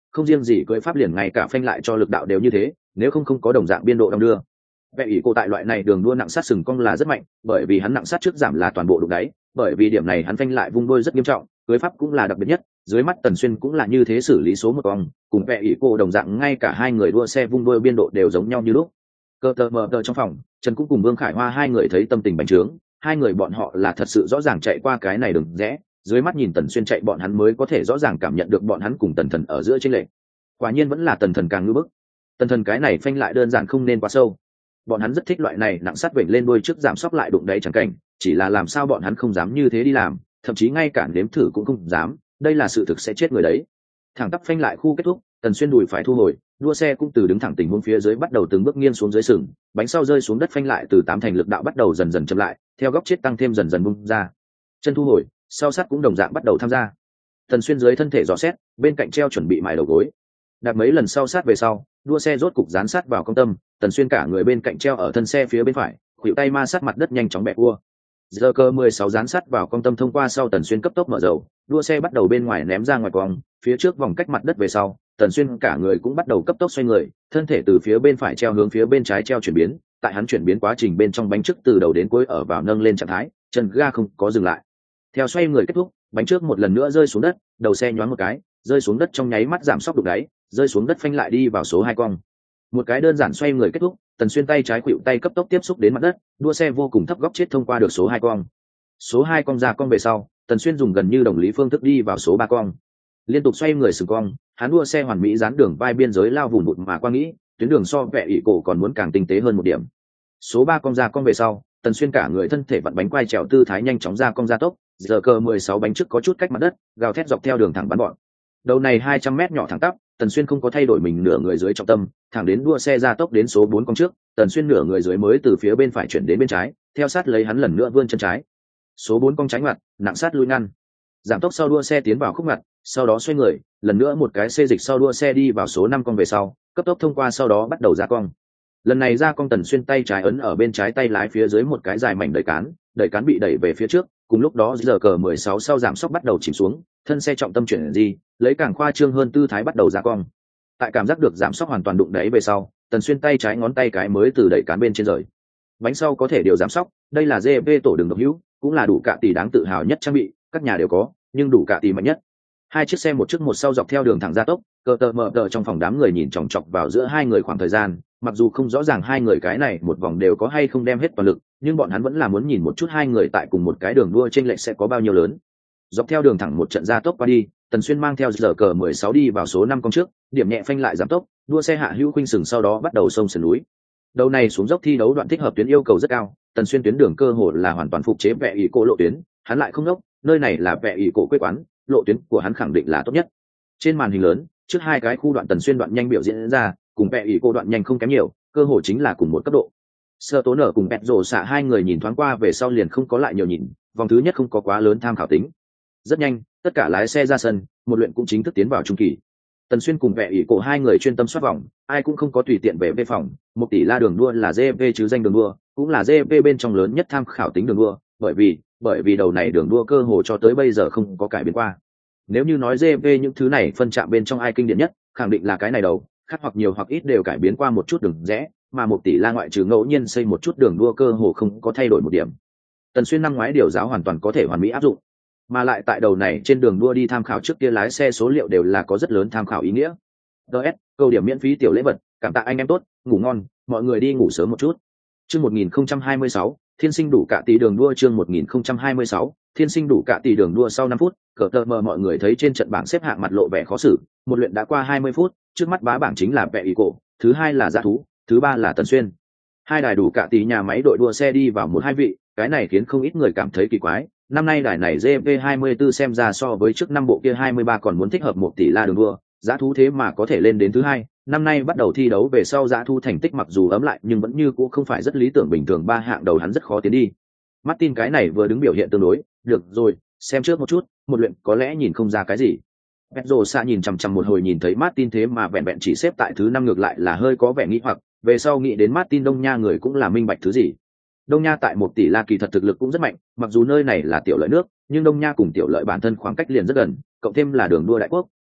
không riêng gì cưỡi pháp liền ngay cả phanh lại cho lực đạo đều như thế, nếu không không có đồng dạng biên độ đong đưa. Vẽ ỷ cổ tại loại này đường đua nặng sát sừng cong là rất mạnh, bởi vì hắn nặng sát trước giảm là toàn bộ đụng đáy, bởi vì điểm này hắn phanh lại vung đôi rất nghiêm trọng, cưỡi pháp cũng là đặc biệt nhất, dưới mắt Tần Xuyên cũng là như thế xử lý số một cong, cùng vẽ ỷ cổ đồng dạng ngay cả hai người đua xe vung đôi biên độ đều giống nhau như lúc. Cơ tờ mờ tờ trong phòng, Trần cũng cùng Vương Khải Hoa hai người thấy tâm tình bành trướng, hai người bọn họ là thật sự rõ ràng chạy qua cái này đường rẽ, dưới mắt nhìn Tần Xuyên chạy bọn hắn mới có thể rõ ràng cảm nhận được bọn hắn cùng Tần Thần ở giữa chênh lệch. Quả nhiên vẫn là Tần Thần càng ngưỡng bức. Tần Thần cái này phanh lại đơn giản không nên quá sâu. Bọn hắn rất thích loại này nặng sắt vểnh lên đuôi trước giảm sóc lại đụng đáy chẳng cảnh, chỉ là làm sao bọn hắn không dám như thế đi làm, thậm chí ngay cả nếm thử cũng không dám, đây là sự thực sẽ chết người đấy. Thẳng tắp phanh lại khu kết thúc, Tần Xuyên đùi phải thu hồi, đua xe cũng từ đứng thẳng tình huống phía dưới bắt đầu từng bước nghiêng xuống dưới sừng, bánh sau rơi xuống đất phanh lại từ tám thành lực đạo bắt đầu dần dần chậm lại, theo góc chết tăng thêm dần dần bung ra. Chân thu hồi, sau sát cũng đồng dạng bắt đầu tham gia. Tần Xuyên dưới thân thể dò xét, bên cạnh treo chuẩn bị mài đầu gối. Đạp mấy lần sau sát về sau, đua xe rốt cục dán sát vào công tâm, Tần Xuyên cả người bên cạnh treo ở thân xe phía bên phải, khuỷu tay ma sát mặt đất nhanh chóng bẻ cua. Giờ cơ mười sáu dán sát vào công tâm thông qua sau, Tần Xuyên cấp tốc mở dầu, đua xe bắt đầu bên ngoài ném ra ngoài cong, phía trước vòng cách mặt đất về sau, Tần Xuyên cả người cũng bắt đầu cấp tốc xoay người, thân thể từ phía bên phải treo hướng phía bên trái treo chuyển biến, tại hắn chuyển biến quá trình bên trong bánh trước từ đầu đến cuối ở vào nâng lên trạng thái, chân ga không có dừng lại. Theo xoay người kết thúc, bánh trước một lần nữa rơi xuống đất, đầu xe nhoáng một cái, rơi xuống đất trong nháy mắt giảm sóc đục đáy, rơi xuống đất phanh lại đi vào số hai cong. Một cái đơn giản xoay người kết thúc, Tần Xuyên tay trái khuỵu tay cấp tốc tiếp xúc đến mặt đất, đua xe vô cùng thấp góc chết thông qua được số hai cong. Số hai cong ra cong về sau, Tần Xuyên dùng gần như đồng lý phương thức đi vào số ba cong. Liên tục xoay người sừng cong, hắn đua xe hoàn mỹ dán đường vai biên giới lao vùn vụt mà qua nghĩ, tuyến đường so vẽ ỷ cổ còn muốn càng tinh tế hơn một điểm. Số ba cong ra cong về sau, Tần Xuyên cả người thân thể vặn bánh quay trèo tư thái nhanh chóng ra cong ra tốc, giờ cờ mười sáu bánh trước có chút cách mặt đất, gào thét dọc theo đường thẳng bắn bọn. Đầu này hai trăm mét nhỏ thẳng tắp, Tần Xuyên không có thay đổi mình nửa người dưới trọng tâm, thẳng đến đua xe ra tốc đến số bốn cong trước, Tần Xuyên nửa người dưới mới từ phía bên phải chuyển đến bên trái, theo sát lấy hắn lần nữa vươn chân trái. Số bốn cong tránh mặt, nặng sát lui ngăn. Giảm tốc sau đua xe tiến vào khúc mặt, sau đó xoay người, lần nữa một cái xê dịch sau đua xe đi vào số năm cong về sau, cấp tốc thông qua sau đó bắt đầu ra cong. Lần này ra cong Tần Xuyên tay trái ấn ở bên trái tay lái phía dưới một cái dài mảnh đẩy cán, đẩy cán bị đẩy về phía trước, cùng lúc đó giờ cờ mười sáu sau giảm sóc bắt đầu chìm xuống, thân xe trọng tâm chuyển di, lấy càng khoa trương hơn tư thái bắt đầu ra cong. Tại cảm giác được giảm sóc hoàn toàn đụng đáy về sau, Tần Xuyên tay trái ngón tay cái mới từ đẩy cán bên trên rời. Bánh sau có thể điều giảm sóc, đây là giê pê tổ đường độc hữu, cũng là đủ cả tỷ đáng tự hào nhất trang bị, các nhà đều có, nhưng đủ cả tỷ mạnh nhất. Hai chiếc xe một trước một sau dọc theo đường thẳng gia tốc, cờ tờ mờ tờ trong phòng đám người nhìn chòng chọc vào giữa hai người khoảng thời gian, mặc dù không rõ ràng hai người cái này một vòng đều có hay không đem hết toàn lực, nhưng bọn hắn vẫn là muốn nhìn một chút hai người tại cùng một cái đường đua chênh lệch sẽ có bao nhiêu lớn. Dọc theo đường thẳng một trận gia tốc qua đi, Tần Xuyên mang theo giờ cờ mười sáu đi vào số năm cong trước, điểm nhẹ phanh lại giảm tốc, đua xe hạ hữu khuynh sừng sau đó bắt đầu xông sườn núi. Đầu này xuống dốc thi đấu đoạn thích hợp tuyến yêu cầu rất cao, Tần Xuyên tuyến đường cơ hồ là hoàn toàn phục chế vẽ ỷ cổ lộ tuyến, hắn lại không đốc, nơi này là vẽ ỷ cổ quê quán, lộ tuyến của hắn khẳng định là tốt nhất. Trên màn hình lớn, trước hai cái khu đoạn Tần Xuyên đoạn nhanh biểu diễn ra, cùng vẽ ỷ cổ đoạn nhanh không kém nhiều, cơ hồ chính là cùng một cấp độ. Sơ tố nở cùng bẹt rổ xạ hai người nhìn thoáng qua về sau liền không có lại nhiều nhìn, vòng thứ nhất không có quá lớn tham khảo tính. Rất nhanh, tất cả lái xe ra sân, một luyện cũng chính thức tiến vào trung kỳ. Tần Xuyên cùng vẽ ỷ cổ hai người chuyên tâm soát vòng, ai cũng không có tùy tiện về về phòng. Một tỷ la đường đua là giê pê chứ danh đường đua, cũng là giê pê bên trong lớn nhất tham khảo tính đường đua, bởi vì bởi vì đầu này đường đua cơ hồ cho tới bây giờ không có cải biến qua. Nếu như nói giê pê những thứ này phân chạm bên trong ai kinh điển nhất, khẳng định là cái này đầu, khác hoặc nhiều hoặc ít đều cải biến qua một chút đường rẽ, mà một tỷ la ngoại trừ ngẫu nhiên xây một chút đường đua cơ hồ không có thay đổi một điểm. Tần Xuyên năm ngoái điều giáo hoàn toàn có thể hoàn mỹ áp dụng, mà lại tại đầu này trên đường đua đi tham khảo trước kia lái xe số liệu đều là có rất lớn tham khảo ý nghĩa. đê ét, câu điểm miễn phí tiểu lễ vật, cảm tạ anh em tốt, ngủ ngon, mọi người đi ngủ sớm một chút. Chương một nghìn không trăm hai mươi sáu, thiên sinh đủ cả tỷ đường đua chương một nghìn không trăm hai mươi sáu, thiên sinh đủ cả tỷ đường đua sau năm phút, cờ tờ mờ mọi người thấy trên trận bảng xếp hạng mặt lộ vẻ khó xử, một luyện đã qua hai mươi phút, trước mắt bá bảng chính là vẽ ỷ cổ, thứ hai là Dã Thú, thứ ba là Tần Xuyên. Hai đài đủ cả tỷ nhà máy đội đua xe đi vào một hai vị, cái này khiến không ít người cảm thấy kỳ quái. Năm nay đài này giê pê hai mươi tư xem ra so với trước năm bộ kia hai mươi ba còn muốn thích hợp một tỷ la đường đua, Dã Thú thế mà có thể lên đến thứ hai. Năm nay bắt đầu thi đấu về sau Dã Thú thành tích mặc dù ấm lại nhưng vẫn như cũ không phải rất lý tưởng, bình thường ba hạng đầu hắn rất khó tiến đi. Martin cái này vừa đứng biểu hiện tương đối, được rồi, xem trước một chút, một luyện có lẽ nhìn không ra cái gì. Pedro xa nhìn chằm chằm một hồi nhìn thấy Martin thế mà vẹn vẹn chỉ xếp tại thứ năm ngược lại là hơi có vẻ nghi hoặc, về sau nghĩ đến Martin Đông Nha người cũng là minh bạch thứ gì. Đông Nha tại một tỷ la kỳ thật thực lực cũng rất mạnh, mặc dù nơi này là tiểu lợi nước, nhưng Đông Nha cùng tiểu lợi bản thân khoảng cách liền rất gần, cộng thêm là đường đua đại quốc,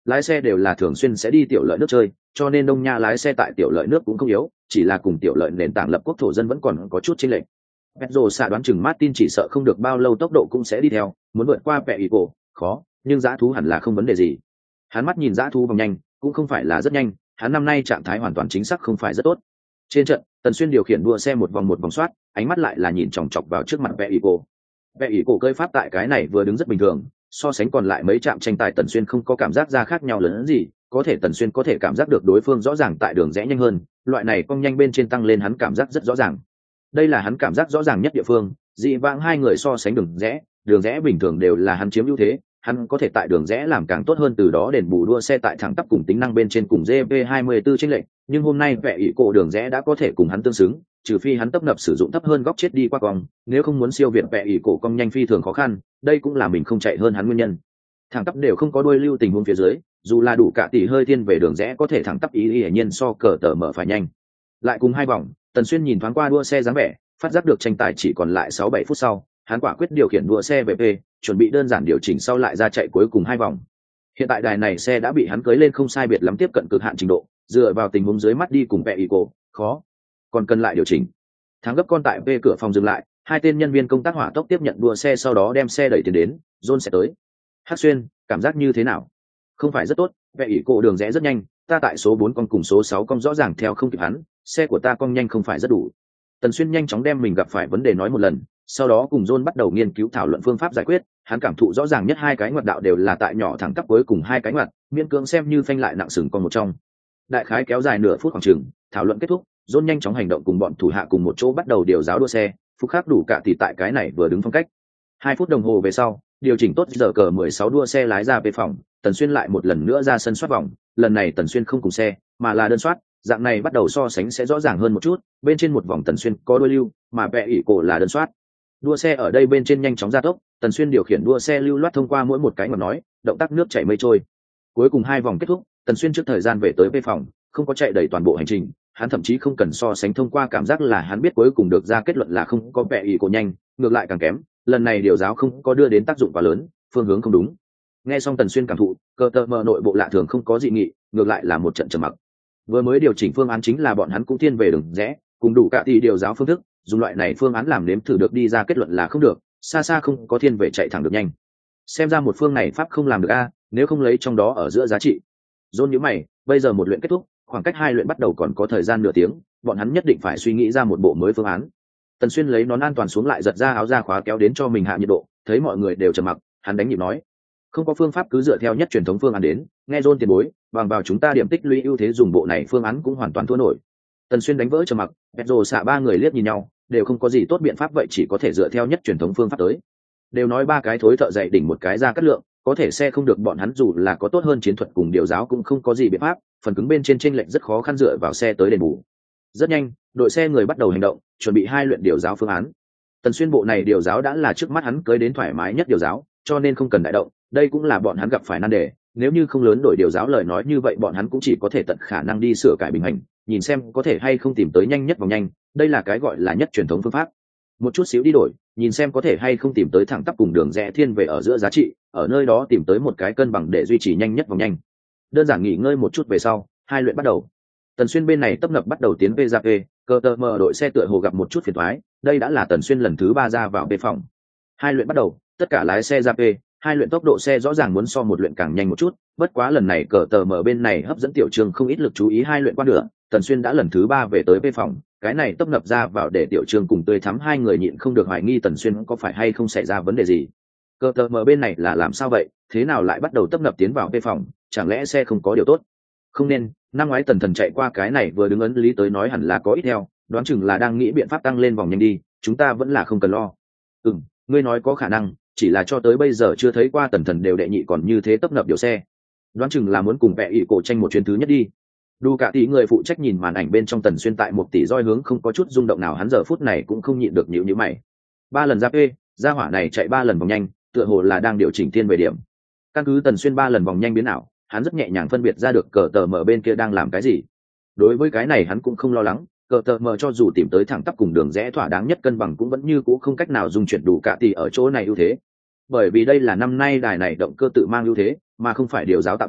lái xe đều là thường xuyên sẽ đi tiểu lợi nước chơi, cho nên Đông Nha lái xe tại tiểu lợi nước cũng không yếu, chỉ là cùng tiểu lợi nền tảng lập quốc thổ dân vẫn còn có chút chênh lệch. Pedro xạ đoán chừng Martin chỉ sợ không được bao lâu tốc độ cũng sẽ đi theo, muốn vượt qua Pẹ Ý Cổ, khó, nhưng dã thú hẳn là không vấn đề gì. Hắn mắt nhìn dã thú vòng nhanh, cũng không phải là rất nhanh, hắn năm nay trạng thái hoàn toàn chính xác không phải rất tốt. Trên trận, Tần Xuyên điều khiển đua xe một vòng một vòng soát, ánh mắt lại là nhìn chòng chọc vào trước mặt Pẹ Ý Cổ. Pẹ Ý Cổ cơi pháp tại cái này vừa đứng rất bình thường, so sánh còn lại mấy trạm tranh tài Tần Xuyên không có cảm giác ra khác nhau lớn hơn gì, có thể Tần Xuyên có thể cảm giác được đối phương rõ ràng tại đường rẽ nhanh hơn, loại này cong nhanh bên trên tăng lên hắn cảm giác rất rõ ràng. Đây là hắn cảm giác rõ ràng nhất địa phương, dị vãng hai người so sánh đường rẽ, đường rẽ bình thường đều là hắn chiếm ưu thế, hắn có thể tại đường rẽ làm càng tốt hơn, từ đó đền bù đua xe tại thẳng tắp cùng tính năng bên trên cùng giê pê hai mươi tư chênh lệch, nhưng hôm nay Pẹ Ý Cổ đường rẽ đã có thể cùng hắn tương xứng, trừ phi hắn tấp nập sử dụng thấp hơn góc chết đi qua cong, nếu không muốn siêu việt Pẹ Ý Cổ cong nhanh phi thường khó khăn, đây cũng là mình không chạy hơn hắn nguyên nhân. Thẳng tắp đều không có đuôi lưu tình huống phía dưới, dù là đủ cả tỷ hơi thiên về đường rẽ có thể thẳng tắp ý hiển nhiên so cờ tờ mở phải nhanh. Lại cùng hai vòng, Tần Xuyên nhìn thoáng qua đua xe dáng vẻ, phát giác được tranh tài chỉ còn lại sáu bảy phút sau, hắn quả quyết điều khiển đua xe về P, chuẩn bị đơn giản điều chỉnh sau lại ra chạy cuối cùng hai vòng. Hiện tại đài này xe đã bị hắn cưới lên không sai biệt lắm tiếp cận cực hạn trình độ, dựa vào tình huống dưới mắt đi cùng Pẹ Ý Cổ, khó, còn cần lại điều chỉnh. Thắng gấp con tại P cửa phòng dừng lại, hai tên nhân viên công tác hỏa tốc tiếp nhận đua xe sau đó đem xe đẩy tiến đến, John sẽ tới. Hắc Xuyên, cảm giác như thế nào? Không phải rất tốt, Pẹ Ý Cổ đường rẽ rất nhanh, ta tại số bốn con cùng số sáu con rõ ràng theo không kịp hắn, xe của ta cong nhanh không phải rất đủ. Tần Xuyên nhanh chóng đem mình gặp phải vấn đề nói một lần, sau đó cùng John bắt đầu nghiên cứu thảo luận phương pháp giải quyết. Hắn cảm thụ rõ ràng nhất hai cái ngoặt đạo đều là tại nhỏ thẳng tắp cuối cùng hai cái ngoặt, miễn cưỡng xem như phanh lại nặng sừng còn một trong. Đại khái kéo dài nửa phút khoảng chừng, thảo luận kết thúc, John nhanh chóng hành động cùng bọn thủ hạ cùng một chỗ bắt đầu điều giáo đua xe, Phúc Khắc đủ cả thì tại cái này vừa đứng phong cách. Hai phút đồng hồ về sau, điều chỉnh tốt giờ cờ mười sáu đua xe lái ra về phòng, Tần Xuyên lại một lần nữa ra sân soát vòng, lần này Tần Xuyên không cùng xe, mà là đơn soát, dạng này bắt đầu so sánh sẽ rõ ràng hơn một chút, bên trên một vòng Tần Xuyên có đuôi lưu, mà Pẹ Ý Cổ là đơn soát. Đua xe ở đây bên trên nhanh chóng gia tốc, Tần Xuyên điều khiển đua xe lưu loát thông qua mỗi một cái ngọn nói, động tác nước chảy mây trôi. Cuối cùng hai vòng kết thúc, Tần Xuyên trước thời gian về tới về phòng, không có chạy đầy toàn bộ hành trình, hắn thậm chí không cần so sánh thông qua cảm giác là hắn biết cuối cùng được ra kết luận là không có Pẹ Ý Cổ nhanh, ngược lại càng kém, lần này điều giáo không có đưa đến tác dụng quá lớn, phương hướng không đúng. Nghe xong Tần Xuyên cảm thụ, cơ tơ mờ nội bộ lạ thường không có dị nghị, ngược lại là một trận trầm mặc. Vừa mới điều chỉnh phương án chính là bọn hắn cũng thiên về đường rẽ, cùng đủ cả thì điều giáo phương thức, dùng loại này phương án làm nếm thử được đi ra kết luận là không được, xa xa không có thiên về chạy thẳng được nhanh. Xem ra một phương này pháp không làm được a, nếu không lấy trong đó ở giữa giá trị. John nhíu mày, bây giờ một luyện kết thúc, khoảng cách hai luyện bắt đầu còn có thời gian nửa tiếng, bọn hắn nhất định phải suy nghĩ ra một bộ mới phương án. Tần Xuyên lấy nón an toàn xuống lại giật ra áo da khóa kéo đến cho mình hạ nhiệt độ, thấy mọi người đều trầm mặc, hắn đánh nhịp nói: không có phương pháp cứ dựa theo nhất truyền thống phương án đến, nghe John tiền bối, bằng vào chúng ta điểm tích lũy ưu thế dùng bộ này phương án cũng hoàn toàn thua nổi. Tần Xuyên đánh vỡ trầm mặc, Pedro xạ ba người liếc nhìn nhau, đều không có gì tốt biện pháp, vậy chỉ có thể dựa theo nhất truyền thống phương pháp tới. Đều nói ba cái thối thợ dạy đỉnh một cái ra cắt lượng, có thể xe không được bọn hắn dù là có tốt hơn chiến thuật cùng điều giáo cũng không có gì biện pháp, phần cứng bên trên chênh lệch rất khó khăn dựa vào xe tới đền bù. Rất nhanh, đội xe người bắt đầu hành động, chuẩn bị hai luyện điều giáo phương án. Tần Xuyên bộ này điều giáo đã là trước mắt hắn cưới đến thoải mái nhất điều giáo, cho nên không cần đại động, đây cũng là bọn hắn gặp phải nan đề, nếu như không lớn đổi điều giáo lời nói như vậy bọn hắn cũng chỉ có thể tận khả năng đi sửa cải bình hành, nhìn xem có thể hay không tìm tới nhanh nhất vòng nhanh, đây là cái gọi là nhất truyền thống phương pháp. Một chút xíu đi đổi, nhìn xem có thể hay không tìm tới thẳng tắp cùng đường rẽ thiên về ở giữa giá trị, ở nơi đó tìm tới một cái cân bằng để duy trì nhanh nhất vòng nhanh. Đơn giản nghỉ ngơi một chút về sau, hai luyện bắt đầu. Tần Xuyên bên này tấp nập bắt đầu tiến về ra P, cơ tơ mờ đội xe tựa hồ gặp một chút phiền toái, đây đã là Tần Xuyên lần thứ ba ra vào P phòng. Hai luyện bắt đầu, tất cả lái xe ra P, hai luyện tốc độ xe rõ ràng muốn so một luyện càng nhanh một chút, bất quá lần này cờ tờ mở bên này hấp dẫn tiểu trường không ít lực chú ý hai luyện qua nữa, Tần Xuyên đã lần thứ ba về tới P phòng, cái này tấp nập ra vào để tiểu trường cùng tươi thắm hai người nhịn không được hoài nghi Tần Xuyên có phải hay không xảy ra vấn đề gì. Cờ tờ mở bên này là làm sao vậy, thế nào lại bắt đầu tấp nập tiến vào P phòng, chẳng lẽ xe không có điều tốt? Không nên, năm ngoái Tần Thần chạy qua cái này vừa đứng ấn lý tới nói hẳn là có ít theo, đoán chừng là đang nghĩ biện pháp tăng lên vòng nhanh đi, chúng ta vẫn là không cần lo. Ừm, ngươi nói có khả năng, chỉ là cho tới bây giờ chưa thấy qua Tần Thần đều đệ nhị còn như thế tấp nập điều xe, đoán chừng là muốn cùng Pẹ Ý Cổ tranh một chuyến thứ nhất đi. Đủ cả tỷ người phụ trách nhìn màn ảnh bên trong Tần Xuyên tại một tỷ roi hướng không có chút rung động nào, hắn giờ phút này cũng không nhịn được nhíu nhíu mày. Ba lần ra P, ra hỏa này chạy ba lần vòng nhanh, tựa hồ là đang điều chỉnh thiên về điểm. Căn cứ Tần Xuyên ba lần vòng nhanh biến ảo, hắn rất nhẹ nhàng phân biệt ra được cờ tờ mở bên kia đang làm cái gì. Đối với cái này hắn cũng không lo lắng, cờ tờ mở cho dù tìm tới thẳng tắp cùng đường rẽ thỏa đáng nhất cân bằng cũng vẫn như cũ không cách nào dung chuyển đủ cả tỷ ở chỗ này ưu thế. Bởi vì đây là năm nay đài này động cơ tự mang ưu thế, mà không phải điều giáo tạo thành,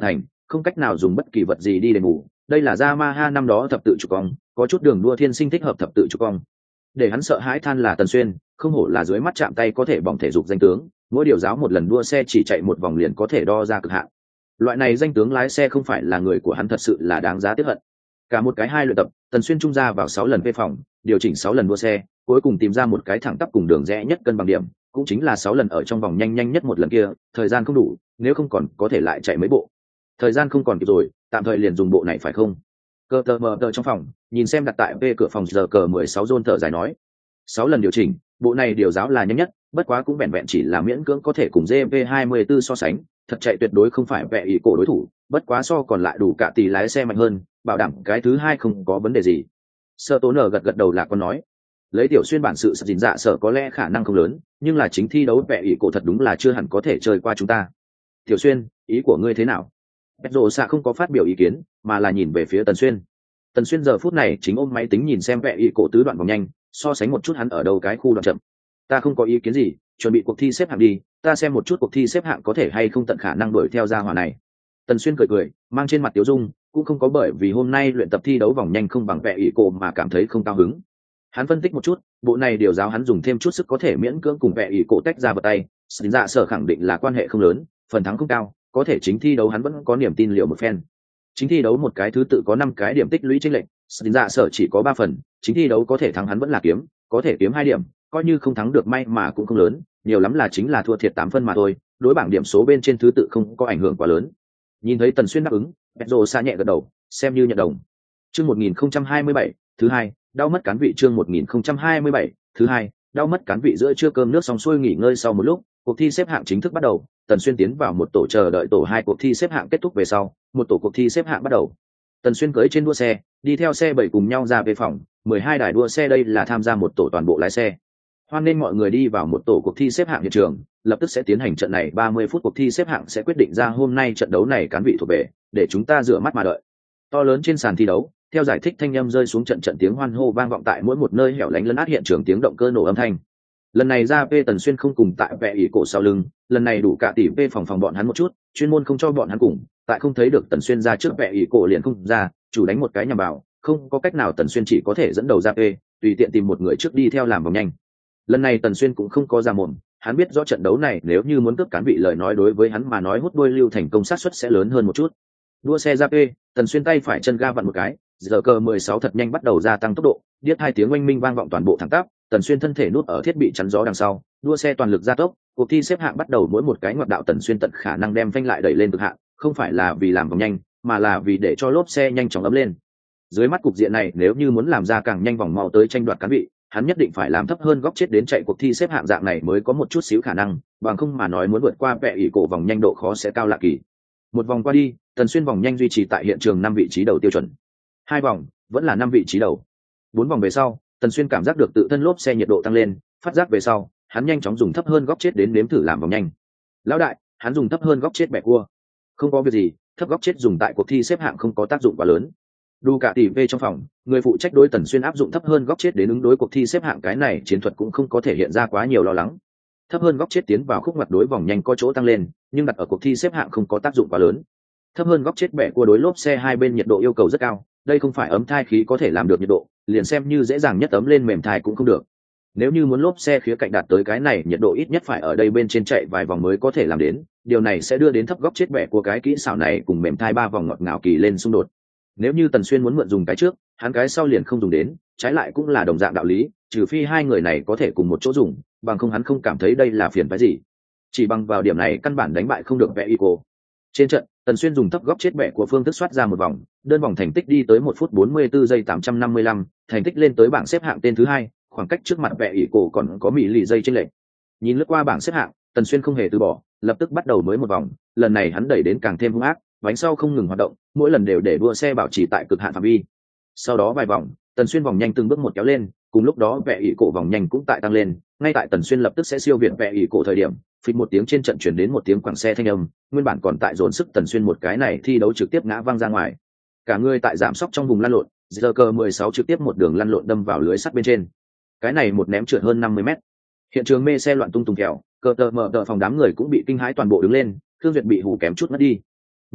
không cách nào dùng bất kỳ vật gì đi đền bù. Đây là Yamaha năm đó thập tự trục cong, có chút đường đua thiên sinh thích hợp thập tự trục cong. Để hắn sợ hãi than là Tần Xuyên, không hổ là dưới mắt chạm tay có thể bỏng thể dục danh tướng, mỗi điều giáo một lần đua xe chỉ chạy một vòng liền có thể đo ra cực hạn. Loại này danh tướng lái xe không phải là người của hắn thật sự là đáng giá tiếc hận. Cả một cái hai luyện tập, Tần Xuyên trung ra vào sáu lần phê phòng, điều chỉnh sáu lần đua xe, cuối cùng tìm ra một cái thẳng tắp cùng đường rẽ nhất cân bằng điểm, cũng chính là sáu lần ở trong vòng nhanh nhanh nhất một lần kia, thời gian không đủ, nếu không còn có thể lại chạy mấy bộ. Thời gian không còn kịp rồi, tạm thời liền dùng bộ này phải không? Cơ tờ mờ tờ trong phòng, nhìn xem đặt tại V cửa phòng giờ cờ mười sáu John thở dài nói. sáu lần điều chỉnh, bộ này điều giáo là nhanh nhất, bất quá cũng vẹn vẹn chỉ là miễn cưỡng có thể cùng G V hai mươi tư so sánh, thật chạy tuyệt đối không phải vẽ ý cổ đối thủ, bất quá so còn lại đủ cả tỷ lái xe mạnh hơn, bảo đảm cái thứ hai không có vấn đề gì. Sơ Tố Nở gật gật đầu là con nói, lấy Tiểu Xuyên bản sự sập dình dạ sở có lẽ khả năng không lớn, nhưng là chính thi đấu vẽ ý cổ thật đúng là chưa hẳn có thể chơi qua chúng ta. Tiểu Xuyên, ý của ngươi thế nào? Pedro Sa không có phát biểu ý kiến, mà là nhìn về phía Tần Xuyên. Tần Xuyên giờ phút này chính ôm máy tính nhìn xem vẽ ý cổ tứ đoạn vòng nhanh, so sánh một chút hắn ở đâu cái khu đoạn chậm. Ta không có ý kiến gì, chuẩn bị cuộc thi xếp hạng đi, ta xem một chút cuộc thi xếp hạng có thể hay không tận khả năng đuổi theo gia hỏa này. Tần Xuyên cười cười, mang trên mặt tiếu dung, cũng không có bởi vì hôm nay luyện tập thi đấu vòng nhanh không bằng vẽ ý cổ mà cảm thấy không cao hứng. Hắn phân tích một chút, bộ này điều giáo hắn dùng thêm chút sức có thể miễn cưỡng cùng vẽ ý cổ tách ra vào tay, sinh ra sở khẳng định là quan hệ không lớn, phần thắng không cao, có thể chính thi đấu hắn vẫn có niềm tin liệu một phen. Chính thi đấu một cái thứ tự có năm cái điểm tích lũy chênh lệch, sinh ra sở chỉ có ba phần, chính thi đấu có thể thắng hắn vẫn là kiếm, có thể kiếm hai điểm, coi như không thắng được may mà cũng không lớn, nhiều lắm là chính là thua thiệt tám phân mà thôi, đối bảng điểm số bên trên thứ tự không có ảnh hưởng quá lớn. Nhìn thấy Tần Xuyên đáp ứng, Pedro Sa nhẹ gật đầu, xem như nhận đồng. Chương một nghìn không trăm hai mươi bảy, thứ hai, đau mất cán vị chương một nghìn không trăm hai mươi bảy, thứ hai, đau mất cán vị giữa trưa cơm nước xong xuôi nghỉ ngơi sau một lúc, cuộc thi xếp hạng chính thức bắt đầu, Tần Xuyên tiến vào một tổ chờ đợi tổ hai cuộc thi xếp hạng kết thúc về sau, một tổ cuộc thi xếp hạng bắt đầu. Tần Xuyên cưỡi trên đua xe, đi theo xe bảy cùng nhau ra về phòng, mười hai đài đua xe đây là tham gia một tổ toàn bộ lái xe. Hoan nên mọi người đi vào một tổ cuộc thi xếp hạng hiện trường, lập tức sẽ tiến hành trận này ba mươi phút cuộc thi xếp hạng sẽ quyết định ra hôm nay trận đấu này cán vị thuộc về, để chúng ta rửa mắt mà đợi. To lớn trên sàn thi đấu, theo giải thích thanh âm rơi xuống trận trận tiếng hoan hô vang vọng tại mỗi một nơi hẻo lánh lấn át hiện trường tiếng động cơ nổ âm thanh. Lần này ra P Tần Xuyên không cùng tại vẽ ý cổ sau lưng, lần này đủ cả tỷ P phòng phòng bọn hắn một chút, chuyên môn không cho bọn hắn cùng, tại không thấy được Tần Xuyên ra trước vẽ ý cổ liền không ra, chủ đánh một cái nhằm vào, không có cách nào Tần Xuyên chỉ có thể dẫn đầu ra P, tùy tiện tìm một người trước đi theo làm vòng nhanh. Lần này Tần Xuyên cũng không có ra mồm, hắn biết rõ trận đấu này nếu như muốn cướp cán vị lời nói đối với hắn mà nói hút đuôi lưu thành công sát suất sẽ lớn hơn một chút. Đua xe ra P, Tần Xuyên tay phải chân ga vặn một cái, giờ cờ mười sáu thật nhanh bắt đầu gia tăng tốc độ, điếc hai tiếng oanh minh vang vọng toàn bộ thẳng tắp, Tần Xuyên thân thể nút ở thiết bị chắn gió đằng sau, đua xe toàn lực gia tốc, cuộc thi xếp hạng bắt đầu mỗi một cái ngoặt đạo Tần Xuyên tận khả năng đem phanh lại đẩy lên cực hạn, không phải là vì làm vòng nhanh, mà là vì để cho lốp xe nhanh chóng ấm lên. Dưới mắt cục diện này nếu như muốn làm ra càng nhanh vòng mau tới tranh đoạt cán vị, hắn nhất định phải làm thấp hơn góc chết đến chạy cuộc thi xếp hạng dạng này mới có một chút xíu khả năng, bằng không mà nói muốn vượt qua vẽ ỷ cổ vòng nhanh độ khó sẽ cao lạ kỳ. Một vòng qua đi, Tần Xuyên vòng nhanh duy trì tại hiện trường năm vị trí đầu tiêu chuẩn. Hai vòng, vẫn là năm vị trí đầu. Bốn vòng về sau, Tần Xuyên cảm giác được tự thân lốp xe nhiệt độ tăng lên, phát giác về sau, hắn nhanh chóng dùng thấp hơn góc chết đến nếm thử làm vòng nhanh. Lão đại, hắn dùng thấp hơn góc chết bẻ cua. Không có việc gì, thấp góc chết dùng tại cuộc thi xếp hạng không có tác dụng quá lớn. Đủ cả tỷ về trong phòng, người phụ trách đối Tần Xuyên áp dụng thấp hơn góc chết đến ứng đối cuộc thi xếp hạng cái này chiến thuật cũng không có thể hiện ra quá nhiều lo lắng. Thấp hơn góc chết tiến vào khúc ngoặt đối vòng nhanh có chỗ tăng lên, nhưng đặt ở cuộc thi xếp hạng không có tác dụng quá lớn. Thấp hơn góc chết bẻ cua đối lốp xe hai bên nhiệt độ yêu cầu rất cao, đây không phải ấm thai khí có thể làm được nhiệt độ, liền xem như dễ dàng nhất ấm lên mềm thai cũng không được. Nếu như muốn lốp xe khía cạnh đạt tới cái này nhiệt độ ít nhất phải ở đây bên trên chạy vài vòng mới có thể làm đến, điều này sẽ đưa đến thấp góc chết bẻ của cái kỹ xảo này cùng mềm thai ba vòng ngọt ngào kỳ lên xung đột. Nếu như Tần Xuyên muốn mượn dùng cái trước, hắn cái sau liền không dùng đến, trái lại cũng là đồng dạng đạo lý, trừ phi hai người này có thể cùng một chỗ dùng, bằng không hắn không cảm thấy đây là phiền phức gì. Chỉ bằng vào điểm này căn bản đánh bại không được vẽ Ico. Trên trận, Tần Xuyên dùng thấp góc chết bẻ của phương thức soát ra một vòng, đơn vòng thành tích đi tới một phút bốn mươi tư giây tám trăm năm mươi lăm, thành tích lên tới bảng xếp hạng tên thứ hai, khoảng cách trước mặt vẽ Ico còn có mỹ lì giây trên lệch. Nhìn lướt qua bảng xếp hạng, Tần Xuyên không hề từ bỏ, lập tức bắt đầu mới một vòng, lần này hắn đẩy đến càng thêm hung ác, bánh sau không ngừng hoạt động, mỗi lần đều để đua xe bảo trì tại cực hạn phạm vi. Sau đó vài vòng, Tần Xuyên vòng nhanh từng bước một kéo lên, cùng lúc đó vẽ ỷ cổ vòng nhanh cũng tại tăng lên, ngay tại Tần Xuyên lập tức sẽ siêu việt vẽ ỷ cổ thời điểm, phịch một tiếng trên trận chuyển đến một tiếng quẳng xe thanh âm, nguyên bản còn tại dồn sức Tần Xuyên một cái này thi đấu trực tiếp ngã văng ra ngoài. Cả người tại giảm sóc trong vùng lăn lộn, giờ cờ mười sáu trực tiếp một đường lăn lộn đâm vào lưới sắt bên trên. Cái này một ném trượt hơn năm mươi mét. Hiện trường mê xe loạn tung tung kẹo, cờ tờ mở tờ phòng đám người cũng bị kinh hãi toàn bộ đứng lên, Thương Duyệt bị hù kém chút mất đi. Nhanh,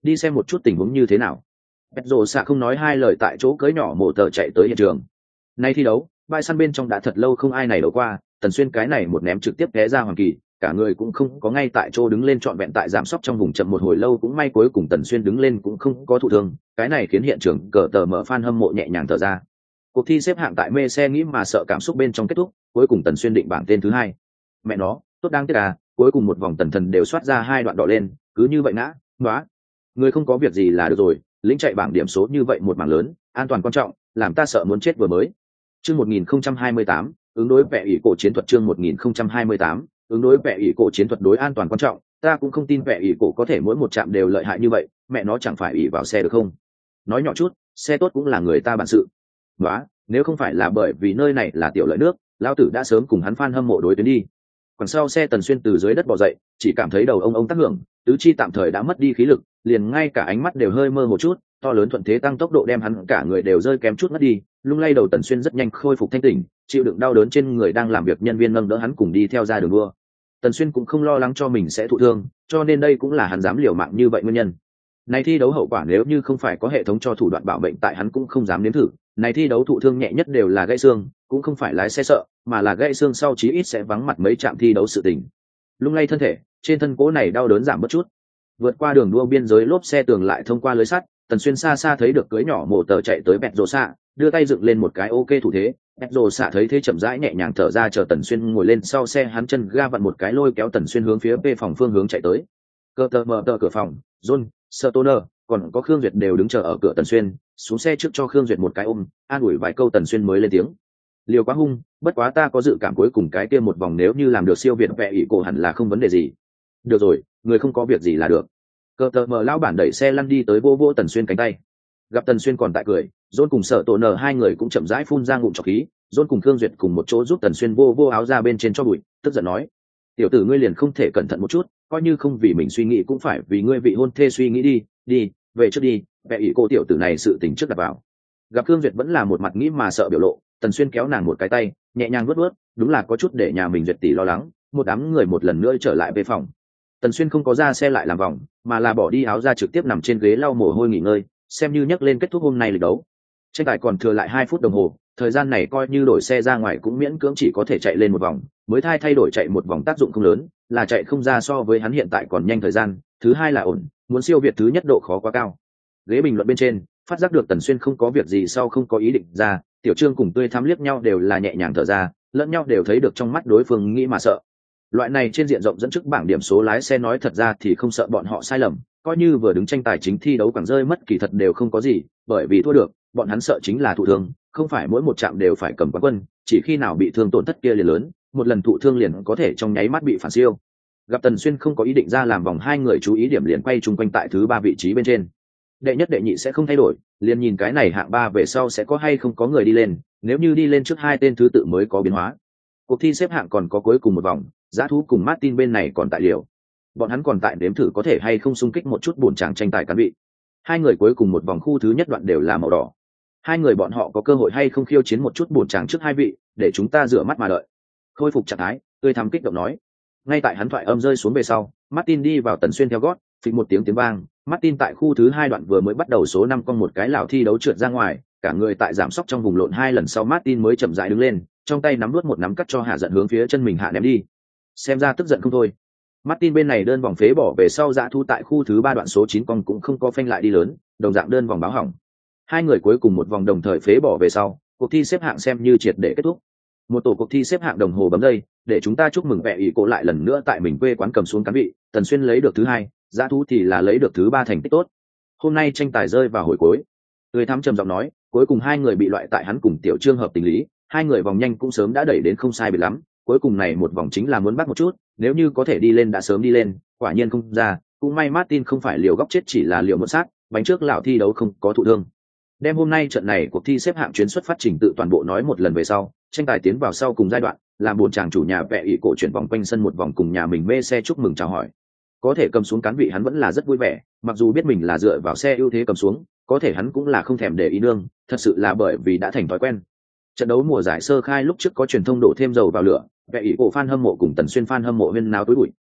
đi xem một chút tình huống như thế nào. Pedro xạ không nói hai lời tại chỗ cưỡi nhỏ mổ tờ chạy tới hiện trường. Nay thi đấu, bãi săn bên trong đã thật lâu không ai này đấu qua, Tần Xuyên cái này một ném trực tiếp té ra Hoàng Kỳ, cả người cũng không có ngay tại chỗ đứng lên trọn vẹn tại giảm sóc trong vùng chậm một hồi lâu, cũng may cuối cùng Tần Xuyên đứng lên cũng không có thụ thương, cái này khiến hiện trường cờ tờ mở fan hâm mộ nhẹ nhàng thở ra. Cuộc thi xếp hạng tại mê xe nghĩ mà sợ cảm xúc bên trong kết thúc, cuối cùng Tần Xuyên định bảng tên thứ hai. Mẹ nó, tốt đáng tiếc à, cuối cùng một vòng Tần Thần đều soát ra hai đoạn đỏ lên, cứ như vậy ngã, ngã. Người không có việc gì là được rồi, lĩnh chạy bảng điểm số như vậy một bảng lớn, an toàn quan trọng, làm ta sợ muốn chết vừa mới. Chương một nghìn không trăm hai mươi tám, ứng đối vẽ ủy cổ chiến thuật chương một nghìn không trăm hai mươi tám, ứng đối vẽ ủy cổ chiến thuật đối an toàn quan trọng, ta cũng không tin vẽ ủy cổ có thể mỗi một trạm đều lợi hại như vậy, mẹ nó chẳng phải ủy vào xe được không? Nói nhỏ chút, xe tốt cũng là người ta bản sự. Đó, nếu không phải là bởi vì nơi này là tiểu lợi nước, lão tử đã sớm cùng hắn fan hâm mộ đối tuyến đi. Còn sau xe Tần Xuyên từ dưới đất bò dậy, chỉ cảm thấy đầu ông ông tác hưởng, tứ chi tạm thời đã mất đi khí lực, liền ngay cả ánh mắt đều hơi mơ một chút, to lớn thuận thế tăng tốc độ đem hắn cả người đều rơi kém chút mất đi, lung lay đầu Tần Xuyên rất nhanh khôi phục thanh tỉnh, chịu đựng đau đớn trên người đang làm việc nhân viên nâng đỡ hắn cùng đi theo ra đường đua. Tần Xuyên cũng không lo lắng cho mình sẽ thụ thương, cho nên đây cũng là hắn dám liều mạng như vậy nguyên nhân. Này thi đấu hậu quả nếu như không phải có hệ thống cho thủ đoạn bảo mệnh tại hắn cũng không dám nếm thử. Này thi đấu thụ thương nhẹ nhất đều là gãy xương, cũng không phải lái xe sợ, mà là gãy xương sau chí ít sẽ vắng mặt mấy trạm thi đấu sự tình. Lung lay thân thể, trên thân cố này đau đớn giảm bớt chút. Vượt qua đường đua biên giới lốp xe tường lại thông qua lưới sắt, Tần Xuyên xa xa thấy được cưỡi nhỏ mổ tờ chạy tới bẹt rồ xạ, đưa tay dựng lên một cái ok thủ thế. Bẹt rồ xạ thấy thế chậm rãi nhẹ nhàng thở ra, chờ Tần Xuyên ngồi lên sau xe, hắn chân ga vặn một cái lôi kéo Tần Xuyên hướng phía P phòng phương hướng chạy tới. Cơ tờ mở tờ cửa phòng, John, Stoner, còn có Khương Duyệt đều đứng chờ ở cửa Tần Xuyên, xuống xe trước cho Khương Duyệt một cái ôm, an ủi vài câu Tần Xuyên mới lên tiếng. Liều quá hung, bất quá ta có dự cảm cuối cùng cái kia một vòng nếu như làm được siêu việt vẽ ỷ cổ hẳn là không vấn đề gì. Được rồi, người không có việc gì là được. Cơ tờ mở lão bản đẩy xe lăn đi tới vô vô Tần Xuyên cánh tay. Gặp Tần Xuyên còn tại cười, John cùng Sở Tổ Nở hai người cũng chậm rãi phun ra ngụm trọc khí, John cùng Khương Duyệt cùng một chỗ giúp Tần Xuyên vô vô áo ra bên trên cho bụi, tức giận nói: "Tiểu tử ngươi liền không thể cẩn thận một chút, coi như không vì mình suy nghĩ cũng phải vì ngươi vị hôn thê suy nghĩ đi, đi, về trước đi, vẽ ỷ cô tiểu tử này sự tình trước đặt vào." Gặp Khương Duyệt vẫn là một mặt nghĩ mà sợ biểu lộ, Tần Xuyên kéo nàng một cái tay, nhẹ nhàng vuốt vuốt, đúng là có chút để nhà mình Duyệt tỷ lo lắng, một đám người một lần nữa trở lại về phòng. Tần Xuyên không có ra xe lại làm vòng, mà là bỏ đi áo ra trực tiếp nằm trên ghế lau mồ hôi nghỉ ngơi, xem như nhắc lên kết thúc hôm nay lịch đấu. Tranh tài còn thừa lại hai phút đồng hồ, thời gian này coi như đổi xe ra ngoài cũng miễn cưỡng chỉ có thể chạy lên một vòng, mới thay thay đổi chạy một vòng tác dụng không lớn, là chạy không ra so với hắn hiện tại còn nhanh thời gian, thứ hai là ổn, muốn siêu việt thứ nhất độ khó quá cao. Ghế bình luận bên trên, phát giác được Tần Xuyên không có việc gì sau không có ý định ra, Tiểu Trương cùng Tươi Thắm liếc nhau đều là nhẹ nhàng thở ra, lẫn nhau đều thấy được trong mắt đối phương nghĩ mà sợ. Loại này trên diện rộng dẫn trước bảng điểm số lái xe nói thật ra thì không sợ bọn họ sai lầm, coi như vừa đứng tranh tài chính thi đấu quảng rơi mất kỳ thật đều không có gì, bởi vì thua được, bọn hắn sợ chính là thụ thương, không phải mỗi một trạm đều phải cầm quán quân, chỉ khi nào bị thương tổn thất kia liền lớn, một lần thụ thương liền có thể trong nháy mắt bị phản siêu. Gặp Tần Xuyên không có ý định ra làm vòng, hai người chú ý điểm liền quay chung quanh tại thứ ba vị trí bên trên. Đệ nhất đệ nhị sẽ không thay đổi, liền nhìn cái này hạng ba về sau sẽ có hay không có người đi lên, nếu như đi lên trước hai tên thứ tự mới có biến hóa. Cuộc thi xếp hạng còn có cuối cùng một vòng, Dã Thú cùng Martin bên này còn tại liều. Bọn hắn còn tại đếm thử có thể hay không xung kích một chút buồn chàng tranh tài cán vị. Hai người cuối cùng một vòng khu thứ nhất đoạn đều là màu đỏ. Hai người bọn họ có cơ hội hay không khiêu chiến một chút buồn chàng trước hai vị, để chúng ta rửa mắt mà đợi. Khôi phục trạng thái, Tươi Thắm kích động nói. Ngay tại hắn thoại âm rơi xuống về sau, Martin đi vào Tần Xuyên theo gót, phịch một tiếng tiếng vang, Martin tại khu thứ hai đoạn vừa mới bắt đầu số năm con một cái lảo thi đấu trượt ra ngoài, cả người tại giảm sóc trong vùng lộn hai lần sau Martin mới chậm rãi đứng lên, trong tay nắm nuốt một nắm cắt cho hạ giận hướng phía chân mình hạ ném đi. Xem ra tức giận không thôi. Martin bên này đơn vòng phế bỏ về sau, Dã Thú tại khu thứ ba đoạn số chín con cũng không có phanh lại đi lớn, đồng dạng đơn vòng báo hỏng. Hai người cuối cùng một vòng đồng thời phế bỏ về sau, cuộc thi xếp hạng xem như triệt để kết thúc. Một tổ cuộc thi xếp hạng đồng hồ bấm đây, để chúng ta chúc mừng vẽ ý cổ lại lần nữa tại mình quê quán cầm xuống cán vị, Tần Xuyên lấy được thứ hai, Dã Thú thì là lấy được thứ ba thành tích tốt. Hôm nay tranh tài rơi vào hồi cuối. Tươi Thắm trầm giọng nói, cuối cùng hai người bị loại tại hắn cùng Tiểu Trương hợp tình lý, hai người vòng nhanh cũng sớm đã đẩy đến không sai biệt lắm, cuối cùng này một vòng chính là muốn bắt một chút, nếu như có thể đi lên đã sớm đi lên, quả nhiên không ra, cũng may Martin không phải liều góc chết chỉ là liều một sát, bánh trước lão thi đấu không có thụ thương. Đem hôm nay trận này cuộc thi xếp hạng chuyến xuất phát trình tự toàn bộ nói một lần về sau, tranh tài tiến vào sau cùng giai đoạn, làm buồn chàng chủ nhà vẽ ỷ cổ chuyển vòng quanh sân một vòng cùng nhà mình mê xe chúc mừng chào hỏi. Có thể cầm xuống cán vị hắn vẫn là rất vui vẻ, mặc dù biết mình là dựa vào xe ưu thế cầm xuống, có thể hắn cũng là không thèm để ý nương, thật sự là bởi vì đã thành thói quen. Trận đấu mùa giải sơ khai lúc trước có truyền thông đổ thêm dầu vào lửa, vẽ ỷ cổ fan hâm mộ cùng Tần Xuyên fan hâm mộ huyên náo tối bụi,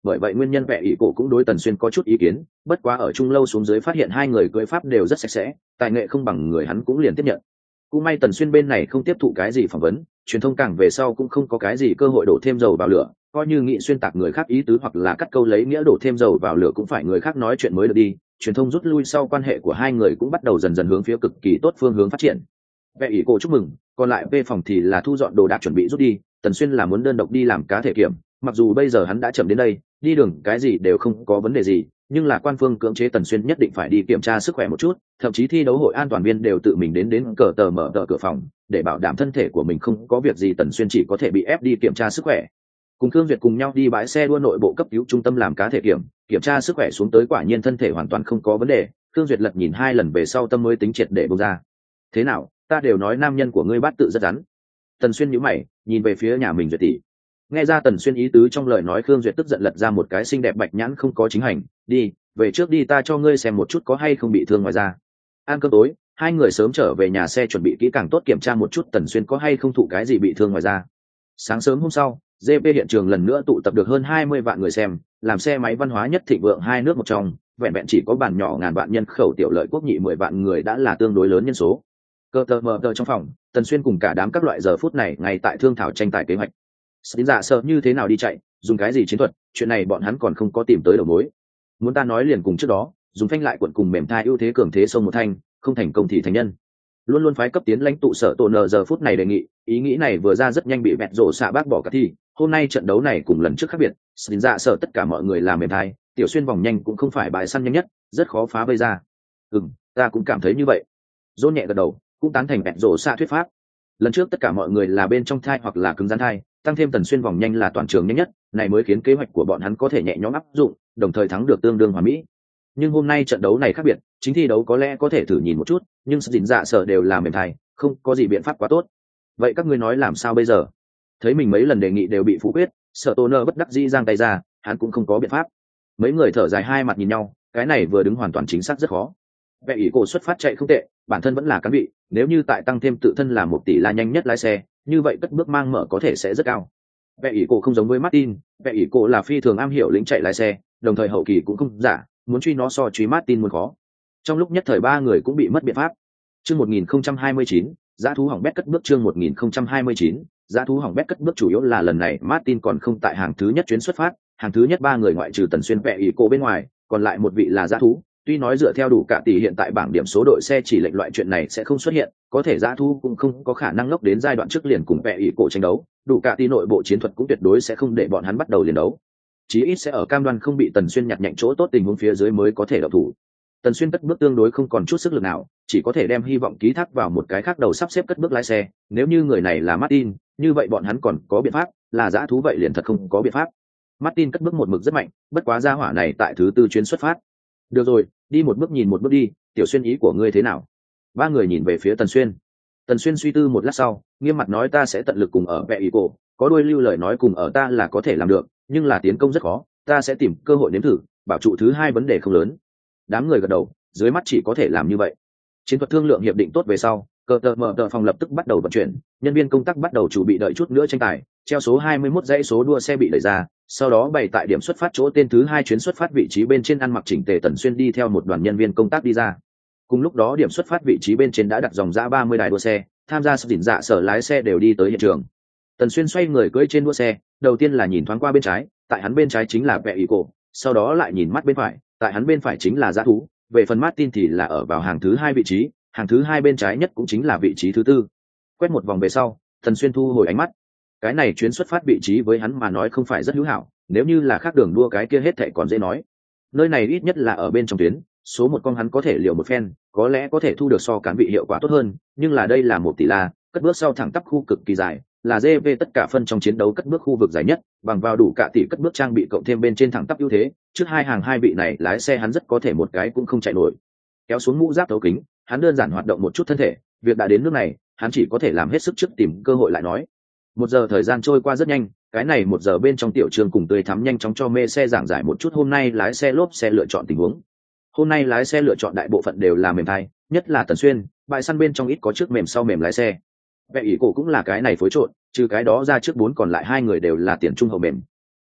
bởi vậy nguyên nhân vẽ ý cổ cũng đối Tần Xuyên có chút ý kiến, bất quá ở chung lâu xuống dưới phát hiện hai người cưỡi pháp đều rất sạch sẽ, tài nghệ không bằng người hắn cũng liền tiếp nhận. Cũng may Tần Xuyên bên này không tiếp thụ cái gì phỏng vấn, truyền thông càng về sau cũng không có cái gì cơ hội đổ thêm dầu vào lửa, coi như nghị xuyên tạc người khác ý tứ hoặc là cắt câu lấy nghĩa đổ thêm dầu vào lửa cũng phải người khác nói chuyện mới được đi. Truyền thông rút lui sau, quan hệ của hai người cũng bắt đầu dần dần hướng phía cực kỳ tốt phương hướng phát triển. Vẽ ý cổ chúc mừng, còn lại về phòng thì là thu dọn đồ đạc chuẩn bị rút đi. Tần Xuyên là muốn đơn độc đi làm cá thể kiểm, mặc dù bây giờ hắn đã chậm đến đây, đi đường cái gì đều không có vấn đề gì, nhưng là quan phương cưỡng chế Tần Xuyên nhất định phải đi kiểm tra sức khỏe một chút, thậm chí thi đấu hội an toàn viên đều tự mình đến đến cờ tờ mở tờ cửa phòng để bảo đảm thân thể của mình không có việc gì. Tần Xuyên chỉ có thể bị ép đi kiểm tra sức khỏe. Cùng Khương Duyệt cùng nhau đi bãi xe đua nội bộ cấp cứu trung tâm làm cá thể kiểm, kiểm tra sức khỏe xuống tới quả nhiên thân thể hoàn toàn không có vấn đề. Khương Duyệt lật nhìn hai lần về sau tâm mới tính triệt để bông ra. Thế nào, ta đều nói nam nhân của ngươi bát tự rất rắn. Tần Xuyên nhíu mày, nhìn về phía nhà mình Duyệt tỷ. Nghe ra Tần Xuyên ý tứ trong lời nói, Khương Duyệt tức giận lật ra một cái xinh đẹp bạch nhãn không có chính hành. Đi, về trước đi, ta cho ngươi xem một chút có hay không bị thương ngoài ra. Ăn cơm tối, hai người sớm trở về nhà xe chuẩn bị kỹ càng tốt kiểm tra một chút Tần Xuyên có hay không thụ cái gì bị thương ngoài ra. Sáng sớm hôm sau, giê pê hiện trường lần nữa tụ tập được hơn hai mươi vạn người xem, làm xe máy văn hóa nhất thịnh vượng hai nước một trong, vẹn vẹn chỉ có bản nhỏ ngàn vạn nhân khẩu tiểu lợi quốc nhị mười vạn người đã là tương đối lớn nhân số. Cơ tờ mờ tờ trong phòng, Tần Xuyên cùng cả đám các loại giờ phút này ngay tại thương thảo tranh tài kế hoạch. Đến dạ sợ như thế nào đi chạy, dùng cái gì chiến thuật, chuyện này bọn hắn còn không có tìm tới đầu mối. Muốn ta nói liền cùng trước đó, dùng phanh lại quận cùng mềm thai ưu thế cường thế sông một thanh, không thành công thì thành nhân. Luôn luôn phái cấp tiến lãnh tụ sở tổ nờ giờ phút này đề nghị, ý nghĩ này vừa ra rất nhanh bị vẹt rổ xạ bác bỏ cả thi. Hôm nay trận đấu này cùng lần trước khác biệt, Đến dạ sợ tất cả mọi người làm mềm thai, tiểu xuyên vòng nhanh cũng không phải bài săn nhanh nhất, rất khó phá vây ra. Ừm, ta cũng cảm thấy như vậy. Dôn nhẹ gật đầu, cũng tán thành vẹt rổ xạ thuyết pháp. Lần trước tất cả mọi người là bên trong thai hoặc là cứng rắn thai, tăng thêm Tần Xuyên vòng nhanh là toàn trường nhanh nhất, này mới khiến kế hoạch của bọn hắn có thể nhẹ nhõm áp dụng, đồng thời thắng được tương đương hòa mỹ. Nhưng hôm nay trận đấu này khác biệt, chính thi đấu có lẽ có thể thử nhìn một chút, nhưng Dĩnh Dạ Sở đều là mềm thai, không có gì biện pháp quá tốt. Vậy các ngươi nói làm sao bây giờ? Thấy mình mấy lần đề nghị đều bị phủ quyết, Sở Tô Nơ bất đắc dĩ giang tay ra, hắn cũng không có biện pháp. Mấy người thở dài hai mặt nhìn nhau, cái này vừa đứng hoàn toàn chính xác rất khó. Vẽ ý cổ xuất phát chạy không tệ, bản thân vẫn là cán vị, nếu như tại tăng thêm tự thân là một tỷ la nhanh nhất lái xe, như vậy cất bước mang mở có thể sẽ rất cao. Vẽ ý cổ không giống với Martin, vẽ ý cổ là phi thường am hiểu lĩnh chạy lái xe, đồng thời hậu kỳ cũng không giả, muốn truy nó so truy Martin muốn khó. Trong lúc nhất thời ba người cũng bị mất biện pháp. Chương một nghìn không trăm hai mươi chín, giá thú hỏng bét cất bước. Chương một nghìn không trăm hai mươi chín, giá thú hỏng bét cất bước. Chủ yếu là lần này Martin còn không tại hàng thứ nhất chuyến xuất phát, hàng thứ nhất ba người ngoại trừ Tần Xuyên vẽ ý cổ bên ngoài, còn lại một vị là giá thú. Tuy nói dựa theo đủ cả tỷ hiện tại bảng điểm số đội xe chỉ lệnh loại chuyện này sẽ không xuất hiện, có thể giá thú cũng không có khả năng ngốc đến giai đoạn trước liền cùng vẽ ý cổ tranh đấu, đủ cả tỷ nội bộ chiến thuật cũng tuyệt đối sẽ không để bọn hắn bắt đầu liền đấu. Chí ít sẽ ở cam đoan không bị Tần Xuyên nhặt nhạnh chỗ tốt tình huống phía dưới mới có thể đậu thủ. Tần Xuyên cất bước tương đối không còn chút sức lực nào, chỉ có thể đem hy vọng ký thác vào một cái khác đầu sắp xếp cất bước lái xe, nếu như người này là Martin, như vậy bọn hắn còn có biện pháp, là giá thú vậy liền thật không có biện pháp. Martin cất bước một mực rất mạnh, bất quá gia hỏa này tại thứ tư chuyến xuất phát. Được rồi, đi một bước nhìn một bước đi, Tiểu Xuyên ý của ngươi thế nào? Ba người nhìn về phía Tần Xuyên. Tần Xuyên suy tư một lát sau, nghiêm mặt nói ta sẽ tận lực cùng ở vẽ ý cổ, có đôi lưu lời nói cùng ở ta là có thể làm được, nhưng là tiến công rất khó, ta sẽ tìm cơ hội nếm thử, bảo trụ thứ hai vấn đề không lớn. Đám người gật đầu, dưới mắt chỉ có thể làm như vậy. Chiến thuật thương lượng hiệp định tốt về sau, cờ tờ mở tờ phòng lập tức bắt đầu vận chuyển, nhân viên công tác bắt đầu chuẩn bị đợi chút nữa tranh tài, treo số hai mươi mốt dãy số đua xe bị đẩy ra, sau đó bày tại điểm xuất phát chỗ tên thứ hai chuyến xuất phát vị trí bên trên ăn mặc chỉnh tề Tần Xuyên đi theo một đoàn nhân viên công tác đi ra. Cùng lúc đó điểm xuất phát vị trí bên trên đã đặt dòng dã ba mươi đài đua xe, tham gia Dĩnh Dạ Sở lái xe đều đi tới hiện trường. Tần Xuyên xoay người cưỡi trên đua xe, đầu tiên là nhìn thoáng qua bên trái, tại hắn bên trái chính là vẽ ý cổ, sau đó lại nhìn mắt bên phải, tại hắn bên phải chính là giá thú, về phần Martin thì là ở vào hàng thứ hai vị trí, hàng thứ hai bên trái nhất cũng chính là vị trí thứ tư. Quét một vòng về sau, Tần Xuyên thu hồi ánh mắt. Cái này chuyến xuất phát vị trí với hắn mà nói không phải rất hữu hảo, nếu như là khác đường đua cái kia hết thảy còn dễ nói. Nơi này ít nhất là ở bên trong tuyến, số một con hắn có thể liều một phen, có lẽ có thể thu được so cán vị hiệu quả tốt hơn, nhưng là đây là một tỷ la, cất bước sau thẳng tắp khu cực kỳ dài, là giê vê tất cả phân trong chiến đấu cất bước khu vực dài nhất, bằng vào đủ cả tỷ cất bước trang bị cộng thêm bên trên thẳng tắp ưu thế, trước hai hàng hai vị này lái xe hắn rất có thể một cái cũng không chạy nổi. Kéo xuống mũ giáp thấu kính, hắn đơn giản hoạt động một chút thân thể, việc đã đến nước này, hắn chỉ có thể làm hết sức trước tìm cơ hội lại nói. Một giờ thời gian trôi qua rất nhanh, cái này một giờ bên trong tiểu trường cùng tươi thắm nhanh chóng cho mê xe giảng giải một chút hôm nay lái xe lốp xe lựa chọn tình huống. Hôm nay lái xe lựa chọn đại bộ phận đều là mềm thai, nhất là Tần Xuyên, bãi săn bên trong ít có trước mềm sau mềm lái xe. Vẽ ý cổ cũng là cái này phối trộn, trừ cái đó ra trước bốn còn lại hai người đều là tiền trung hậu mềm.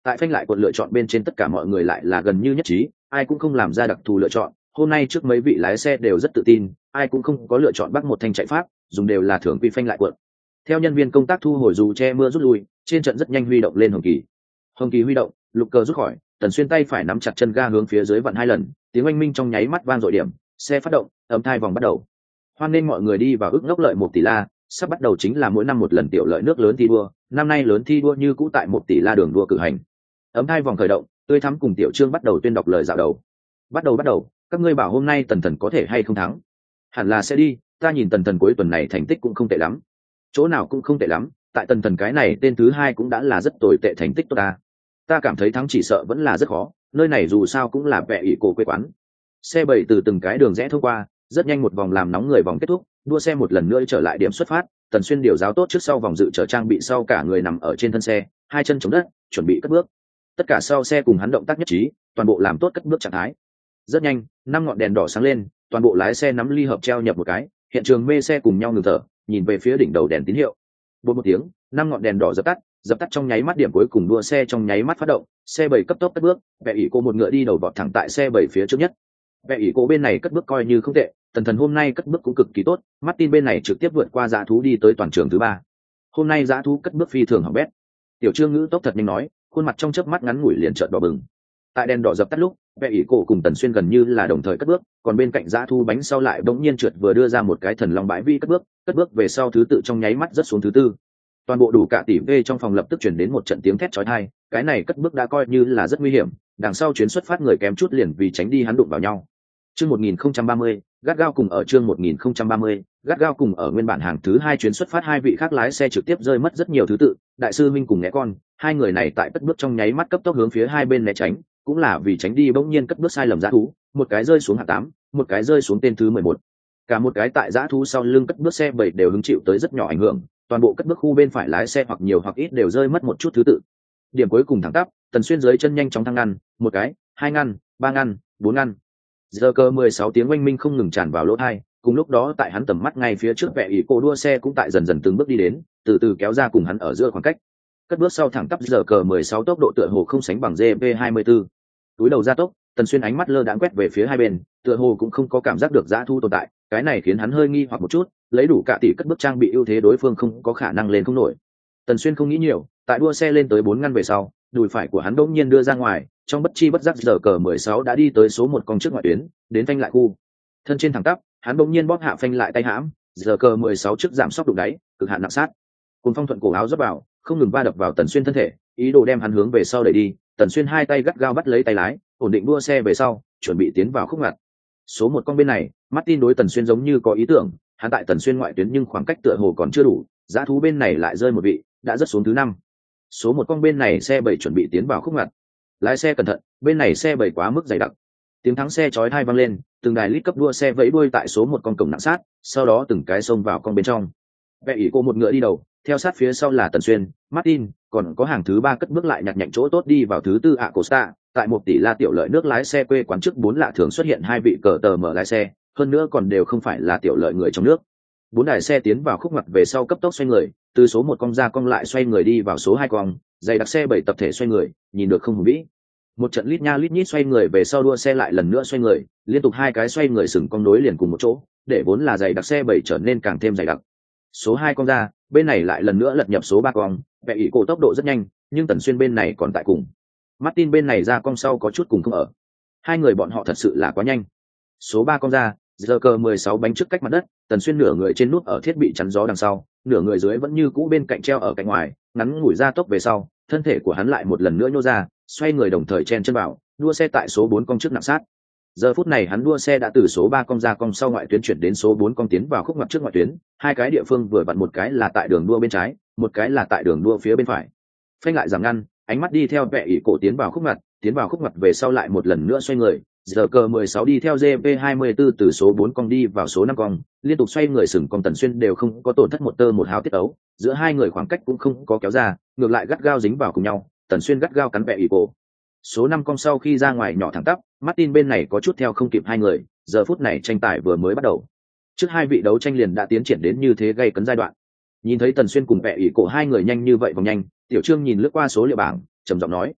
tại phanh lại quận lựa chọn bên trên tất cả mọi người lại là gần như nhất trí, ai cũng không làm ra đặc thù lựa chọn. Hôm nay trước mấy vị lái xe đều rất tự tin, ai cũng không có lựa chọn bắt một thanh chạy pháp, dùng đều là thưởng quy phanh lại quận. Theo nhân viên công tác thu hồi dù che mưa rút lui, trên trận rất nhanh huy động lên hồng kỳ. Hồng kỳ huy động, lục cờ rút khỏi, Tần Xuyên tay phải nắm chặt chân ga hướng phía dưới vặn hai lần, tiếng oanh minh trong nháy mắt vang dội điểm, xe phát động, âm thai vòng bắt đầu. Hoan nên mọi người đi vào ước ngốc lợi một tỷ la, sắp bắt đầu chính là mỗi năm một lần tiểu lợi nước lớn thi đua, năm nay lớn thi đua như cũ tại một tỷ la đường đua cử hành. Ấm thai vòng khởi động, tươi thắm cùng tiểu trương bắt đầu tuyên đọc lời dạo đầu. Bắt đầu bắt đầu, các ngươi bảo hôm nay Tần Thần có thể hay không thắng? Hẳn là sẽ đi, ta nhìn Tần Thần cuối tuần này thành tích cũng không tệ lắm. Chỗ nào cũng không tệ lắm, tại Tần Thần cái này tên thứ hai cũng đã là rất tồi tệ thành tích tốt ta. Ta cảm thấy thắng chỉ sợ vẫn là rất khó, nơi này dù sao cũng là vẻ ỷ cổ quê quán. Xe bảy từ từng cái đường rẽ thông qua, rất nhanh một vòng làm nóng người vòng kết thúc, đua xe một lần nữa trở lại điểm xuất phát. Tần Xuyên điều giáo tốt trước sau vòng dự trở trang bị sau cả người nằm ở trên thân xe, hai chân chống đất, chuẩn bị cất bước. Tất cả sau xe cùng hắn động tác nhất trí, toàn bộ làm tốt cất bước trạng thái. Rất nhanh, năm ngọn đèn đỏ sáng lên, toàn bộ lái xe nắm ly hợp treo nhập một cái, hiện trường mê xe cùng nhau ngừng thở, nhìn về phía đỉnh đầu đèn tín hiệu. Bột một tiếng, năm ngọn đèn đỏ dập tắt, dập tắt trong nháy mắt điểm cuối cùng đua xe trong nháy mắt phát động, xe bảy cấp tốc cất bước, vẻ ỷ cô một ngựa đi đầu vọt thẳng tại xe bảy phía trước nhất. Vẻ ỷ cô bên này cất bước coi như không tệ, Tần Thần hôm nay cất bước cũng cực kỳ tốt, Martin bên này trực tiếp vượt qua dã thú đi tới toàn trường thứ ba. Hôm nay dã thú cất bước phi thường hỏng bét. Tiểu Trương ngữ tốc thật nhanh nói, khuôn mặt trong chớp mắt ngắn ngủi liền trợn đỏ bừng. Tại đèn đỏ dập tắt lúc, Vẻ ỷ cổ cùng Tần Xuyên gần như là đồng thời cất bước, còn bên cạnh dã thú bánh sau lại bỗng nhiên trượt vừa đưa ra một cái thần long bãi vi cất bước, cất bước về sau thứ tự trong nháy mắt rất xuống thứ tư. Toàn bộ đủ cả tỷ V trong phòng lập tức truyền đến một trận tiếng thét chói tai, cái này cất bước đã coi như là rất nguy hiểm, đằng sau chuyến xuất phát người kém chút liền vì tránh đi hắn đụng vào nhau. Chương một nghìn không trăm ba mươi, gắt gao cùng ở chương một nghìn không trăm ba mươi, gắt gao cùng ở nguyên bản hàng thứ hai chuyến xuất phát hai vị khác lái xe trực tiếp rơi mất rất nhiều thứ tự, đại sư Minh cùng Né Con, hai người này tại cất bước trong nháy mắt cấp tốc hướng phía hai bên né tránh, cũng là vì tránh đi bỗng nhiên cất bước sai lầm dã thú, một cái rơi xuống hạng tám, một cái rơi xuống tên thứ mười một. Cả một cái tại dã thú sau lưng cất bước xe bảy đều hứng chịu tới rất nhỏ ảnh hưởng, toàn bộ cất bước khu bên phải lái xe hoặc nhiều hoặc ít đều rơi mất một chút thứ tự. Điểm cuối cùng thẳng tắp, Tần Xuyên dưới chân nhanh chóng thăng ngăn, một cái, hai ngăn, ba ngăn, bốn ngăn. Giờ cơ mười sáu tiếng oanh minh không ngừng tràn vào lỗ tai, cùng lúc đó tại hắn tầm mắt ngay phía trước Vẻ ỷ cổ đua xe cũng tại dần dần từng bước đi đến, từ từ kéo ra cùng hắn ở giữa khoảng cách. Cất bước sau thẳng tắp giờ cờ mười sáu tốc độ tựa hồ không sánh bằng giê pê hai mươi tư. Túi đầu ra tốc, Tần Xuyên ánh mắt lơ đãng quét về phía hai bên, tựa hồ cũng không có cảm giác được dã thu tồn tại, cái này khiến hắn hơi nghi hoặc một chút, lấy đủ cả tỷ cất bước trang bị ưu thế đối phương không có khả năng lên không nổi. Tần Xuyên không nghĩ nhiều, tại đua xe lên tới bốn ngăn về sau, đùi phải của hắn đột nhiên đưa ra ngoài, trong bất chi bất giác giờ cờ mười sáu đã đi tới số một con trước ngoại tuyến, đến phanh lại khu. Thân trên thẳng tắp, hắn đột nhiên bóp hạ phanh lại tay hãm, giờ cờ mười sáu trước giảm sóc đụng đáy, cực hạn nặng sát. Cùng phong thuận cổ áo rót vào, không ngừng va đập vào Tần Xuyên thân thể, ý đồ đem hắn hướng về sau đẩy đi. Tần Xuyên hai tay gắt gao bắt lấy tay lái, ổn định đua xe về sau, chuẩn bị tiến vào khúc ngoặt. Số một con bên này, Martin đối Tần Xuyên giống như có ý tưởng, hắn tại Tần Xuyên ngoại tuyến nhưng khoảng cách tựa hồ còn chưa đủ, dã thú bên này lại rơi một vị, đã rất xuống thứ năm. Số một con bên này xe bảy chuẩn bị tiến vào khúc ngoặt. Lái xe cẩn thận, bên này xe bảy quá mức dày đặc. Tiếng thắng xe chói tai vang lên, từng đài lít cấp đua xe vẫy đuôi tại số một con cổng nặng sát, sau đó từng cái xông vào con bên trong. Vẻ ỷ cô một ngựa đi đầu, theo sát phía sau là Tần Xuyên, Martin, còn có hàng thứ ba cất bước lại nhặt nhạnh chỗ tốt đi vào thứ tư Acosta, tại một tỷ la tiểu lợi nước lái xe quê quán trước bốn lạ thường xuất hiện hai vị cờ tờ mở lái xe, hơn nữa còn đều không phải là tiểu lợi người trong nước. Bốn đài xe tiến vào khúc ngoặt về sau cấp tốc xoay người, từ số một cong ra cong lại xoay người đi vào số hai cong, dày đặc xe bảy tập thể xoay người, nhìn được không hùng vĩ. Một trận lít nha lít nhít xoay người về sau đua xe lại lần nữa xoay người, liên tục hai cái xoay người sừng cong nối liền cùng một chỗ, để vốn là dày đặc xe bảy trở nên càng thêm dày đặc. Số hai cong ra, bên này lại lần nữa lật nhập số ba cong, Vẻ ỷ cổ tốc độ rất nhanh, nhưng Tần Xuyên bên này còn tại cùng. Martin bên này ra cong sau có chút cùng không ở. Hai người bọn họ thật sự là quá nhanh. Số ba cong ra, giờ cờ mười sáu bánh trước cách mặt đất, Tần Xuyên nửa người trên nút ở thiết bị chắn gió đằng sau, nửa người dưới vẫn như cũ bên cạnh treo ở cạnh ngoài, ngắn ngủi ra tốc về sau, thân thể của hắn lại một lần nữa nhô ra, xoay người đồng thời chen chân vào, đua xe tại số bốn cong trước nặng sát. Giờ phút này hắn đua xe đã từ số ba cong ra cong sau ngoại tuyến chuyển đến số bốn cong tiến vào khúc ngoặt trước ngoại tuyến, hai cái địa phương vừa vặn một cái là tại đường đua bên trái, một cái là tại đường đua phía bên phải. Phanh lại giảm ngăn, ánh mắt đi theo Vẻ ỷ cổ tiến vào khúc ngoặt, tiến vào khúc ngoặt về sau lại một lần nữa xoay người, giờ cờ mười sáu đi theo giê pê hai mươi tư từ số bốn cong đi vào số năm cong, liên tục xoay người sừng cong Tần Xuyên đều không có tổn thất một tơ một hào tiết ấu, giữa hai người khoảng cách cũng không có kéo ra, ngược lại gắt gao dính vào cùng nhau, Tần Xuyên gắt gao cắn Vẻ ỷ cổ. Số năm cong sau khi ra ngoài nhỏ thẳng tắp, Martin bên này có chút theo không kịp hai người, giờ phút này tranh tài vừa mới bắt đầu. Trước hai vị đấu tranh liền đã tiến triển đến như thế gây cấn giai đoạn. Nhìn thấy Tần Xuyên cùng Vẻ ỷ cổ hai người nhanh như vậy vòng nhanh, Tiểu Trương nhìn lướt qua số liệu bảng, trầm giọng nói: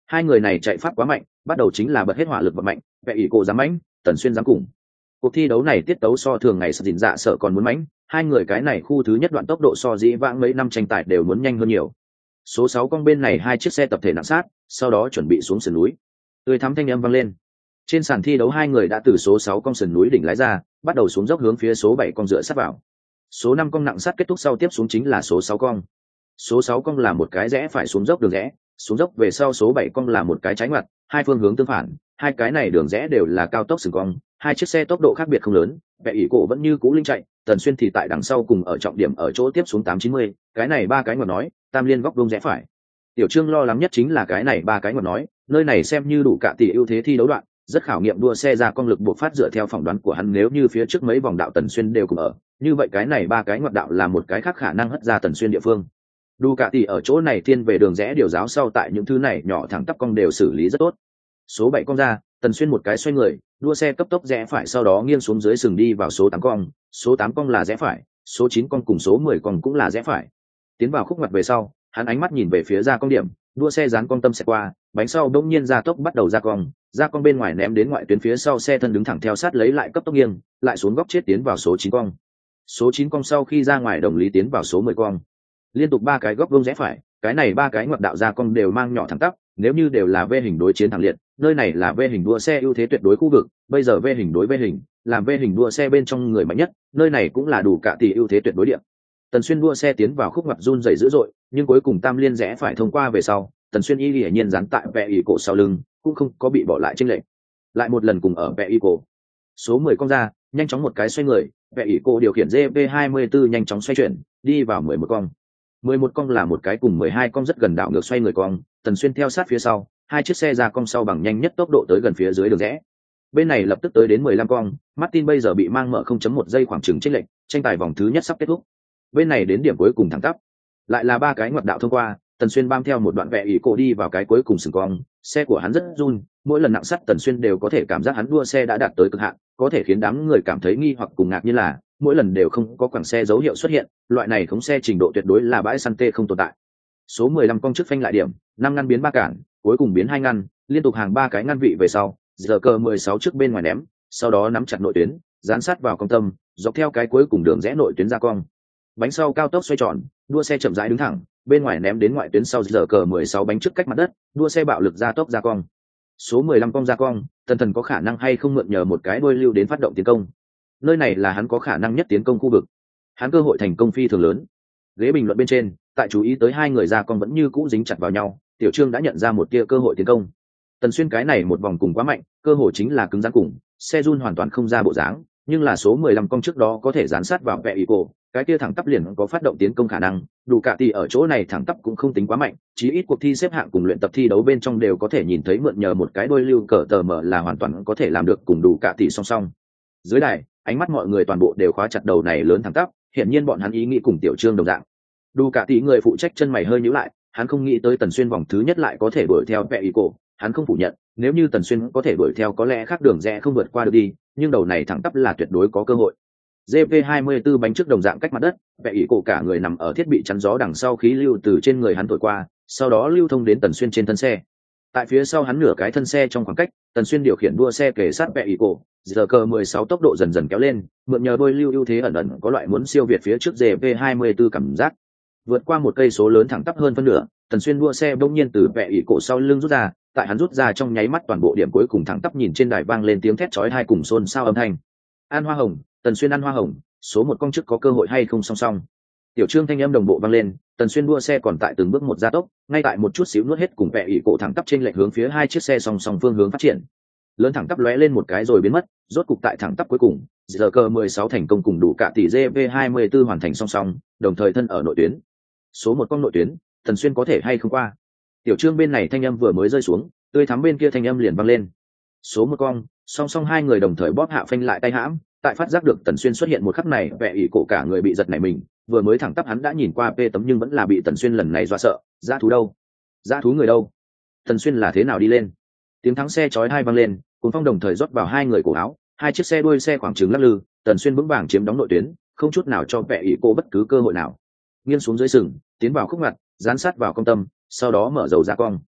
Hai người này chạy pháp quá mạnh, bắt đầu chính là bật hết hỏa lực và mạnh, vẽ ỷ cổ dám mãnh, Tần Xuyên dám cùng. Cuộc thi đấu này tiết tấu so thường ngày sợ dịn dạ sợ còn muốn mãnh, hai người cái này khu thứ nhất đoạn tốc độ so dĩ vãng mấy năm tranh tài đều muốn nhanh hơn nhiều. Số sáu cong bên này hai chiếc xe tập thể nặng sát, sau đó chuẩn bị xuống sườn núi. Tươi thắm thanh âm vang lên. Trên sàn thi đấu hai người đã từ số sáu cong sườn núi đỉnh lái ra, bắt đầu xuống dốc hướng phía số bảy cong dựa sát vào. Số năm cong nặng sát kết thúc sau tiếp xuống chính là số sáu cong. Số sáu cong là một cái rẽ phải xuống dốc đường rẽ, xuống dốc về sau số bảy cong là một cái trái ngoặt, hai phương hướng tương phản, hai cái này đường rẽ đều là cao tốc sừng cong, hai chiếc xe tốc độ khác biệt không lớn, vẽ ỷ cổ vẫn như cũ linh chạy, Tần Xuyên thì tại đằng sau cùng ở trọng điểm ở chỗ tiếp xuống tám chín mươi, cái này ba cái ngoặt nói, tam liên góc vuông rẽ phải. Tiểu Trương lo lắng nhất chính là cái này ba cái ngoặt nói, nơi này xem như đủ cả tỷ ưu thế thi đấu đoạn, rất khảo nghiệm đua xe ra công lực buộc phát dựa theo phỏng đoán của hắn, nếu như phía trước mấy vòng đạo Tần Xuyên đều cùng ở, như vậy cái này ba cái ngoặt đạo là một cái khác khả năng hất ra Tần Xuyên địa phương. Đủ cả tỷ ở chỗ này thiên về đường rẽ điều giáo sau tại những thứ này nhỏ thẳng tắp cong đều xử lý rất tốt. Số bảy cong ra, Tần Xuyên một cái xoay người, đua xe cấp tốc rẽ phải sau đó nghiêng xuống dưới sừng đi vào số tám cong, số tám cong là rẽ phải, số chín cong cùng số mười cong cũng là rẽ phải. Tiến vào khúc ngoặt về sau, hắn ánh mắt nhìn về phía ra cong điểm, đua xe dán cong tâm sẽ qua, bánh sau đột nhiên ra tốc bắt đầu ra cong, ra cong bên ngoài ném đến ngoại tuyến phía sau xe thân đứng thẳng theo sát lấy lại cấp tốc nghiêng, lại xuống góc chết tiến vào số chín cong. Số chín cong sau khi ra ngoài đồng lý tiến vào số mười cong. Liên tục ba cái góc vuông rẽ phải, cái này ba cái ngoặt đạo ra cong đều mang nhỏ thẳng tắp, nếu như đều là vê hình đối chiến thẳng liệt, nơi này là vê hình đua xe ưu thế tuyệt đối khu vực, bây giờ vê hình đối vê hình, làm vê hình đua xe bên trong người mạnh nhất, nơi này cũng là đủ cả tỷ ưu thế tuyệt đối điểm. Tần Xuyên đua xe tiến vào khúc ngoặt run rẩy dữ dội, nhưng cuối cùng tam liên rẽ phải thông qua về sau, Tần Xuyên y hiển nhiên dán tại vẽ ỷ cổ sau lưng, cũng không có bị bỏ lại chênh lệch. Lại một lần cùng ở vẽ ỷ cổ. Số mười cong ra, nhanh chóng một cái xoay người, vẽ ỷ cổ điều khiển giê pê hai mươi tư nhanh chóng xoay chuyển, đi vào mười một cong. mười một cong là một cái cùng mười hai cong rất gần đảo ngược xoay người cong, Tần Xuyên theo sát phía sau, hai chiếc xe ra cong sau bằng nhanh nhất tốc độ tới gần phía dưới đường rẽ. Bên này lập tức tới đến mười lăm cong, Martin bây giờ bị mang mở không chấm một giây khoảng chừng chênh lệch, tranh tài vòng thứ nhất sắp kết thúc. Bên này đến điểm cuối cùng thẳng tắp, lại là ba cái ngoặt đạo thông qua, Tần Xuyên bám theo một đoạn vẽ ỷ cổ đi vào cái cuối cùng sừng cong, xe của hắn rất run, mỗi lần nặng sắt Tần Xuyên đều có thể cảm giác hắn đua xe đã đạt tới cực hạn, có thể khiến đám người cảm thấy nghi hoặc cùng ngạc như là mỗi lần đều không có quẳng xe dấu hiệu xuất hiện, loại này khống xe trình độ tuyệt đối là bãi săn tê không tồn tại. Số mười lăm cong trước phanh lại điểm, năm ngăn biến ba cản, cuối cùng biến hai ngăn, liên tục hàng ba cái ngăn vị về sau, giờ cờ mười sáu trước bên ngoài ném, sau đó nắm chặt nội tuyến, dán sát vào cong tâm, dọc theo cái cuối cùng đường rẽ nội tuyến ra cong. Bánh sau cao tốc xoay tròn, đua xe chậm rãi đứng thẳng, bên ngoài ném đến ngoại tuyến sau giờ cờ mười sáu bánh trước cách mặt đất, đua xe bạo lực ra tốc ra cong. Số mười lăm cong ra cong, Tần Thần có khả năng hay không mượn nhờ một cái đuôi lưu đến phát động tiến công. Nơi này là hắn có khả năng nhất tiến công khu vực. Hắn cơ hội thành công phi thường lớn. Ghế bình luận bên trên, tại chú ý tới hai người ra cong vẫn như cũ dính chặt vào nhau, Tiểu Trương đã nhận ra một tia cơ hội tiến công. Tần Xuyên cái này một vòng cùng quá mạnh, cơ hội chính là cứng rắn cùng, xe run hoàn toàn không ra bộ dáng, nhưng là số mười lăm cong trước đó có thể dán sát vào vẽ ý cổ, cái kia thẳng tắp liền có phát động tiến công khả năng, đủ cả tỷ ở chỗ này thẳng tắp cũng không tính quá mạnh, chí ít cuộc thi xếp hạng cùng luyện tập thi đấu bên trong đều có thể nhìn thấy mượn nhờ một cái đôi lưu cờ tờ mở là hoàn toàn có thể làm được cùng đủ cả tỷ song song. Dưới đài, ánh mắt mọi người toàn bộ đều khóa chặt đầu này lớn thẳng tắp, hiển nhiên bọn hắn ý nghĩ cùng Tiểu Trương đồng dạng. Đủ cả tỷ người phụ trách chân mày hơi nhíu lại, hắn không nghĩ tới Tần Xuyên vòng thứ nhất lại có thể đuổi theo vẽ ý cổ, hắn không phủ nhận, nếu như Tần Xuyên có thể đuổi theo có lẽ khác đường rẽ không vượt qua được đi, nhưng đầu này thẳng tắp là tuyệt đối có cơ hội. giê pê hai mươi tư bánh trước đồng dạng cách mặt đất, vẽ ý cổ cả người nằm ở thiết bị chắn gió đằng sau, khí lưu từ trên người hắn thổi qua, sau đó lưu thông đến Tần Xuyên trên thân xe. Tại phía sau hắn nửa cái thân xe trong khoảng cách, Tần Xuyên điều khiển đua xe kề sát vẽ ý cổ, giờ cờ mười sáu tốc độ dần dần kéo lên, mượn nhờ đôi lưu ưu thế ẩn ẩn có loại muốn siêu việt phía trước giê pê hai mươi tư cảm giác. Vượt qua một cây số lớn thẳng tắp hơn phân nửa, Tần Xuyên đua xe bỗng nhiên từ vẽ ý cổ sau lưng rút ra, tại hắn rút ra trong nháy mắt toàn bộ điểm cuối cùng thẳng tắp nhìn trên đài vang lên tiếng thét chói tai cùng xôn xao âm thanh. An hoa hồng, Tần Xuyên ăn hoa hồng, số một cong trước có cơ hội hay không song song. Tiểu Trương thanh âm đồng bộ vang lên, Tần Xuyên đua xe còn tại từng bước một gia tốc, ngay tại một chút xíu nuốt hết cùng vẽ ý cổ thẳng tắp trên lệch hướng phía hai chiếc xe song song phương hướng phát triển. Lớn thẳng tắp lóe lên một cái rồi biến mất, rốt cục tại thẳng tắp cuối cùng, giờ cờ mười sáu thành công cùng đủ cả tỷ giê pê hai mươi tư hoàn thành song song, đồng thời thân ở nội tuyến. Số một cong nội tuyến, Tần Xuyên có thể hay không qua. Tiểu Trương bên này thanh âm vừa mới rơi xuống, tươi thắm bên kia thanh âm liền vang lên. Số một cong, song song hai người đồng thời bóp hạ phanh lại tay hãm, tại phát giác được Tần Xuyên xuất hiện một khắc này, vẽ ý cổ cả người bị giật nảy mình, vừa mới thẳng tắp hắn đã nhìn qua p tấm nhưng vẫn là bị Tần Xuyên lần này dọa sợ. Dã thú đâu? Dã thú người đâu? Tần Xuyên là thế nào đi lên? Tiếng thắng xe chói tai vang lên, cùng phong đồng thời rót vào hai người cổ áo, hai chiếc xe đuôi xe khoảng trừng lắc lư, Tần Xuyên vững vàng chiếm đóng nội tuyến, không chút nào cho vẽ ý cổ bất cứ cơ hội nào. Nghiêng xuống dưới sừng, tiến vào khúc mặt, dán sát vào công tâm, sau đó mở dầu ra cong.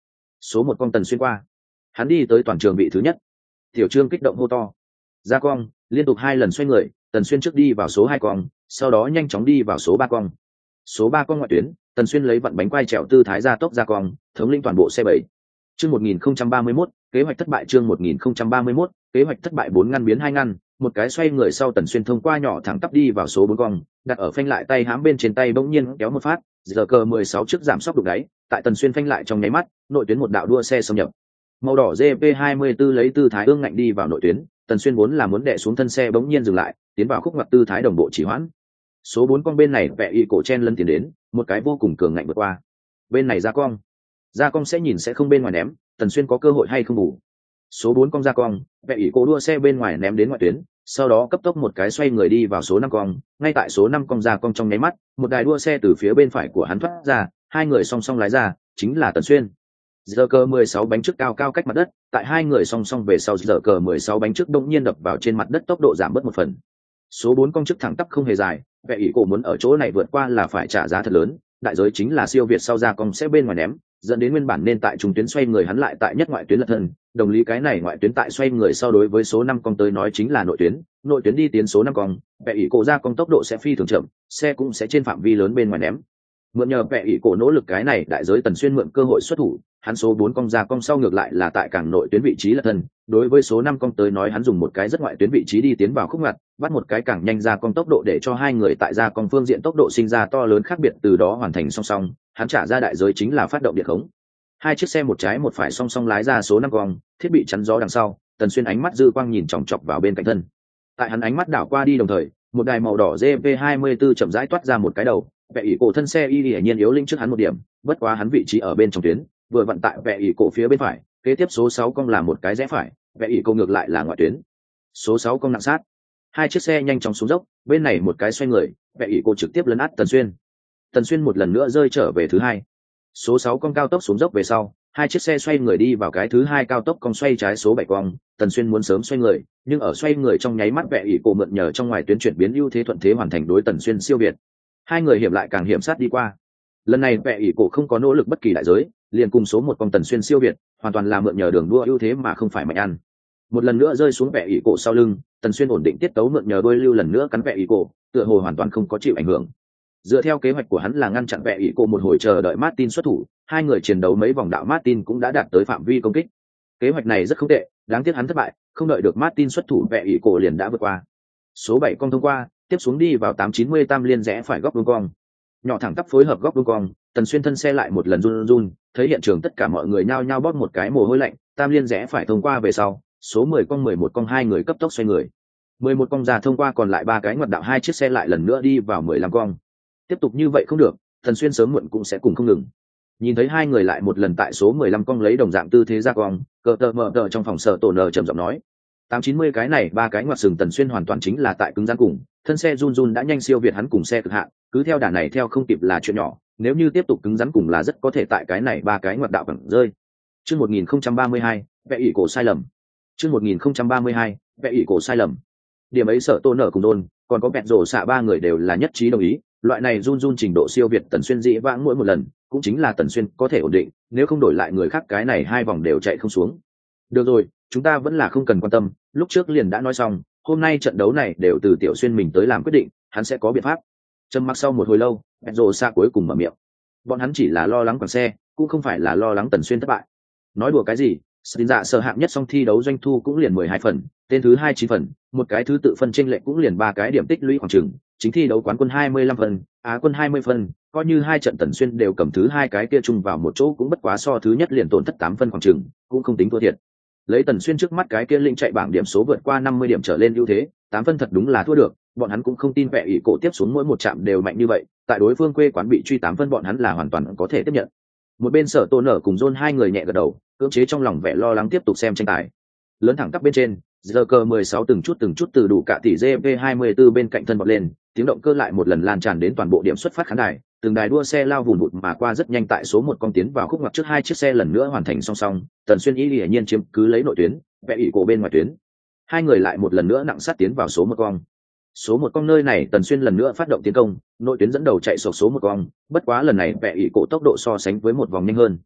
Số một con Tần Xuyên qua, hắn đi tới toàn trường vị thứ nhất. Tiểu Trương kích động hô to. Ra cong, liên tục hai lần xoay người, Tần Xuyên trước đi vào số hai cong, sau đó nhanh chóng đi vào số ba cong. Số ba cong ngoại tuyến, Tần Xuyên lấy vặn bánh quay trèo tư thái ra tốc ra cong, thống lĩnh toàn bộ xe bảy. Chương một nghìn không trăm ba mươi mốt, kế hoạch thất bại. Chương một nghìn không trăm ba mươi mốt, kế hoạch thất bại. Bốn ngăn biến hai ngăn, một cái xoay người sau Tần Xuyên thông qua nhỏ thẳng tắp đi vào số bốn cong, đặt ở phanh lại tay hãm bên trên tay bỗng nhiên kéo một phát, giờ cờ mười sáu trước giảm sóc đục đáy, tại Tần Xuyên phanh lại trong nháy mắt, nội tuyến một đạo đua xe xâm nhập. Màu đỏ giê pê hai mươi tư lấy tư thái ương ngạnh đi vào nội tuyến, Tần Xuyên vốn là muốn đè xuống thân xe bỗng nhiên dừng lại, tiến vào khúc ngoặt tư thái đồng bộ chỉ hoãn. Số bốn con bên này vẽ y cổ chen lân tiến đến, một cái vô cùng cường ngạnh vượt qua. Bên này ra cong, ra cong sẽ nhìn sẽ không bên ngoài ném, Tần Xuyên có cơ hội hay không bù. Số bốn cong ra cong, vẽ y cổ đua xe bên ngoài ném đến ngoại tuyến, sau đó cấp tốc một cái xoay người đi vào số năm cong, ngay tại số năm cong ra cong trong nháy mắt, một đài đua xe từ phía bên phải của hắn thoát ra, hai người song song lái ra, chính là Tần Xuyên. Giờ cờ mười sáu bánh trước cao cao cách mặt đất, tại hai người song song về sau giờ cờ mười sáu bánh trước đông nhiên đập vào trên mặt đất, tốc độ giảm bớt một phần. Số bốn cong trước thẳng tắp không hề dài, vẽ ý cổ muốn ở chỗ này vượt qua là phải trả giá thật lớn, đại giới chính là siêu việt sau ra cong sẽ bên ngoài ném, dẫn đến nguyên bản nên tại trung tuyến xoay người hắn lại tại nhất ngoại tuyến lật thân, đồng lý cái này ngoại tuyến tại xoay người sau đối với số năm cong tới nói chính là nội tuyến, nội tuyến đi tiến số năm cong, vẽ ý cổ ra cong tốc độ sẽ phi thường chậm, xe cũng sẽ trên phạm vi lớn bên ngoài ném. Mượn nhờ vẽ ý cổ nỗ lực cái này đại giới Tần Xuyên mượn cơ hội xuất thủ, hắn số bốn cong ra cong sau ngược lại là tại càng nội tuyến vị trí lật thân, đối với số năm cong tới nói hắn dùng một cái rất ngoại tuyến vị trí đi tiến vào khúc ngoặt, bắt một cái càng nhanh ra cong tốc độ để cho hai người tại ra cong phương diện tốc độ sinh ra to lớn khác biệt, từ đó hoàn thành song song, hắn trả ra đại giới chính là phát động điện khống. Hai chiếc xe một trái một phải song song lái ra số năm cong, thiết bị chắn gió đằng sau, Tần Xuyên ánh mắt dư quang nhìn chòng chọc vào bên cạnh thân. Tại hắn ánh mắt đảo qua đi đồng thời, một đài màu đỏ giê pê hai mươi tư chậm rãi toát ra một cái đầu, vẽ ỷ cổ thân xe y hiển nhiên yếu linh trước hắn một điểm, bất quá hắn vị trí ở bên trong tuyến, vừa vận tại vẽ ỷ cổ phía bên phải, kế tiếp số sáu cong là một cái rẽ phải, vẽ ỷ cổ ngược lại là ngoại tuyến. Số sáu cong nặng sát, hai chiếc xe nhanh chóng xuống dốc, bên này một cái xoay người, vẽ ỷ cổ trực tiếp lấn át Tần Xuyên. Tần Xuyên một lần nữa rơi trở về thứ hai. Số sáu cong cao tốc xuống dốc về sau, hai chiếc xe xoay người đi vào cái thứ hai cao tốc cong xoay trái số bảy cong, Tần Xuyên muốn sớm xoay người, nhưng ở xoay người trong nháy mắt vẽ ỷ cổ mượn nhờ trong ngoài tuyến chuyển biến ưu thế thuận thế hoàn thành đối Tần Xuyên siêu việt. Hai người hiểm lại càng hiểm sát đi qua. Lần này vẽ ỷ cổ không có nỗ lực bất kỳ đại giới, liền cùng số một cong Tần Xuyên siêu việt, hoàn toàn là mượn nhờ đường đua ưu thế mà không phải mạnh ăn. Một lần nữa rơi xuống vẽ ỷ cổ sau lưng, Tần Xuyên ổn định tiết tấu mượn nhờ đôi lưu lần nữa cắn vẽ ỷ cổ, tựa hồ hoàn toàn không có chịu ảnh hưởng. Dựa theo kế hoạch của hắn là ngăn chặn vẽ ỷ cổ một hồi chờ đợi Martin xuất thủ, hai người chiến đấu mấy vòng đạo Martin cũng đã đạt tới phạm vi công kích. Kế hoạch này rất không tệ, đáng tiếc hắn thất bại, không đợi được Martin xuất thủ vẽ ỷ cổ liền đã vượt qua. Số bảy cong thông qua, tiếp xuống đi vào tám chín mươi tam liên rẽ phải góc vuông cong. Nhỏ thẳng tắp phối hợp góc vuông cong, Tần Xuyên thân xe lại một lần run run, thấy hiện trường tất cả mọi người nhao nhao bóp một cái mồ hôi lạnh, tam liên rẽ phải thông qua về sau, số mười cong mười một cong hai người cấp tốc xoay người. mười một cong ra thông qua còn lại ba cái ngoặt đạo hai chiếc xe lại lần nữa đi vào mười lăm cong. Tiếp tục như vậy không được, Tần Xuyên sớm muộn cũng sẽ cùng không ngừng. Nhìn thấy hai người lại một lần tại số mười lăm cong lấy đồng dạng tư thế ra cong, cờ tờ mờ tờ trong phòng sợ tổ nờ trầm giọng nói, tám chín mươi cái này ba cái ngoặt sừng Tần Xuyên hoàn toàn chính là tại cứng rắn cùng, thân xe run run đã nhanh siêu việt hắn cùng xe cực hạn, cứ theo đà này theo không kịp là chuyện nhỏ, nếu như tiếp tục cứng rắn cùng là rất có thể tại cái này ba cái ngoặt đạo bằng rơi. Chương một nghìn không trăm ba mươi hai, vẽ ỷ cổ sai lầm. Chương một nghìn không trăm ba mươi hai, vẽ ỷ cổ sai lầm. Điểm ấy sợ tổ nở cùng đôn, còn có bẹt rổ xạ ba người đều là nhất trí đồng ý, loại này run run trình độ siêu việt Tần Xuyên dĩ vãng mỗi một lần, cũng chính là Tần Xuyên có thể ổn định, nếu không đổi lại người khác cái này hai vòng đều chạy không xuống. Được rồi, chúng ta vẫn là không cần quan tâm, lúc trước liền đã nói xong, hôm nay trận đấu này đều từ Tiểu Xuyên mình tới làm quyết định, hắn sẽ có biện pháp. Trầm mặc sau một hồi lâu, Pedro xa cuối cùng mở miệng. Bọn hắn chỉ là lo lắng quảng xe, cũng không phải là lo lắng Tần Xuyên thất bại. Nói đùa cái gì, Stin dạ sở hạng nhất song thi đấu doanh thu cũng liền mười hai phần, tên thứ hai chín phần, một cái thứ tự phân chênh lệch cũng liền ba cái điểm tích lũy khoảng chừng, chính thi đấu quán quân hai mươi lăm phần, Á quân hai mươi phần, coi như hai trận Tần Xuyên đều cầm thứ hai cái kia chung vào một chỗ cũng bất quá so thứ nhất liền tổn thất tám phân khoảng chừng, cũng không tính thua thiệt. Lấy Tần Xuyên trước mắt cái kia linh chạy bảng điểm số vượt qua năm mươi điểm trở lên ưu thế, tám phân thật đúng là thua được, bọn hắn cũng không tin vẽ ỷ cổ tiếp xuống mỗi một trạm đều mạnh như vậy, tại đối phương quê quán bị truy tám phân bọn hắn là hoàn toàn có thể tiếp nhận. Một bên Sở Tôn nở cùng John hai người nhẹ gật đầu, cưỡng chế trong lòng vẻ lo lắng tiếp tục xem tranh tài. Lớn thẳng tắp bên trên, giờ cờ mười sáu từng chút từng chút từ đủ cả tỷ giê pê hai mươi tư bên cạnh thân bật lên, tiếng động cơ lại một lần lan tràn đến toàn bộ điểm xuất phát khán đài, từng đài đua xe lao vùn vụt mà qua rất nhanh tại số một con tiến vào khúc ngoặt trước hai chiếc xe lần nữa hoàn thành song song, Tần Xuyên ý hiển nhiên chiếm cứ lấy nội tuyến, vẽ ỷ cổ bên ngoài tuyến. Hai người lại một lần nữa nặng sát tiến vào số một con. Số một con nơi này Tần Xuyên lần nữa phát động tiến công, nội tuyến dẫn đầu chạy sộc số một con, bất quá lần này vẽ ỷ cổ tốc độ so sánh với một vòng nhanh hơn.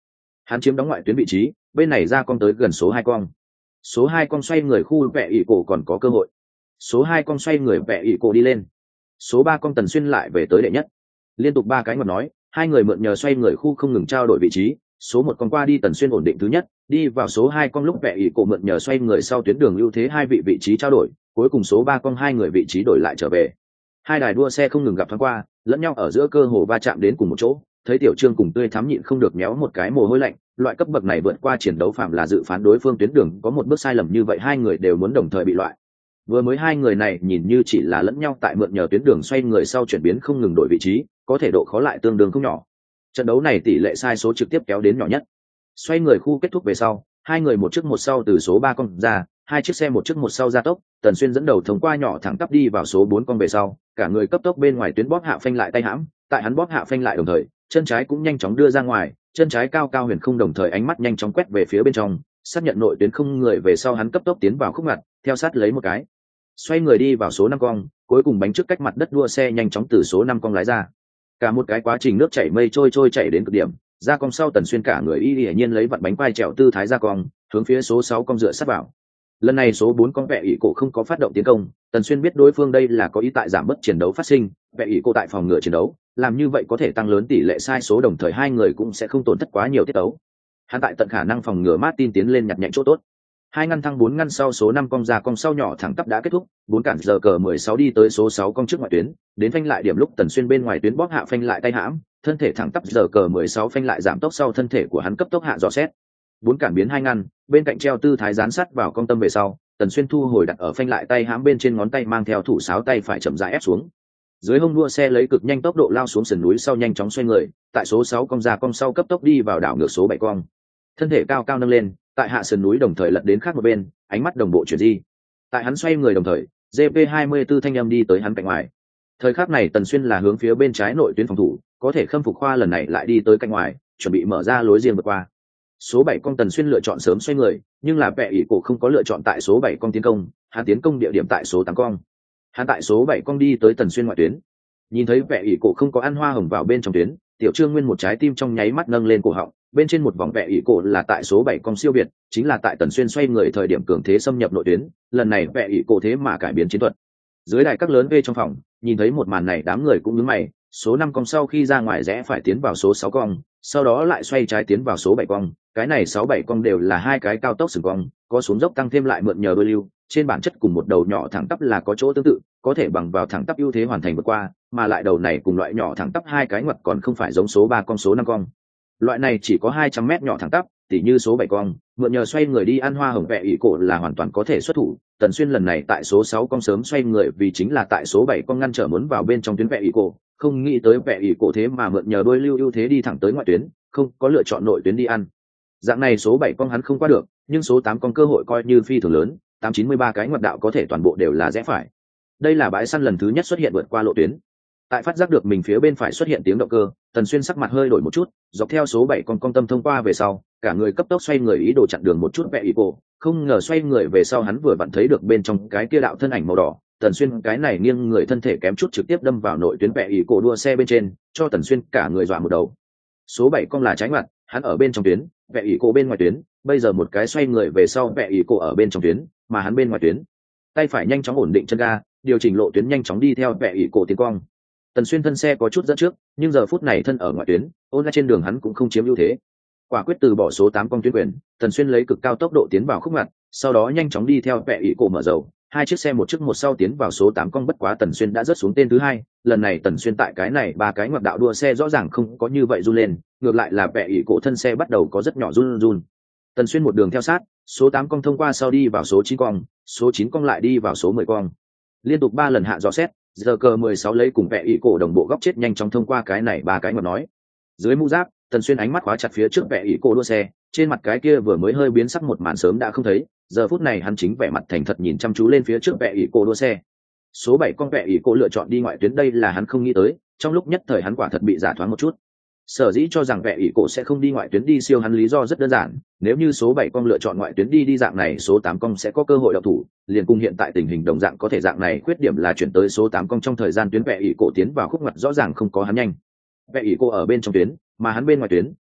Hắn chiếm đóng ngoại tuyến vị trí, bên này ra con tới gần số hai con. Số hai con xoay người khu vẽ ỷ cổ còn có cơ hội. Số hai con xoay người vẽ ỷ cổ đi lên. Số ba con Tần Xuyên lại về tới đệ nhất. Liên tục ba cái ngoặt nói, hai người mượn nhờ xoay người khu không ngừng trao đổi vị trí. Số một con qua đi Tần Xuyên ổn định thứ nhất, đi vào số hai con lúc vẽ ỷ cổ mượn nhờ xoay người sau tuyến đường ưu thế hai vị vị trí trao đổi, cuối cùng số ba con hai người vị trí đổi lại trở về. Hai đài đua xe không ngừng gặp thoáng qua, lẫn nhau ở giữa cơ hồ va chạm đến cùng một chỗ, thấy Tiểu Trương cùng Tươi Thắm nhịn không được méo một cái mồ hôi lạnh, loại cấp bậc này vượt qua chiến đấu phạm là dự phán đối phương tuyến đường có một bước sai lầm như vậy hai người đều muốn đồng thời bị loại. Vừa mới hai người này nhìn như chỉ là lẫn nhau tại mượn nhờ tuyến đường xoay người sau chuyển biến không ngừng đổi vị trí, có thể độ khó lại tương đương không nhỏ. Trận đấu này tỷ lệ sai số trực tiếp kéo đến nhỏ nhất. Xoay người khu kết thúc về sau, hai người một trước một sau từ số ba con ra, hai chiếc xe một trước một sau ra tốc, Tần Xuyên dẫn đầu thông qua nhỏ thẳng tắp đi vào số bốn con về sau, cả người cấp tốc bên ngoài tuyến bóp hạ phanh lại tay hãm, tại hắn bóp hạ phanh lại đồng thời, chân trái cũng nhanh chóng đưa ra ngoài, chân trái cao cao huyền không đồng thời ánh mắt nhanh chóng quét về phía bên trong, xác nhận nội tuyến không người về sau hắn cấp tốc tiến vào khúc ngặt, theo sát lấy một cái. Xoay người đi vào số năm con, cuối cùng bánh trước cách mặt đất đua xe nhanh chóng từ số năm con lái ra. Cả một cái quá trình nước chảy mây trôi trôi chảy đến cực điểm, ra con sau Tần Xuyên cả người y hiển nhiên lấy vặn bánh quai trèo tư thái ra con, hướng phía số sáu con dựa sát vào. Lần này số bốn con vẽ ỷ cổ không có phát động tiến công, Tần Xuyên biết đối phương đây là có ý tại giảm bớt chiến đấu phát sinh, vẽ ỷ cổ tại phòng ngừa chiến đấu, làm như vậy có thể tăng lớn tỷ lệ sai số đồng thời hai người cũng sẽ không tổn thất quá nhiều tiết tấu. Hắn tại tận khả năng phòng ngừa Martin tiến lên nhặt nhạnh chỗ tốt. Hai ngăn thăng bốn ngăn sau số năm con ra con sau nhỏ thẳng tắp đã kết thúc, bốn cản giờ cờ mười sáu đi tới số sáu con trước ngoại tuyến, đến phanh lại điểm lúc Tần Xuyên bên ngoài tuyến bóp hạ phanh lại tay hãm, thân thể thẳng tắp giờ cờ mười sáu phanh lại giảm tốc sau thân thể của hắn cấp tốc hạ dò xét. Bốn cản biến hai ngăn, bên cạnh treo tư thái gián sát vào con tâm về sau, Tần Xuyên thu hồi đặt ở phanh lại tay hãm bên trên ngón tay mang theo thủ sáo tay phải chậm rãi ép xuống. Dưới hông đua xe lấy cực nhanh tốc độ lao xuống sườn núi sau nhanh chóng xoay người, tại số sáu con ra con sau cấp tốc đi vào đảo ngược số bảy con. Thân thể cao cao nâng lên, tại hạ sườn núi đồng thời lật đến khác một bên, ánh mắt đồng bộ chuyển di. Tại hắn xoay người đồng thời, giê pê hai mươi tư thanh âm đi tới hắn cạnh ngoài. Thời khắc này Tần Xuyên là hướng phía bên trái nội tuyến phòng thủ, có thể khâm phục khoa lần này lại đi tới cạnh ngoài, chuẩn bị mở ra lối riêng vượt qua. Số bảy con Tần Xuyên lựa chọn sớm xoay người, nhưng là vẽ ỷ cổ không có lựa chọn tại số bảy con tiến công, hắn tiến công địa điểm tại số tám con. Hắn tại số bảy con đi tới Tần Xuyên ngoại tuyến. Nhìn thấy vẽ ỷ cổ không có ăn hoa hồng vào bên trong tuyến, Tiểu Trương Nguyên một trái tim trong nháy mắt nâng lên cổ họng, bên trên một vòng vẽ ỷ cổ là tại số bảy con siêu việt, chính là tại Tần Xuyên xoay người thời điểm cường thế xâm nhập nội tuyến, lần này vẽ ỷ cổ thế mà cải biến chiến thuật. Dưới đài các lớn V trong phòng, nhìn thấy một màn này đám người cũng nhướng mày, số năm con sau khi ra ngoài rẽ phải tiến vào số sáu con, sau đó lại xoay trái tiến vào số bảy con, cái này sáu bảy con đều là hai cái cao tốc sừng cong, có xuống dốc tăng thêm lại mượn nhờ đôi lưu, trên bản chất cùng một đầu nhỏ thẳng tắp là có chỗ tương tự, có thể bằng vào thẳng tắp ưu thế hoàn thành vượt qua, mà lại đầu này cùng loại nhỏ thẳng tắp hai cái ngoặt còn không phải giống số ba con số năm con. Loại này chỉ có hai trăm mét nhỏ thẳng tắp, tỉ như số bảy con, mượn nhờ xoay người đi ăn hoa hồng vẽ ỷ cổ là hoàn toàn có thể xuất thủ. Tần Xuyên lần này tại số sáu con sớm xoay người vì chính là tại số bảy con ngăn trở muốn vào bên trong tuyến vẽ ỷ cổ, không nghĩ tới vẽ ỷ cổ thế mà mượn nhờ đôi lưu ưu thế đi thẳng tới ngoại tuyến, không có lựa chọn nội tuyến đi ăn. Dạng này số bảy con hắn không qua được, nhưng số tám con cơ hội coi như phi thường lớn, tám chín mươi ba cái ngoặt đạo có thể toàn bộ đều là rẽ phải. Đây là bãi săn lần thứ nhất xuất hiện vượt qua lộ tuyến. Tại phát giác được mình phía bên phải xuất hiện tiếng động cơ, Tần Xuyên sắc mặt hơi đổi một chút, dọc theo số bảy con con tâm thông qua về sau, cả người cấp tốc xoay người ý đồ chặn đường một chút vẽ ỷ cổ, không ngờ xoay người về sau hắn vừa vặn thấy được bên trong cái kia đạo thân ảnh màu đỏ, Tần Xuyên cái này nghiêng người thân thể kém chút trực tiếp đâm vào nội tuyến vẽ ỷ cổ đua xe bên trên, cho Tần Xuyên cả người dọa một đầu. Số bảy con là trái mặt, hắn ở bên trong tuyến, vẽ ỷ cổ bên ngoài tuyến, bây giờ một cái xoay người về sau vẽ ỷ cổ ở bên trong tuyến, mà hắn bên ngoài tuyến. Tay phải nhanh chóng ổn định chân ga, điều chỉnh lộ tuyến nhanh chóng đi theo vẽ ỷ cổ tiến cong. Tần Xuyên thân xe có chút dẫn trước, nhưng giờ phút này thân ở ngoại tuyến, ôn ra trên đường hắn cũng không chiếm ưu thế. Quả quyết từ bỏ số tám con tuyến quyền, Tần Xuyên lấy cực cao tốc độ tiến vào khúc ngặt, sau đó nhanh chóng đi theo vẽ ỷ cổ mở dầu, hai chiếc xe một trước một sau tiến vào số tám con bất quá Tần Xuyên đã rớt xuống tên thứ hai, lần này Tần Xuyên tại cái này ba cái ngoặt đạo đua xe rõ ràng không có như vậy run lên, ngược lại là vẽ ỷ cổ thân xe bắt đầu có rất nhỏ run run. Tần Xuyên một đường theo sát, số tám con thông qua sau đi vào số chín con, số chín con lại đi vào số mười con. Liên tục ba lần hạ dò xét, giờ cờ mười sáu lấy cùng vẽ ỷ cổ đồng bộ góc chết nhanh chóng thông qua cái này ba cái ngoặt nói. Dưới mũ giáp, Tần Xuyên ánh mắt khóa chặt phía trước vẽ ỷ cổ đua xe, trên mặt cái kia vừa mới hơi biến sắc một màn sớm đã không thấy, giờ phút này hắn chính vẻ mặt thành thật nhìn chăm chú lên phía trước vẽ ỷ cổ đua xe. Số bảy con vẽ ỷ cổ lựa chọn đi ngoại tuyến đây là hắn không nghĩ tới, trong lúc nhất thời hắn quả thật bị giả thoáng một chút. Sở dĩ cho rằng vẽ ỷ cổ sẽ không đi ngoại tuyến đi siêu hắn lý do rất đơn giản, nếu như số bảy con lựa chọn ngoại tuyến đi đi dạng này số tám con sẽ có cơ hội đậu thủ, liền cùng hiện tại tình hình đồng dạng có thể dạng này khuyết điểm là chuyển tới số tám con trong thời gian tuyến vẽ ỷ cổ tiến vào khúc ngoặt rõ ràng không có hắn nhanh. Vẽ ỷ cổ ở bên trong tuyến, mà hắn bên ngoài tuyến,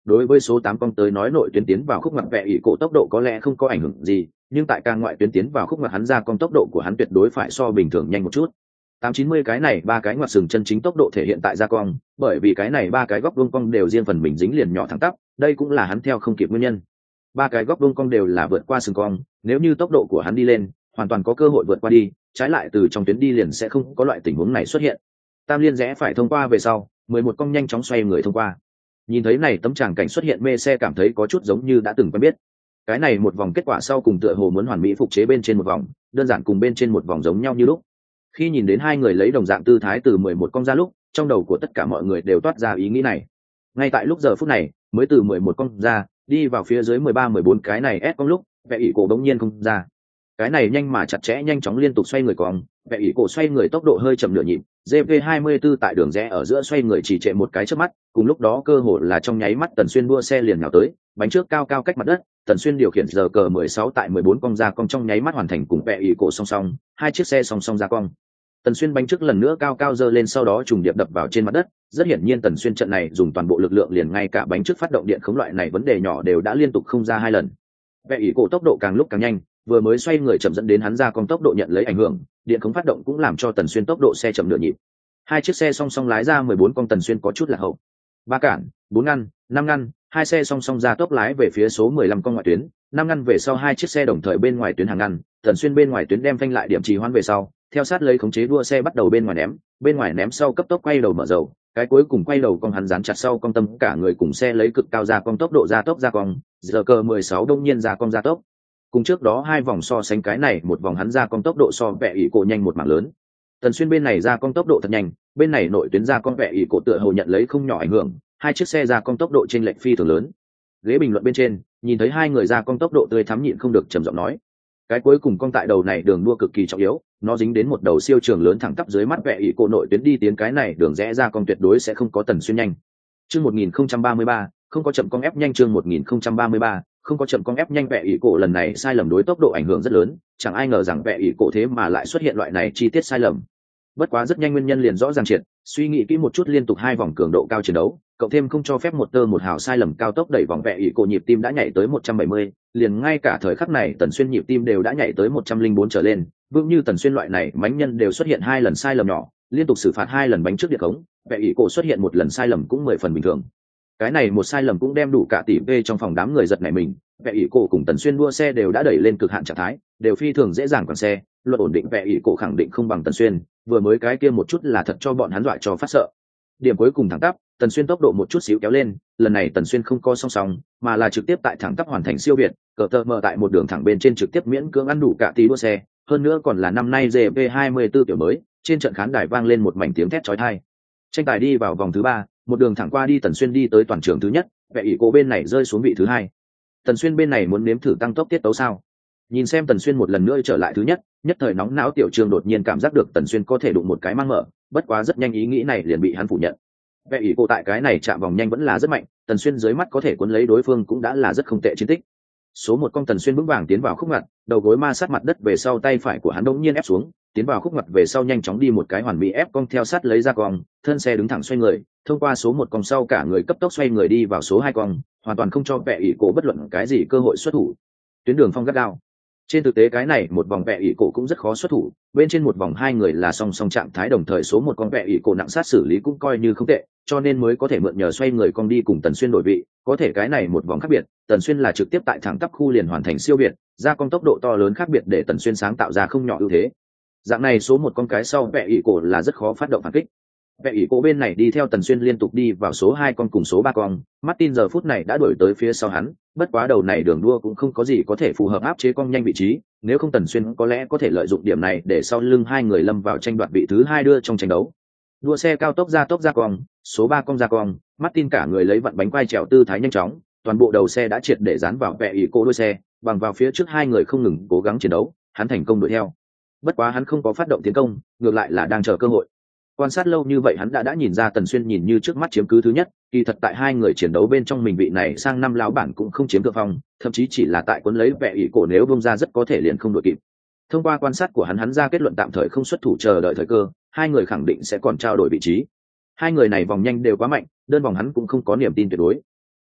đối với số tám cong tới nói nội tuyến tiến vào khúc ngoặt vẽ ỷ cổ tốc độ có lẽ không có ảnh hưởng gì, nhưng tại càng ngoại tuyến tiến vào khúc ngoặt hắn ra cong tốc độ của hắn tuyệt đối phải so bình thường nhanh một chút. tám chín mươi cái này ba cái ngoặt sừng chân chính tốc độ thể hiện tại ra cong, bởi vì cái này ba cái góc vuông cong đều riêng phần mình dính liền nhỏ thẳng tắp, đây cũng là hắn theo không kịp nguyên nhân. Ba cái góc vuông cong đều là vượt qua sừng cong, nếu như tốc độ của hắn đi lên, hoàn toàn có cơ hội vượt qua đi, trái lại từ trong tuyến đi liền sẽ không có loại tình huống này xuất hiện. Tam liên rẽ phải thông qua về sau, mười một cong nhanh chóng xoay người thông qua. Nhìn thấy này tấm tràng cảnh xuất hiện, mê xe cảm thấy có chút giống như đã từng quen biết. Cái này một vòng kết quả sau cùng tựa hồ muốn hoàn mỹ phục chế bên trên một vòng, đơn giản cùng bên trên một vòng giống nhau như lúc. Khi nhìn đến hai người lấy đồng dạng tư thái từ mười một cong ra lúc, trong đầu của tất cả mọi người đều toát ra ý nghĩ này. Ngay tại lúc giờ phút này, mới từ mười một cong ra, đi vào phía dưới mười ba mười bốn cái này ép cong lúc, vẽ ỷ cổ đống nhiên không ra. Cái này nhanh mà chặt chẽ nhanh chóng liên tục xoay người cong, vẽ ỷ cổ xoay người tốc độ hơi chậm nửa nhịp, giê pê hai mươi tư tại đường rẽ ở giữa xoay người chỉ trệ một cái trước mắt, cùng lúc đó cơ hội là trong nháy mắt Tần Xuyên đua xe liền nhào tới, bánh trước cao cao cách mặt đất, Tần Xuyên điều khiển giờ cờ mười sáu tại mười bốn cong ra cong trong nháy mắt hoàn thành cùng vẽ ỷ cổ song song, hai chiếc xe song song ra cong. Tần Xuyên bánh trước lần nữa cao cao giơ lên sau đó trùng điệp đập vào trên mặt đất, rất hiển nhiên Tần Xuyên trận này dùng toàn bộ lực lượng liền ngay cả bánh trước phát động điện khống loại này vấn đề nhỏ đều đã liên tục không ra hai lần. Vẽ ỷ cổ tốc độ càng lúc càng nhanh, vừa mới xoay người chậm dẫn đến hắn ra cong tốc độ nhận lấy ảnh hưởng, điện khống phát động cũng làm cho Tần Xuyên tốc độ xe chậm nửa nhịp. Hai chiếc xe song song lái ra mười bốn cong, Tần Xuyên có chút lạc hậu. Ba cản, bốn ngăn, năm ngăn, hai xe song song ra tốc lái về phía số mười lăm cong ngoại tuyến, năm ngăn về sau hai chiếc xe đồng thời bên ngoài tuyến hàng ngăn, Tần Xuyên bên ngoài tuyến đem phanh lại điểm trì hoãn về sau, theo sát lấy khống chế đua xe bắt đầu bên ngoài ném, bên ngoài ném sau cấp tốc quay đầu mở dầu, cái cuối cùng quay đầu cong hắn dán chặt sau cong tâm cả người cùng xe lấy cực cao ra cong tốc độ ra tốc ra cong, giờ cờ mười sáu đông nhiên ra cong ra tốc. Cùng trước đó hai vòng so sánh cái này một vòng hắn ra cong tốc độ so vẽ ỷ cổ nhanh một mảng lớn. Tần Xuyên bên này ra cong tốc độ thật nhanh, bên này nội tuyến ra cong vẽ ỷ cổ tựa hồ nhận lấy không nhỏ ảnh hưởng, hai chiếc xe ra cong tốc độ chênh lệch phi thường lớn. Ghế bình luận bên trên, nhìn thấy hai người ra cong tốc độ tươi thắm nhịn không được trầm giọng nói, cái cuối cùng cong tại đầu này đường đua cực kỳ trọng yếu, nó dính đến một đầu siêu trường lớn thẳng tắp dưới mắt vẽ ỷ cổ nội tuyến đi tiến cái này đường rẽ ra cong tuyệt đối sẽ không có Tần Xuyên nhanh. Chương một nghìn không trăm ba mươi ba, không có chậm cong ép nhanh chương một nghìn không trăm ba mươi ba, không có chậm cong ép nhanh vẽ ỷ cổ lần này sai lầm đối tốc độ ảnh hưởng rất lớn, chẳng ai ngờ rằng vẽ ỷ cổ thế mà lại xuất hiện loại này chi tiết sai lầm. Bất quá rất nhanh nguyên nhân liền rõ ràng triệt, suy nghĩ kỹ một chút liên tục hai vòng cường độ cao chiến đấu, cộng thêm không cho phép một tơ một hào sai lầm cao tốc đẩy vòng vẽ ỷ cổ nhịp tim đã nhảy tới một trăm bảy mươi, liền ngay cả thời khắc này Tần Xuyên nhịp tim đều đã nhảy tới một trăm linh bốn trở lên, vững như Tần Xuyên loại này mãnh nhân đều xuất hiện hai lần sai lầm nhỏ, liên tục xử phạt hai lần bánh trước điện khống, vẽ ỷ cổ xuất hiện một lần sai lầm cũng mười phần bình thường. Cái này một sai lầm cũng đem đủ cả tỷ vê trong phòng đám người giật nảy mình, vẽ ỷ cổ cùng Tần Xuyên đua xe đều đã đẩy lên cực hạn trạng thái, đều phi thường dễ dàng quản xe, luật ổn định vẽ ỷ cổ khẳng định không bằng Tần Xuyên, vừa mới cái kia một chút là thật cho bọn hắn dọa cho phát sợ. Điểm cuối cùng thẳng tắp, Tần Xuyên tốc độ một chút xíu kéo lên, lần này Tần Xuyên không co song song, mà là trực tiếp tại thẳng tắp hoàn thành siêu việt, cờ tơ mờ tại một đường thẳng bên trên trực tiếp miễn cưỡng ăn đủ cả tí đua xe, hơn nữa còn là năm nay giê pê hai mươi tư tiểu mới, trên trận khán đài vang lên một mảnh tiếng thét chói tai. Tranh tài đi vào vòng thứ ba, một đường thẳng qua đi Tần Xuyên đi tới toàn trường thứ nhất, vẽ ỷ cổ bên này rơi xuống vị thứ hai. Tần Xuyên bên này muốn nếm thử tăng tốc tiết tấu sao? Nhìn xem Tần Xuyên một lần nữa trở lại thứ nhất, nhất thời nóng não Tiểu Trương đột nhiên cảm giác được Tần Xuyên có thể đụng một cái mang mở, bất quá rất nhanh ý nghĩ này liền bị hắn phủ nhận. Vẽ ỷ cổ tại cái này chạm vòng nhanh vẫn là rất mạnh, Tần Xuyên dưới mắt có thể cuốn lấy đối phương cũng đã là rất không tệ chiến tích. Số một con Tần Xuyên vững vàng tiến vào khúc ngoặt, đầu gối ma sát mặt đất về sau tay phải của hắn đột nhiên ép xuống, tiến vào khúc ngoặt về sau nhanh chóng đi một cái hoàn mỹ ép cong theo sát lấy ra cong, thân xe đứng thẳng xoay người, thông qua số một cong sau cả người cấp tốc xoay người đi vào số hai cong, hoàn toàn không cho vẽ ỷ cổ bất luận cái gì cơ hội xuất thủ. Tuyến đường phong gắt gao. Trên thực tế cái này một vòng vẽ ỷ cổ cũng rất khó xuất thủ, bên trên một vòng hai người là song song trạng thái đồng thời số một con vẽ ỷ cổ nặng sát xử lý cũng coi như không tệ, cho nên mới có thể mượn nhờ xoay người cong đi cùng Tần Xuyên đổi vị, có thể cái này một vòng khác biệt, Tần Xuyên là trực tiếp tại thẳng tắp khu liền hoàn thành siêu việt, ra cong tốc độ to lớn khác biệt để Tần Xuyên sáng tạo ra không nhỏ ưu thế. Dạng này số một con cái sau vẽ ỷ cổ là rất khó phát động phản kích. Vẽ ỷ cổ bên này đi theo Tần Xuyên liên tục đi vào số hai con cùng số ba con, Martin giờ phút này đã đuổi tới phía sau hắn, bất quá đầu này đường đua cũng không có gì có thể phù hợp áp chế con nhanh vị trí, nếu không Tần Xuyên có lẽ có thể lợi dụng điểm này để sau lưng hai người lâm vào tranh đoạt vị thứ hai đưa trong tranh đấu. Đua xe cao tốc ra tốc ra cong, số ba con ra cong, Martin cả người lấy vặn bánh quay trèo tư thái nhanh chóng, toàn bộ đầu xe đã triệt để dán vào vẽ ỷ cổ đuôi xe, bằng vào phía trước hai người không ngừng cố gắng chiến đấu, hắn thành công đuổi theo. Bất quá hắn không có phát động tiến công, ngược lại là đang chờ cơ hội. Quan sát lâu như vậy hắn đã đã nhìn ra Tần Xuyên nhìn như trước mắt chiếm cứ thứ nhất, kỳ thật tại hai người chiến đấu bên trong mình vị này sang năm lão bản cũng không chiếm thượng phong, thậm chí chỉ là tại cuốn lấy vẽ ỷ cổ nếu bung ra rất có thể liền không đội kịp. Thông qua quan sát của hắn hắn ra kết luận tạm thời không xuất thủ chờ đợi thời cơ, hai người khẳng định sẽ còn trao đổi vị trí. Hai người này vòng nhanh đều quá mạnh, đơn vòng hắn cũng không có niềm tin tuyệt đối.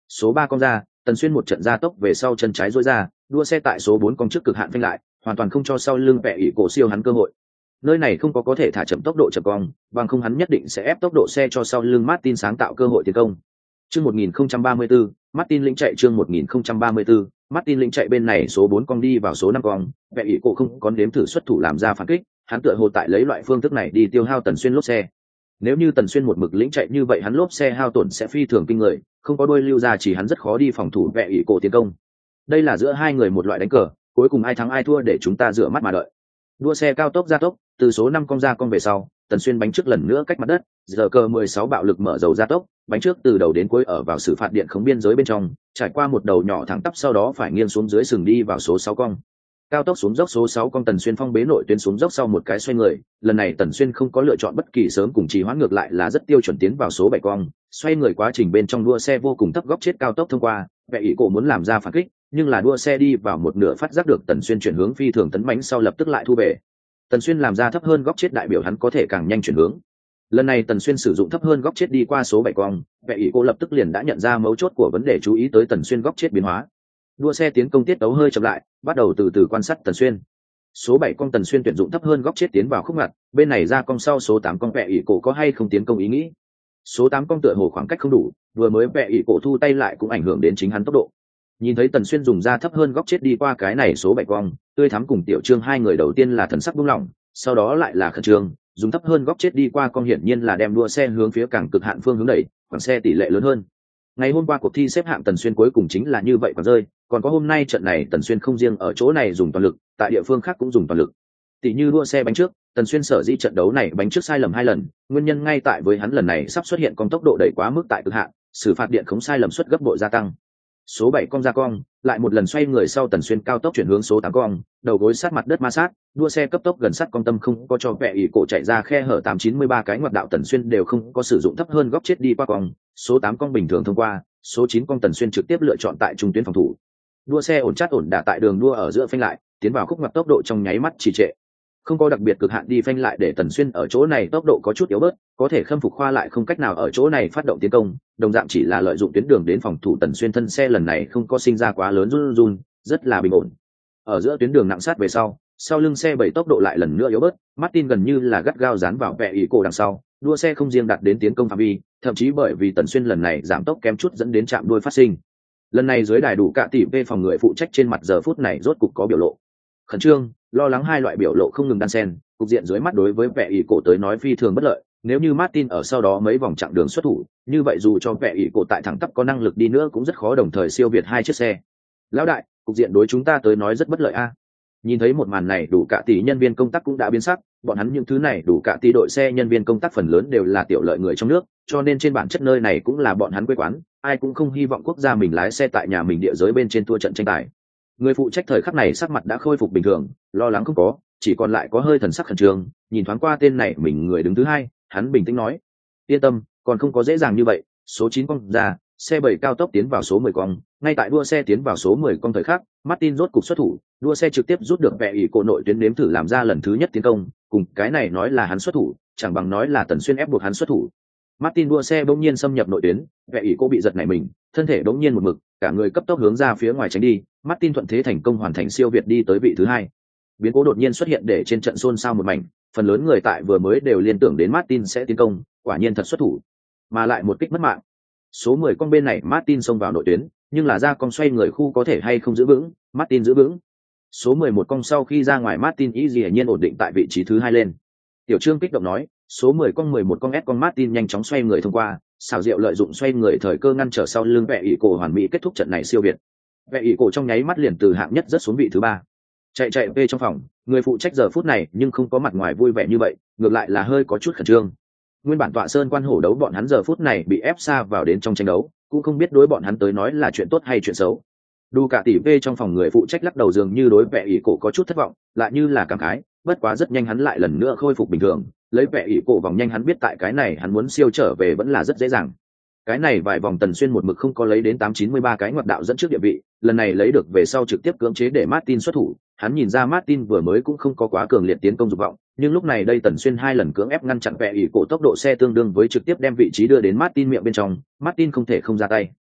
Số ba con ra, Tần Xuyên một trận gia tốc về sau chân trái duỗi ra, đua xe tại số bốn con trước cực hạn phanh lại, hoàn toàn không cho sau lưng vẽ ỷ cổ siêu hắn cơ hội. Nơi này không có có thể thả chậm tốc độ chậm cong, bằng không hắn nhất định sẽ ép tốc độ xe cho sau lưng Martin sáng tạo cơ hội tiến công. Chương một nghìn không trăm ba mươi tư, Martin lĩnh chạy chương một nghìn không trăm ba mươi tư, Martin lĩnh chạy bên này số bốn con đi vào số năm con, vẽ ỷ cổ không có nếm thử xuất thủ làm ra phản kích, hắn tựa hồ tại lấy loại phương thức này đi tiêu hao Tần Xuyên lốp xe. Nếu như Tần Xuyên một mực lĩnh chạy như vậy hắn lốp xe hao tổn sẽ phi thường kinh người, không có đuôi lưu ra chỉ hắn rất khó đi phòng thủ vẽ ỷ cổ tiến công. Đây là giữa hai người một loại đánh cờ, cuối cùng ai thắng ai thua để chúng ta rửa mắt mà đợi. Đua xe cao tốc gia tốc, từ số năm con ra con về sau, Tần Xuyên bánh trước lần nữa cách mặt đất, giờ cơ mười sáu bạo lực mở dầu gia tốc, bánh trước từ đầu đến cuối ở vào xử phạt điện khống biên giới bên trong, trải qua một đầu nhỏ thẳng tắp sau đó phải nghiêng xuống dưới sừng đi vào số sáu con. Cao tốc xuống dốc số sáu con Tần Xuyên phong bế nội tuyến xuống dốc sau một cái xoay người, lần này Tần Xuyên không có lựa chọn bất kỳ sớm cùng trì hoãn, ngược lại là rất tiêu chuẩn tiến vào số bảy con, xoay người quá trình bên trong đua xe vô cùng thấp góc chết cao tốc thông qua, vẻ ý cổ muốn làm ra phản kích, nhưng là đua xe đi vào một nửa phát giác được Tần Xuyên chuyển hướng phi thường tấn bánh sau lập tức lại thu về. Tần Xuyên làm ra thấp hơn góc chết đại biểu hắn có thể càng nhanh chuyển hướng. Lần này Tần Xuyên sử dụng thấp hơn góc chết đi qua số bảy cong, vẻ ý cô lập tức liền đã nhận ra mấu chốt của vấn đề, chú ý tới Tần Xuyên góc chết biến hóa. Đua xe tiến công tiết tấu hơi chậm lại, bắt đầu từ từ quan sát Tần Xuyên. Số bảy cong Tần Xuyên tuyển dụng thấp hơn góc chết tiến vào khúc ngặt, bên này ra cong sau số tám cong vẻ ý cổ có hay không tiến công ý nghĩ. Số tám cong tựa hồ khoảng cách không đủ, vừa mới vẻ ý cổ thu tay lại cũng ảnh hưởng đến chính hắn tốc độ. Nhìn thấy Tần Xuyên dùng ra thấp hơn góc chết đi qua cái này số bảy cong, tươi thắm cùng Tiểu Trương hai người đầu tiên là thần sắc buông lỏng, sau đó lại là khẩn trương, dùng thấp hơn góc chết đi qua cong hiển nhiên là đem đua xe hướng phía càng cực hạn phương hướng đẩy, khoảng xe tỷ lệ lớn hơn. Ngày hôm qua cuộc thi xếp hạng Tần Xuyên cuối cùng chính là như vậy còn rơi, còn có hôm nay trận này Tần Xuyên không riêng ở chỗ này dùng toàn lực, tại địa phương khác cũng dùng toàn lực. Tỷ như đua xe bánh trước, Tần Xuyên sở dĩ trận đấu này bánh trước sai lầm hai lần, nguyên nhân ngay tại với hắn lần này sắp xuất hiện con tốc độ đẩy quá mức tại cực hạn, xử phạt điện khống sai lầm suất gấp bội gia tăng. Số bảy cong ra cong, lại một lần xoay người sau Tần Xuyên cao tốc chuyển hướng số tám cong, đầu gối sát mặt đất ma sát, đua xe cấp tốc gần sát cong tâm không có cho vẻ ỷ cổ chạy ra khe hở tám chín mươi ba cái ngoặt đạo Tần Xuyên đều không có sử dụng thấp hơn góc chết đi qua cong, số tám cong bình thường thông qua, số chín cong Tần Xuyên trực tiếp lựa chọn tại trung tuyến phòng thủ. Đua xe ổn chát ổn đả tại đường đua ở giữa phanh lại, tiến vào khúc ngoặt tốc độ trong nháy mắt trì trệ. Không có đặc biệt cực hạn đi phanh lại để Tần Xuyên ở chỗ này tốc độ có chút yếu bớt, có thể khâm phục khoa lại không cách nào ở chỗ này phát động tiến công, đồng dạng chỉ là lợi dụng tuyến đường đến phòng thủ Tần Xuyên thân xe lần này không có sinh ra quá lớn run run, rất là bình ổn. Ở giữa tuyến đường nặng sát về sau, sau lưng xe bảy tốc độ lại lần nữa yếu bớt, Martin gần như là gắt gao dán vào vẻ ý cổ đằng sau, đua xe không riêng đạt đến tiến công phạm vi, thậm chí bởi vì Tần Xuyên lần này giảm tốc kém chút dẫn đến chạm đuôi phát sinh. Lần này dưới đài đủ cả tỷ về phòng người phụ trách trên mặt giờ phút này rốt cục có biểu lộ khẩn trương, lo lắng hai loại biểu lộ không ngừng đan xen, cục diện dưới mắt đối với vẻ ý cổ tới nói phi thường bất lợi. Nếu như Martin ở sau đó mấy vòng chặng đường xuất thủ, như vậy dù cho vẻ ý cổ tại thẳng tắp có năng lực đi nữa cũng rất khó đồng thời siêu việt hai chiếc xe. Lão đại, cục diện đối chúng ta tới nói rất bất lợi a. Nhìn thấy một màn này đủ cả tỷ nhân viên công tác cũng đã biến sắc, bọn hắn những thứ này đủ cả tỷ đội xe nhân viên công tác phần lớn đều là tiểu lợi người trong nước, cho nên trên bản chất nơi này cũng là bọn hắn quê quán, ai cũng không hy vọng quốc gia mình lái xe tại nhà mình địa giới bên trên thua trận tranh tài. Người phụ trách thời khắc này sắc mặt đã khôi phục bình thường, lo lắng không có, chỉ còn lại có hơi thần sắc khẩn trương, nhìn thoáng qua tên này mình người đứng thứ hai, hắn bình tĩnh nói: yên tâm, còn không có dễ dàng như vậy. Số chín con ra, xe bảy cao tốc tiến vào số mười con, ngay tại đua xe tiến vào số mười con thời khắc, Martin rốt cục xuất thủ, đua xe trực tiếp rút được vẻ ý cổ nội tuyến nếm thử làm ra lần thứ nhất tiến công, cùng cái này nói là hắn xuất thủ, chẳng bằng nói là Tần Xuyên ép buộc hắn xuất thủ. Martin đua xe bỗng nhiên xâm nhập nội tuyến, vẻ ý cổ bị giật nảy mình, thân thể bỗng nhiên một mực, cả người cấp tốc hướng ra phía ngoài tránh đi, Martin thuận thế thành công hoàn thành siêu việt đi tới vị thứ hai. Biến cố đột nhiên xuất hiện để trên trận xôn xao một mảnh, phần lớn người tại vừa mới đều liên tưởng đến Martin sẽ tiến công, quả nhiên thật xuất thủ, mà lại một kích mất mạng. Số mười con bên này Martin xông vào nội tuyến, nhưng là ra con xoay người khu có thể hay không giữ vững, Martin giữ vững. Số mười một con sau khi ra ngoài Martin ý gì nhiên ổn định tại vị trí thứ hai lên. Tiểu Trương kích động nói, số mười con mười một con S con Martin nhanh chóng xoay người thông qua, xảo diệu lợi dụng xoay người thời cơ ngăn trở sau lưng vẻ ý cổ hoàn mỹ kết thúc trận này siêu việt. Vẻ ý cổ trong nháy mắt liền từ hạng nhất rất xuống vị thứ ba. Chạy chạy về trong phòng, người phụ trách giờ phút này nhưng không có mặt ngoài vui vẻ như vậy, ngược lại là hơi có chút khẩn trương. Nguyên bản tọa sơn quan hổ đấu bọn hắn giờ phút này bị ép xa vào đến trong tranh đấu, cũng không biết đối bọn hắn tới nói là chuyện tốt hay chuyện xấu. Đủ cả tỷ về trong phòng người phụ trách lắc đầu dường như đối vẻ ý cổ có chút thất vọng, lại như là cảm khái, bất quá rất nhanh hắn lại lần nữa khôi phục bình thường, lấy vẻ ý cổ vòng nhanh hắn biết tại cái này hắn muốn siêu trở về vẫn là rất dễ dàng. Cái này vài vòng Tần Xuyên một mực không có lấy đến tám chín mươi ba cái ngoặt đạo dẫn trước địa vị, lần này lấy được về sau trực tiếp cưỡng chế để Martin xuất thủ, hắn nhìn ra Martin vừa mới cũng không có quá cường liệt tiến công dục vọng, nhưng lúc này đây Tần Xuyên hai lần cưỡng ép ngăn chặn vẻ ý cổ tốc độ xe tương đương với trực tiếp đem vị trí đưa đến Martin miệng bên trong, Martin không thể không ra tay.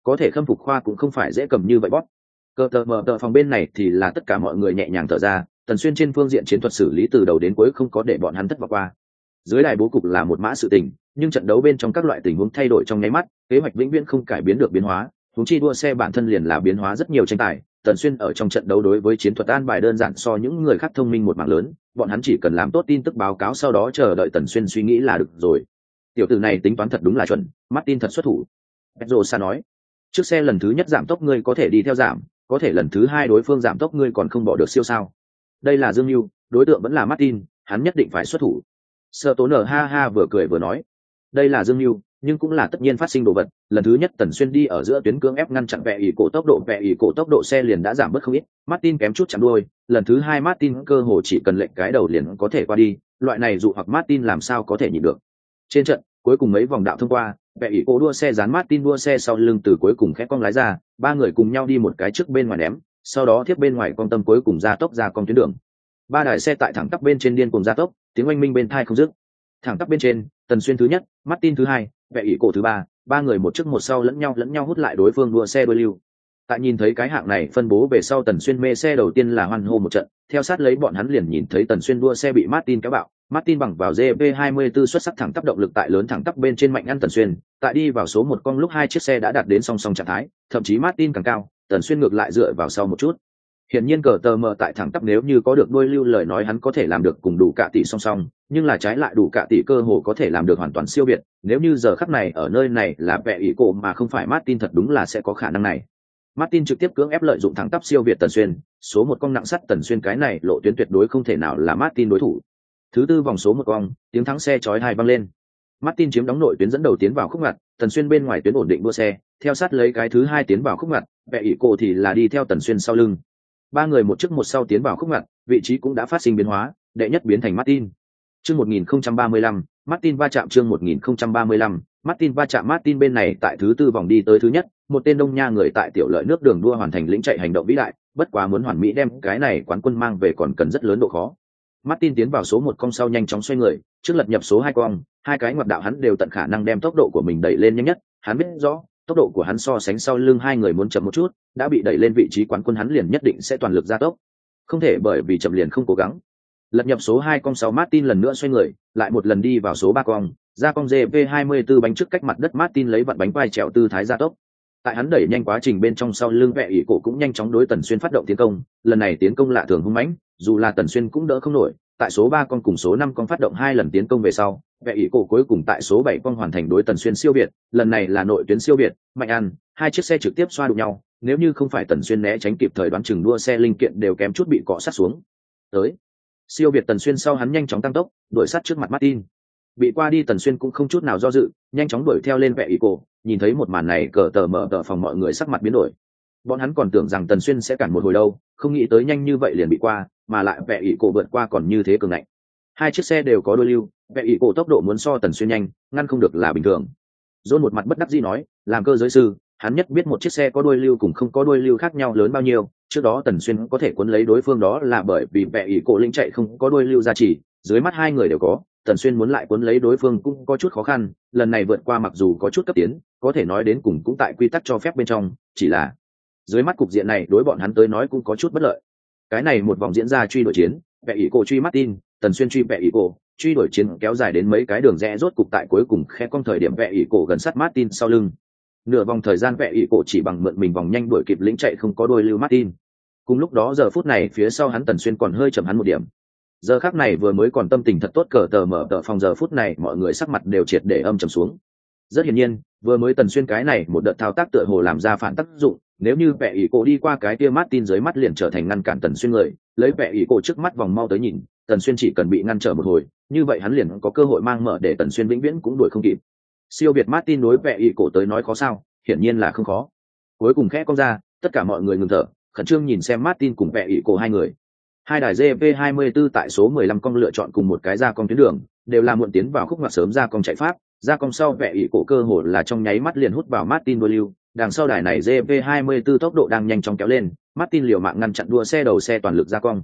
có thể khâm phục khoa cũng không phải dễ cầm như vậy bóp. Cờ tờ mở tờ phòng bên này thì là tất cả mọi người nhẹ nhàng thở ra, Tần Xuyên trên phương diện chiến thuật xử lý từ đầu đến cuối không có để bọn hắn thất vọng qua. Dưới đài bố cục là một mã sự tình, nhưng trận đấu bên trong các loại tình huống thay đổi trong nháy mắt, kế hoạch vĩnh viễn không cải biến được biến hóa, huống chi đua xe bản thân liền là biến hóa rất nhiều tranh tài. Tần Xuyên ở trong trận đấu đối với chiến thuật an bài đơn giản so những người khác thông minh một mảng lớn, bọn hắn chỉ cần làm tốt tin tức báo cáo sau đó chờ đợi Tần Xuyên suy nghĩ là được rồi. Tiểu tử này tính toán thật đúng là chuẩn, Martin thật xuất thủ. Pedro Sa nói, trước xe lần thứ nhất giảm tốc ngươi có thể đi theo giảm, có thể lần thứ hai đối phương giảm tốc ngươi còn không bỏ được siêu sao? Đây là Dương Nưu, đối tượng vẫn là Martin, hắn nhất định phải xuất thủ. Sở Tố nở ha ha vừa cười vừa nói, đây là Dương Nưu, nhưng cũng là tất nhiên phát sinh đồ vật. Lần thứ nhất Tần Xuyên đi ở giữa tuyến cưỡng ép ngăn chặn vẽ ỉ cổ tốc độ, vẽ ỉ cổ tốc độ xe liền đã giảm bớt không ít. Martin kém chút chạm đuôi, lần thứ hai Martin cơ hồ chỉ cần lệnh cái đầu liền có thể qua đi, loại này dụ hoặc Martin làm sao có thể nhịn được. Trên trận, cuối cùng mấy vòng đạo thông qua, vẽ ỉ cổ đua xe dán Martin đua xe sau lưng từ cuối cùng khẽ cong lái ra, ba người cùng nhau đi một cái trước bên ngoài ném, sau đó tiếp bên ngoài con tâm cuối cùng ra tốc ra con tuyến đường. Ba đài xe tại thẳng tắp bên trên điên cùng gia tốc, tiếng oanh minh bên tai không dứt. Thẳng tắp bên trên, Tần Xuyên thứ nhất, Martin thứ hai, vẽ ỉ cổ thứ ba, ba người một trước một sau lẫn nhau lẫn nhau hút lại đối phương đua xe đuôi lưu. Tại nhìn thấy cái hạng này phân bố về sau, Tần Xuyên mê xe đầu tiên là hoan hô một trận, theo sát lấy bọn hắn liền nhìn thấy Tần Xuyên đua xe bị Martin kéo bạo. Martin bằng vào giê pê hai mươi tư xuất sắc thẳng tắp động lực tại lớn thẳng tắp bên trên mạnh ăn Tần Xuyên, tại đi vào số một con lúc hai chiếc xe đã đạt đến song song trạng thái, thậm chí Martin càng cao, Tần Xuyên ngược lại dựa vào sau một chút. Hiển nhiên cờ tờ mờ tại thẳng tắp nếu như có được đuôi lưu lời nói hắn có thể làm được cùng đủ cả tỷ song song, nhưng là trái lại đủ cả tỷ cơ hồ có thể làm được hoàn toàn siêu biệt. Nếu như giờ khắc này ở nơi này là vẽ ỉ cổ mà không phải Martin thật đúng là sẽ có khả năng này. Martin trực tiếp cưỡng ép lợi dụng thẳng tắp siêu việt Tần Xuyên, số một con nặng sắt Tần Xuyên cái này lộ tuyến tuyệt đối không thể nào là Martin đối thủ. Thứ tư vòng số một con, tiếng thắng xe chói tai vang lên. Martin chiếm đóng nội tuyến dẫn đầu tiến vào khúc ngặt, Tần Xuyên bên ngoài tuyến ổn định đua xe, theo sát lấy cái thứ hai tiến vào khúc ngặt, vẽ ỉ cổ thì là đi theo Tần Xuyên sau lưng. Ba người một trước một sau tiến vào khúc ngặt, vị trí cũng đã phát sinh biến hóa, đệ nhất biến thành Martin. Chương một nghìn không trăm ba mươi lăm, Martin va chạm chương một nghìn không trăm ba mươi lăm, Martin va chạm Martin bên này tại thứ tư vòng đi tới thứ nhất, một tên Đông Nha người tại tiểu lợi nước đường đua hoàn thành lĩnh chạy hành động vĩ đại, bất quá muốn hoàn mỹ đem cái này quán quân mang về còn cần rất lớn độ khó. Martin tiến vào số một cong sau nhanh chóng xoay người, trước lật nhập số hai cong, hai cái ngoặt đạo hắn đều tận khả năng đem tốc độ của mình đẩy lên nhanh nhất, hắn biết rõ, tốc độ của hắn so sánh sau lưng hai người muốn chậm một chút, đã bị đẩy lên vị trí quán quân hắn liền nhất định sẽ toàn lực gia tốc. Không thể bởi vì chậm liền không cố gắng. Lật nhập số hai cong sáu Martin lần nữa xoay người, lại một lần đi vào số ba cong, ra cong giê pê hai mươi tư bánh trước cách mặt đất Martin lấy vặn bánh vai trèo tư thái gia tốc. Tại hắn đẩy nhanh quá trình bên trong sau lưng vẽ ỉ cổ cũng nhanh chóng đối Tần Xuyên phát động tiến công, lần này tiến công lạ thường hung mãnh, dù là Tần Xuyên cũng đỡ không nổi, tại số ba con cùng số năm con phát động hai lần tiến công về sau, vẽ ỉ cổ cuối cùng tại số bảy con hoàn thành đối Tần Xuyên siêu việt, lần này là nội tuyến siêu việt, mạnh ăn, hai chiếc xe trực tiếp xoa đụng nhau, nếu như không phải Tần Xuyên né tránh kịp thời đoán chừng đua xe linh kiện đều kém chút bị cọ sát xuống. Tới, siêu việt Tần Xuyên sau hắn nhanh chóng tăng tốc, đuổi sát trước mặt Martin. Bị qua đi Tần Xuyên cũng không chút nào do dự, nhanh chóng đuổi theo lên vẽ ỉ cổ, nhìn thấy một màn này cờ tờ mở tờ phòng mọi người sắc mặt biến đổi. Bọn hắn còn tưởng rằng Tần Xuyên sẽ cản một hồi đâu, không nghĩ tới nhanh như vậy liền bị qua, mà lại vẽ ỉ cổ vượt qua còn như thế cường ngạnh. Hai chiếc xe đều có đuôi lưu, vẽ ỉ cổ tốc độ muốn so Tần Xuyên nhanh, ngăn không được là bình thường. John một mặt bất đắc dĩ nói, làm cơ giới sư, hắn nhất biết một chiếc xe có đuôi lưu cùng không có đuôi lưu khác nhau lớn bao nhiêu. Trước đó Tần Xuyên có thể cuốn lấy đối phương đó là bởi vì vẽ ỉ cổ linh chạy không có đuôi lưu ra chỉ, dưới mắt hai người đều có, Tần Xuyên muốn lại cuốn lấy đối phương cũng có chút khó khăn. Lần này vượt qua mặc dù có chút cấp tiến, có thể nói đến cùng cũng tại quy tắc cho phép bên trong, chỉ là dưới mắt cục diện này đối bọn hắn tới nói cũng có chút bất lợi. Cái này một vòng diễn ra truy đuổi chiến, vẽ ỉ cổ truy Martin, Tần Xuyên truy vẽ ỉ cổ, truy đuổi chiến kéo dài đến mấy cái đường rẽ rốt cục tại cuối cùng khe cong thời điểm vẽ ỉ cổ gần sát Martin sau lưng. Nửa vòng thời gian vẽ ỉ cổ chỉ bằng mượn mình vòng nhanh đuổi kịp lĩnh chạy không có đuôi lưu Martin. Cùng lúc đó giờ phút này phía sau hắn Tần Xuyên còn hơi chậm hắn một điểm. Giờ khắc này vừa mới còn tâm tình thật tốt cờ tờ mở tờ phòng giờ phút này mọi người sắc mặt đều triệt để âm trầm xuống. Rất hiển nhiên, vừa mới Tần Xuyên cái này một đợt thao tác tựa hồ làm ra phản tác dụng, nếu như vẽ ỉ cổ đi qua cái tia Martin dưới mắt liền trở thành ngăn cản Tần Xuyên người, lấy vẽ ỉ cổ trước mắt vòng mau tới nhìn, Tần Xuyên chỉ cần bị ngăn trở một hồi, như vậy hắn liền có cơ hội mang mở để Tần Xuyên vĩnh viễn cũng đuổi không kịp. Siêu việt Martin đối vẽ ỉ cổ tới nói khó sao, hiển nhiên là không khó. Cuối cùng khẽ cong ra, tất cả mọi người ngừng thở, khẩn trương nhìn xem Martin cùng vẽ ỉ cổ hai người. Hai đài giê pê hai mươi tư tại số mười lăm con lựa chọn cùng một cái ra cong tuyến đường, đều là muộn tiến vào khúc ngoặt sớm ra cong chạy pháp, ra cong sau vẽ ỉ cổ cơ hồ là trong nháy mắt liền hút vào Martin đuôi lưu. Đằng sau đài này giê pê hai mươi tư tốc độ đang nhanh chóng kéo lên, Martin liều mạng ngăn chặn đua xe đầu xe toàn lực ra cong.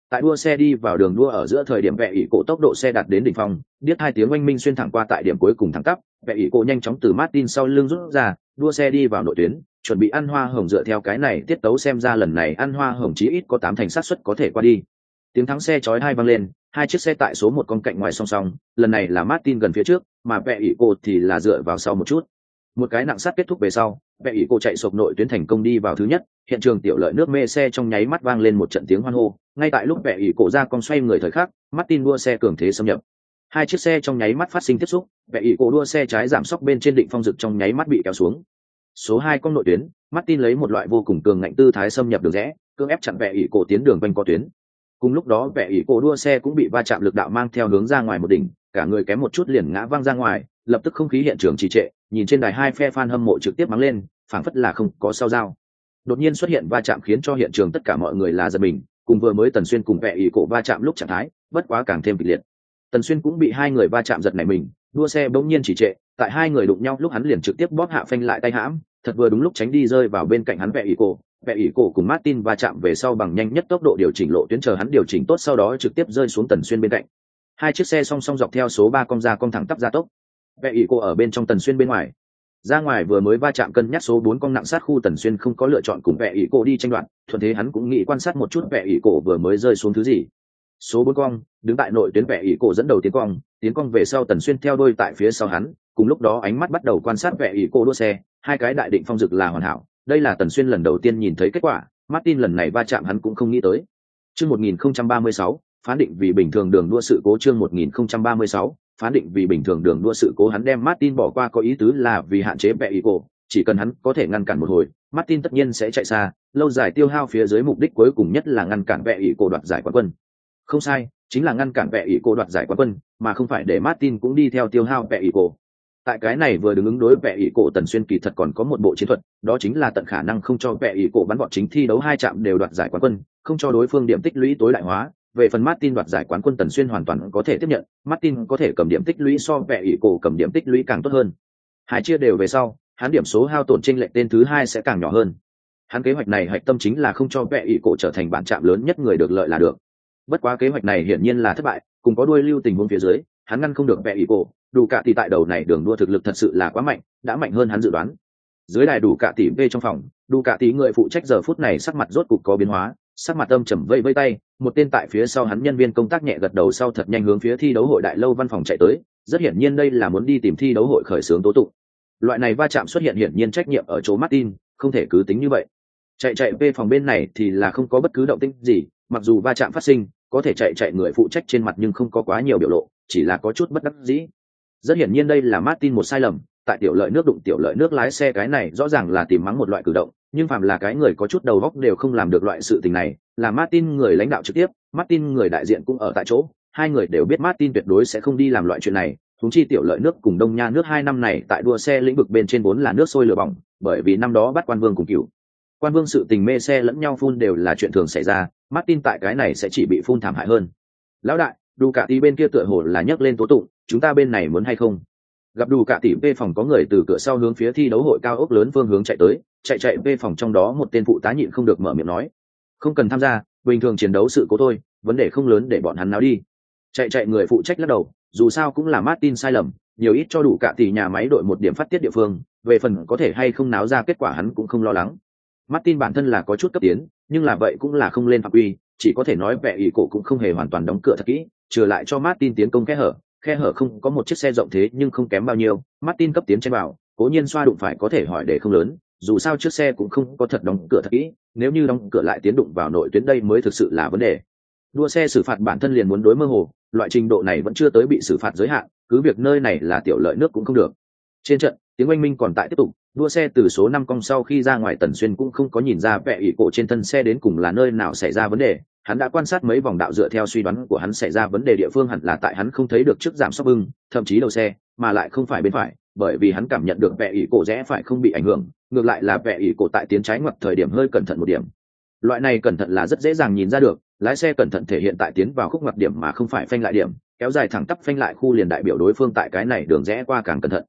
Tại đua xe đi vào đường đua ở giữa thời điểm vẽ ỷ cổ tốc độ xe đạt đến đỉnh phong, điếc hai tiếng oanh minh xuyên thẳng qua tại điểm cuối cùng thẳng tắp, vẽ ỷ cổ nhanh chóng từ Martin sau lưng rút ra, đua xe đi vào nội tuyến, chuẩn bị ăn hoa hồng. Dựa theo cái này tiết tấu xem ra lần này ăn hoa hồng chí ít có tám thành xác suất có thể qua đi. Tiếng thắng xe chói hai vang lên, hai chiếc xe tại số một con cạnh ngoài song song, lần này là Martin gần phía trước, mà vẽ ỷ cổ thì là dựa vào sau một chút. Một cái nặng sát kết thúc về sau, vẽ ỷ cổ chạy sộc nội tuyến thành công đi vào thứ nhất, hiện trường tiểu lợi nước mê xe trong nháy mắt vang lên một trận tiếng hoan hô. Ngay tại lúc vẽ ỷ cổ ra con xoay người thời khắc, Martin đua xe cường thế xâm nhập, hai chiếc xe trong nháy mắt phát sinh tiếp xúc, vẽ ỷ cổ đua xe trái giảm sóc bên trên định phong dực trong nháy mắt bị kéo xuống. Số hai con nội tuyến, Martin lấy một loại vô cùng cường ngạnh tư thái xâm nhập đường rẽ, cưỡng ép chặn vẽ ỷ cổ tiến đường quanh co tuyến. Cùng lúc đó vẽ ỷ cổ đua xe cũng bị va chạm lực đạo mang theo hướng ra ngoài một đỉnh, cả người kém một chút liền ngã văng ra ngoài, lập tức không khí hiện trường trì trệ, nhìn trên đài hai phe fan hâm mộ trực tiếp mắng lên, phảng phất là không có sao dao. Đột nhiên xuất hiện va chạm khiến cho hiện trường tất cả mọi người là giật mình, cùng vừa mới Tần Xuyên cùng vẽ ỷ cổ va chạm lúc trạng thái, bất quá càng thêm kịch liệt. Tần Xuyên cũng bị hai người va chạm giật nảy mình, đua xe bỗng nhiên trì trệ, tại hai người đụng nhau lúc hắn liền trực tiếp bóp hạ phanh lại tay hãm, thật vừa đúng lúc tránh đi rơi vào bên cạnh hắn vẽ ỷ cổ. Vẽ ỷ cổ cùng Martin va chạm về sau bằng nhanh nhất tốc độ điều chỉnh lộ tuyến, chờ hắn điều chỉnh tốt sau đó trực tiếp rơi xuống Tần Xuyên bên cạnh. Hai chiếc xe song song dọc theo số ba cong ra cong thẳng tắp ra tốc. Vẽ ỷ cổ ở bên trong, Tần Xuyên bên ngoài. Ra ngoài vừa mới va chạm cân nhắc số bốn cong nặng sát khu, Tần Xuyên không có lựa chọn cùng vẽ ỷ cổ đi tranh đoạt, thuận thế hắn cũng nghĩ quan sát một chút vẽ ỷ cổ vừa mới rơi xuống thứ gì. Số bốn cong đứng tại nội tuyến, vẽ ỷ cổ dẫn đầu tiến cong, tiến cong về sau Tần Xuyên theo đuôi tại phía sau hắn, cùng lúc đó ánh mắt bắt đầu quan sát vẽ ỷ cổ đua xe, hai cái đại định phong dực là hoàn hảo, đây là Tần Xuyên lần đầu tiên nhìn thấy kết quả. Martin lần này va chạm hắn cũng không nghĩ tới. Chương một nghìn không trăm ba mươi sáu, phán định vì bình thường đường đua sự cố. Chương một nghìn không trăm ba mươi sáu, phán định vì bình thường đường đua sự cố. Hắn đem Martin bỏ qua có ý tứ là vì hạn chế vẽ ỷ cổ, chỉ cần hắn có thể ngăn cản một hồi, Martin tất nhiên sẽ chạy xa, lâu dài tiêu hao phía dưới mục đích cuối cùng nhất là ngăn cản vẽ ỷ cổ đoạt giải quán quân. Không sai, chính là ngăn cản vẽ ỷ cổ đoạt giải quán quân, mà không phải để Martin cũng đi theo tiêu hao vẽ ỷ cổ. Tại cái này vừa đứng ứng đối vẽ ỷ cổ, Tần Xuyên kỳ thật còn có một bộ chiến thuật, đó chính là tận khả năng không cho vẽ ỷ cổ bắn vọt chính thi đấu hai chạm đều đoạt giải quán quân, không cho đối phương điểm tích lũy tối đại hóa. Về phần Martin đoạt giải quán quân, Tần Xuyên hoàn toàn có thể tiếp nhận, Martin có thể cầm điểm tích lũy so vẽ ỷ cổ cầm điểm tích lũy càng tốt hơn. Hai chia đều về sau, hắn điểm số hao tổn chênh lệch tên thứ hai sẽ càng nhỏ hơn. Hắn kế hoạch này hạch tâm chính là không cho vẽ ỷ cổ trở thành bản chạm lớn nhất người được lợi là được. Bất quá kế hoạch này hiển nhiên là thất bại, cùng có đuôi lưu tình huống phía dưới, hắn ngăn không được vẽ ỷ cổ. Đủ cả tỷ tại đầu này đường đua thực lực thật sự là quá mạnh, đã mạnh hơn hắn dự đoán. Dưới đài đủ cả tỷ về trong phòng, đủ cả tỷ người phụ trách giờ phút này sắc mặt rốt cục có biến hóa, sắc mặt âm trầm vây vây tay, một tên tại phía sau hắn nhân viên công tác nhẹ gật đầu sau thật nhanh hướng phía thi đấu hội đại lâu văn phòng chạy tới, rất hiển nhiên đây là muốn đi tìm thi đấu hội khởi xướng tố tụng. Loại này va chạm xuất hiện hiển nhiên trách nhiệm ở chỗ Martin, không thể cứ tính như vậy. Chạy chạy về phòng bên này thì là không có bất cứ động tĩnh gì, mặc dù va chạm phát sinh, có thể chạy chạy người phụ trách trên mặt nhưng không có quá nhiều biểu lộ, chỉ là có chút bất đắc dĩ. Rất hiển nhiên đây là Martin một sai lầm, tại tiểu lợi nước đụng tiểu lợi nước lái xe cái này rõ ràng là tìm mắng một loại cử động, nhưng phàm là cái người có chút đầu óc đều không làm được loại sự tình này, là Martin người lãnh đạo trực tiếp, Martin người đại diện cũng ở tại chỗ, hai người đều biết Martin tuyệt đối sẽ không đi làm loại chuyện này, huống chi tiểu lợi nước cùng Đông Nha nước hai năm này tại đua xe lĩnh vực bên trên vốn là nước sôi lửa bỏng, bởi vì năm đó bắt Quan Vương cùng Cửu Quan Vương sự tình mê xe lẫn nhau phun đều là chuyện thường xảy ra, Martin tại cái này sẽ chỉ bị phun thảm hại hơn. Lão đại, đủ cả tí bên kia tựa hồ là nhấc lên tố tụng, chúng ta bên này muốn hay không? Gặp đủ cả tỷ về phòng có người từ cửa sau hướng phía thi đấu hội cao ốc lớn phương hướng chạy tới, chạy chạy về phòng trong đó một tên phụ tá nhịn không được mở miệng nói, không cần tham gia, bình thường chiến đấu sự cố thôi, vấn đề không lớn để bọn hắn náo đi. Chạy chạy người phụ trách lắc đầu, dù sao cũng là Martin sai lầm, nhiều ít cho đủ cả tỷ nhà máy đội một điểm phát tiết địa phương, về phần có thể hay không náo ra kết quả hắn cũng không lo lắng. Martin bản thân là có chút cấp tiến, nhưng là vậy cũng là không lên phạm uy, chỉ có thể nói vẽ ỷ cổ cũng không hề hoàn toàn đóng cửa thật kỹ, trừ lại cho Martin tiến công kẽ hở, khe hở không có một chiếc xe rộng thế nhưng không kém bao nhiêu, Martin cấp tiến trên vào, cố nhiên xoa đụng phải có thể hỏi để không lớn, dù sao chiếc xe cũng không có thật đóng cửa thật kỹ, nếu như đóng cửa lại tiến đụng vào nội tuyến đây mới thực sự là vấn đề. Đua xe xử phạt bản thân liền muốn đối mơ hồ, loại trình độ này vẫn chưa tới bị xử phạt giới hạn, cứ việc nơi này là tiểu lợi nước cũng không được. Trên trận, tiếng oanh minh còn tại tiếp tục, đua xe từ số năm cong sau khi ra ngoài, Tần Xuyên cũng không có nhìn ra vẽ ỷ cổ trên thân xe đến cùng là nơi nào xảy ra vấn đề, hắn đã quan sát mấy vòng đạo, dựa theo suy đoán của hắn xảy ra vấn đề địa phương hẳn là tại hắn không thấy được trước giảm sóc bưng, thậm chí đầu xe, mà lại không phải bên phải, bởi vì hắn cảm nhận được vẽ ỷ cổ rẽ phải không bị ảnh hưởng, ngược lại là vẽ ỷ cổ tại tiến trái ngoặt thời điểm hơi cẩn thận một điểm. Loại này cẩn thận là rất dễ dàng nhìn ra được, lái xe cẩn thận thể hiện tại tiến vào khúc ngoặt điểm mà không phải phanh lại điểm, kéo dài thẳng tắp phanh lại khu liền đại biểu đối phương tại cái này đường rẽ qua càng cẩn thận.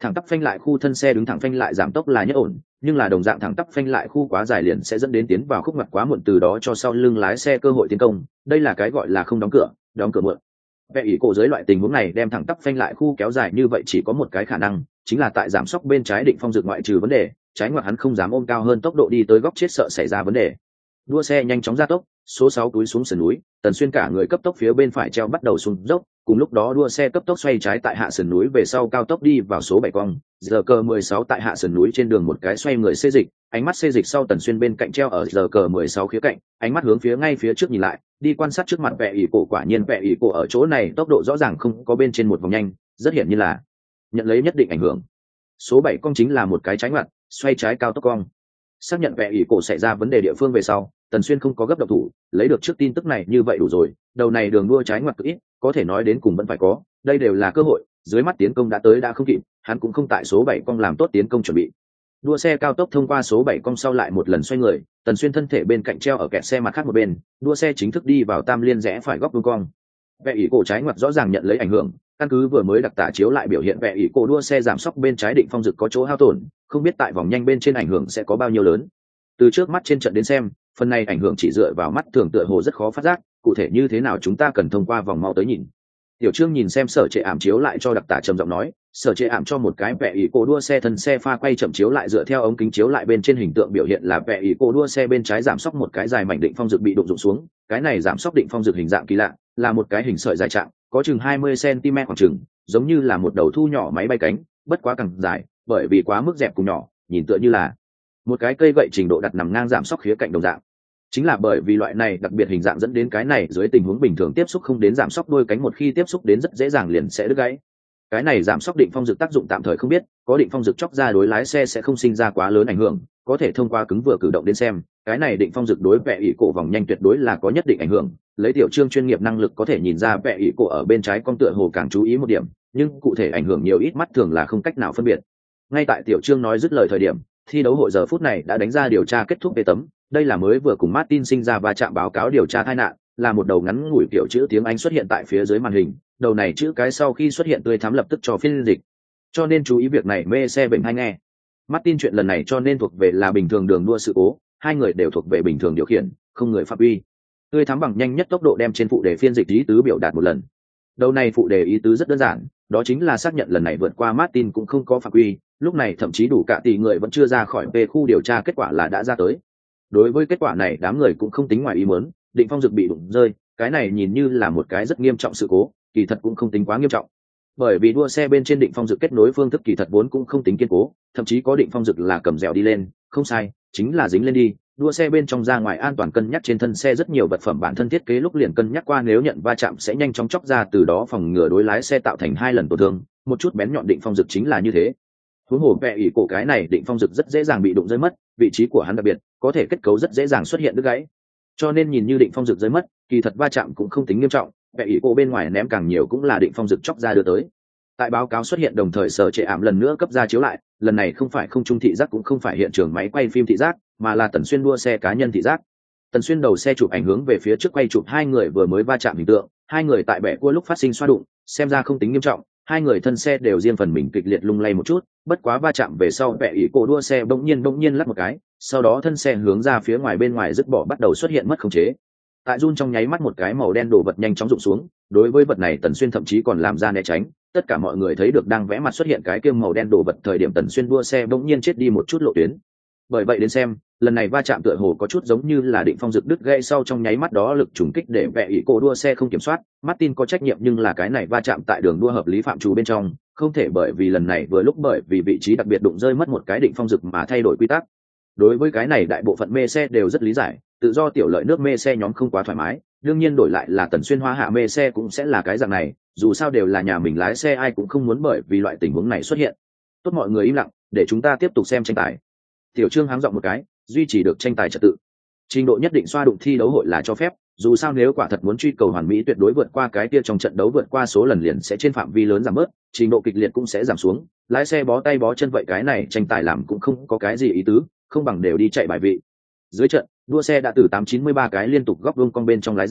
thẳng tắp phanh lại khu thân xe đứng thẳng phanh lại giảm tốc là nhất ổn, nhưng là đồng dạng thẳng tắp phanh lại khu quá dài liền sẽ dẫn đến tiến vào khúc ngoặt quá muộn, từ đó cho sau lưng lái xe cơ hội tiến công. Đây là cái gọi là không đóng cửa, đóng cửa muộn. Vẽ ỷ cổ dưới loại tình huống này đem thẳng tắp phanh lại khu kéo dài như vậy chỉ có một cái khả năng, chính là tại giảm sóc bên trái định phong dược ngoại trừ vấn đề, trái ngoặt hắn không dám ôm cao hơn tốc độ đi tới góc chết sợ xảy ra vấn đề. Đua xe nhanh chóng ra tốc, số sáu túi xuống sườn núi, Tần Xuyên cả người cấp tốc phía bên phải treo bắt đầu xuống dốc, cùng lúc đó đua xe cấp tốc xoay trái tại hạ sườn núi về sau cao tốc đi vào số bảy cong, giờ cờ mười sáu tại hạ sườn núi trên đường một cái xoay người xê dịch, ánh mắt xê dịch sau Tần Xuyên bên cạnh treo ở giờ cờ mười sáu khía cạnh, ánh mắt hướng phía ngay phía trước nhìn lại, đi quan sát trước mặt Vẽ ỷ cổ, quả nhiên Vẽ ỷ cổ ở chỗ này tốc độ rõ ràng không có bên trên một vòng nhanh, rất hiển nhiên là nhận lấy nhất định ảnh hưởng. Số bảy cong chính là một cái trái ngoặt, xoay trái cao tốc cong. Xác nhận Vẽ ỷ cổ xảy ra vấn đề địa phương về sau, Tần Xuyên không có gấp động thủ, lấy được trước tin tức này như vậy đủ rồi, đầu này đường đua trái ngoặt cực ít, có thể nói đến cùng vẫn phải có, đây đều là cơ hội, dưới mắt tiến công đã tới đã không kịp, hắn cũng không tại số bảy cong làm tốt tiến công chuẩn bị. Đua xe cao tốc thông qua số bảy cong sau lại một lần xoay người, Tần Xuyên thân thể bên cạnh treo ở kẹt xe mặt khác một bên, đua xe chính thức đi vào tam liên rẽ phải góc vuông cong. Vẽ ỷ cổ trái ngoặt rõ ràng nhận lấy ảnh hưởng, căn cứ vừa mới đặc tả chiếu lại biểu hiện Vẽ ỷ cổ đua xe giảm sóc bên trái định phong dực có chỗ hao tổn, không biết tại vòng nhanh bên trên ảnh hưởng sẽ có bao nhiêu lớn. Từ trước mắt trên trận đến xem, phần này ảnh hưởng chỉ dựa vào mắt thường tựa hồ rất khó phát giác, cụ thể như thế nào chúng ta cần thông qua vòng mau tới nhìn. Tiểu Trương nhìn xem Sở Trệ Ảm chiếu lại cho đặc tả trầm giọng nói, Sở Trệ Ảm cho một cái Vẽ ỷ cổ đua xe thân xe pha quay chậm chiếu lại dựa theo ống kính chiếu lại bên trên hình tượng biểu hiện là Vẽ ỷ cổ đua xe bên trái giảm sóc một cái dài mảnh định phong dực bị đụng rụng xuống, cái này giảm sóc định phong dực hình dạng kỳ lạ, là một cái hình sợi dài trạng, có chừng hai mươi xăng ti mét khoảng chừng, giống như là một đầu thu nhỏ máy bay cánh, bất quá càng dài, bởi vì quá mức dẹp cùng nhỏ, nhìn tựa như là một cái cây gậy trình độ đặt nằm ngang giảm sóc khía cạnh đồng dạng. Chính là bởi vì loại này đặc biệt hình dạng dẫn đến cái này dưới tình huống bình thường tiếp xúc không đến giảm sóc đôi cánh, một khi tiếp xúc đến rất dễ dàng liền sẽ đứt gãy. Cái này giảm sóc định phong dực tác dụng tạm thời không biết, có định phong dực chóc ra đối lái xe sẽ không sinh ra quá lớn ảnh hưởng, có thể thông qua cứng vừa cử động đến xem, cái này định phong dực đối Vẽ ỷ cổ vòng nhanh tuyệt đối là có nhất định ảnh hưởng. Lấy Tiểu Trương chuyên nghiệp năng lực có thể nhìn ra Vẽ ỷ cổ ở bên trái con tựa hồ càng chú ý một điểm, nhưng cụ thể ảnh hưởng nhiều ít mắt thường là không cách nào phân biệt. Ngay tại Tiểu Trương nói dứt lời thời điểm, thi đấu hội giờ phút này đã đánh ra điều tra kết thúc về tấm, đây là mới vừa cùng Martin sinh ra va chạm báo cáo điều tra tai nạn, là một đầu ngắn ngủi kiểu chữ tiếng Anh xuất hiện tại phía dưới màn hình, đầu này chữ cái sau khi xuất hiện tươi thắm lập tức cho phiên dịch. Cho nên chú ý việc này mê xe bệnh hay nghe. Martin chuyện lần này cho nên thuộc về là bình thường đường đua sự cố, hai người đều thuộc về bình thường điều khiển, không người phạm uy. Tươi thắm bằng nhanh nhất tốc độ đem trên phụ đề phiên dịch ý tứ biểu đạt một lần. Đầu này phụ đề ý tứ rất đơn giản, đó chính là xác nhận lần này vượt qua Martin cũng không có phạm uy, lúc này thậm chí đủ cả tỷ người vẫn chưa ra khỏi về khu điều tra, kết quả là đã ra tới. Đối với kết quả này đám người cũng không tính ngoài ý muốn, định phong dực bị đụng rơi, cái này nhìn như là một cái rất nghiêm trọng sự cố, kỳ thật cũng không tính quá nghiêm trọng. Bởi vì đua xe bên trên định phong dực kết nối phương thức kỳ thật vốn cũng không tính kiên cố, thậm chí có định phong dực là cầm dẻo đi lên, không sai, chính là dính lên đi. Đua xe bên trong ra ngoài an toàn cân nhắc trên thân xe rất nhiều vật phẩm bản thân thiết kế lúc liền cân nhắc qua nếu nhận va chạm sẽ nhanh chóng chóc ra, từ đó phòng ngừa đối lái xe tạo thành hai lần tổn thương, một chút bén nhọn định phong dực chính là như thế. Huống hồ Vẽ ỷ cổ cái này định phong dực rất dễ dàng bị đụng rơi mất, vị trí của hắn đặc biệt, có thể kết cấu rất dễ dàng xuất hiện đứt gãy. Cho nên nhìn như định phong dực rơi mất, kỳ thật va chạm cũng không tính nghiêm trọng, Vẽ ỷ cổ bên ngoài ném càng nhiều cũng là định phong dực chóc ra đưa tới. Tại báo cáo xuất hiện đồng thời Sở Trệ Ảm lần nữa cấp ra chiếu lại, lần này không phải không trung thị giác cũng không phải hiện trường máy quay phim thị giác, mà là Tần Xuyên đua xe cá nhân thị giác. Tần Xuyên đầu xe chụp ảnh hướng về phía trước quay chụp hai người vừa mới va chạm hình tượng, hai người tại bẻ cua lúc phát sinh xoa đụng, xem ra không tính nghiêm trọng, hai người thân xe đều riêng phần mình kịch liệt lung lay một chút, bất quá va chạm về sau Vẽ ỷ cổ đua xe bỗng nhiên bỗng nhiên lắc một cái, sau đó thân xe hướng ra phía ngoài bên ngoài dứt bỏ bắt đầu xuất hiện mất khống chế. Tại run trong nháy mắt một cái màu đen đồ vật nhanh chóng rụng xuống, đối với vật này Tần Xuyên thậm chí còn làm ra né tránh, tất cả mọi người thấy được đang vẽ mặt xuất hiện cái kia màu đen đồ vật thời điểm Tần Xuyên đua xe bỗng nhiên chết đi một chút lộ tuyến. Bởi vậy đến xem, lần này va chạm tựa hồ có chút giống như là định phong dực đứt gãy sau trong nháy mắt đó lực trùng kích để Vẽ ỷ cổ đua xe không kiểm soát, Martin có trách nhiệm nhưng là cái này va chạm tại đường đua hợp lý phạm trù bên trong, không thể bởi vì lần này vừa lúc bởi vì vị trí đặc biệt đụng rơi mất một cái định phong dực mà thay đổi quy tắc. Đối với cái này đại bộ phận mê xe đều rất lý giải, tự do tiểu lợi nước mê xe nhóm không quá thoải mái, đương nhiên đổi lại là Tần Xuyên hoa hạ mê xe cũng sẽ là cái dạng này, dù sao đều là nhà mình lái xe ai cũng không muốn bởi vì loại tình huống này xuất hiện. Tốt, mọi người im lặng, để chúng ta tiếp tục xem tranh tài. Tiểu Trương háng giọng một cái, duy trì được tranh tài trật tự. Trình độ nhất định xoa đụng thi đấu hội là cho phép, dù sao nếu quả thật muốn truy cầu hoàn mỹ tuyệt đối vượt qua cái kia trong trận đấu vượt qua số lần liền sẽ trên phạm vi lớn giảm bớt, trình độ kịch liệt cũng sẽ giảm xuống, lái xe bó tay bó chân vậy cái này tranh tài làm cũng không có cái gì ý tứ, không bằng đều đi chạy bài vị. Dưới trận, đua xe đã từ tám chín mươi ba cái liên tục góc vuông cong bên trong lái ra,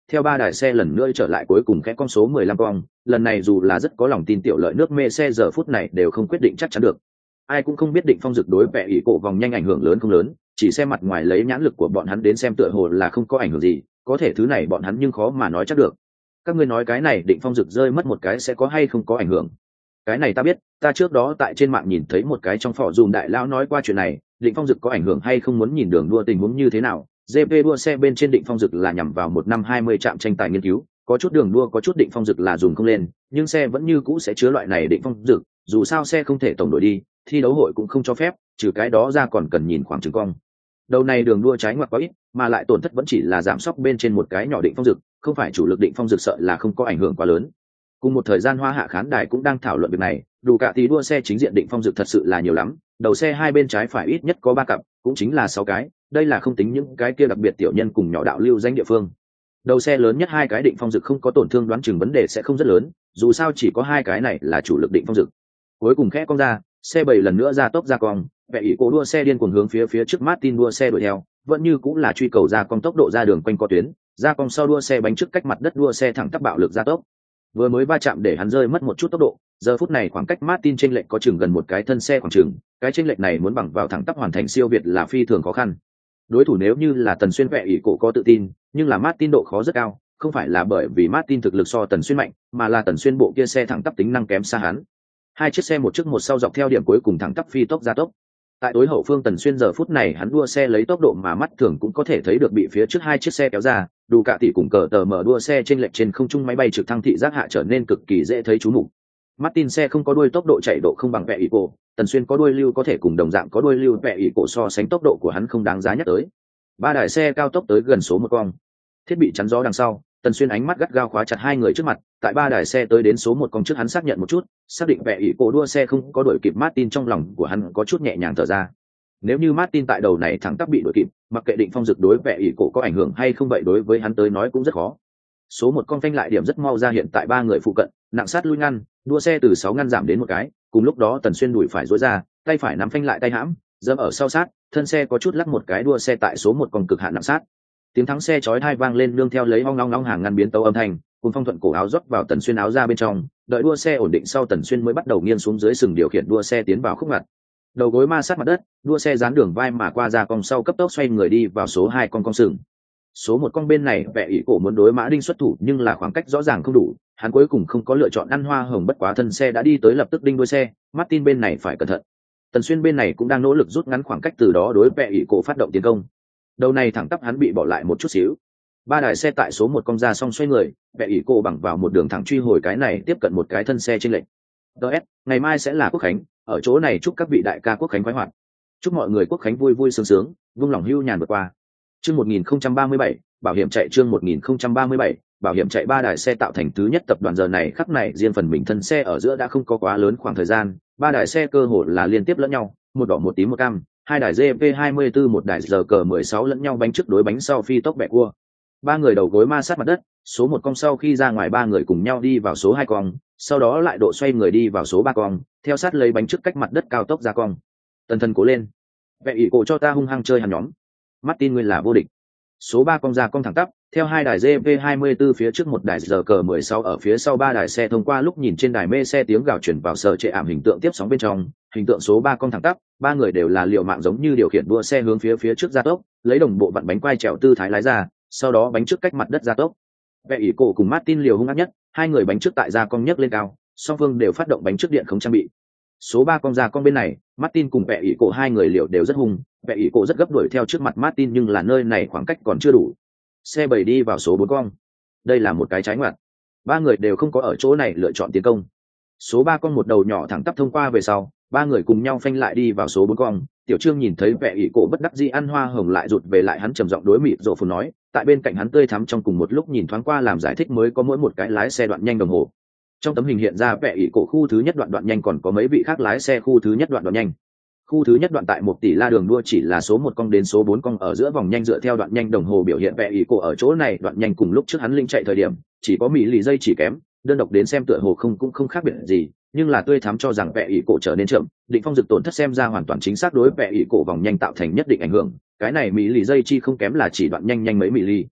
theo ba đài xe lần nữa trở lại cuối cùng khẽ con số mười lăm cong, lần này dù là rất có lòng tin tiểu lợi nước mê xe giờ phút này đều không quyết định chắc chắn được. Ai cũng không biết Định Phong Dực đối vẻ ỷ cổ vòng nhanh ảnh hưởng lớn không lớn, chỉ xem mặt ngoài lấy nhãn lực của bọn hắn đến xem tựa hồ là không có ảnh hưởng gì, có thể thứ này bọn hắn nhưng khó mà nói chắc được. Các ngươi nói cái này Định Phong Dực rơi mất một cái sẽ có hay không có ảnh hưởng? Cái này ta biết, ta trước đó tại trên mạng nhìn thấy một cái trong phỏ dùm đại lão nói qua chuyện này, Định Phong Dực có ảnh hưởng hay không muốn nhìn đường đua tình huống như thế nào. giê pê đua xe bên trên Định Phong Dực là nhằm vào một năm hai mươi trạm tranh tài nghiên cứu, có chút đường đua có chút Định Phong Dực là dùng không lên, nhưng xe vẫn như cũ sẽ chứa loại này Định Phong Dực, dù sao xe không thể tổng đổi đi, thi đấu hội cũng không cho phép, trừ cái đó ra còn cần nhìn khoảng chừng cong. Đầu này đường đua trái ngoặt quá ít, mà lại tổn thất vẫn chỉ là giảm sóc bên trên một cái nhỏ Định Phong Dực, không phải chủ lực Định Phong Dực sợ là không có ảnh hưởng quá lớn. Cùng một thời gian Hoa Hạ khán đài cũng đang thảo luận việc này, đủ cả tí đua xe chính diện Định Phong Dực thật sự là nhiều lắm, đầu xe hai bên trái phải ít nhất có ba cặp, cũng chính là sáu cái, đây là không tính những cái kia đặc biệt tiểu nhân cùng nhỏ đạo lưu danh địa phương. Đầu xe lớn nhất hai cái Định Phong Dực không có tổn thương đoán chừng vấn đề sẽ không rất lớn, dù sao chỉ có hai cái này là chủ lực Định Phong Dực. Cuối cùng khẽ cong ra, xe bảy lần nữa ra tốc ra cong, vẻ ỷ cổ đua xe điên cuồng hướng phía phía trước Martin đua xe đuổi theo, vẫn như cũng là truy cầu ra cong tốc độ ra đường quanh co tuyến, ra cong sau đua xe bánh trước cách mặt đất đua xe thẳng tắp bạo lực ra tốc. Vừa mới va chạm để hắn rơi mất một chút tốc độ, giờ phút này khoảng cách Martin chênh lệch có chừng gần một cái thân xe khoảng chừng, cái chênh lệch này muốn bằng vào thẳng tắp hoàn thành siêu việt là phi thường khó khăn. Đối thủ nếu như là Tần Xuyên vẻ ỷ cổ có tự tin, nhưng là Martin độ khó rất cao, không phải là bởi vì Martin thực lực so Tần Xuyên mạnh, mà là Tần Xuyên bộ kia xe thẳng tắp tính năng kém xa hắn. Hai chiếc xe một trước một sau dọc theo điểm cuối cùng thẳng tắp phi tốc ra tốc. Tại đối hậu phương Tần Xuyên giờ phút này hắn đua xe lấy tốc độ mà mắt thường cũng có thể thấy được bị phía trước hai chiếc xe kéo ra, đủ cả tỷ cùng cờ tờ mở đua xe trên lệch trên không trung máy bay trực thăng thị giác hạ trở nên cực kỳ dễ thấy chú mục. Martin xe không có đuôi tốc độ chạy độ không bằng vẻ ỷ cổ, Tần Xuyên có đuôi lưu có thể cùng đồng dạng có đuôi lưu vẻ ỷ cổ so sánh tốc độ của hắn không đáng giá nhắc tới. Ba đài xe cao tốc tới gần số một cong, thiết bị chắn gió đằng sau, Tần Xuyên ánh mắt gắt gao khóa chặt hai người trước mặt, tại ba đài xe tới đến số một cong trước hắn xác nhận một chút, xác định vẻ ỷ cổ đua xe không có đuổi kịp Martin trong lòng của hắn có chút nhẹ nhàng thở ra. Nếu như Martin tại đầu này thẳng tắp bị đuổi kịp, mặc kệ Định Phong Dực đối vẻ ỷ cổ có ảnh hưởng hay không vậy đối với hắn tới nói cũng rất khó. Số một con phanh lại điểm rất mau ra hiện tại ba người phụ cận, nặng sát lui ngăn, đua xe từ sáu ngăn giảm đến một cái, cùng lúc đó Tần Xuyên đuổi phải duỗi ra, tay phải nắm phanh lại tay hãm, dẫm ở sau sát, thân xe có chút lắc một cái đua xe tại số một con cực hạn nặng sát. Tiếng thắng xe chói tai vang lên nương theo lấy ong ong ong hàng ngăn biến tấu âm thanh, cùng phong thuận cổ áo rót vào Tần Xuyên áo ra bên trong, đợi đua xe ổn định sau Tần Xuyên mới bắt đầu nghiêng xuống dưới sừng điều khiển đua xe tiến vào khúc ngặt. Đầu gối ma sát mặt đất, đua xe dán đường vai mà qua ra cong sau cấp tốc xoay người đi vào số hai con cong sừng. Số một con bên này vẻ ỷ cổ muốn đối Mã Đinh xuất thủ nhưng là khoảng cách rõ ràng không đủ, hắn cuối cùng không có lựa chọn ăn hoa hồng bất quá thân xe đã đi tới lập tức đinh đuôi xe, Martin bên này phải cẩn thận. Tần Xuyên bên này cũng đang nỗ lực rút ngắn khoảng cách từ đó đối vẻ ỷ cổ phát động tiến công. Đầu này thẳng tắp hắn bị bỏ lại một chút xíu. Ba đài xe tại số một cong ra xong xoay người, vẻ ỷ cổ bằng vào một đường thẳng truy hồi cái này tiếp cận một cái thân xe trên lệnh. đê ét, ngày mai sẽ là Quốc khánh, ở chỗ này chúc các vị đại ca Quốc khánh khoái hoạt. Chúc mọi người Quốc khánh vui vui sướng sướng, vung lòng hưu nhàn vượt qua. Chương một nghìn không trăm ba mươi bảy, bảo hiểm chạy chương một nghìn không trăm ba mươi bảy, bảo hiểm chạy ba đài xe tạo thành thứ nhất tập đoàn giờ này khắc này riêng phần mình thân xe ở giữa đã không có quá lớn khoảng thời gian, ba đài xe cơ hồ là liên tiếp lẫn nhau, một đỏ một tím một cam, hai đài giê pê hai mươi tư một đài giờ cờ mười sáu lẫn nhau bánh trước đối bánh sau phi tốc bẻ cua. Ba người đầu gối ma sát mặt đất, số một cong sau khi ra ngoài ba người cùng nhau đi vào số hai cong, sau đó lại độ xoay người đi vào số ba cong, theo sát lấy bánh trước cách mặt đất cao tốc ra cong. Tần Thần cố lên, vẻ ỷ cổ cho ta hung hăng chơi hắn nhóm. Martin ngươi là vô địch. Số ba cong ra cong thẳng tắp, theo hai đài giê pê hai mươi tư phía trước một đài giờ cờ mười sáu ở phía sau ba đài xe thông qua lúc nhìn trên đài mê xe tiếng gào chuyển vào sở trệ ảm hình tượng tiếp sóng bên trong, hình tượng số ba cong thẳng tắp, ba người đều là liều mạng giống như điều khiển đua xe hướng phía phía trước gia tốc, lấy đồng bộ vặn bánh quay trèo tư thái lái ra, sau đó bánh trước cách mặt đất gia tốc. Vẻ ỷ cổ cùng Martin liều hung ác nhất, hai người bánh trước tại ra cong nhấc lên cao, song phương đều phát động bánh trước điện không trang bị. Số ba cong ra cong bên này, Martin cùng vẻ ỷ cổ hai người liều đều rất hung, vẻ ỷ cổ rất gấp đuổi theo trước mặt Martin nhưng là nơi này khoảng cách còn chưa đủ. Xe bảy đi vào số bốn cong. Đây là một cái trái ngoặt. Ba người đều không có ở chỗ này lựa chọn tiến công. Số ba cong một đầu nhỏ thẳng tắp thông qua về sau, ba người cùng nhau phanh lại đi vào số bốn cong. Tiểu Trương nhìn thấy vẻ ỷ cổ bất đắc dĩ ăn hoa hồng lại rụt về lại hắn trầm giọng đối mịt rộ phù nói, tại bên cạnh hắn tươi thắm trong cùng một lúc nhìn thoáng qua làm giải thích mới có mỗi một cái lái xe đoạn nhanh đồng hồ. Trong tấm hình hiện ra vẻ ỷ cổ khu thứ nhất đoạn đoạn nhanh còn có mấy vị khác lái xe khu thứ nhất đoạn đoạn nhanh. Khu thứ nhất đoạn tại một tỷ la đường đua chỉ là số một cong đến số bốn cong ở giữa vòng nhanh dựa theo đoạn nhanh đồng hồ biểu hiện vẻ ỷ cổ ở chỗ này đoạn nhanh cùng lúc trước hắn linh chạy thời điểm, chỉ có mỹ lì dây chỉ kém, đơn độc đến xem tựa hồ không cũng không khác biệt gì, nhưng là tươi thắm cho rằng vẻ ỷ cổ trở nên chậm, Định Phong Dực tổn thất xem ra hoàn toàn chính xác đối vẻ ỷ cổ vòng nhanh tạo thành nhất định ảnh hưởng, cái này mỹ lì dây chi không kém là chỉ đoạn nhanh nhanh mấy mỹ lì.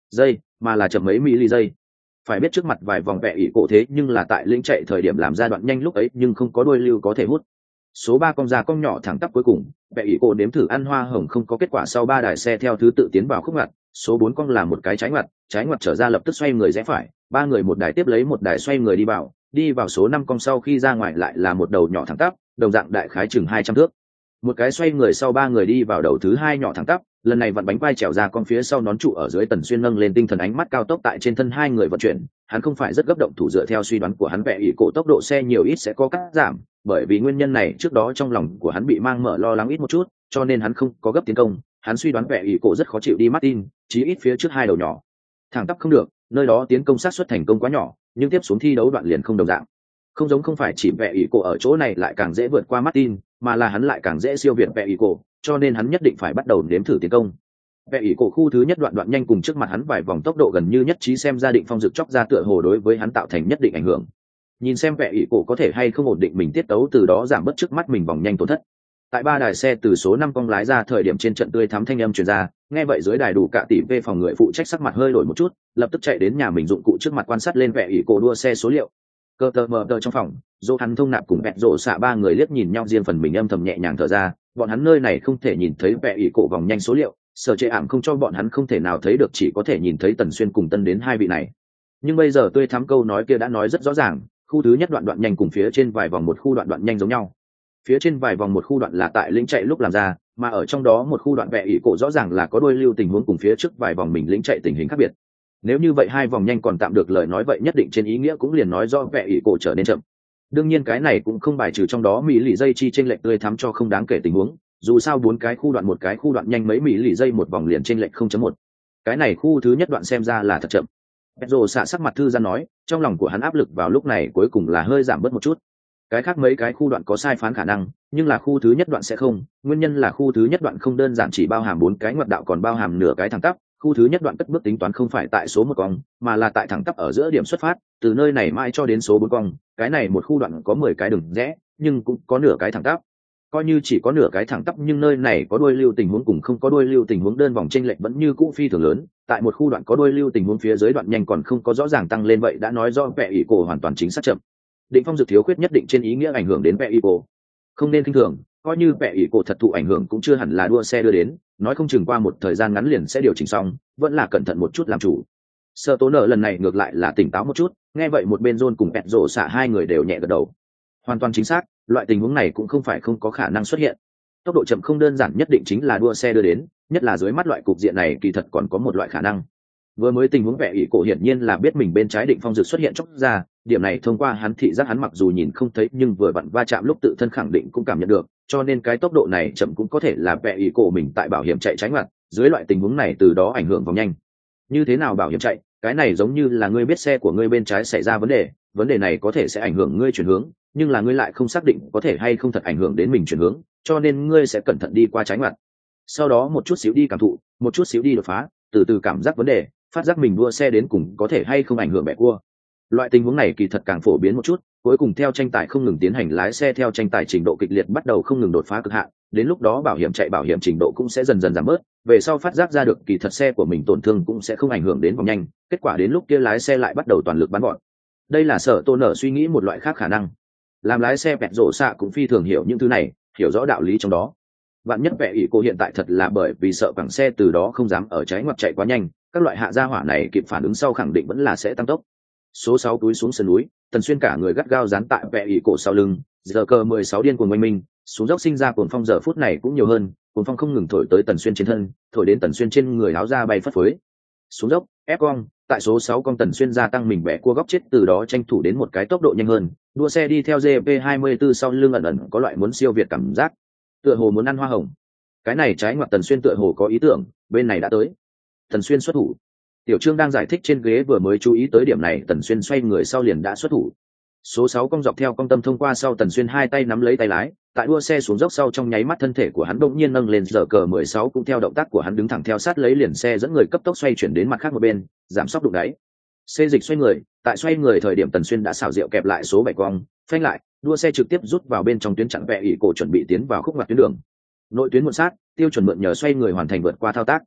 giây mà là chậm mấy mili giây. Phải biết trước mặt vài vòng vẽ ỷ cổ thế nhưng là tại lĩnh chạy thời điểm làm ra đoạn nhanh lúc ấy nhưng không có đuôi lưu có thể hút. Số ba con ra cong nhỏ thẳng tắp cuối cùng, vẽ ỷ cổ nếm thử ăn hoa hồng không có kết quả sau ba đài xe theo thứ tự tiến vào khúc ngoặt, số bốn con là một cái trái ngoặt, trái ngoặt trở ra lập tức xoay người rẽ phải, ba người một đài tiếp lấy một đài xoay người đi vào, đi vào số năm con sau khi ra ngoài lại là một đầu nhỏ thẳng tắp, đồng dạng đại khái chừng hai trăm thước. Một cái xoay người sau ba người đi vào đầu thứ hai nhỏ thẳng tắp, lần này vặn bánh quai trèo ra con phía sau nón trụ ở dưới Tần Xuyên nâng lên tinh thần ánh mắt cao tốc tại trên thân hai người vận chuyển, hắn không phải rất gấp động thủ dựa theo suy đoán của hắn vẽ ỷ cổ tốc độ xe nhiều ít sẽ có cắt giảm, bởi vì nguyên nhân này trước đó trong lòng của hắn bị mang mở lo lắng ít một chút, cho nên hắn không có gấp tiến công, hắn suy đoán vẽ ỷ cổ rất khó chịu đi Martin, chí ít phía trước hai đầu nhỏ thẳng tắp không được, nơi đó tiến công sát suất thành công quá nhỏ, nhưng tiếp xuống thi đấu đoạn liền không đồng dạng. Không giống không phải chỉ vẽ ỷ cổ ở chỗ này lại càng dễ vượt qua Martin, mà là hắn lại càng dễ siêu việt vẽ ỷ cổ, cho nên hắn nhất định phải bắt đầu nếm thử tiến công. Vẽ ỷ cổ khu thứ nhất đoạn đoạn nhanh cùng trước mặt hắn vài vòng tốc độ gần như nhất trí xem ra Định Phong rực chóc ra tựa hồ đối với hắn tạo thành nhất định ảnh hưởng. Nhìn xem vẽ ỷ cổ có thể hay không ổn định mình tiết tấu từ đó giảm bớt trước mắt mình vòng nhanh tổn thất. Tại ba đài xe từ số năm cong lái ra thời điểm trên trận tươi thắm thanh âm truyền ra, nghe vậy dưới đài đủ cả tỷ về phòng người phụ trách sắc mặt hơi đổi một chút, lập tức chạy đến nhà mình dụng cụ trước mặt quan sát lên vẽ ỷ cổ đua xe số liệu. Cơ tờ mờ tờ trong phòng, dô hắn thông nạp cùng vẹn rộ xạ ba người liếc nhìn nhau riêng phần mình âm thầm nhẹ nhàng thở ra, bọn hắn nơi này không thể nhìn thấy vẽ ỷ cổ vòng nhanh số liệu, sở trệ ảm không cho bọn hắn không thể nào thấy được, chỉ có thể nhìn thấy Tần Xuyên cùng Tân đến hai vị này. Nhưng bây giờ tươi thắm câu nói kia đã nói rất rõ ràng, khu thứ nhất đoạn đoạn nhanh cùng phía trên vài vòng một khu đoạn đoạn nhanh giống nhau. Phía trên vài vòng một khu đoạn là tại lĩnh chạy lúc làm ra, mà ở trong đó một khu đoạn vẽ ỷ cổ rõ ràng là có đôi lưu tình huống cùng phía trước vài vòng mình lĩnh chạy tình hình khác biệt. Nếu như vậy hai vòng nhanh còn tạm được lời nói vậy nhất định trên ý nghĩa cũng liền nói do vẽ ỷ cổ trở nên chậm. Đương nhiên cái này cũng không bài trừ trong đó mỹ lì dây chi trên lệch tươi thắm cho không đáng kể tình huống, dù sao bốn cái khu đoạn một cái khu đoạn nhanh mấy mỹ lì dây một vòng liền trên lệch không chấm một. Cái này khu thứ nhất đoạn xem ra là thật chậm. Pedro xạ sắc mặt thư ra nói, trong lòng của hắn áp lực vào lúc này cuối cùng là hơi giảm bớt một chút. Cái khác mấy cái khu đoạn có sai phán khả năng, nhưng là khu thứ nhất đoạn sẽ không, nguyên nhân là khu thứ nhất đoạn không đơn giản chỉ bao hàm bốn cái ngoặt đạo còn bao hàm nửa cái thẳng tắp, khu thứ nhất đoạn cất bước tính toán không phải tại số một cong, mà là tại thẳng tắp ở giữa điểm xuất phát, từ nơi này mãi cho đến số bốn cong, cái này một khu đoạn có mười cái đường rẽ, nhưng cũng có nửa cái thẳng tắp. Coi như chỉ có nửa cái thẳng tắp nhưng nơi này có đuôi lưu tình huống cùng không có đuôi lưu tình huống đơn vòng chênh lệch vẫn như cũ phi thường lớn, tại một khu đoạn có đuôi lưu tình huống phía dưới đoạn nhanh còn không có rõ ràng tăng lên vậy đã nói rõ vẽ ỷ cổ hoàn toàn chính xác chậm. Định Phong dược thiếu khuyết nhất định trên ý nghĩa ảnh hưởng đến vẽ ỷ cổ. Không nên khinh thường, coi như vẽ ỷ cổ thật thụ ảnh hưởng cũng chưa hẳn là đua xe đưa đến, nói không chừng qua một thời gian ngắn liền sẽ điều chỉnh xong, vẫn là cẩn thận một chút làm chủ. Sơ tố nợ lần này ngược lại là tỉnh táo một chút, nghe vậy một bên John cùng Pet rổ xả hai người đều nhẹ gật đầu. Hoàn toàn chính xác, loại tình huống này cũng không phải không có khả năng xuất hiện. Tốc độ chậm không đơn giản nhất định chính là đua xe đưa đến, nhất là dưới mắt loại cục diện này kỳ thật còn có một loại khả năng. Vừa mới tình huống vẽ ỷ cổ hiển nhiên là biết mình bên trái Định Phong dược xuất hiện chốc ra, điểm này thông qua hắn thị giác hắn mặc dù nhìn không thấy nhưng vừa vặn va chạm lúc tự thân khẳng định cũng cảm nhận được, cho nên cái tốc độ này chậm cũng có thể là vẽ ỷ cổ mình tại bảo hiểm chạy tránh mặt, dưới loại tình huống này từ đó ảnh hưởng vòng nhanh. Như thế nào bảo hiểm chạy, cái này giống như là ngươi biết xe của ngươi bên trái xảy ra vấn đề, vấn đề này có thể sẽ ảnh hưởng ngươi chuyển hướng, nhưng là ngươi lại không xác định có thể hay không thật ảnh hưởng đến mình chuyển hướng, cho nên ngươi sẽ cẩn thận đi qua tránh mặt. Sau đó một chút xíu đi cảm thụ, một chút xíu đi đột phá, từ từ cảm giác vấn đề, phát giác mình đua xe đến cùng có thể hay không ảnh hưởng bẻ cua. Loại tình huống này kỳ thật càng phổ biến một chút, cuối cùng theo tranh tài không ngừng tiến hành lái xe theo tranh tài trình độ kịch liệt bắt đầu không ngừng đột phá cực hạn, đến lúc đó bảo hiểm chạy bảo hiểm trình độ cũng sẽ dần dần giảm bớt, về sau phát giác ra được kỳ thật xe của mình tổn thương cũng sẽ không ảnh hưởng đến vòng nhanh, kết quả đến lúc kia lái xe lại bắt đầu toàn lực bắn gọn. Đây là Sở Tô nở suy nghĩ một loại khác khả năng. Làm lái xe Pet rổ xạ cũng phi thường hiểu những thứ này, hiểu rõ đạo lý trong đó. Bạn nhất vẽ ỷ cô hiện tại thật là bởi vì sợ cẳng xe từ đó không dám ở trái ngoặt chạy quá nhanh, các loại hạ gia hỏa này kịp phản ứng sau khẳng định vẫn là sẽ tăng tốc. Số sáu túi xuống sườn núi, Tần Xuyên cả người gắt gao dán tại vẽ ỷ cổ sau lưng, giờ cờ mười sáu điên cuồng oanh minh, xuống dốc sinh ra cuồng phong giờ phút này cũng nhiều hơn, cuồng phong không ngừng thổi tới Tần Xuyên trên thân, thổi đến Tần Xuyên trên người áo da bay phất phới. Xuống dốc, ép cong, tại số sáu con Tần Xuyên gia tăng mình bẻ cua góc chết từ đó tranh thủ đến một cái tốc độ nhanh hơn, đua xe đi theo giê pê hai mươi tư sau lưng ẩn ẩn có loại muốn siêu việt cảm giác, tựa hồ muốn ăn hoa hồng. Cái này trái ngoặt Tần Xuyên tựa hồ có ý tưởng, bên này đã tới. Tần Xuyên xuất thủ. Tiểu Trương đang giải thích trên ghế vừa mới chú ý tới điểm này, Tần Xuyên xoay người sau liền đã xuất thủ. Số sáu cong dọc theo cong tâm thông qua sau Tần Xuyên hai tay nắm lấy tay lái, tại đua xe xuống dốc sau trong nháy mắt thân thể của hắn bỗng nhiên nâng lên, giờ cờ mười sáu cũng theo động tác của hắn đứng thẳng theo sát lấy liền xe dẫn người cấp tốc xoay chuyển đến mặt khác một bên, giảm sóc đụng đáy. Xê dịch xoay người, tại xoay người thời điểm Tần Xuyên đã xảo diệu kẹp lại số bảy cong, phanh lại, đua xe trực tiếp rút vào bên trong tuyến chặn vẽ ỷ cổ chuẩn bị tiến vào khúc ngoặt tuyến đường. Nội tuyến muộn sát, tiêu chuẩn mượn nhờ xoay người hoàn thành vượt qua thao tác.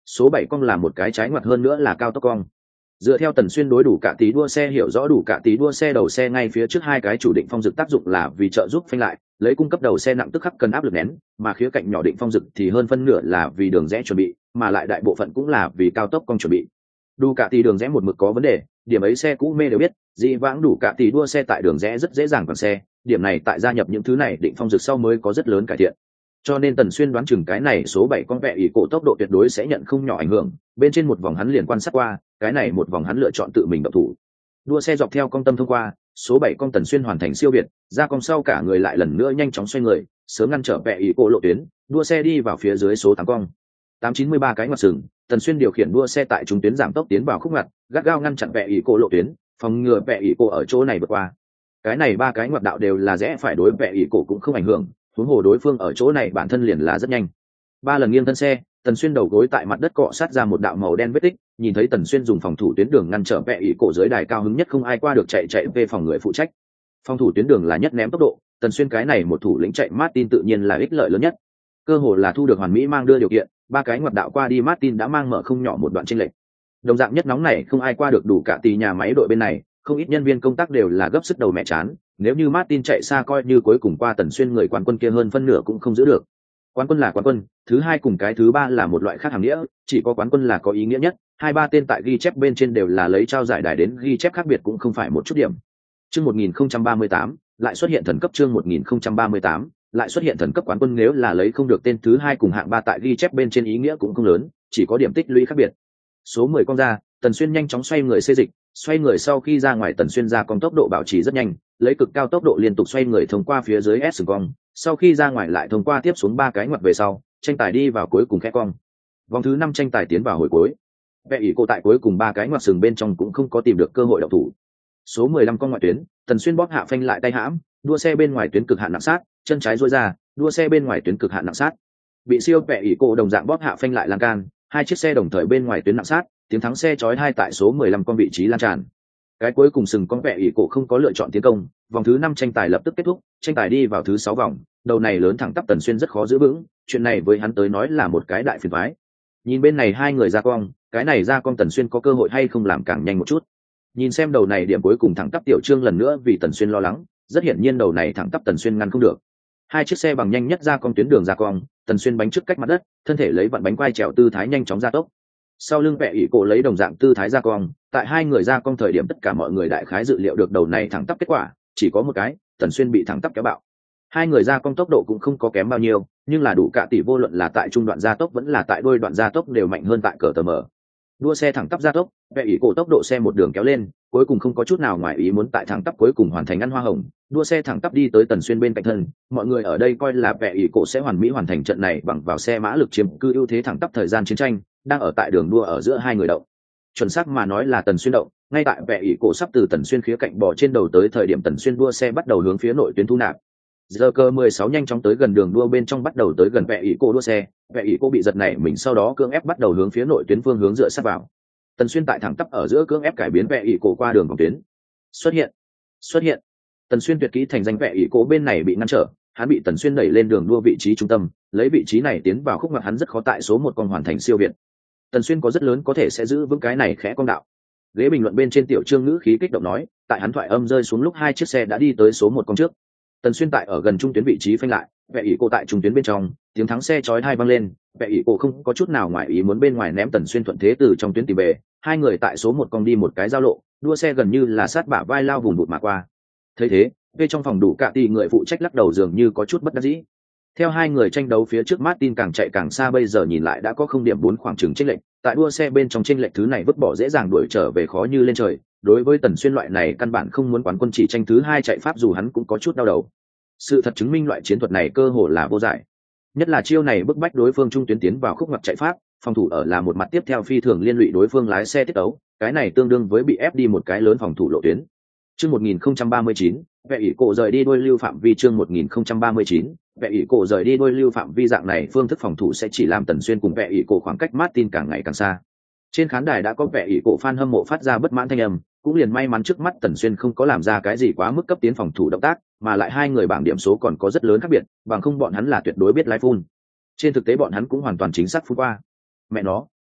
số bảy cong là một cái trái ngoặt hơn nữa là cao tốc cong. Dựa theo Tần Xuyên đối đủ cả tí đua xe hiểu rõ đủ cả tí đua xe đầu xe ngay phía trước hai cái chủ định phong dực tác dụng là vì trợ giúp phanh lại, lấy cung cấp đầu xe nặng tức khắc cần áp lực nén, mà khía cạnh nhỏ định phong dực thì hơn phân nửa là vì đường rẽ chuẩn bị, mà lại đại bộ phận cũng là vì cao tốc cong chuẩn bị. Đủ cả tí đường rẽ một mực có vấn đề, điểm ấy xe cũ mê đều biết, dĩ vãng đủ cả tí đua xe tại đường rẽ rất dễ dàng bằng xe, điểm này tại gia nhập những thứ này định phong dực sau mới có rất lớn cải thiện. Cho nên Tần Xuyên đoán chừng cái này số bảy con vẹ ỷ cổ tốc độ tuyệt đối sẽ nhận không nhỏ ảnh hưởng, bên trên một vòng hắn liền quan sát qua, cái này một vòng hắn lựa chọn tự mình động thủ. Đua xe dọc theo con tâm thông qua, số bảy con Tần Xuyên hoàn thành siêu việt, ra con sau cả người lại lần nữa nhanh chóng xoay người, sớm ngăn trở vẹ ỷ cổ lộ tuyến, đua xe đi vào phía dưới số tám con. tám chín mươi ba cái ngoặt sừng, Tần Xuyên điều khiển đua xe tại trung tuyến giảm tốc tiến vào khúc ngoặt, gắt gao ngăn chặn vẹ ỷ cổ lộ tuyến, phòng ngừa vẹ ỷ cổ ở chỗ này vượt qua. Cái này ba cái ngoặt đạo đều là rẽ phải đối vẹ ỷ cổ cũng không ảnh hưởng, huống hồ đối phương ở chỗ này bản thân liền là rất nhanh. Ba lần nghiêng thân xe, Tần Xuyên đầu gối tại mặt đất cọ sát ra một đạo màu đen vết tích, nhìn thấy Tần Xuyên dùng phòng thủ tuyến đường ngăn trở vẹ ỷ cổ dưới đài cao hứng nhất không ai qua được chạy chạy về phòng người phụ trách. Phòng thủ tuyến đường là nhất ném tốc độ, Tần Xuyên cái này một thủ lĩnh chạy Martin tự nhiên là ích lợi lớn nhất. Cơ hội là thu được hoàn mỹ mang đưa điều kiện, ba cái ngoặt đạo qua đi Martin đã mang mở không nhỏ một đoạn chênh lệch. Đồng dạng nhất nóng này không ai qua được đủ cả tỷ nhà máy đội bên này, không ít nhân viên công tác đều là gấp sức đầu mẹ chán, nếu như Martin chạy xa coi như cuối cùng qua Tần Xuyên người quán quân kia hơn phân nửa cũng không giữ được. Quán quân là quán quân, thứ hai cùng cái thứ ba là một loại khác hàm nghĩa, chỉ có quán quân là có ý nghĩa nhất, hai ba tên tại ghi chép bên trên đều là lấy trao giải đài đến ghi chép khác biệt cũng không phải một chút điểm. Chương một nghìn không trăm ba mươi tám, lại xuất hiện thần cấp chương một nghìn không trăm ba mươi tám, lại xuất hiện thần cấp quán quân nếu là lấy không được tên thứ hai cùng hạng ba tại ghi chép bên trên ý nghĩa cũng không lớn, chỉ có điểm tích lũy khác biệt. Số mười con ra, Tần Xuyên nhanh chóng xoay người xê dịch, xoay người sau khi ra ngoài Tần Xuyên ra con tốc độ bảo trì rất nhanh, lấy cực cao tốc độ liên tục xoay người thông qua phía dưới S cong, sau khi ra ngoài lại thông qua tiếp xuống ba cái ngoặt về sau, tranh tài đi vào cuối cùng khẽ cong. Vòng thứ năm tranh tài tiến vào hồi cuối. Vẹ ỷ cổ tại cuối cùng ba cái ngoặt sừng bên trong cũng không có tìm được cơ hội động thủ. Số mười lăm con ngoại tuyến, Tần Xuyên bóp hạ phanh lại tay hãm, đua xe bên ngoài tuyến cực hạn nặng sát, chân trái duỗi ra, đua xe bên ngoài tuyến cực hạn nặng sát. Bị siêu vẹ ỷ cổ đồng dạng bóp hạ phanh lại lan can, hai chiếc xe đồng thời bên ngoài tuyến nặng sát, tiếng thắng xe chói hai tại số mười lăm con vị trí lan tràn. Cái cuối cùng sừng con vẹ ỷ cổ không có lựa chọn tiến công, vòng thứ năm tranh tài lập tức kết thúc, tranh tài đi vào thứ sáu vòng, đầu này lớn thẳng tắp Tần Xuyên rất khó giữ vững, chuyện này với hắn tới nói là một cái đại phiền toái. Nhìn bên này hai người ra cong, cái này ra cong Tần Xuyên có cơ hội hay không làm càng nhanh một chút. Nhìn xem đầu này điểm cuối cùng thẳng tắp Tiểu Trương lần nữa vì Tần Xuyên lo lắng, rất hiển nhiên đầu này thẳng tắp Tần Xuyên ngăn không được. Hai chiếc xe bằng nhanh nhất ra cong tuyến đường ra cong, Tần Xuyên bánh trước cách mặt đất, thân thể lấy vặn bánh quay trèo tư thái nhanh chóng ra tốc. Sau lưng vẹ ỷ cổ lấy đồng dạng tư thái ra cong, tại hai người ra cong thời điểm tất cả mọi người đại khái dự liệu được đầu này thẳng tắp kết quả, chỉ có một cái, Tần Xuyên bị thẳng tắp kéo bạo. Hai người ra cong tốc độ cũng không có kém bao nhiêu, nhưng là đủ cả tỷ vô luận là tại trung đoạn gia tốc vẫn là tại đuôi đoạn gia tốc đều mạnh hơn tại cờ tờ mở. Đua xe thẳng tắp gia tốc, vẹ ỷ cổ tốc độ xe một đường kéo lên, cuối cùng không có chút nào ngoài ý muốn tại thẳng tắp cuối cùng hoàn thành ăn hoa hồng, đua xe thẳng tắp đi tới Tần Xuyên bên cạnh thân, mọi người ở đây coi là vẹ ỷ cổ sẽ hoàn mỹ hoàn thành trận này bằng vào xe mã lực chiếm cư ưu thế thẳng tắp thời gian chiến tranh, đang ở tại đường đua ở giữa hai người động. Chuẩn xác mà nói là Tần Xuyên động, ngay tại vẹ ỷ cổ sắp từ Tần Xuyên khía cạnh bò trên đầu tới thời điểm Tần Xuyên đua xe bắt đầu hướng phía nội tuyến thu nạp. Giờ cơ mười sáu nhanh chóng tới gần đường đua bên trong bắt đầu tới gần vẹ ỷ cổ đua xe, vẹ ỷ cổ bị giật này mình sau đó cưỡng ép bắt đầu hướng phía nội tuyến phương hướng dựa sát vào. Tần Xuyên tại thẳng tắp ở giữa cưỡng ép cải biến vẹ ỷ cổ qua đường vòng tuyến. Xuất hiện, xuất hiện. Tần Xuyên tuyệt kỹ thành danh vẹ ỷ cổ bên này bị ngăn trở, hắn bị Tần Xuyên đẩy lên đường đua vị trí trung tâm, lấy vị trí này tiến vào khúc ngoặt hắn rất khó tại số một con hoàn thành siêu việt. Tần Xuyên có rất lớn có thể sẽ giữ vững cái này khẽ cong đạo. Ghế bình luận bên trên Tiểu Trương ngữ khí kích động nói, tại hắn thoại âm rơi xuống lúc hai chiếc xe đã đi tới số một con trước. Tần Xuyên tại ở gần trung tuyến vị trí phanh lại, vẹ ỷ cổ tại trung tuyến bên trong, tiếng thắng xe chói tai vang lên, vẹ ỷ cổ không có chút nào ngoài ý muốn bên ngoài ném Tần Xuyên thuận thế từ trong tuyến tìm về, hai người tại số một con đi một cái giao lộ, đua xe gần như là sát bả vai lao vùng bụt mà qua. Thấy thế, về trong phòng đủ cả tỷ người phụ trách lắc đầu dường như có chút bất đắc dĩ. Theo hai người tranh đấu phía trước Martin càng chạy càng xa bây giờ nhìn lại đã có không điểm bốn khoảng chừng chênh lệch, tại đua xe bên trong chênh lệch thứ này vứt bỏ dễ dàng đuổi trở về khó như lên trời, đối với Tần Xuyên loại này căn bản không muốn quán quân chỉ tranh thứ hai chạy pháp dù hắn cũng có chút đau đầu. Sự thật chứng minh loại chiến thuật này cơ hồ là vô giải. Nhất là chiêu này bức bách đối phương trung tuyến tiến vào khúc ngoặt chạy pháp, phòng thủ ở là một mặt tiếp theo phi thường liên lụy đối phương lái xe tiết tấu, cái này tương đương với bị ép đi một cái lớn phòng thủ lộ tuyến. Chương một nghìn không trăm ba mươi chín, vẹ ỷ cổ rời đi đuôi lưu phạm vi chương một nghìn không trăm ba mươi chín, vẹ ỷ cổ rời đi đuôi lưu phạm vi dạng này phương thức phòng thủ sẽ chỉ làm Tần Xuyên cùng vẹ ỷ cổ khoảng cách Martin càng ngày càng xa. Trên khán đài đã có vẹ ỷ cổ fan hâm mộ phát ra bất mãn thanh âm, cũng liền may mắn trước mắt Tần Xuyên không có làm ra cái gì quá mức cấp tiến phòng thủ động tác, mà lại hai người bảng điểm số còn có rất lớn khác biệt, bằng không bọn hắn là tuyệt đối biết lái phun. Trên thực tế bọn hắn cũng hoàn toàn chính xác phun qua. Mẹ nó,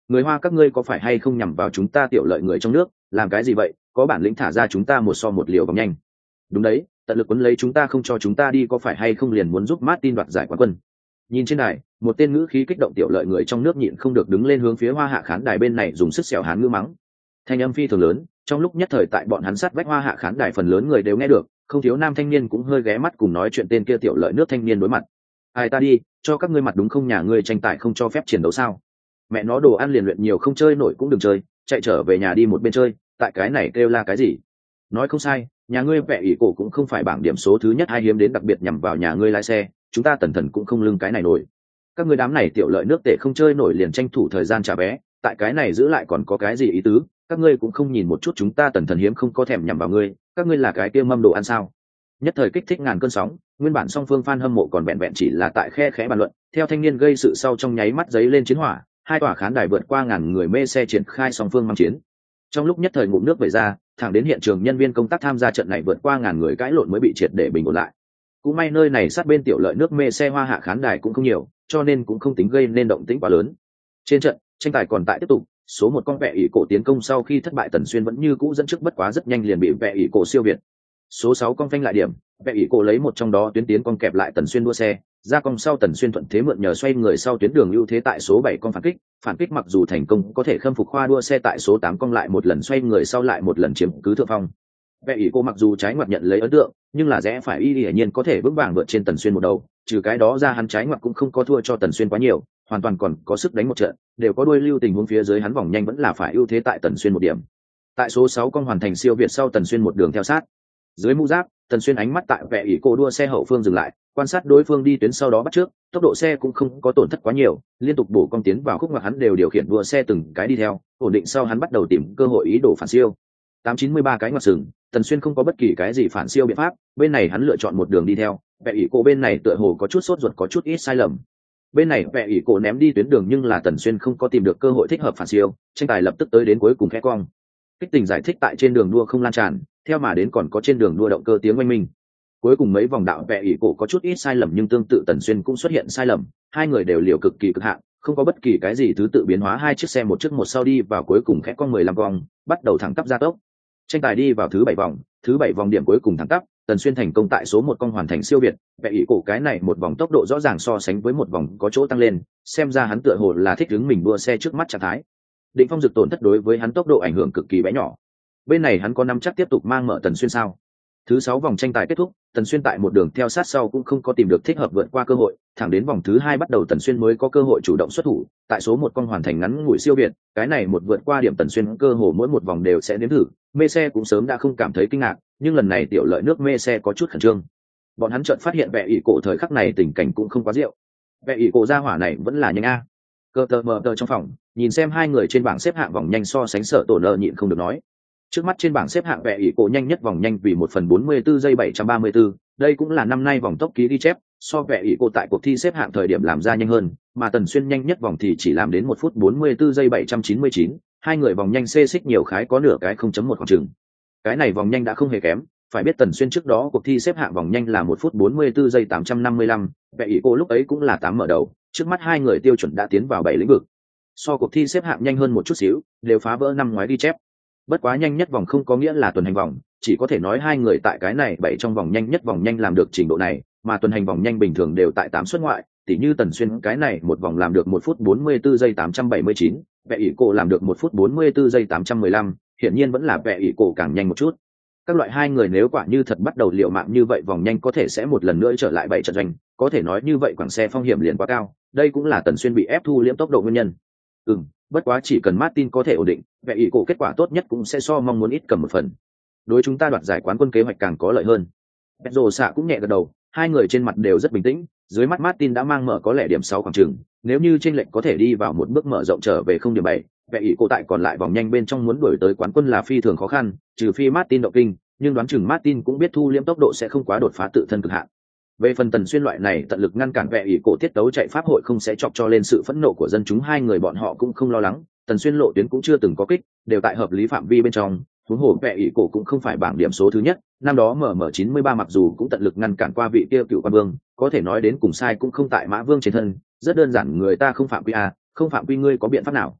người Hoa các ngươi có phải hay không nhằm vào chúng ta tiểu lợi người trong nước, làm cái gì vậy, có bản lĩnh thả ra chúng ta một so một liều vòng nhanh. Đúng đấy, tận lực quấn lấy chúng ta không cho chúng ta đi, có phải hay không liền muốn giúp Martin đoạt giải quán quân. Nhìn trên đài, một tên ngữ khí kích động tiểu lợi người trong nước nhịn không được đứng lên hướng phía Hoa Hạ khán đài bên này dùng sức xẻo hán ngữ mắng. Thanh âm phi thường lớn, trong lúc nhất thời tại bọn hắn sát vách Hoa Hạ khán đài phần lớn người đều nghe được, không thiếu nam thanh niên cũng hơi ghé mắt cùng nói chuyện tên kia tiểu lợi nước thanh niên đối mặt. Ai ta đi, cho các ngươi mặt đúng không, nhà ngươi tranh tài không cho phép chiến đấu sao? Mẹ nó đồ ăn liền luyện nhiều không chơi nổi cũng đừng chơi, chạy trở về nhà đi một bên chơi, tại cái này kêu la cái gì? Nói không sai, nhà ngươi vẽ ỷ cổ cũng không phải bảng điểm số thứ nhất, ai hiếm đến đặc biệt nhằm vào nhà ngươi lái xe, chúng ta tần thần cũng không lưng cái này nổi. Các ngươi đám này tiểu lợi nước tệ không chơi nổi liền tranh thủ thời gian trả vé, tại cái này giữ lại còn có cái gì ý tứ, các ngươi cũng không nhìn một chút chúng ta tần thần hiếm không có thèm nhằm vào ngươi, các ngươi là cái kia mâm đồ ăn sao? Nhất thời kích thích ngàn cơn sóng, nguyên bản song phương fan hâm mộ còn vẹn vẹn chỉ là tại khe khẽ bàn luận, theo thanh niên gây sự sau trong nháy mắt giấy lên chiến hỏa, hai tòa khán đài vượt qua ngàn người mê xe triển khai song phương mang chiến. Trong lúc nhất thời ngụm nước vẩy ra, thẳng đến hiện trường nhân viên công tác tham gia trận này vượt qua ngàn người cãi lộn mới bị triệt để bình ổn lại. Cũng may nơi này sát bên tiểu lợi nước mê xe Hoa Hạ khán đài cũng không nhiều, cho nên cũng không tính gây nên động tĩnh quá lớn. Trên trận, tranh tài còn tại tiếp tục, số một con vẽ ỷ cổ tiến công sau khi thất bại Tần Xuyên vẫn như cũ dẫn trước, bất quá rất nhanh liền bị vẽ ỷ cổ siêu việt. Số sáu con phanh lại điểm, vẽ ỷ cổ lấy một trong đó tuyến tiến con kẹp lại Tần Xuyên đua xe, ra con sau Tần Xuyên thuận thế mượn nhờ xoay người sau tuyến đường ưu thế tại số bảy con phản kích, phản kích mặc dù thành công có thể khâm phục khoa đua xe tại số tám con lại một lần xoay người sau lại một lần chiếm cứ thượng phong. Vẽ ỷ cổ mặc dù trái ngoặt nhận lấy ấn tượng, nhưng là rẽ phải y hiển nhiên có thể vững vàng vượt trên Tần Xuyên một đầu, trừ cái đó ra hắn trái ngoặt cũng không có thua cho Tần Xuyên quá nhiều, hoàn toàn còn có sức đánh một trận, đều có đuôi lưu tình huống phía dưới hắn vòng nhanh vẫn là phải ưu thế tại Tần Xuyên một điểm. Tại số sáu con hoàn thành siêu việt sau Tần Xuyên một đường theo sát. Dưới mũ giáp, Tần Xuyên ánh mắt tại vẽ ỷ cổ đua xe hậu phương dừng lại, quan sát đối phương đi tuyến sau đó bắt trước, tốc độ xe cũng không có tổn thất quá nhiều, liên tục bổ cong tiến vào khúc ngoặt hắn đều điều khiển đua xe từng cái đi theo, ổn định sau hắn bắt đầu tìm cơ hội ý đồ phản siêu. tám chín mươi ba cái ngoặt sừng, Tần Xuyên không có bất kỳ cái gì phản siêu biện pháp, bên này hắn lựa chọn một đường đi theo, vẽ ỷ cổ bên này tựa hồ có chút sốt ruột có chút ít sai lầm. Bên này vẽ ỷ cổ ném đi tuyến đường nhưng là Tần Xuyên không có tìm được cơ hội thích hợp phản siêu, tranh tài lập tức tới đến cuối cùng khẽ cong. Kích tình giải thích tại trên đường đua không lan tràn, theo mà đến còn có trên đường đua động cơ tiếng oanh minh. Cuối cùng mấy vòng đạo vẽ ỷ cổ có chút ít sai lầm nhưng tương tự Tần Xuyên cũng xuất hiện sai lầm, hai người đều liều cực kỳ cực hạn, không có bất kỳ cái gì thứ tự biến hóa, hai chiếc xe một trước một sau đi vào cuối cùng khẽ cong mười lăm vòng, bắt đầu thẳng tắp gia tốc. Tranh tài đi vào thứ bảy vòng, thứ bảy vòng điểm cuối cùng thẳng tắp, Tần Xuyên thành công tại số một con hoàn thành siêu việt, vẽ ỷ cổ cái này một vòng tốc độ rõ ràng so sánh với một vòng có chỗ tăng lên, xem ra hắn tựa hồ là thích ứng mình đua xe trước mắt trạng thái. Định Phong Dực tổn thất đối với hắn tốc độ ảnh hưởng cực kỳ bé nhỏ. Bên này hắn có nắm chắc tiếp tục mang mở Tần Xuyên sao? Thứ sáu vòng tranh tài kết thúc, Tần Xuyên tại một đường theo sát sau cũng không có tìm được thích hợp vượt qua cơ hội, thẳng đến vòng thứ hai bắt đầu Tần Xuyên mới có cơ hội chủ động xuất thủ, tại số một con hoàn thành ngắn ngủi siêu việt, cái này một vượt qua điểm Tần Xuyên cơ hồ mỗi một vòng đều sẽ nếm thử, mê xe cũng sớm đã không cảm thấy kinh ngạc, nhưng lần này tiểu lợi nước mê xe có chút khẩn trương. Bọn hắn chợt phát hiện vẽ ỷ cổ thời khắc này tình cảnh cũng không quá diệu. Vẽ ỷ cổ ra hỏa này vẫn là nhanh a. Cơ tờ mờ tờ trong phòng, nhìn xem hai người trên bảng xếp hạng vòng nhanh so sánh Sở Tổ Nợ nhịn không được nói. Trước mắt trên bảng xếp hạng vẽ ỷ cổ nhanh nhất vòng nhanh vì một phần bốn mươi tư giây bảy trăm ba mươi tư, đây cũng là năm nay vòng tốc ký ghi chép, so vẽ ỷ cổ tại cuộc thi xếp hạng thời điểm làm ra nhanh hơn, mà Tần Xuyên nhanh nhất vòng thì chỉ làm đến một phút bốn mươi tư giây bảy trăm chín mươi chín, hai người vòng nhanh xê xích nhiều khái có nửa cái không chấm một khoảng chừng. Cái này vòng nhanh đã không hề kém, phải biết Tần Xuyên trước đó cuộc thi xếp hạng vòng nhanh là một phút bốn mươi tư giây tám trăm năm mươi lăm, vẽ ỷ cổ lúc ấy cũng là tám mở đầu, trước mắt hai người tiêu chuẩn đã tiến vào bảy lĩnh vực. So cuộc thi xếp hạng nhanh hơn một chút xíu, đều phá vỡ năm ngoái ghi chép. Bất quá nhanh nhất vòng không có nghĩa là tuần hành vòng, chỉ có thể nói hai người tại cái này bảy trong vòng nhanh nhất vòng nhanh làm được trình độ này, mà tuần hành vòng nhanh bình thường đều tại tám xuất ngoại, tỉ như Tần Xuyên cái này một vòng làm được một phút bốn mươi tư giây tám trăm bảy mươi chín, vẽ ỷ cổ làm được một phút bốn mươi tư giây tám trăm mười lăm, hiển nhiên vẫn là vẽ ỷ cổ càng nhanh một chút. Các loại hai người nếu quả như thật bắt đầu liều mạng như vậy vòng nhanh có thể sẽ một lần nữa trở lại bảy trận doanh, có thể nói như vậy quảng xe phong hiểm liền quá cao, đây cũng là Tần Xuyên bị ép thu liễm tốc độ nguyên nhân. Ừm, bất quá chỉ cần Martin có thể ổn định, vẽ ỷ cổ kết quả tốt nhất cũng sẽ so mong muốn ít cầm một phần. Đối chúng ta đoạt giải quán quân kế hoạch càng có lợi hơn. Pedro xạ cũng nhẹ gật đầu, hai người trên mặt đều rất bình tĩnh, dưới mắt Martin đã mang mở có lẽ điểm sáu khoảng chừng, nếu như chênh lệch có thể đi vào một bước mở rộng trở về không điểm bảy, vẽ ỷ cổ tại còn lại vòng nhanh bên trong muốn đuổi tới quán quân là phi thường khó khăn, trừ phi Martin động kinh, nhưng đoán chừng Martin cũng biết thu liễm tốc độ sẽ không quá đột phá tự thân cực hạn. Về phần Tần Xuyên loại này tận lực ngăn cản vẽ ỷ cổ tiết tấu chạy pháp hội không sẽ chọc cho lên sự phẫn nộ của dân chúng, hai người bọn họ cũng không lo lắng, Tần Xuyên lộ tuyến cũng chưa từng có kích, đều tại hợp lý phạm vi bên trong, huống hồ vẽ ỷ cổ cũng không phải bảng điểm số thứ nhất, năm đó mở mở chín mươi ba mặc dù cũng tận lực ngăn cản qua vị kia cựu quan vương, có thể nói đến cùng sai cũng không tại Mã Vương trên thân, rất đơn giản người ta không phạm quy a, không phạm quy ngươi có biện pháp nào?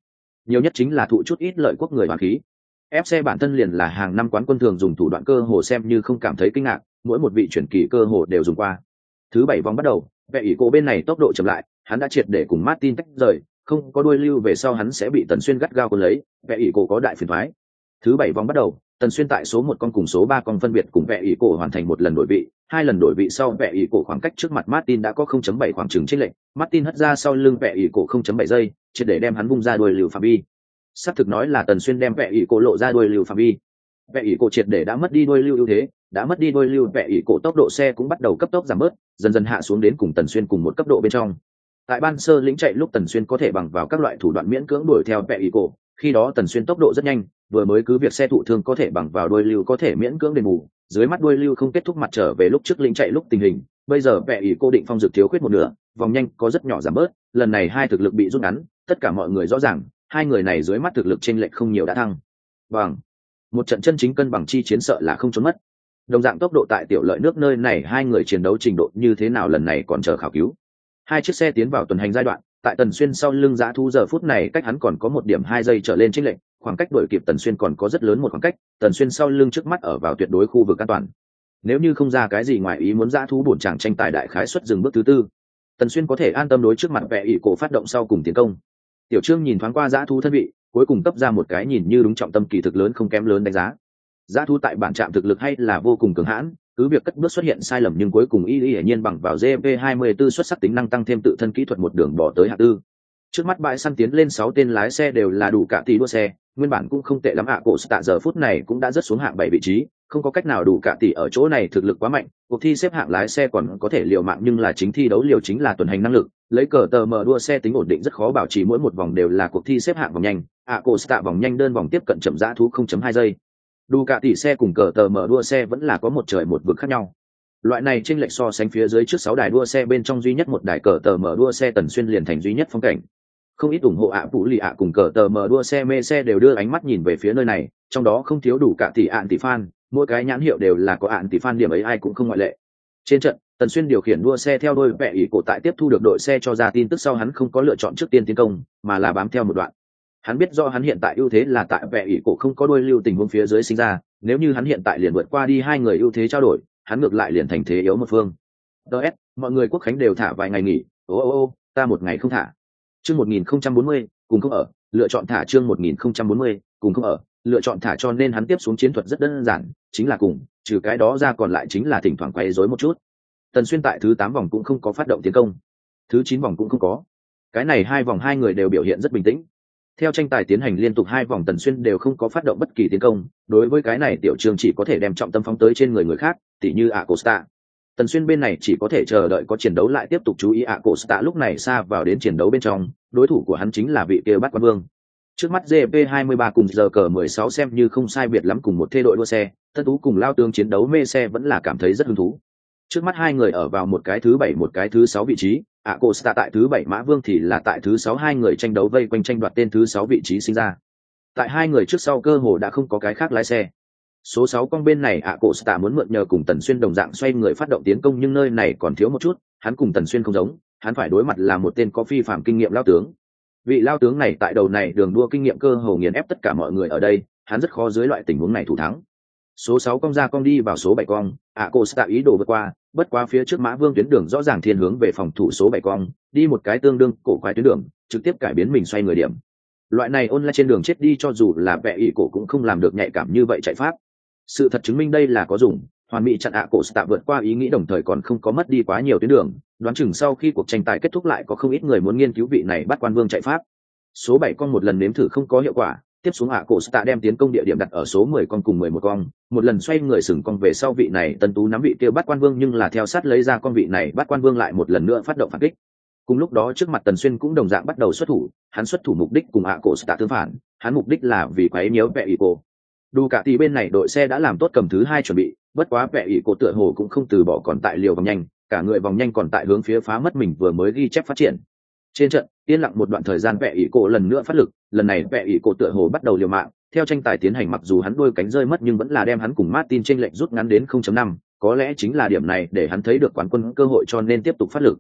nhiều nhất chính là thụ chút ít lợi quốc người hoàn khí. ép xê bản thân liền là hàng năm quán quân thường dùng thủ đoạn cơ hồ xem như không cảm thấy kinh ngạc, mỗi một vị chuyển kỳ cơ hồ đều dùng qua. Thứ bảy vòng bắt đầu, vẻ ỷ cổ bên này tốc độ chậm lại, hắn đã triệt để cùng Martin tách rời, không có đuôi lưu về sau hắn sẽ bị Tần Xuyên gắt gao cuốn lấy, vẻ ỷ cổ có đại phiền toái. Thứ bảy vòng bắt đầu, Tần Xuyên tại số một con cùng số ba con phân biệt cùng vẻ ỷ cổ hoàn thành một lần đổi vị, hai lần đổi vị sau vẻ ỷ cổ khoảng cách trước mặt Martin đã có không chấm bảy khoảng chừng chênh lệch, Martin hất ra sau lưng vẻ ỷ cổ không chấm bảy giây, triệt để đem hắn vung ra đuôi lưu phạm vi. Sắp thực nói là Tần Xuyên đem vẻ ỷ cổ lộ ra đuôi lưu phạm vi. Vẻ ỷ cổ triệt để đã mất đi đuôi lưu ưu thế, đã mất đi đuôi lưu vẻ ỷ cổ tốc độ xe cũng bắt đầu cấp tốc giảm bớt, dần dần hạ xuống đến cùng Tần Xuyên cùng một cấp độ bên trong. Tại ban sơ lĩnh chạy lúc Tần Xuyên có thể bằng vào các loại thủ đoạn miễn cưỡng đuổi theo vẻ ỷ cổ, khi đó Tần Xuyên tốc độ rất nhanh, vừa mới cứ việc xe thụ thương có thể bằng vào đuôi lưu có thể miễn cưỡng đền bù, dưới mắt đuôi lưu không kết thúc mặt trở về lúc trước lĩnh chạy lúc tình hình, bây giờ vẻ ỷ cổ định phong dược thiếu khuyết một nửa, vòng nhanh có rất nhỏ giảm bớt, lần này hai thực lực bị rút ngắn, tất cả mọi người rõ ràng, hai người này dưới mắt thực lực chênh lệch không nhiều đã thăng. Bằng một trận chân chính cân bằng chi chiến sợ là không trốn mất. Đồng dạng tốc độ tại tiểu lợi nước nơi này hai người chiến đấu trình độ như thế nào lần này còn chờ khảo cứu. Hai chiếc xe tiến vào tuần hành giai đoạn, tại Tần Xuyên sau lưng Dã Thú giờ phút này cách hắn còn có một điểm hai giây trở lên chênh lệch, khoảng cách đuổi kịp Tần Xuyên còn có rất lớn một khoảng cách, Tần Xuyên sau lưng trước mắt ở vào tuyệt đối khu vực an toàn. Nếu như không ra cái gì ngoài ý muốn Dã Thú bổn chàng tranh tài đại khái xuất dừng bước thứ tư, Tần Xuyên có thể an tâm đối trước mặt vẻ ỷ cổ phát động sau cùng tiến công. Tiểu Trương nhìn thoáng qua Dã Thú thân vị, cuối cùng cấp ra một cái nhìn như đúng trọng tâm kỳ thực lớn không kém lớn đánh giá. Dã Thú tại bản trạm thực lực hay là vô cùng cường hãn, cứ việc cất bước xuất hiện sai lầm nhưng cuối cùng y y hiển nhiên bằng vào giê vê hai mươi tư xuất sắc tính năng tăng thêm tự thân kỹ thuật một đường bỏ tới hạng tư. Trước mắt bãi săn tiến lên sáu tên lái xe đều là đủ cả tỷ đua xe, nguyên bản cũng không tệ lắm ạ, cổ tạ giờ phút này cũng đã rất xuống hạng bảy vị trí, không có cách nào đủ cả tỷ ở chỗ này thực lực quá mạnh, cuộc thi xếp hạng lái xe còn có thể liều mạng nhưng là chính thi đấu liều chính là tuần hành năng lực, lấy cờ tờ mở đua xe tính ổn định rất khó bảo trì mỗi một vòng đều là cuộc thi xếp hạng vòng nhanh, ạ cổ tạ vòng nhanh đơn vòng tiếp cận chậm Dã Thú không chấm hai giây. Đủ cả tỷ xe cùng cờ tờ mở đua xe vẫn là có một trời một vực khác nhau. Loại này chênh lệch so sánh phía dưới trước sáu đài đua xe bên trong duy nhất một đài cờ tờ mở đua xe Tần Xuyên liền thành duy nhất phong cảnh. Không ít ủng hộ ạ Vũ Lì ạ cùng cờ tờ mở đua xe mê xe đều đưa ánh mắt nhìn về phía nơi này, trong đó không thiếu đủ cả tỷ ạn tỷ fan, mỗi cái nhãn hiệu đều là có ạn tỷ fan điểm ấy ai cũng không ngoại lệ. Trên trận, Tần Xuyên điều khiển đua xe theo đôi vẻ ỷ cổ tại tiếp thu được đội xe cho ra tin tức sau hắn không có lựa chọn trước tiên tiến công, mà là bám theo một đoạn. Hắn biết do hắn hiện tại ưu thế là tại vẻ ỷ cổ không có đuôi lưu tình huống phía dưới sinh ra, nếu như hắn hiện tại liền vượt qua đi hai người ưu thế trao đổi, hắn ngược lại liền thành thế yếu một phương. ds mọi người quốc khánh đều thả vài ngày nghỉ, ô ô ô ta một ngày không thả. Chương một nghìn không trăm bốn mươi cùng không ở, lựa chọn thả chương một nghìn không trăm bốn mươi cùng không ở, lựa chọn thả cho nên hắn tiếp xuống chiến thuật rất đơn giản, chính là cùng, trừ cái đó ra còn lại chính là thỉnh thoảng quay rối một chút. Tần Xuyên tại thứ tám vòng cũng không có phát động tiến công, thứ chín vòng cũng không có. Cái này hai vòng hai người đều biểu hiện rất bình tĩnh. Theo tranh tài tiến hành liên tục hai vòng Tần Xuyên đều không có phát động bất kỳ tiến công, đối với cái này Tiểu Trương chỉ có thể đem trọng tâm phóng tới trên người người khác, tỉ như Acosta. Tần Xuyên bên này chỉ có thể chờ đợi có chiến đấu lại tiếp tục chú ý Acosta lúc này xa vào đến chiến đấu bên trong, đối thủ của hắn chính là vị kia Bát Quan Vương. Trước mắt giê pê hai mươi ba cùng giờ cờ mười sáu xem như không sai biệt lắm cùng một thế đội đua xe, Tân Tú cùng Lao Tướng chiến đấu mê xe vẫn là cảm thấy rất hứng thú. Trước mắt hai người ở vào một cái thứ bảy một cái thứ sáu vị trí, Acosta tại thứ bảy Mã Vương thì là tại thứ sáu hai người tranh đấu vây quanh tranh đoạt tên thứ sáu vị trí sinh ra. Tại hai người trước sau cơ hồ đã không có cái khác lái xe. Số sáu con bên này Acosta muốn mượn nhờ cùng Tần Xuyên đồng dạng xoay người phát động tiến công nhưng nơi này còn thiếu một chút, hắn cùng Tần Xuyên không giống, hắn phải đối mặt là một tên có phi phàm kinh nghiệm lao tướng. Vị lao tướng này tại đầu này đường đua kinh nghiệm cơ hồ nghiền ép tất cả mọi người ở đây, hắn rất khó dưới loại tình huống này thủ thắng. Số sáu con ra con đi vào số bảy con, Acosta ý đồ vượt qua, bất quá phía trước Mã Vương tuyến đường rõ ràng thiên hướng về phòng thủ số bảy con, đi một cái tương đương cổ quái tuyến đường, trực tiếp cải biến mình xoay người điểm. Loại này online trên đường chết đi cho dù là vẻ ỷ cổ cũng không làm được nhạy cảm như vậy chạy pháp. Sự thật chứng minh đây là có dùng, hoàn mỹ chặn Acosta vượt qua ý nghĩ đồng thời còn không có mất đi quá nhiều tuyến đường, đoán chừng sau khi cuộc tranh tài kết thúc lại có không ít người muốn nghiên cứu vị này Bát Quan Vương chạy pháp. Số bảy con một lần nếm thử không có hiệu quả, tiếp xuống Acosta đem tiến công địa điểm đặt ở số mười con cùng mười một con, một lần xoay người sừng con về sau vị này Tân Tú nắm vị kia Bát Quan Vương nhưng là theo sát lấy ra con vị này Bát Quan Vương lại một lần nữa phát động phản kích. Cùng lúc đó trước mặt Tần Xuyên cũng đồng dạng bắt đầu xuất thủ, hắn xuất thủ mục đích cùng Acosta tương phản, hắn mục đích là vì quấy nhiễu vẻ ỷ cổ. Đủ cả thì bên này đội xe đã làm tốt cầm thứ hai chuẩn bị, bất quá vẻ ỷ cổ tựa hồ cũng không từ bỏ còn tại liều vòng nhanh, cả người vòng nhanh còn tại hướng phía phá mất mình vừa mới ghi chép phát triển. Trên trận, yên lặng một đoạn thời gian vẻ ỷ cổ lần nữa phát lực, lần này vẻ ỷ cổ tựa hồ bắt đầu liều mạng, theo tranh tài tiến hành mặc dù hắn đôi cánh rơi mất nhưng vẫn là đem hắn cùng Martin chênh lệch rút ngắn đến không chấm năm, có lẽ chính là điểm này để hắn thấy được quán quân cơ hội cho nên tiếp tục phát lực.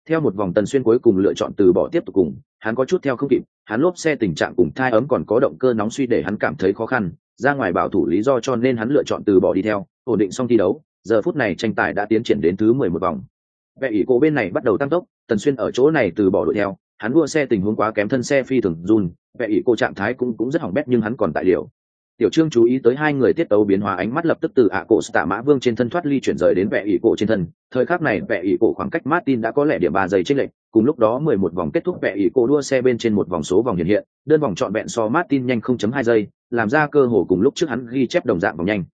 Theo một vòng Tần Xuyên cuối cùng lựa chọn từ bỏ tiếp tục cùng, hắn có chút theo không kịp, hắn lốp xe tình trạng cùng thai ấm còn có động cơ nóng suy để hắn cảm thấy khó khăn, ra ngoài bảo thủ lý do cho nên hắn lựa chọn từ bỏ đi theo, ổn định xong thi đấu, giờ phút này tranh tài đã tiến triển đến thứ mười một vòng. Vẻ ỷ cổ bên này bắt đầu tăng tốc, Tần Xuyên ở chỗ này từ bỏ đội theo, hắn đua xe tình huống quá kém thân xe phi thường run, vẻ ỷ cổ trạng thái cũng cũng rất hỏng bét nhưng hắn còn tại điều. Tiểu Trương chú ý tới hai người tiết tấu biến hóa, ánh mắt lập tức từ ạ cổ Tạ Mã Vương trên thân thoát ly chuyển rời đến vẻ ỷ cổ trên thân. Thời khắc này vẻ ỷ cổ khoảng cách Martin đã có lẽ điểm ba giây chênh lệch, cùng lúc đó mười một vòng kết thúc vẻ ỷ cổ đua xe bên trên một vòng số vòng hiện hiện, đơn vòng trọn vẹn so Martin nhanh không chấm hai giây, làm ra cơ hồ cùng lúc trước hắn ghi chép đồng dạng vòng nhanh.